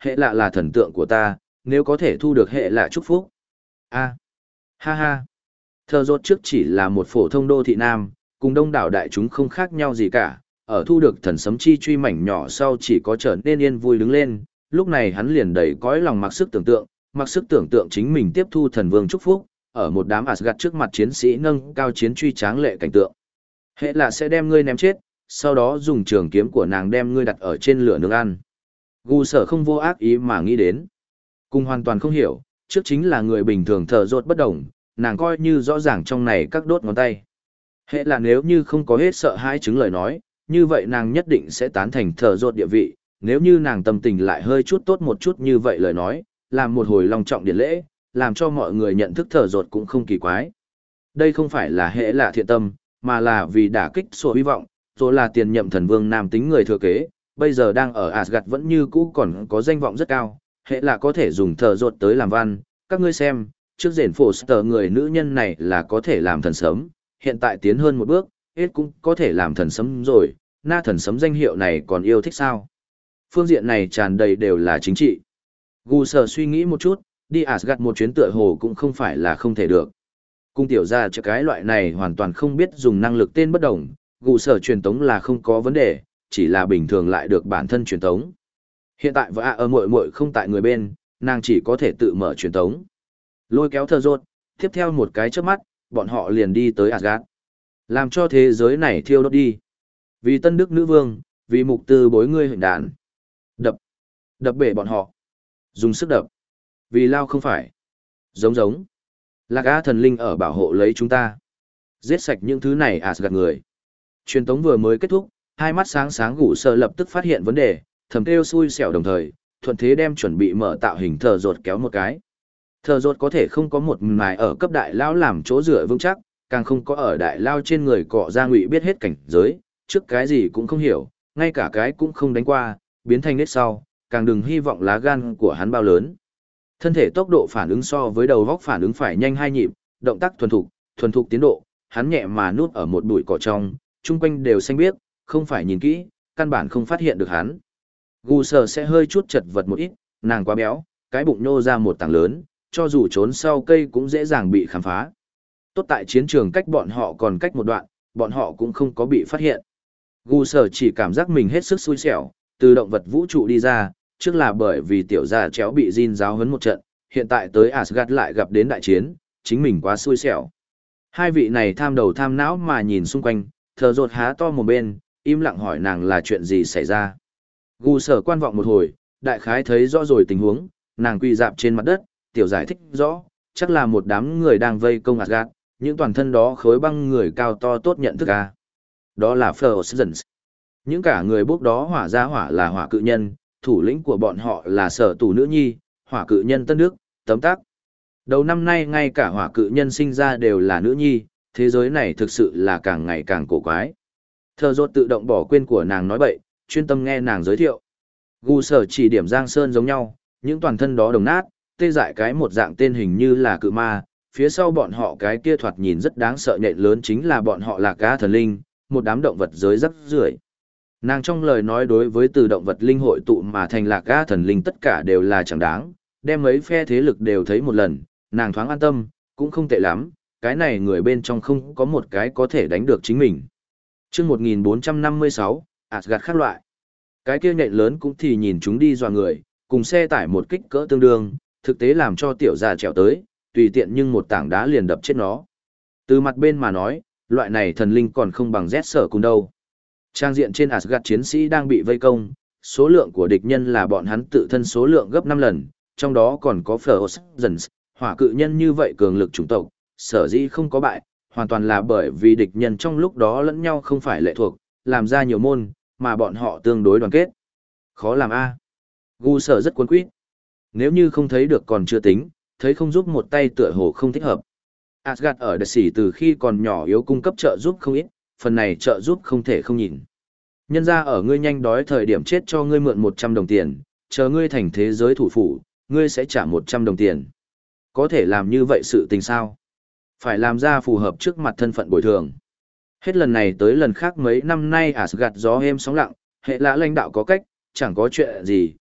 hệ lạ là thần tượng của ta, nếu có thể thu được hệ lạ chúc phúc. A. Ha ha. Thờ rốt trước chỉ là một phổ thông đô thị nam, cùng đông đảo đại chúng không khác nhau gì cả, ở thu được thần sấm chi truy mảnh nhỏ sau chỉ có trở nên yên vui đứng lên, lúc này hắn liền đầy cõi lòng mặc sức tưởng tượng, mặc sức tưởng tượng chính mình tiếp thu thần vương chúc phúc, ở một đám Asgard trước mặt chiến sĩ nâng cao chiến truy tráng lệ cảnh tượng. Hệ là sẽ đem ngươi ném chết, sau đó dùng trường kiếm của nàng đem ngươi đặt ở trên lửa nướng ăn. Gu sở không vô ác ý mà nghĩ đến. Cùng hoàn toàn không hiểu, trước chính là người bình thường thờ rốt bất đồng, nàng coi như rõ ràng trong này các đốt ngón tay. Hệ là nếu như không có hết sợ hãi chứng lời nói, như vậy nàng nhất định sẽ tán thành thờ rốt địa vị, nếu như nàng tâm tình lại hơi chút tốt một chút như vậy lời nói, làm một hồi long trọng điển lễ, làm cho mọi người nhận thức thờ rốt cũng không kỳ quái. Đây không phải là hệ là thiện tâm, mà là vì đả kích sổ hy vọng, rồi là tiền nhậm thần vương nam tính người thừa kế, bây giờ đang ở Asgard vẫn như cũ còn có danh vọng rất cao, hệ là có thể dùng thờ rốt tới làm văn, các ngươi xem, trước rền Foster người nữ nhân này là có thể làm thần sấm, hiện tại tiến hơn một bước, hết cũng có thể làm thần sấm rồi, na thần sấm danh hiệu này còn yêu thích sao? Phương diện này tràn đầy đều là chính trị. Gu sở suy nghĩ một chút, đi Asgard một chuyến tựa hồ cũng không phải là không thể được. Cung tiểu gia cho cái loại này hoàn toàn không biết dùng năng lực tên bất đồng, Gu sở truyền tống là không có vấn đề, chỉ là bình thường lại được bản thân truyền tống. Hiện tại vợ ở muội muội không tại người bên, nàng chỉ có thể tự mở truyền tống. Lôi kéo thờ rốt, tiếp theo một cái chớp mắt, bọn họ liền đi tới Asgard. Làm cho thế giới này thiêu đốt đi. Vì tân đức nữ vương, vì mục tư bối ngươi hình đàn. Đập. Đập bể bọn họ. Dùng sức đập. Vì lao không phải. Giống giống. Lạc Á thần linh ở bảo hộ lấy chúng ta. Giết sạch những thứ này Asgard người. Truyền tống vừa mới kết thúc, hai mắt sáng sáng Gù Sở lập tức phát hiện vấn đề, thầm kêu xui xẻo đồng thời, thuận thế đem chuẩn bị mở tạo hình thờ rốt kéo một cái. Thờ rốt có thể không có một mài ở cấp đại lao làm chỗ dựa vững chắc, càng không có ở đại lao trên người cọ ra ngụy biết hết cảnh giới, trước cái gì cũng không hiểu, ngay cả cái cũng không đánh qua, biến thành nết sau, càng đừng hy vọng lá gan của hắn bao lớn. Thân thể tốc độ phản ứng so với đầu góc phản ứng phải nhanh hai nhịp, động tác thuần thục, thuần thục tiến độ, hắn nhẹ mà núp ở một bụi cỏ trong, chung quanh đều xanh biếc, không phải nhìn kỹ, căn bản không phát hiện được hắn. Gu Sở sẽ hơi chút chật vật một ít, nàng quá béo, cái bụng nhô ra một tảng lớn, cho dù trốn sau cây cũng dễ dàng bị khám phá. Tốt tại chiến trường cách bọn họ còn cách một đoạn, bọn họ cũng không có bị phát hiện. Gu Sở chỉ cảm giác mình hết sức xui xẻo, từ động vật vũ trụ đi ra, trước là bởi vì tiểu gia chéo bị Jin giáo huấn một trận, hiện tại tới Asgard lại gặp đến đại chiến, chính mình quá xui xẻo. Hai vị này tham đầu tham não mà nhìn xung quanh, thờ rột há to một bên, im lặng hỏi nàng là chuyện gì xảy ra. Gu Sở quan vọng một hồi, đại khái thấy rõ rồi tình huống, nàng quỳ dạp trên mặt đất, tiểu giải thích rõ, chắc là một đám người đang vây công Asgard, những toàn thân đó khối băng người cao to tốt nhận thức à. Đó là Frozen. Những cả người bốc đó hỏa ra hỏa là hỏa cự nhân, thủ lĩnh của bọn họ là sở tù nữ nhi, hỏa cự nhân Tân Đức, tấm tắc. Đầu năm nay ngay cả hỏa cự nhân sinh ra đều là nữ nhi, thế giới này thực sự là càng ngày càng cổ quái. Thờ rốt tự động bỏ quên của nàng nói bậy, chuyên tâm nghe nàng giới thiệu. Gu Sở chỉ điểm Giang Sơn giống nhau, những toàn thân đó đồng nát, tê dại cái một dạng tên hình như là cự ma, phía sau bọn họ cái kia thoạt nhìn rất đáng sợ nhện lớn chính là bọn họ là cá thần linh, một đám động vật giới rắc rưởi. Nàng trong lời nói đối với từ động vật linh hội tụ mà thành lạc cá thần linh tất cả đều là chẳng đáng, đem mấy phe thế lực đều thấy một lần, nàng thoáng an tâm, cũng không tệ lắm, cái này người bên trong không có một cái có thể đánh được chính mình. Chương một nghìn bốn trăm năm mươi sáu, Asgard khác loại. Cái kia nhện lớn cũng thì nhìn chúng đi dọa người, cùng xe tải một kích cỡ tương đương, thực tế làm cho tiểu gia trèo tới, tùy tiện nhưng một tảng đá liền đập chết nó. Từ mặt bên mà nói, loại này thần linh còn không bằng Z sở cùng đâu. Trang diện trên Asgard chiến sĩ đang bị vây công, số lượng của địch nhân là bọn hắn tự thân số lượng gấp năm lần, trong đó còn có Frozen, hỏa cự nhân như vậy cường lực chủng tộc, sở dĩ không có bại, hoàn toàn là bởi vì địch nhân trong lúc đó lẫn nhau không phải lệ thuộc, làm ra nhiều môn, mà bọn họ tương đối đoàn kết. Khó làm a. Gu Sở rất cuốn quýt. Nếu như không thấy được còn chưa tính, thấy không giúp một tay tựa hồ không thích hợp. Asgard ở Đợt Sỉ từ khi còn nhỏ yếu cung cấp trợ giúp không ít, phần này trợ giúp không thể không nhìn. Nhân ra ở ngươi nhanh đói thời điểm chết cho ngươi mượn một trăm đồng tiền, chờ ngươi thành thế giới thủ phủ, ngươi sẽ trả một trăm đồng tiền. Có thể làm như vậy sự tình sao? Phải làm ra phù hợp trước mặt thân phận bồi thường. Hết lần này tới lần khác mấy năm nay Asgard gió êm sóng lặng, hệ lã lãnh đạo có cách, chẳng có chuyện gì,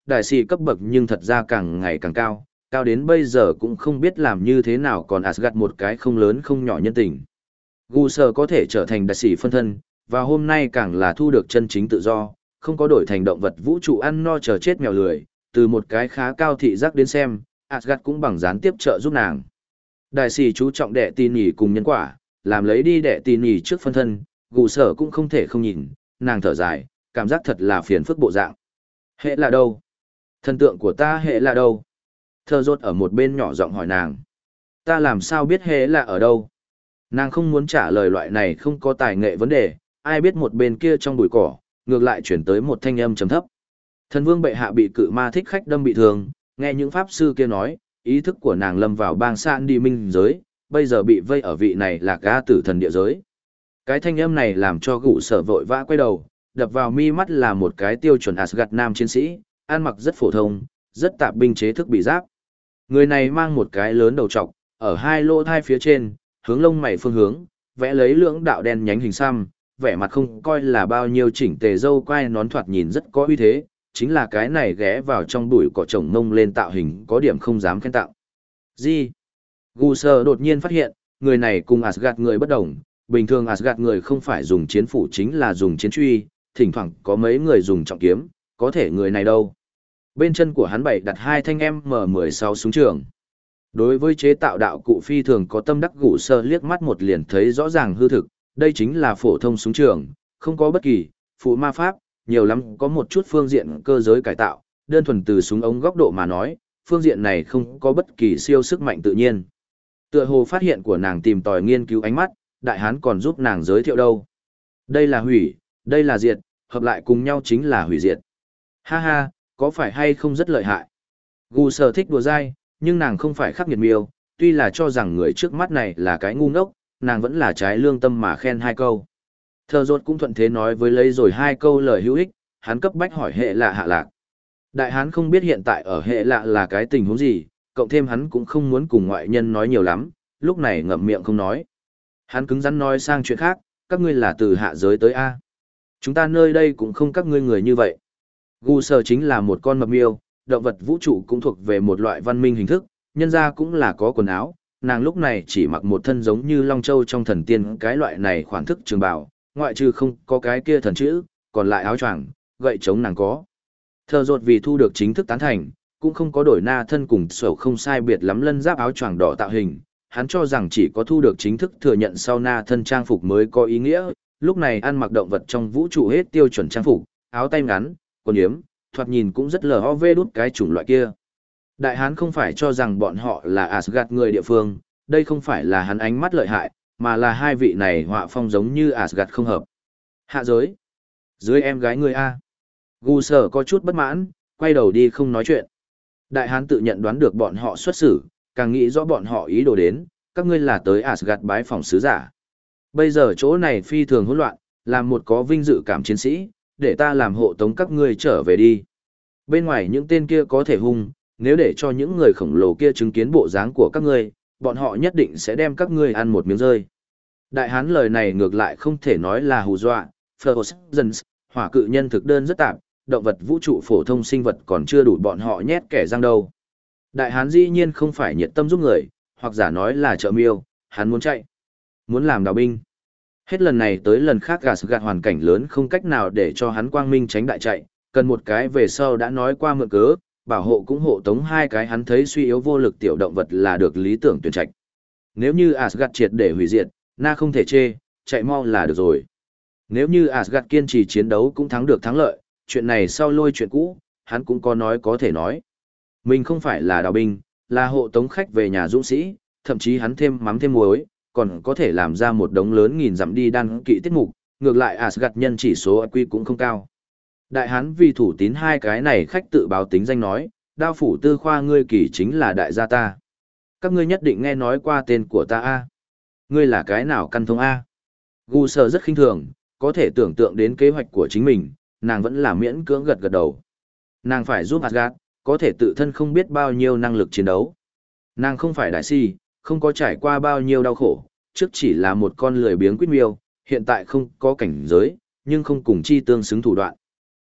đại sĩ cấp bậc nhưng thật ra càng ngày càng cao, cao đến bây giờ cũng không biết làm như thế nào còn Asgard một cái không lớn không nhỏ nhân tình. Gu Sở có thể trở thành đại sĩ phân thân, và hôm nay càng là thu được chân chính tự do, không có đổi thành động vật vũ trụ ăn no chờ chết mèo lười, từ một cái khá cao thị giác đến xem, Asgard cũng bằng gián tiếp trợ giúp nàng. Đại sĩ chú trọng đệ tỉ nhỉ cùng nhân quả, làm lấy đi đệ tỉ nhỉ trước phân thân, Gu Sở cũng không thể không nhìn, nàng thở dài, cảm giác thật là phiền phức bộ dạng. Hệ là đâu? Thần tượng của ta hệ là đâu? Thơ rốt ở một bên nhỏ giọng hỏi nàng. Ta làm sao biết hệ là ở đâu? Nàng không muốn trả lời loại này không có tài nghệ vấn đề, ai biết một bên kia trong bụi cỏ, ngược lại chuyển tới một thanh âm trầm thấp. Thần vương bệ hạ bị cự ma thích khách đâm bị thương, nghe những pháp sư kia nói, ý thức của nàng lâm vào bang sạn đi minh giới, bây giờ bị vây ở vị này là ga tử thần địa giới. Cái thanh âm này làm cho Gụ Sở vội vã quay đầu, đập vào mi mắt là một cái tiêu chuẩn Asgard nam chiến sĩ, ăn mặc rất phổ thông, rất tạp binh chế thức bị giáp. Người này mang một cái lớn đầu trọc, ở hai lỗ thai phía trên, hướng lông mày phương hướng, vẽ lấy lưỡng đạo đen nhánh hình xăm, vẻ mặt không coi là bao nhiêu chỉnh tề dâu quai nón thoạt nhìn rất có uy thế, chính là cái này ghé vào trong bụi cỏ trồng mông lên tạo hình có điểm không dám khen tạo. Gì? Gu Sở đột nhiên phát hiện, người này cùng Asgard người bất đồng, bình thường Asgard người không phải dùng chiến phủ chính là dùng chiến truy, thỉnh thoảng có mấy người dùng trọng kiếm, có thể người này đâu. Bên chân của hắn bày đặt hai thanh em M mười sáu súng trường. Đối với chế tạo đạo cụ phi thường có tâm đắc, Gụ Sở liếc mắt một liền thấy rõ ràng hư thực, đây chính là phổ thông súng trường, không có bất kỳ phụ ma pháp, nhiều lắm có một chút phương diện cơ giới cải tạo, đơn thuần từ súng ống góc độ mà nói, phương diện này không có bất kỳ siêu sức mạnh tự nhiên. Tựa hồ phát hiện của nàng tìm tòi nghiên cứu ánh mắt, đại hán còn giúp nàng giới thiệu đâu. Đây là hủy, đây là diệt, hợp lại cùng nhau chính là hủy diệt. Ha ha, có phải hay không rất lợi hại. Gu Sở thích đùa dai, nhưng nàng không phải khắc nghiệt miêu, tuy là cho rằng người trước mắt này là cái ngu ngốc, nàng vẫn là trái lương tâm mà khen hai câu. Thờ rốt cũng thuận thế nói với lấy rồi hai câu lời hữu ích, hắn cấp bách hỏi hệ lạ hạ lạc. Đại hán không biết hiện tại ở hệ lạ là cái tình huống gì, cộng thêm hắn cũng không muốn cùng ngoại nhân nói nhiều lắm, lúc này ngậm miệng không nói. Hắn cứng rắn nói sang chuyện khác, các ngươi là từ hạ giới tới A. Chúng ta nơi đây cũng không các ngươi người như vậy. Gu Sở chính là một con mập miêu, động vật vũ trụ cũng thuộc về một loại văn minh hình thức, nhân ra cũng là có quần áo, nàng lúc này chỉ mặc một thân giống như Long Châu trong thần tiên cái loại này khoản thức trường bào, ngoại trừ không có cái kia thần chữ, còn lại áo choàng, gậy chống nàng có. Thờ rột vì thu được chính thức tán thành, cũng không có đổi na thân cùng sổ không sai biệt lắm lân giáp áo choàng đỏ tạo hình, hắn cho rằng chỉ có thu được chính thức thừa nhận sau na thân trang phục mới có ý nghĩa, lúc này ăn mặc động vật trong vũ trụ hết tiêu chuẩn trang phục, áo tay ngắn, quần yếm, thoạt nhìn cũng rất lờ ho vê đút cái chủng loại kia. Đại hán không phải cho rằng bọn họ là Asgard người địa phương, đây không phải là hắn ánh mắt lợi hại, mà là hai vị này họa phong giống như Asgard không hợp. Hạ giới. Dưới em gái người A. Gu Sở có chút bất mãn, quay đầu đi không nói chuyện. Đại hán tự nhận đoán được bọn họ xuất xử, càng nghĩ rõ bọn họ ý đồ đến, các ngươi là tới Asgard bái phỏng sứ giả. Bây giờ chỗ này phi thường hỗn loạn, làm một có vinh dự cảm chiến sĩ, để ta làm hộ tống các ngươi trở về đi. Bên ngoài những tên kia có thể hung, nếu để cho những người khổng lồ kia chứng kiến bộ dáng của các ngươi, bọn họ nhất định sẽ đem các ngươi ăn một miếng rơi. Đại hán lời này ngược lại không thể nói là hù dọa, Frozen, hỏa cự nhân thực đơn rất tạp, động vật vũ trụ phổ thông sinh vật còn chưa đủ bọn họ nhét kẻ răng đâu. Đại hán dĩ nhiên không phải nhiệt tâm giúp người, hoặc giả nói là trợ miêu, hắn muốn chạy, muốn làm đào binh. Hết lần này tới lần khác gạt gạt hoàn cảnh lớn không cách nào để cho hắn quang minh tránh đại chạy, cần một cái về sau đã nói qua mượn cớ, bảo hộ cũng hộ tống hai cái hắn thấy suy yếu vô lực tiểu động vật là được lý tưởng tuyển trạch. Nếu như Asgard triệt để hủy diệt, na không thể chê, chạy mau là được rồi. Nếu như Asgard kiên trì chiến đấu cũng thắng được thắng lợi, chuyện này sau lôi chuyện cũ, hắn cũng có nói có thể nói. Mình không phải là đào binh, là hộ tống khách về nhà dũng sĩ, thậm chí hắn thêm mắm thêm muối, còn có thể làm ra một đống lớn nghìn dặm đi đăng kỵ tiết mục, ngược lại Asgard nhân chỉ số i kiu cũng không cao. Đại hán vì thủ tín hai cái này khách tự báo tính danh nói, đao phủ tư khoa ngươi kỳ chính là đại gia ta. Các ngươi nhất định nghe nói qua tên của ta A. Ngươi là cái nào căn thông A. Gu Sở rất khinh thường, có thể tưởng tượng đến kế hoạch của chính mình, nàng vẫn là miễn cưỡng gật gật đầu. Nàng phải giúp Asgard, có thể tự thân không biết bao nhiêu năng lực chiến đấu. Nàng không phải đại si, không có trải qua bao nhiêu đau khổ, trước chỉ là một con lười biếng quýt miêu, hiện tại không có cảnh giới, nhưng không cùng chi tương xứng thủ đoạn.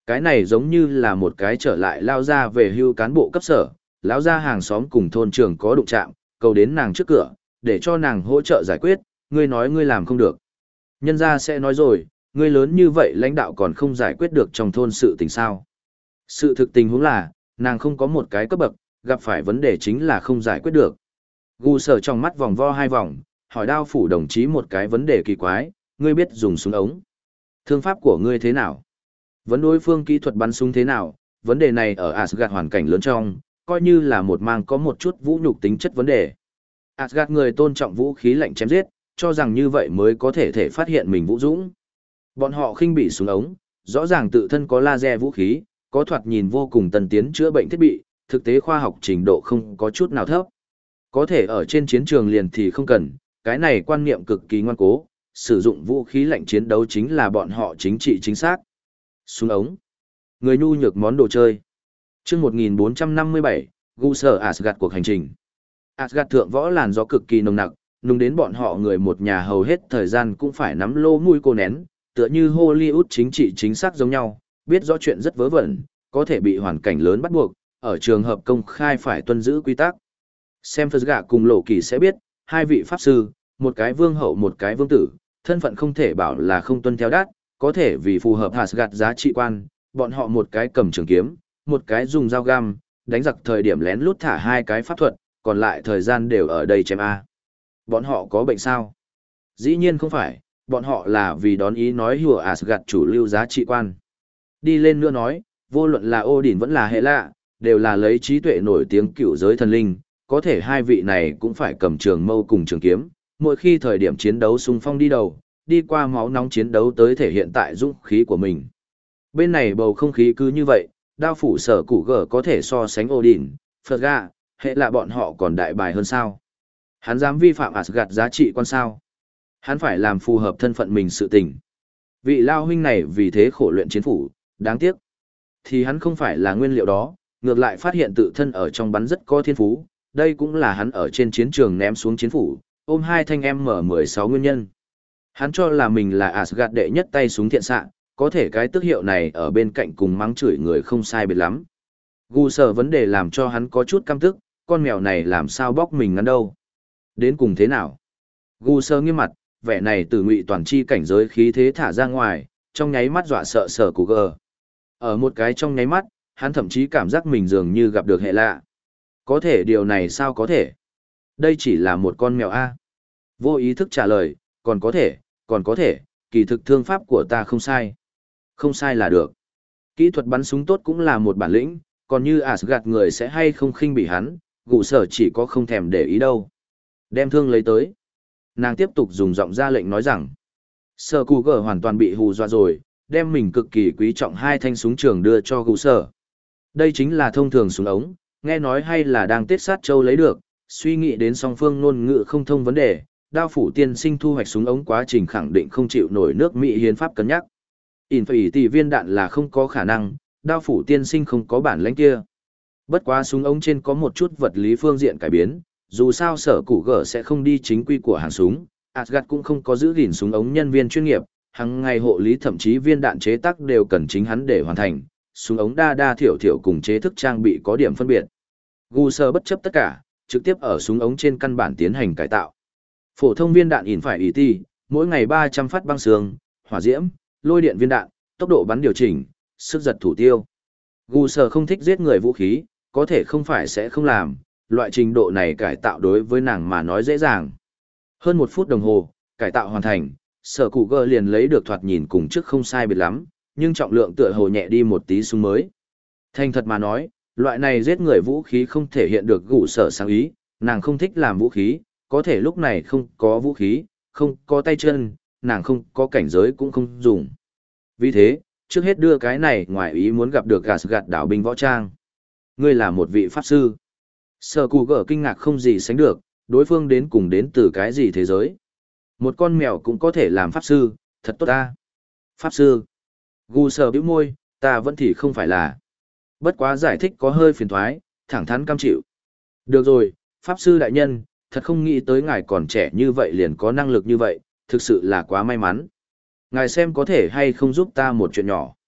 Cái này giống như là một cái trở lại lao ra về hưu cán bộ cấp sở, lão gia hàng xóm cùng thôn trưởng có đụng chạm, cầu đến nàng trước cửa, để cho nàng hỗ trợ giải quyết, ngươi nói ngươi làm không được. Nhân gia sẽ nói rồi, ngươi lớn như vậy lãnh đạo còn không giải quyết được trong thôn sự tình sao. Sự thực tình huống là, nàng không có một cái cấp bậc, gặp phải vấn đề chính là không giải quyết được. Gu sở trong mắt vòng vo hai vòng, hỏi đao phủ đồng chí một cái vấn đề kỳ quái, ngươi biết dùng súng ống. Thương pháp của ngươi thế nào? Vấn đối phương kỹ thuật bắn súng thế nào? Vấn đề này ở Asgard hoàn cảnh lớn trong, coi như là một mang có một chút vũ nhục tính chất vấn đề. Asgard người tôn trọng vũ khí lạnh chém giết, cho rằng như vậy mới có thể thể phát hiện mình vũ dũng. Bọn họ khinh bị súng ống, rõ ràng tự thân có laser vũ khí, có thoạt nhìn vô cùng tân tiến chữa bệnh thiết bị, thực tế khoa học trình độ không có chút nào thấp. Có thể ở trên chiến trường liền thì không cần, cái này quan niệm cực kỳ ngoan cố, sử dụng vũ khí lạnh chiến đấu chính là bọn họ chính trị chính xác. Súng ống. Người nhu nhược món đồ chơi. Chương một nghìn bốn trăm năm mươi bảy, Gu sở Asgard cuộc hành trình. Asgard thượng võ làn gió cực kỳ nồng nặc, nung đến bọn họ người một nhà hầu hết thời gian cũng phải nắm lô mũi cô nén, tựa như Hollywood chính trị chính xác giống nhau, biết rõ chuyện rất vớ vẩn, có thể bị hoàn cảnh lớn bắt buộc, ở trường hợp công khai phải tuân giữ quy tắc. Xem Phật gạ cùng Lộ Kỳ sẽ biết, hai vị pháp sư, một cái vương hậu một cái vương tử, thân phận không thể bảo là không tuân theo đát, có thể vì phù hợp Asgard giá trị quan, bọn họ một cái cầm trường kiếm, một cái dùng dao găm, đánh giặc thời điểm lén lút thả hai cái pháp thuật, còn lại thời gian đều ở đây chém A. Bọn họ có bệnh sao? Dĩ nhiên không phải, bọn họ là vì đón ý nói hùa Asgard chủ lưu giá trị quan. Đi lên nữa nói, vô luận là Odin vẫn là Hela, đều là lấy trí tuệ nổi tiếng cựu giới thần linh, có thể hai vị này cũng phải cầm trường mâu cùng trường kiếm, mỗi khi thời điểm chiến đấu xung phong đi đầu, đi qua máu nóng chiến đấu tới thể hiện tại dũng khí của mình. Bên này bầu không khí cứ như vậy, đao phủ sở củ gở có thể so sánh Odin, Phật gà, hệ là bọn họ còn đại bài hơn sao. Hắn dám vi phạm Asgard giá trị quan sao. Hắn phải làm phù hợp thân phận mình sự tình. Vị lao huynh này vì thế khổ luyện chiến phủ, đáng tiếc. Thì hắn không phải là nguyên liệu đó, ngược lại phát hiện tự thân ở trong bắn rất có thiên phú, đây cũng là hắn ở trên chiến trường ném xuống chiến phủ, ôm hai thanh em M mười sáu nguyên nhân. Hắn cho là mình là Asgard đệ nhất tay súng thiện xạ, có thể cái tước hiệu này ở bên cạnh cùng mắng chửi người không sai biệt lắm. Gu sở vấn đề làm cho hắn có chút căm tức, con mèo này làm sao bóc mình ngắn đâu. Đến cùng thế nào? Gu sở nghiêm mặt, vẻ này từ ngụy toàn chi cảnh giới khí thế thả ra ngoài, trong nháy mắt dọa sợ sở của gờ. Ở một cái trong nháy mắt, hắn thậm chí cảm giác mình dường như gặp được hệ lạ. Có thể điều này sao có thể? Đây chỉ là một con mèo A. Vô ý thức trả lời, còn có thể, còn có thể, kỳ thực thương pháp của ta không sai. Không sai là được. Kỹ thuật bắn súng tốt cũng là một bản lĩnh, còn như Asgard người sẽ hay không khinh bỉ hắn, Gù sở chỉ có không thèm để ý đâu. Đem thương lấy tới. Nàng tiếp tục dùng giọng ra lệnh nói rằng, Sở Cù Gờ hoàn toàn bị hù dọa rồi, đem mình cực kỳ quý trọng hai thanh súng trường đưa cho Gù sở. Đây chính là thông thường súng ống, nghe nói hay là đang Tết Sát Châu lấy được, suy nghĩ đến song phương ngôn ngữ không thông vấn đề, đao phủ tiên sinh thu hoạch súng ống quá trình khẳng định không chịu nổi nước Mỹ hiến pháp cân nhắc. In phải tỷ viên đạn là không có khả năng, đao phủ tiên sinh không có bản lãnh kia. Bất quá súng ống trên có một chút vật lý phương diện cải biến, dù sao sở củ gở sẽ không đi chính quy của hàng súng, Asgard cũng không có giữ gìn súng ống nhân viên chuyên nghiệp, hàng ngày hộ lý thậm chí viên đạn chế tác đều cần chính hắn để hoàn thành, súng ống đa đa thiểu thiểu cùng chế thức trang bị có điểm phân biệt. Gu sơ bất chấp tất cả, trực tiếp ở súng ống trên căn bản tiến hành cải tạo. Phổ thông viên đạn in phải ý ti, mỗi ngày ba trăm phát băng sương, hỏa diễm, lôi điện viên đạn, tốc độ bắn điều chỉnh, sức giật thủ tiêu. Gu sơ không thích giết người vũ khí, có thể không phải sẽ không làm, loại trình độ này cải tạo đối với nàng mà nói dễ dàng. Hơn một phút đồng hồ, cải tạo hoàn thành, sở cụ gơ liền lấy được thoạt nhìn cùng trước không sai biệt lắm, nhưng trọng lượng tựa hồ nhẹ đi một tí súng mới. Thành thật mà nói, loại này giết người vũ khí không thể hiện được gủ sở sáng ý, nàng không thích làm vũ khí, có thể lúc này không có vũ khí, không có tay chân, nàng không có cảnh giới cũng không dùng. Vì thế, trước hết đưa cái này ngoài ý muốn gặp được Asgard đảo binh võ trang. Ngươi là một vị pháp sư. Sở cụ gở kinh ngạc không gì sánh được, đối phương đến cùng đến từ cái gì thế giới. Một con mèo cũng có thể làm pháp sư, thật tốt ta. Pháp sư. Gu sờ bĩu môi, ta vẫn thì không phải là. Bất quá giải thích có hơi phiền thoái, thẳng thắn cam chịu. Được rồi, pháp sư đại nhân, thật không nghĩ tới ngài còn trẻ như vậy liền có năng lực như vậy, thực sự là quá may mắn. Ngài xem có thể hay không giúp ta một chuyện nhỏ.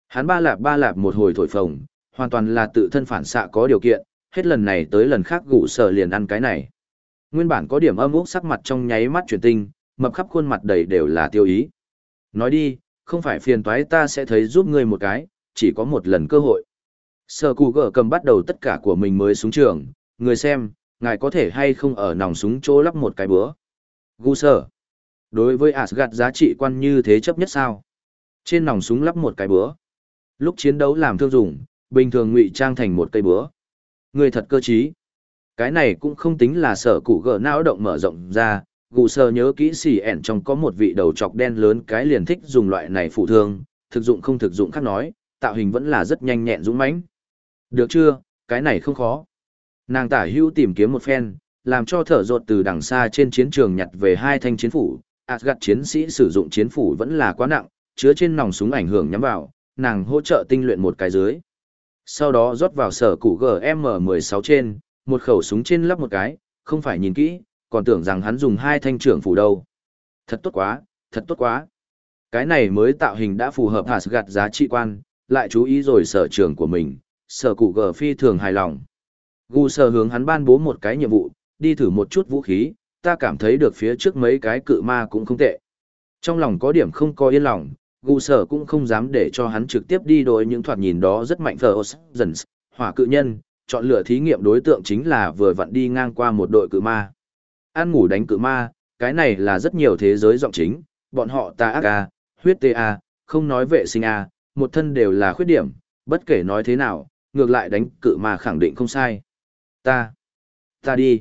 Hắn ba lạp ba lạp một hồi thổi phồng, hoàn toàn là tự thân phản xạ có điều kiện, hết lần này tới lần khác gụ sở liền ăn cái này. Nguyên bản có điểm âm úc sắc mặt trong nháy mắt chuyển tinh, mập khắp khuôn mặt đầy đều là tiêu ý. Nói đi, không phải phiền toái ta sẽ thấy giúp ngươi một cái, chỉ có một lần cơ hội. Sở cụ gở cầm bắt đầu tất cả của mình mới súng trường, người xem, ngài có thể hay không ở nòng súng chỗ lắp một cái bữa. Gu sở. Đối với Asgard giá trị quan như thế chấp nhất sao? Trên nòng súng lắp một cái bữa. Lúc chiến đấu làm thương dùng, bình thường ngụy trang thành một cây bữa. Người thật cơ trí. Cái này cũng không tính là sở cụ gở não động mở rộng ra. Gù sơ nhớ kỹ xì ẻn trong có một vị đầu chọc đen lớn cái liền thích dùng loại này phụ thương, thực dụng không thực dụng khác nói, tạo hình vẫn là rất nhanh nhẹn dũng mãnh. Được chưa, cái này không khó. Nàng tả hữu tìm kiếm một phen, làm cho thở rột từ đằng xa trên chiến trường nhặt về hai thanh chiến phủ. Asgard chiến sĩ sử dụng chiến phủ vẫn là quá nặng, chứa trên nòng súng ảnh hưởng nhắm vào, nàng hỗ trợ tinh luyện một cái dưới. Sau đó rót vào sở cụ G M mười sáu trên, một khẩu súng trên lắp một cái, không phải nhìn kỹ, còn tưởng rằng hắn dùng hai thanh trưởng phủ đâu. Thật tốt quá, thật tốt quá. Cái này mới tạo hình đã phù hợp Asgard giá trị quan, lại chú ý rồi sở trường của mình, sở cụ G phi thường hài lòng. Gu sở hướng hắn ban bố một cái nhiệm vụ, đi thử một chút vũ khí, ta cảm thấy được phía trước mấy cái cự ma cũng không tệ. Trong lòng có điểm không có yên lòng, Gu sở cũng không dám để cho hắn trực tiếp đi đối những thoạt nhìn đó rất mạnh phở dần hỏa cự nhân, chọn lựa thí nghiệm đối tượng chính là vừa vặn đi ngang qua một đội cự ma. Ăn ngủ đánh cự ma, cái này là rất nhiều thế giới giọng chính, bọn họ tà ác a, huyết tê a, không nói vệ sinh a, một thân đều là khuyết điểm, bất kể nói thế nào, ngược lại đánh cự ma khẳng định không sai. Ta, ta đi.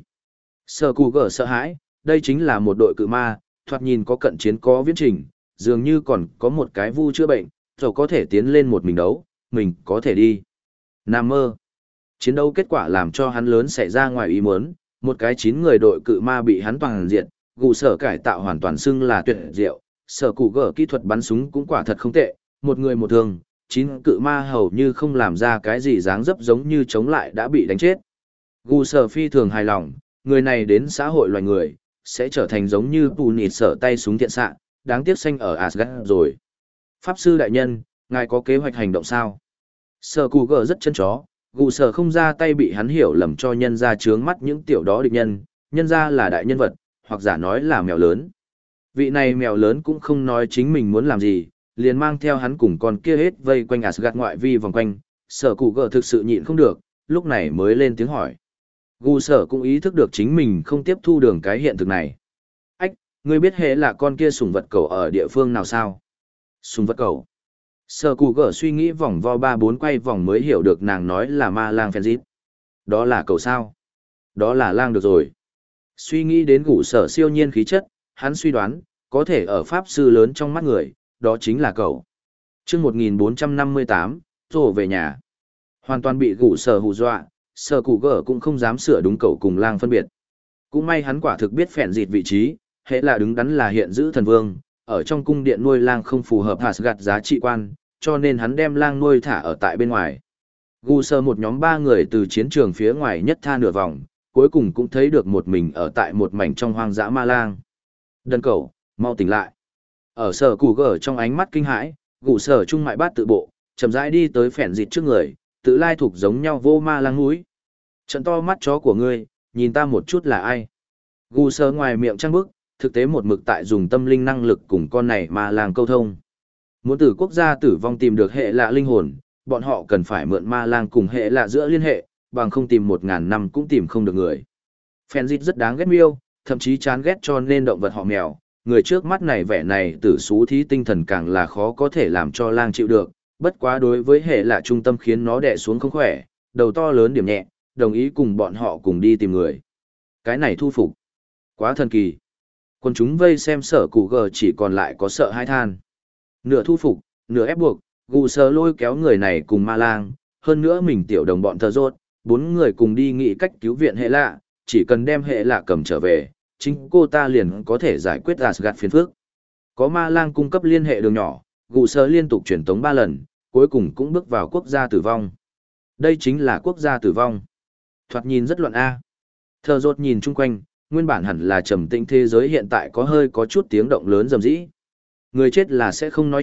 Sở cụ gở sợ hãi, đây chính là một đội cự ma, thoạt nhìn có cận chiến có viễn trình, dường như còn có một cái vu chữa bệnh, rồi có thể tiến lên một mình đấu, mình có thể đi. Nam mơ. Chiến đấu kết quả làm cho hắn lớn xảy ra ngoài ý muốn, một cái chín người đội cự ma bị hắn toàn diệt, gù sở cải tạo hoàn toàn xưng là tuyệt diệu, sở cụ gở kỹ thuật bắn súng cũng quả thật không tệ, một người một thương, chín cự ma hầu như không làm ra cái gì dáng dấp giống như chống lại đã bị đánh chết. Gù sở phi thường hài lòng, người này đến xã hội loài người, sẽ trở thành giống như tù nịt sở tay súng thiện xạ, đáng tiếc xanh ở Asgard rồi. Pháp sư đại nhân, ngài có kế hoạch hành động sao? Sở cụ gở rất chân chó, gù sở không ra tay bị hắn hiểu lầm cho nhân ra trướng mắt những tiểu đó địch nhân, nhân ra là đại nhân vật, hoặc giả nói là mèo lớn. Vị này mèo lớn cũng không nói chính mình muốn làm gì, liền mang theo hắn cùng con kia hết vây quanh Asgard ngoại vi vòng quanh, sở cụ gở thực sự nhịn không được, lúc này mới lên tiếng hỏi. Gù sở cũng ý thức được chính mình không tiếp thu đường cái hiện thực này. Ách, ngươi biết hệ là con kia sùng vật cẩu ở địa phương nào sao? Sùng vật cẩu. Sở cụ gở suy nghĩ vòng vo ba bốn quay vòng mới hiểu được nàng nói là ma lang Fenzit. Đó là cẩu sao? Đó là lang được rồi. Suy nghĩ đến gù sở siêu nhiên khí chất, hắn suy đoán, có thể ở pháp sư lớn trong mắt người, đó chính là cẩu. Trước một nghìn bốn trăm năm mươi tám, rồi về nhà. Hoàn toàn bị gù sở hù dọa, sở cụ gở cũng không dám sửa đúng cẩu cùng lang phân biệt. Cũng may hắn quả thực biết phèn dịt vị trí, hệ là đứng đắn là hiện giữ thần vương, ở trong cung điện nuôi lang không phù hợp Asgard giá trị quan, cho nên hắn đem lang nuôi thả ở tại bên ngoài. Gu sơ một nhóm ba người từ chiến trường phía ngoài nhất tha nửa vòng, cuối cùng cũng thấy được một mình ở tại một mảnh trong hoang dã ma lang. Đần cẩu, mau tỉnh lại. Ở sở cụ gở trong ánh mắt kinh hãi, Gu sở trung mại bát tự bộ, chậm rãi đi tới phèn dịt trước người, tự lai thuộc giống nhau vô ma lang mũi. Trận to mắt chó của ngươi, nhìn ta một chút là ai? Gu sơ ngoài miệng trăng bức, thực tế một mực tại dùng tâm linh năng lực cùng con này ma lang câu thông. Muốn từ quốc gia tử vong tìm được hệ lạ linh hồn, bọn họ cần phải mượn ma lang cùng hệ lạ giữa liên hệ, bằng không tìm một ngàn năm cũng tìm không được người. Fenzit rất đáng ghét miêu, thậm chí chán ghét cho nên động vật họ mèo, người trước mắt này vẻ này tử xú thí tinh thần càng là khó có thể làm cho lang chịu được, bất quá đối với hệ lạ trung tâm khiến nó đè xuống không khỏe, đầu to lớn điểm nhẹ, đồng ý cùng bọn họ cùng đi tìm người. Cái này thu phục. Quá thần kỳ. Quân chúng vây xem sở cụ gờ chỉ còn lại có sợ hai than. Nửa thu phục, nửa ép buộc, gù sờ lôi kéo người này cùng ma lang, hơn nữa mình tiểu đồng bọn thờ rốt, bốn người cùng đi nghĩ cách cứu viện hệ lạ, chỉ cần đem hệ lạ cầm trở về, chính cô ta liền có thể giải quyết Asgard phiền phức. Có ma lang cung cấp liên hệ đường nhỏ, gù sờ liên tục chuyển tống ba lần, cuối cùng cũng bước vào quốc gia tử vong. Đây chính là quốc gia tử vong. Thoạt nhìn rất loạn A. Thờ rốt nhìn chung quanh, nguyên bản hẳn là trầm tĩnh thế giới hiện tại có hơi có chút tiếng động lớn rầm rĩ. Người chết là sẽ không nói chuyện,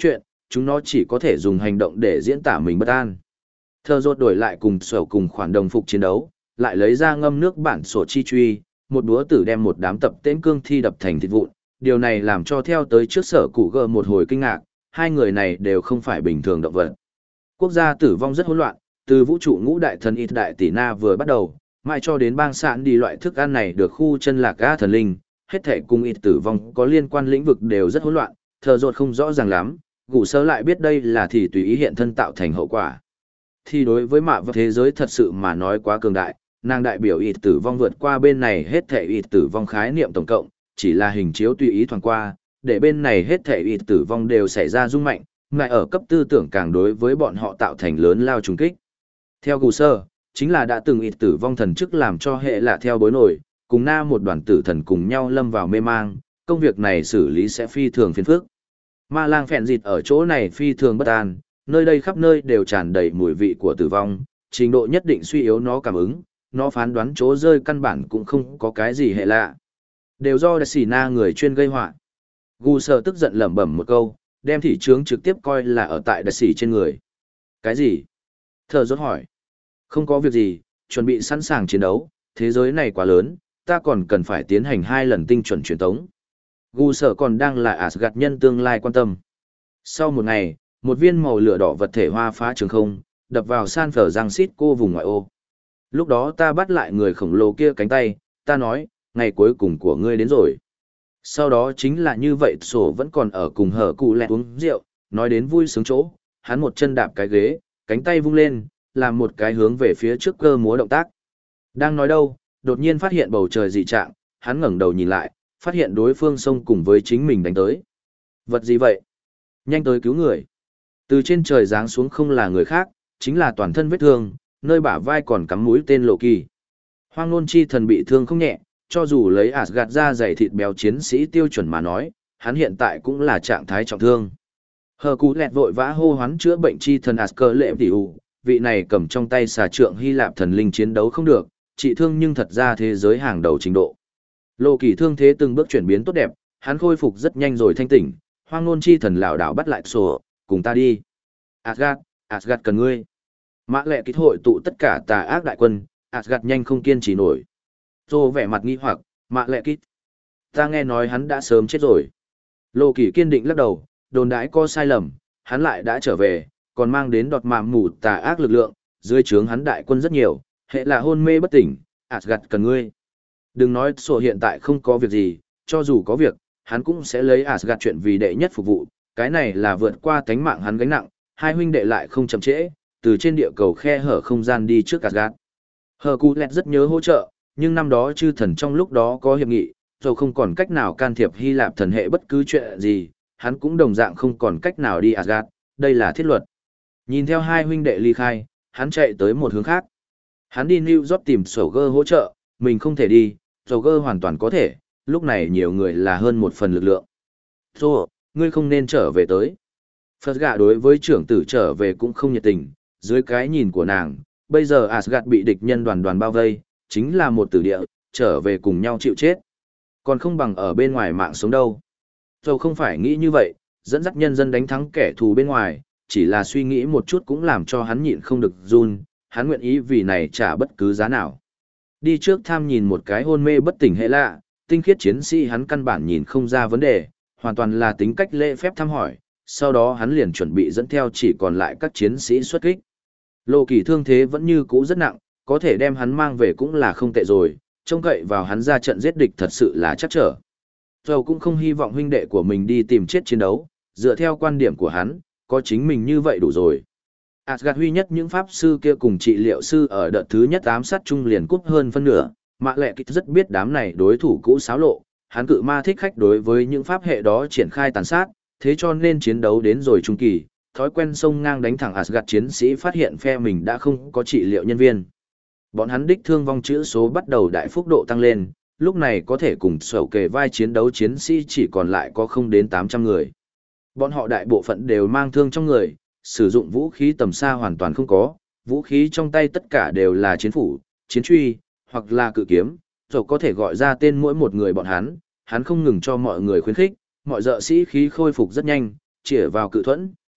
chúng nó chỉ có thể dùng hành động để diễn tả mình bất an. Thờ rột đổi lại cùng sở cùng khoản đồng phục chiến đấu, lại lấy ra ngâm nước bản sổ chi truy, một búa tử đem một đám tập tễnh cương thi đập thành thịt vụn. Điều này làm cho theo tới trước sở cụ gờ một hồi kinh ngạc, hai người này đều không phải bình thường động vật. Quốc gia tử vong rất hỗn loạn, từ vũ trụ ngũ đại thần ít đại tỷ na vừa bắt đầu, mãi cho đến bang sạn đi loại thức ăn này được khu chân lạc ga thần linh, hết thể cùng ít tử vong có liên quan lĩnh vực đều rất hỗn loạn, thờ rột không rõ ràng lắm, gù sơ lại biết đây là thì tùy ý hiện thân tạo thành hậu quả. Thì đối với mạ vật thế giới thật sự mà nói quá cường đại, nàng đại biểu ít tử vong vượt qua bên này hết thể ít tử vong khái niệm tổng cộng, chỉ là hình chiếu tùy ý thoảng qua, để bên này hết thể ít tử vong đều xảy ra rung mạnh, ngại ở cấp tư tưởng càng đối với bọn họ tạo thành lớn lao trùng kích. Theo gù sơ, chính là đã từng ít tử vong thần chức làm cho hệ lạ theo bối nổi, cùng na một đoàn tử thần cùng nhau lâm vào mê mang, công việc này xử lý sẽ phi thường phiền phức. Ma lang phèn dịt ở chỗ này phi thường bất an, nơi đây khắp nơi đều tràn đầy mùi vị của tử vong, trình độ nhất định suy yếu nó cảm ứng, nó phán đoán chỗ rơi căn bản cũng không có cái gì hệ lạ. Đều do đại sĩ na người chuyên gây họa. Gu sơ tức giận lẩm bẩm một câu, đem thị trướng trực tiếp coi là ở tại đại sĩ trên người. Cái gì? Thờ rốt hỏi. Không có việc gì, chuẩn bị sẵn sàng chiến đấu, thế giới này quá lớn, ta còn cần phải tiến hành hai lần tinh chuẩn truyền tống. Gu sở còn đang là Asgard nhân tương lai quan tâm. Sau một ngày, một viên màu lửa đỏ vật thể hoa phá trường không, đập vào San Francisco vùng ngoại ô. Lúc đó ta bắt lại người khổng lồ kia cánh tay, ta nói, ngày cuối cùng của ngươi đến rồi. Sau đó chính là như vậy, sổ vẫn còn ở cùng hở cụ lẹ uống rượu, nói đến vui sướng chỗ, hắn một chân đạp cái ghế, cánh tay vung lên, làm một cái hướng về phía trước cơ múa động tác. Đang nói đâu, đột nhiên phát hiện bầu trời dị trạng, hắn ngẩng đầu nhìn lại, phát hiện đối phương xông cùng với chính mình đánh tới. Vật gì vậy? Nhanh tới cứu người. Từ trên trời giáng xuống không là người khác, chính là toàn thân vết thương, nơi bả vai còn cắm mũi tên Lộ Kỳ. Hoang Nôn Chi Thần bị thương không nhẹ, cho dù lấy Asgard ra dày thịt béo chiến sĩ tiêu chuẩn mà nói, hắn hiện tại cũng là trạng thái trọng thương. Hờ Cú Lẹt vội vã hô hoán chữa bệnh chi thần Asgard lệ tỷ ủ, vị này cầm trong tay xà trượng Hy Lạp thần linh chiến đấu không được, trị thương nhưng thật ra thế giới hàng đầu trình độ. Lộ Kỳ thương thế từng bước chuyển biến tốt đẹp, hắn khôi phục rất nhanh rồi thanh tỉnh, Hoang Nôn Chi Thần lảo đảo bắt lại sổ, cùng ta đi. Asgard, Asgard cần ngươi. Mã lệ kích hội tụ tất cả tà ác đại quân, Asgard nhanh không kiên trì nổi. Rô vẻ mặt nghi hoặc, Mã lệ kích. Ta nghe nói hắn đã sớm chết rồi. Lộ Kỳ kiên định lắc đầu, đồn đãi có sai lầm, hắn lại đã trở về, còn mang đến đọt mạm mù tà ác lực lượng, dưới trướng hắn đại quân rất nhiều, hệ là hôn mê bất tỉnh, Asgard cần ngươi. Đừng nói sổ hiện tại không có việc gì, cho dù có việc, hắn cũng sẽ lấy Asgard chuyện vì đệ nhất phục vụ, cái này là vượt qua tánh mạng hắn gánh nặng, hai huynh đệ lại không chậm trễ, từ trên địa cầu khe hở không gian đi trước Asgard. Hercules rất nhớ hỗ trợ, nhưng năm đó chư thần trong lúc đó có hiệp nghị, dù không còn cách nào can thiệp Hy Lạp thần hệ bất cứ chuyện gì, hắn cũng đồng dạng không còn cách nào đi Asgard, đây là thiết luật. Nhìn theo hai huynh đệ ly khai, hắn chạy tới một hướng khác. Hắn đi New York tìm Sorger hỗ trợ, mình không thể đi, Sorger hoàn toàn có thể, lúc này nhiều người là hơn một phần lực lượng. Rồi, ngươi không nên trở về tới. Phật gạ đối với trưởng tử trở về cũng không nhiệt tình, dưới cái nhìn của nàng, bây giờ Asgard bị địch nhân đoàn đoàn bao vây, chính là một tử địa, trở về cùng nhau chịu chết. Còn không bằng ở bên ngoài mạng sống đâu. Rồi không phải nghĩ như vậy, dẫn dắt nhân dân đánh thắng kẻ thù bên ngoài, chỉ là suy nghĩ một chút cũng làm cho hắn nhịn không được run, hắn nguyện ý vì này trả bất cứ giá nào. Đi trước tham nhìn một cái hôn mê bất tỉnh hệ lạ, tinh khiết chiến sĩ hắn căn bản nhìn không ra vấn đề, hoàn toàn là tính cách lễ phép thăm hỏi, sau đó hắn liền chuẩn bị dẫn theo chỉ còn lại các chiến sĩ xuất kích. Lộ Kỳ thương thế vẫn như cũ rất nặng, có thể đem hắn mang về cũng là không tệ rồi, trông cậy vào hắn ra trận giết địch thật sự là chắc trở. Dầu cũng không hy vọng huynh đệ của mình đi tìm chết chiến đấu, dựa theo quan điểm của hắn, có chính mình như vậy đủ rồi. Asgard huy nhất những pháp sư kia cùng trị liệu sư ở đợt thứ nhất ám sát chung liền cúp hơn phân nửa, Mạ Lệ Kích rất biết đám này đối thủ cũ xáo lộ, hắn cự ma thích khách đối với những pháp hệ đó triển khai tàn sát, thế cho nên chiến đấu đến rồi trung kỳ, thói quen xông ngang đánh thẳng Asgard chiến sĩ phát hiện phe mình đã không có trị liệu nhân viên. Bọn hắn đích thương vong chữ số bắt đầu đại phúc độ tăng lên, lúc này có thể cùng sầu kề vai chiến đấu chiến sĩ chỉ còn lại có không đến tám trăm người. Bọn họ đại bộ phận đều mang thương trong người, sử dụng vũ khí tầm xa hoàn toàn không có, vũ khí trong tay tất cả đều là chiến phủ, chiến truy, hoặc là cự kiếm, rồi có thể gọi ra tên mỗi một người bọn hắn, hắn không ngừng cho mọi người khuyến khích, mọi dợ sĩ khí khôi phục rất nhanh, chĩa vào cự thuẫn,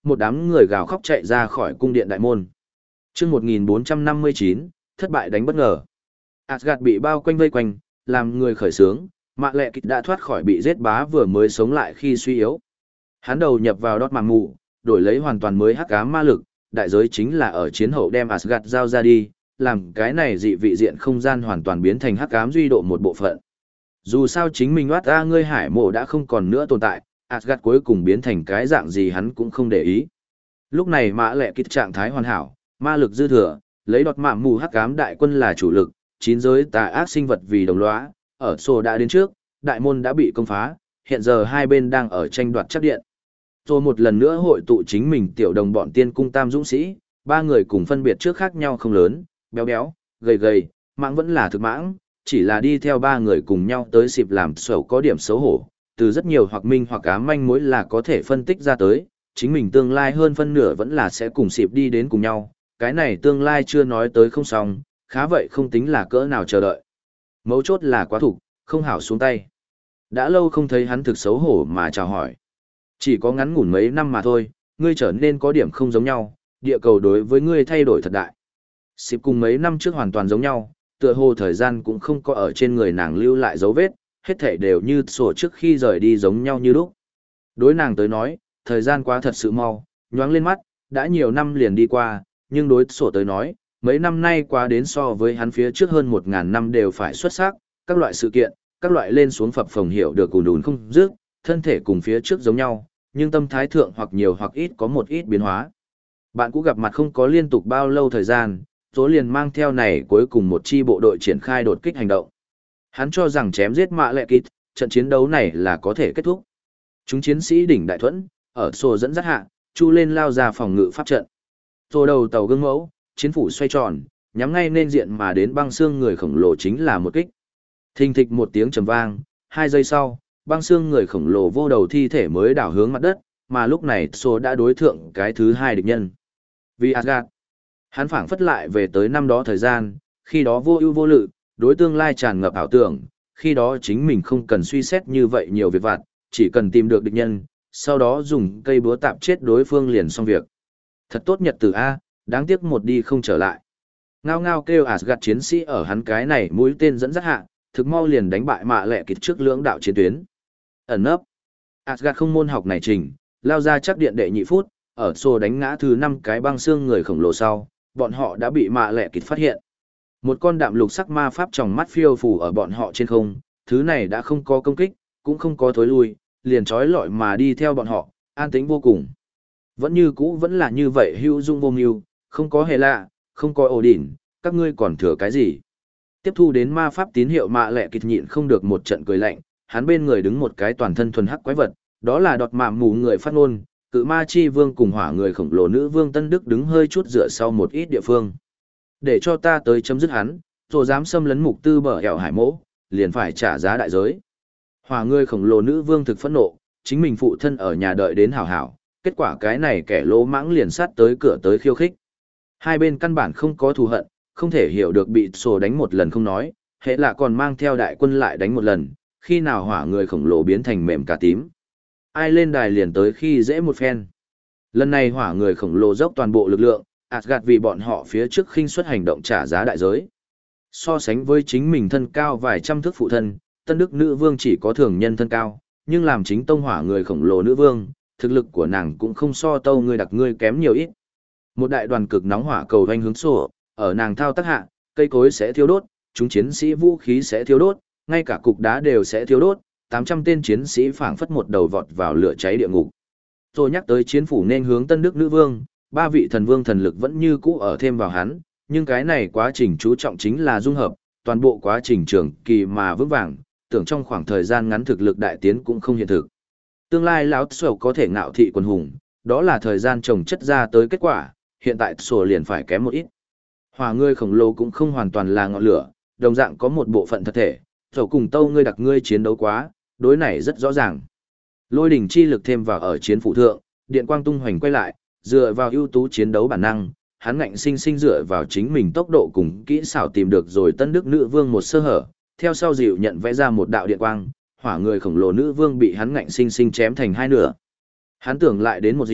một đám người gào khóc chạy ra khỏi cung điện đại môn. Chương một nghìn bốn trăm năm mươi chín, thất bại đánh bất ngờ. Asgard bị bao quanh vây quanh, làm người khởi sướng, Mạ Lệ Kịch đã thoát khỏi bị giết bá vừa mới sống lại khi suy yếu. Hắn đầu nhập vào đốt màng mù, đổi lấy hoàn toàn mới hắc ám ma lực, đại giới chính là ở chiến hậu đem Asgard giao ra đi, làm cái này dị vị diện không gian hoàn toàn biến thành hắc ám duy độ một bộ phận. Dù sao chính mình oát ra ngươi hải mộ đã không còn nữa tồn tại, Asgard cuối cùng biến thành cái dạng gì hắn cũng không để ý. Lúc này Mã Lệ Kịch trạng thái hoàn hảo, ma lực dư thừa, lấy đọt mạm mù hắc ám đại quân là chủ lực, chín giới tà ác sinh vật vì đồng lõa, ở sổ đã đến trước, đại môn đã bị công phá, hiện giờ hai bên đang ở tranh đoạt chắc điện. Rồi một lần nữa hội tụ chính mình tiểu đồng bọn tiên cung tam dũng sĩ, ba người cùng phân biệt trước khác nhau không lớn, béo béo, gầy gầy, mãng vẫn là thực mãng, chỉ là đi theo ba người cùng nhau tới xịp làm sầu có điểm xấu hổ, từ rất nhiều hoặc minh hoặc ám manh mối là có thể phân tích ra tới, chính mình tương lai hơn phân nửa vẫn là sẽ cùng xịp đi đến cùng nhau, cái này tương lai chưa nói tới không xong, khá vậy không tính là cỡ nào chờ đợi. Mấu chốt là quá thủ, không hảo xuống tay. Đã lâu không thấy hắn thực xấu hổ mà chào hỏi. Chỉ có ngắn ngủn mấy năm mà thôi, ngươi trở nên có điểm không giống nhau, địa cầu đối với ngươi thay đổi thật đại. Xịp cùng mấy năm trước hoàn toàn giống nhau, tựa hồ thời gian cũng không có ở trên người nàng lưu lại dấu vết, hết thảy đều như sổ trước khi rời đi giống nhau như lúc. Đối nàng tới nói, thời gian quá thật sự mau, nhoáng lên mắt, đã nhiều năm liền đi qua, nhưng đối sổ tới nói, mấy năm nay qua đến so với hắn phía trước hơn một ngàn năm đều phải xuất sắc, các loại sự kiện, các loại lên xuống phập phồng hiểu được ùn ùn không dứt, thân thể cùng phía trước giống nhau, nhưng tâm thái thượng hoặc nhiều hoặc ít có một ít biến hóa. Bạn cũ gặp mặt không có liên tục bao lâu thời gian, Tố liền mang theo này cuối cùng một chi bộ đội triển khai đột kích hành động. Hắn cho rằng chém giết Mạ Lệ Kịch, trận chiến đấu này là có thể kết thúc. Chúng chiến sĩ đỉnh đại thuẫn, ở sổ dẫn dắt hạ, chu lên lao ra phòng ngự pháp trận. Sổ đầu tàu gương mẫu, chiến phủ xoay tròn, nhắm ngay nên diện mà đến băng xương người khổng lồ chính là một kích. Thình thịch một tiếng trầm vang, hai giây sau, băng xương người khổng lồ vô đầu thi thể mới đảo hướng mặt đất, mà lúc này sổ đã đối thượng cái thứ hai địch nhân. Vì Asgard, hắn phảng phất lại về tới năm đó thời gian, khi đó vô ưu vô lự, đối tương lai tràn ngập ảo tưởng, khi đó chính mình không cần suy xét như vậy nhiều việc vặt, chỉ cần tìm được địch nhân, sau đó dùng cây búa tạp chết đối phương liền xong việc. Thật tốt nhật từ A, đáng tiếc một đi không trở lại. Ngao ngao kêu Asgard chiến sĩ ở hắn cái này mũi tên dẫn dắt hạ, thực mau liền đánh bại Mạ Lệ Kịch trước lưỡng đạo chiến tuyến. Ẩn nấp. Asgard không môn học này trình, lao ra chắc điện đệ nhị phút, ở xô đánh ngã thứ năm cái băng xương người khổng lồ sau, bọn họ đã bị Mạ Lệ Kịch phát hiện. Một con đạm lục sắc ma pháp trong mắt phiêu phù ở bọn họ trên không, thứ này đã không có công kích, cũng không có thối lui, liền trói lọi mà đi theo bọn họ, an tĩnh vô cùng. Vẫn như cũ vẫn là như vậy hữu dung vô mưu, không có hề lạ, không có ổ đỉnh, các ngươi còn thừa cái gì? Tiếp thu đến ma pháp tín hiệu Mạ Lệ Kịch nhịn không được một trận cười lạnh, hắn bên người đứng một cái toàn thân thuần hắc quái vật, đó là đọt mạm mù người phát ngôn, cự ma chi vương cùng hỏa người khổng lồ nữ vương Tân Đức đứng hơi chút dựa sau một ít địa phương. Để cho ta tới chấm dứt hắn, rồi dám xâm lấn mục tư bờ hẻo hải mỗ, liền phải trả giá đại giới. Hỏa người khổng lồ nữ vương thực phẫn nộ, chính mình phụ thân ở nhà đợi đến hảo hảo, kết quả cái này kẻ lỗ mãng liền sát tới cửa tới khiêu khích. Hai bên căn bản không có thù hận, không thể hiểu được bị sổ đánh một lần không nói, hệ là còn mang theo đại quân lại đánh một lần, khi nào hỏa người khổng lồ biến thành mềm cả tím. Ai lên đài liền tới khi dễ một phen. Lần này hỏa người khổng lồ dốc toàn bộ lực lượng, Asgard vì bọn họ phía trước khinh suất hành động trả giá đại giới. So sánh với chính mình thân cao vài trăm thước phụ thân, Tân Đức nữ vương chỉ có thường nhân thân cao, nhưng làm chính tông hỏa người khổng lồ nữ vương, thực lực của nàng cũng không so tâu người đặc ngươi kém nhiều ít. Một đại đoàn cực nóng hỏa cầu vanh hướng sổ, ở nàng thao tác hạ, cây cối sẽ thiêu đốt, chúng chiến sĩ vũ khí sẽ thiêu đốt, ngay cả cục đá đều sẽ thiêu đốt, tám trăm tên chiến sĩ phảng phất một đầu vọt vào lửa cháy địa ngục. Rồi nhắc tới chiến phủ nên hướng Tân Đức nữ vương, ba vị thần vương thần lực vẫn như cũ ở thêm vào hắn, nhưng cái này quá trình chú trọng chính là dung hợp, toàn bộ quá trình trường kỳ mà vững vàng, tưởng trong khoảng thời gian ngắn thực lực đại tiến cũng không hiện thực. Tương lai lão sổ có thể ngạo thị quần hùng, đó là thời gian trồng chất ra tới kết quả, hiện tại sổ liền phải kém một ít. Hỏa ngươi khổng lồ cũng không hoàn toàn là ngọn lửa, đồng dạng có một bộ phận thật thể, sổ cùng tâu ngươi đặc ngươi chiến đấu quá, đối này rất rõ ràng. Lôi đỉnh chi lực thêm vào ở chiến phụ thượng, điện quang tung hoành quay lại, dựa vào ưu tú chiến đấu bản năng, hắn ngạnh sinh sinh dựa vào chính mình tốc độ cùng kỹ xảo tìm được rồi Tân Đức nữ vương một sơ hở, theo sau dịu nhận vẽ ra một đạo điện quang, hỏa người khổng lồ nữ vương bị hắn ngạnh sinh sinh chém thành hai nửa. Hắn tưởng lại đến một dịu,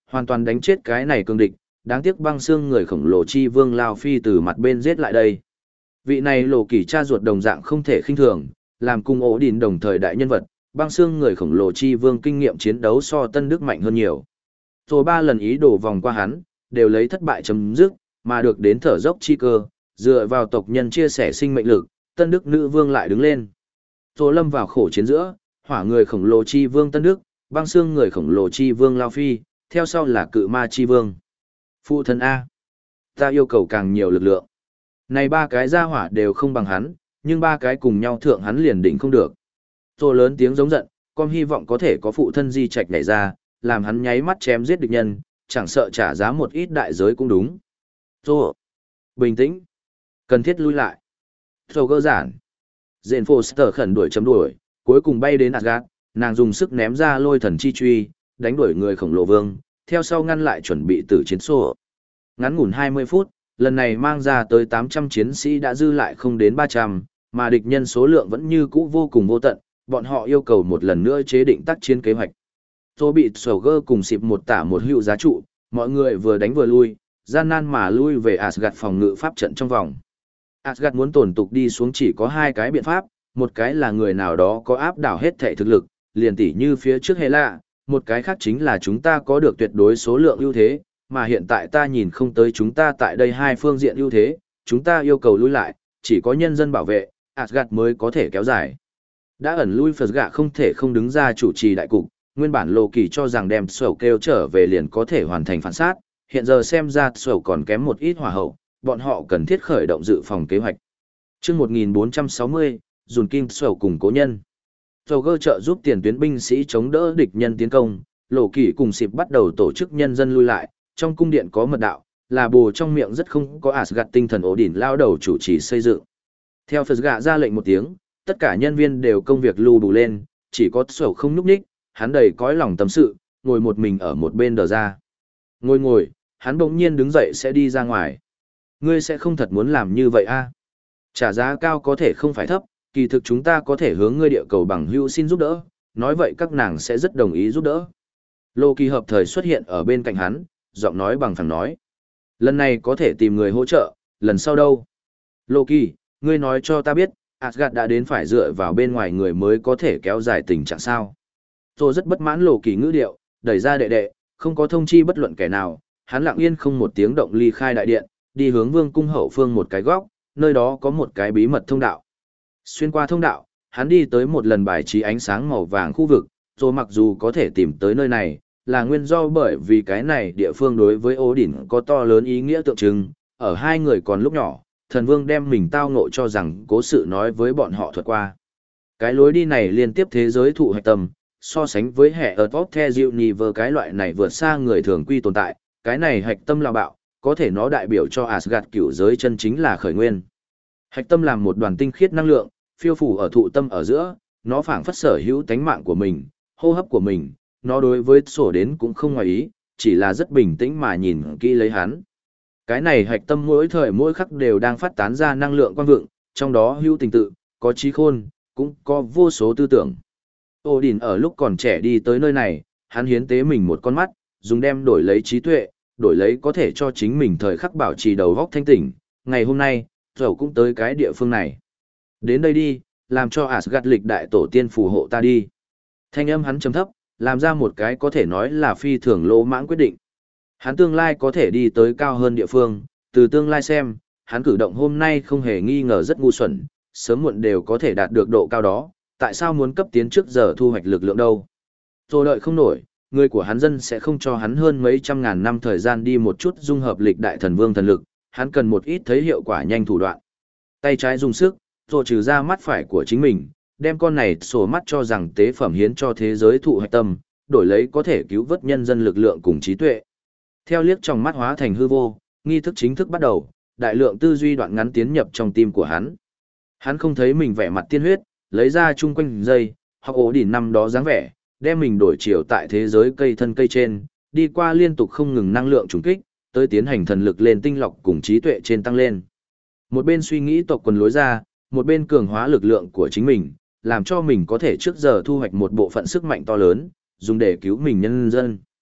hoàn toàn đánh chết cái này cường địch, đáng tiếc băng xương người khổng lồ chi vương Lao Phi từ mặt bên giết lại đây. Vị này lộ kỳ cha ruột đồng dạng không thể khinh thường, làm cùng ổ đỉnh đồng thời đại nhân vật, băng xương người khổng lồ chi vương kinh nghiệm chiến đấu so Tân Đức mạnh hơn nhiều. Rồi ba lần ý đồ vòng qua hắn, đều lấy thất bại chấm dứt, mà được đến thở dốc chi cơ, dựa vào tộc nhân chia sẻ sinh mệnh lực, Tân Đức nữ vương lại đứng lên. Rồi lâm vào khổ chiến giữa, hỏa người khổng lồ chi vương Tân Đức, băng xương người khổng lồ chi vương Lao Phi, theo sau là cự ma chi vương. Phụ thân A. Ta yêu cầu càng nhiều lực lượng. Này ba cái gia hỏa đều không bằng hắn, nhưng ba cái cùng nhau thượng hắn liền đỉnh không được. Rồi lớn tiếng giống giận, con hy vọng có thể có phụ thân di trạch nhảy ra, làm hắn nháy mắt chém giết địch nhân, chẳng sợ trả giá một ít đại giới cũng đúng. Rồi. Bình tĩnh. Cần thiết lui lại. Rồi cơ giản. Dện Foster khẩn đuổi chấm đuổi, cuối cùng bay đến Asgard, nàng dùng sức ném ra lôi thần chi truy, đánh đuổi người khổng lồ vương, theo sau ngăn lại chuẩn bị tử chiến xô. Ngắn ngủn hai mươi phút, lần này mang ra tới tám trăm chiến sĩ đã dư lại không đến ba trăm, mà địch nhân số lượng vẫn như cũ vô cùng vô tận, bọn họ yêu cầu một lần nữa chế định tác chiến kế hoạch. Rồi bị Sorger cùng xịp một tả một hữu giá trụ, mọi người vừa đánh vừa lui, gian nan mà lui về Asgard phòng ngự pháp trận trong vòng. Asgard muốn tồn tục đi xuống chỉ có hai cái biện pháp, một cái là người nào đó có áp đảo hết thể thực lực, liền tỉ như phía trước Hela, một cái khác chính là chúng ta có được tuyệt đối số lượng ưu thế, mà hiện tại ta nhìn không tới chúng ta tại đây hai phương diện ưu thế, chúng ta yêu cầu lui lại, chỉ có nhân dân bảo vệ, Asgard mới có thể kéo dài. Đã ẩn lui Phật gạ không thể không đứng ra chủ trì đại cục, nguyên bản Lô Kỳ cho rằng đem Sầu kêu trở về liền có thể hoàn thành phản sát, hiện giờ xem ra Sầu còn kém một ít hỏa hậu, bọn họ cần thiết khởi động dự phòng kế hoạch. Chương một nghìn bốn trăm sáu mươi, dùn kim Sầu cùng cố nhân. Sầu gơ trợ giúp tiền tuyến binh sĩ chống đỡ địch nhân tiến công, Lô Kỳ cùng xịp bắt đầu tổ chức nhân dân lui lại, trong cung điện có mật đạo, là bồ trong miệng rất không có Asgard tinh thần ổ đỉnh lao đầu chủ trì xây dựng. Theo Phật gạ ra lệnh một tiếng, tất cả nhân viên đều công việc lưu bù lên, chỉ có Sầu không nhúc nhích, hắn đầy cõi lòng tâm sự, ngồi một mình ở một bên đờ ra. Ngồi ngồi, hắn bỗng nhiên đứng dậy sẽ đi ra ngoài. Ngươi sẽ không thật muốn làm như vậy a? À? Trả giá cao có thể không phải thấp, kỳ thực chúng ta có thể hướng ngươi địa cầu bằng hữu xin giúp đỡ, nói vậy các nàng sẽ rất đồng ý giúp đỡ. Lô Kỳ hợp thời xuất hiện ở bên cạnh hắn, giọng nói bằng phẳng nói. Lần này có thể tìm người hỗ trợ, lần sau đâu? Lô Kỳ, ngươi nói cho ta biết, Asgard đã đến phải dựa vào bên ngoài người mới có thể kéo dài tình trạng sao. Tôi rất bất mãn Lô Kỳ ngữ điệu, đẩy ra đệ đệ, không có thông chi bất luận kẻ nào, hắn lặng yên không một tiếng động ly khai đại điện, đi hướng vương cung hậu phương một cái góc, nơi đó có một cái bí mật thông đạo. Xuyên qua thông đạo, hắn đi tới một lần bài trí ánh sáng màu vàng khu vực, rồi mặc dù có thể tìm tới nơi này, là nguyên do bởi vì cái này địa phương đối với Ố Đỉnh có to lớn ý nghĩa tượng trưng, ở hai người còn lúc nhỏ, thần vương đem mình tao ngộ cho rằng cố sự nói với bọn họ thuật qua. Cái lối đi này liên tiếp thế giới thụ hạch tâm, so sánh với hệ ở top the universe cái loại này vượt xa người thường quy tồn tại, cái này hạch tâm là bạo, có thể nó đại biểu cho Asgard cửu giới chân chính là khởi nguyên. Hạch tâm làm một đoàn tinh khiết năng lượng, phiêu phủ ở thụ tâm ở giữa, nó phảng phất sở hữu tánh mạng của mình, hô hấp của mình, nó đối với sổ đến cũng không ngoài ý, chỉ là rất bình tĩnh mà nhìn kỹ lấy hắn. Cái này hạch tâm mỗi thời mỗi khắc đều đang phát tán ra năng lượng quang vượng, trong đó hữu tình tự, có trí khôn, cũng có vô số tư tưởng. Odin ở lúc còn trẻ đi tới nơi này, hắn hiến tế mình một con mắt, dùng đem đổi lấy trí tuệ, đổi lấy có thể cho chính mình thời khắc bảo trì đầu óc thanh tỉnh. Ngày hôm nay, dầu cũng tới cái địa phương này. Đến đây đi, làm cho Asgard lịch đại tổ tiên phù hộ ta đi. Thanh âm hắn trầm thấp, làm ra một cái có thể nói là phi thường lỗ mãng quyết định. Hắn tương lai có thể đi tới cao hơn địa phương, từ tương lai xem, hắn cử động hôm nay không hề nghi ngờ rất ngu xuẩn, sớm muộn đều có thể đạt được độ cao đó, tại sao muốn cấp tiến trước giờ thu hoạch lực lượng đâu. Rồi đợi không nổi, người của hắn dân sẽ không cho hắn hơn mấy trăm ngàn năm thời gian đi một chút dung hợp lịch đại thần vương thần lực, hắn cần một ít thấy hiệu quả nhanh thủ đoạn. Tay trái dùng sức, rồi trừ ra mắt phải của chính mình, đem con này sổ mắt cho rằng tế phẩm hiến cho thế giới thụ hạch tâm, đổi lấy có thể cứu vớt nhân dân lực lượng cùng trí tuệ. Theo liếc trong mắt hóa thành hư vô, nghi thức chính thức bắt đầu, đại lượng tư duy đoạn ngắn tiến nhập trong tim của hắn. Hắn không thấy mình vẻ mặt tiên huyết, lấy ra chung quanh dây, hoặc ổ đỉnh năm đó dáng vẻ, đem mình đổi chiều tại thế giới cây thân cây trên, đi qua liên tục không ngừng năng lượng trùng kích, tới tiến hành thần lực lên tinh lọc cùng trí tuệ trên tăng lên. Một bên suy nghĩ tộc quần lối ra, một bên cường hóa lực lượng của chính mình, làm cho mình có thể trước giờ thu hoạch một bộ phận sức mạnh to lớn, dùng để cứu mình nhân dân.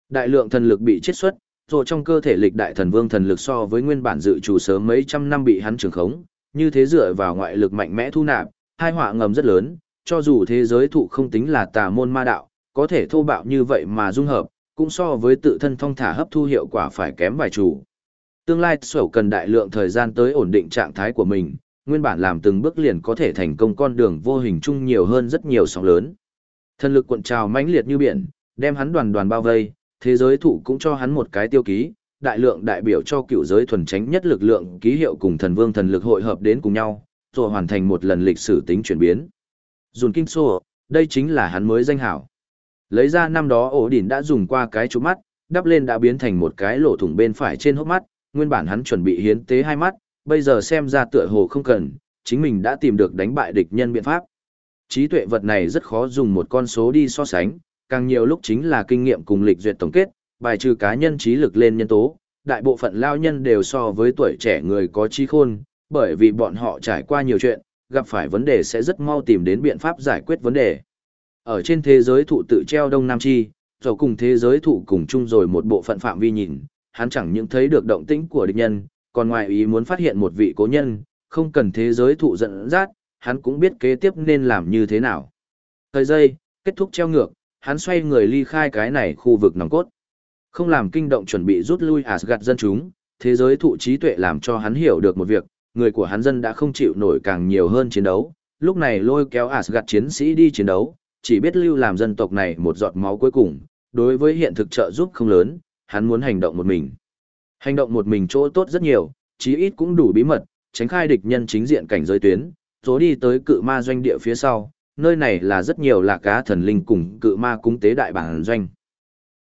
Đại lượng thần lực bị chiết xuất, rồi trong cơ thể lịch đại thần vương thần lực so với nguyên bản dự trù sớm mấy trăm năm bị hắn trường khống, như thế dựa vào ngoại lực mạnh mẽ thu nạp, hai họa ngầm rất lớn, cho dù thế giới thụ không tính là tà môn ma đạo, có thể thô bạo như vậy mà dung hợp, cũng so với tự thân thong thả hấp thu hiệu quả phải kém vài chủ. Tương lai sổ cần đại lượng thời gian tới ổn định trạng thái của mình, nguyên bản làm từng bước liền có thể thành công con đường vô hình chung nhiều hơn rất nhiều sóng lớn. Thần lực cuộn trào mãnh liệt như biển, đem hắn đoàn đoàn bao vây, thế giới thụ cũng cho hắn một cái tiêu ký, đại lượng đại biểu cho cựu giới thuần tránh nhất lực lượng ký hiệu cùng thần vương thần lực hội hợp đến cùng nhau, rồi hoàn thành một lần lịch sử tính chuyển biến. Dùn Kinh Sô, đây chính là hắn mới danh hảo. Lấy ra năm đó ổ đỉnh đã dùng qua cái chú mắt, đắp lên đã biến thành một cái lỗ thủng bên phải trên hốc mắt, nguyên bản hắn chuẩn bị hiến tế hai mắt, bây giờ xem ra tựa hồ không cần, chính mình đã tìm được đánh bại địch nhân biện pháp. Trí tuệ vật này rất khó dùng một con số đi so sánh, càng nhiều lúc chính là kinh nghiệm cùng lịch duyệt tổng kết, bài trừ cá nhân trí lực lên nhân tố, đại bộ phận lao nhân đều so với tuổi trẻ người có trí khôn, bởi vì bọn họ trải qua nhiều chuyện, gặp phải vấn đề sẽ rất mau tìm đến biện pháp giải quyết vấn đề. Ở trên thế giới thụ tự treo Đông Nam Chi, rồi cùng thế giới thụ cùng chung rồi một bộ phận phạm vi nhìn, hắn chẳng những thấy được động tĩnh của địch nhân, còn ngoài ý muốn phát hiện một vị cố nhân, không cần thế giới thụ dẫn dắt, hắn cũng biết kế tiếp nên làm như thế nào. Thời giây, kết thúc treo ngược, hắn xoay người ly khai cái này khu vực nòng cốt. Không làm kinh động chuẩn bị rút lui Asgard dân chúng, thế giới thụ trí tuệ làm cho hắn hiểu được một việc, người của hắn dân đã không chịu nổi càng nhiều hơn chiến đấu, lúc này lôi kéo Asgard chiến sĩ đi chiến đấu, chỉ biết lưu làm dân tộc này một giọt máu cuối cùng, đối với hiện thực trợ giúp không lớn, hắn muốn hành động một mình. Hành động một mình chỗ tốt rất nhiều, chí ít cũng đủ bí mật, tránh khai địch nhân chính diện cảnh giới tuyến, rồi đi tới cự ma doanh địa phía sau, nơi này là rất nhiều lạc cá thần linh cùng cự ma cúng tế đại bản doanh.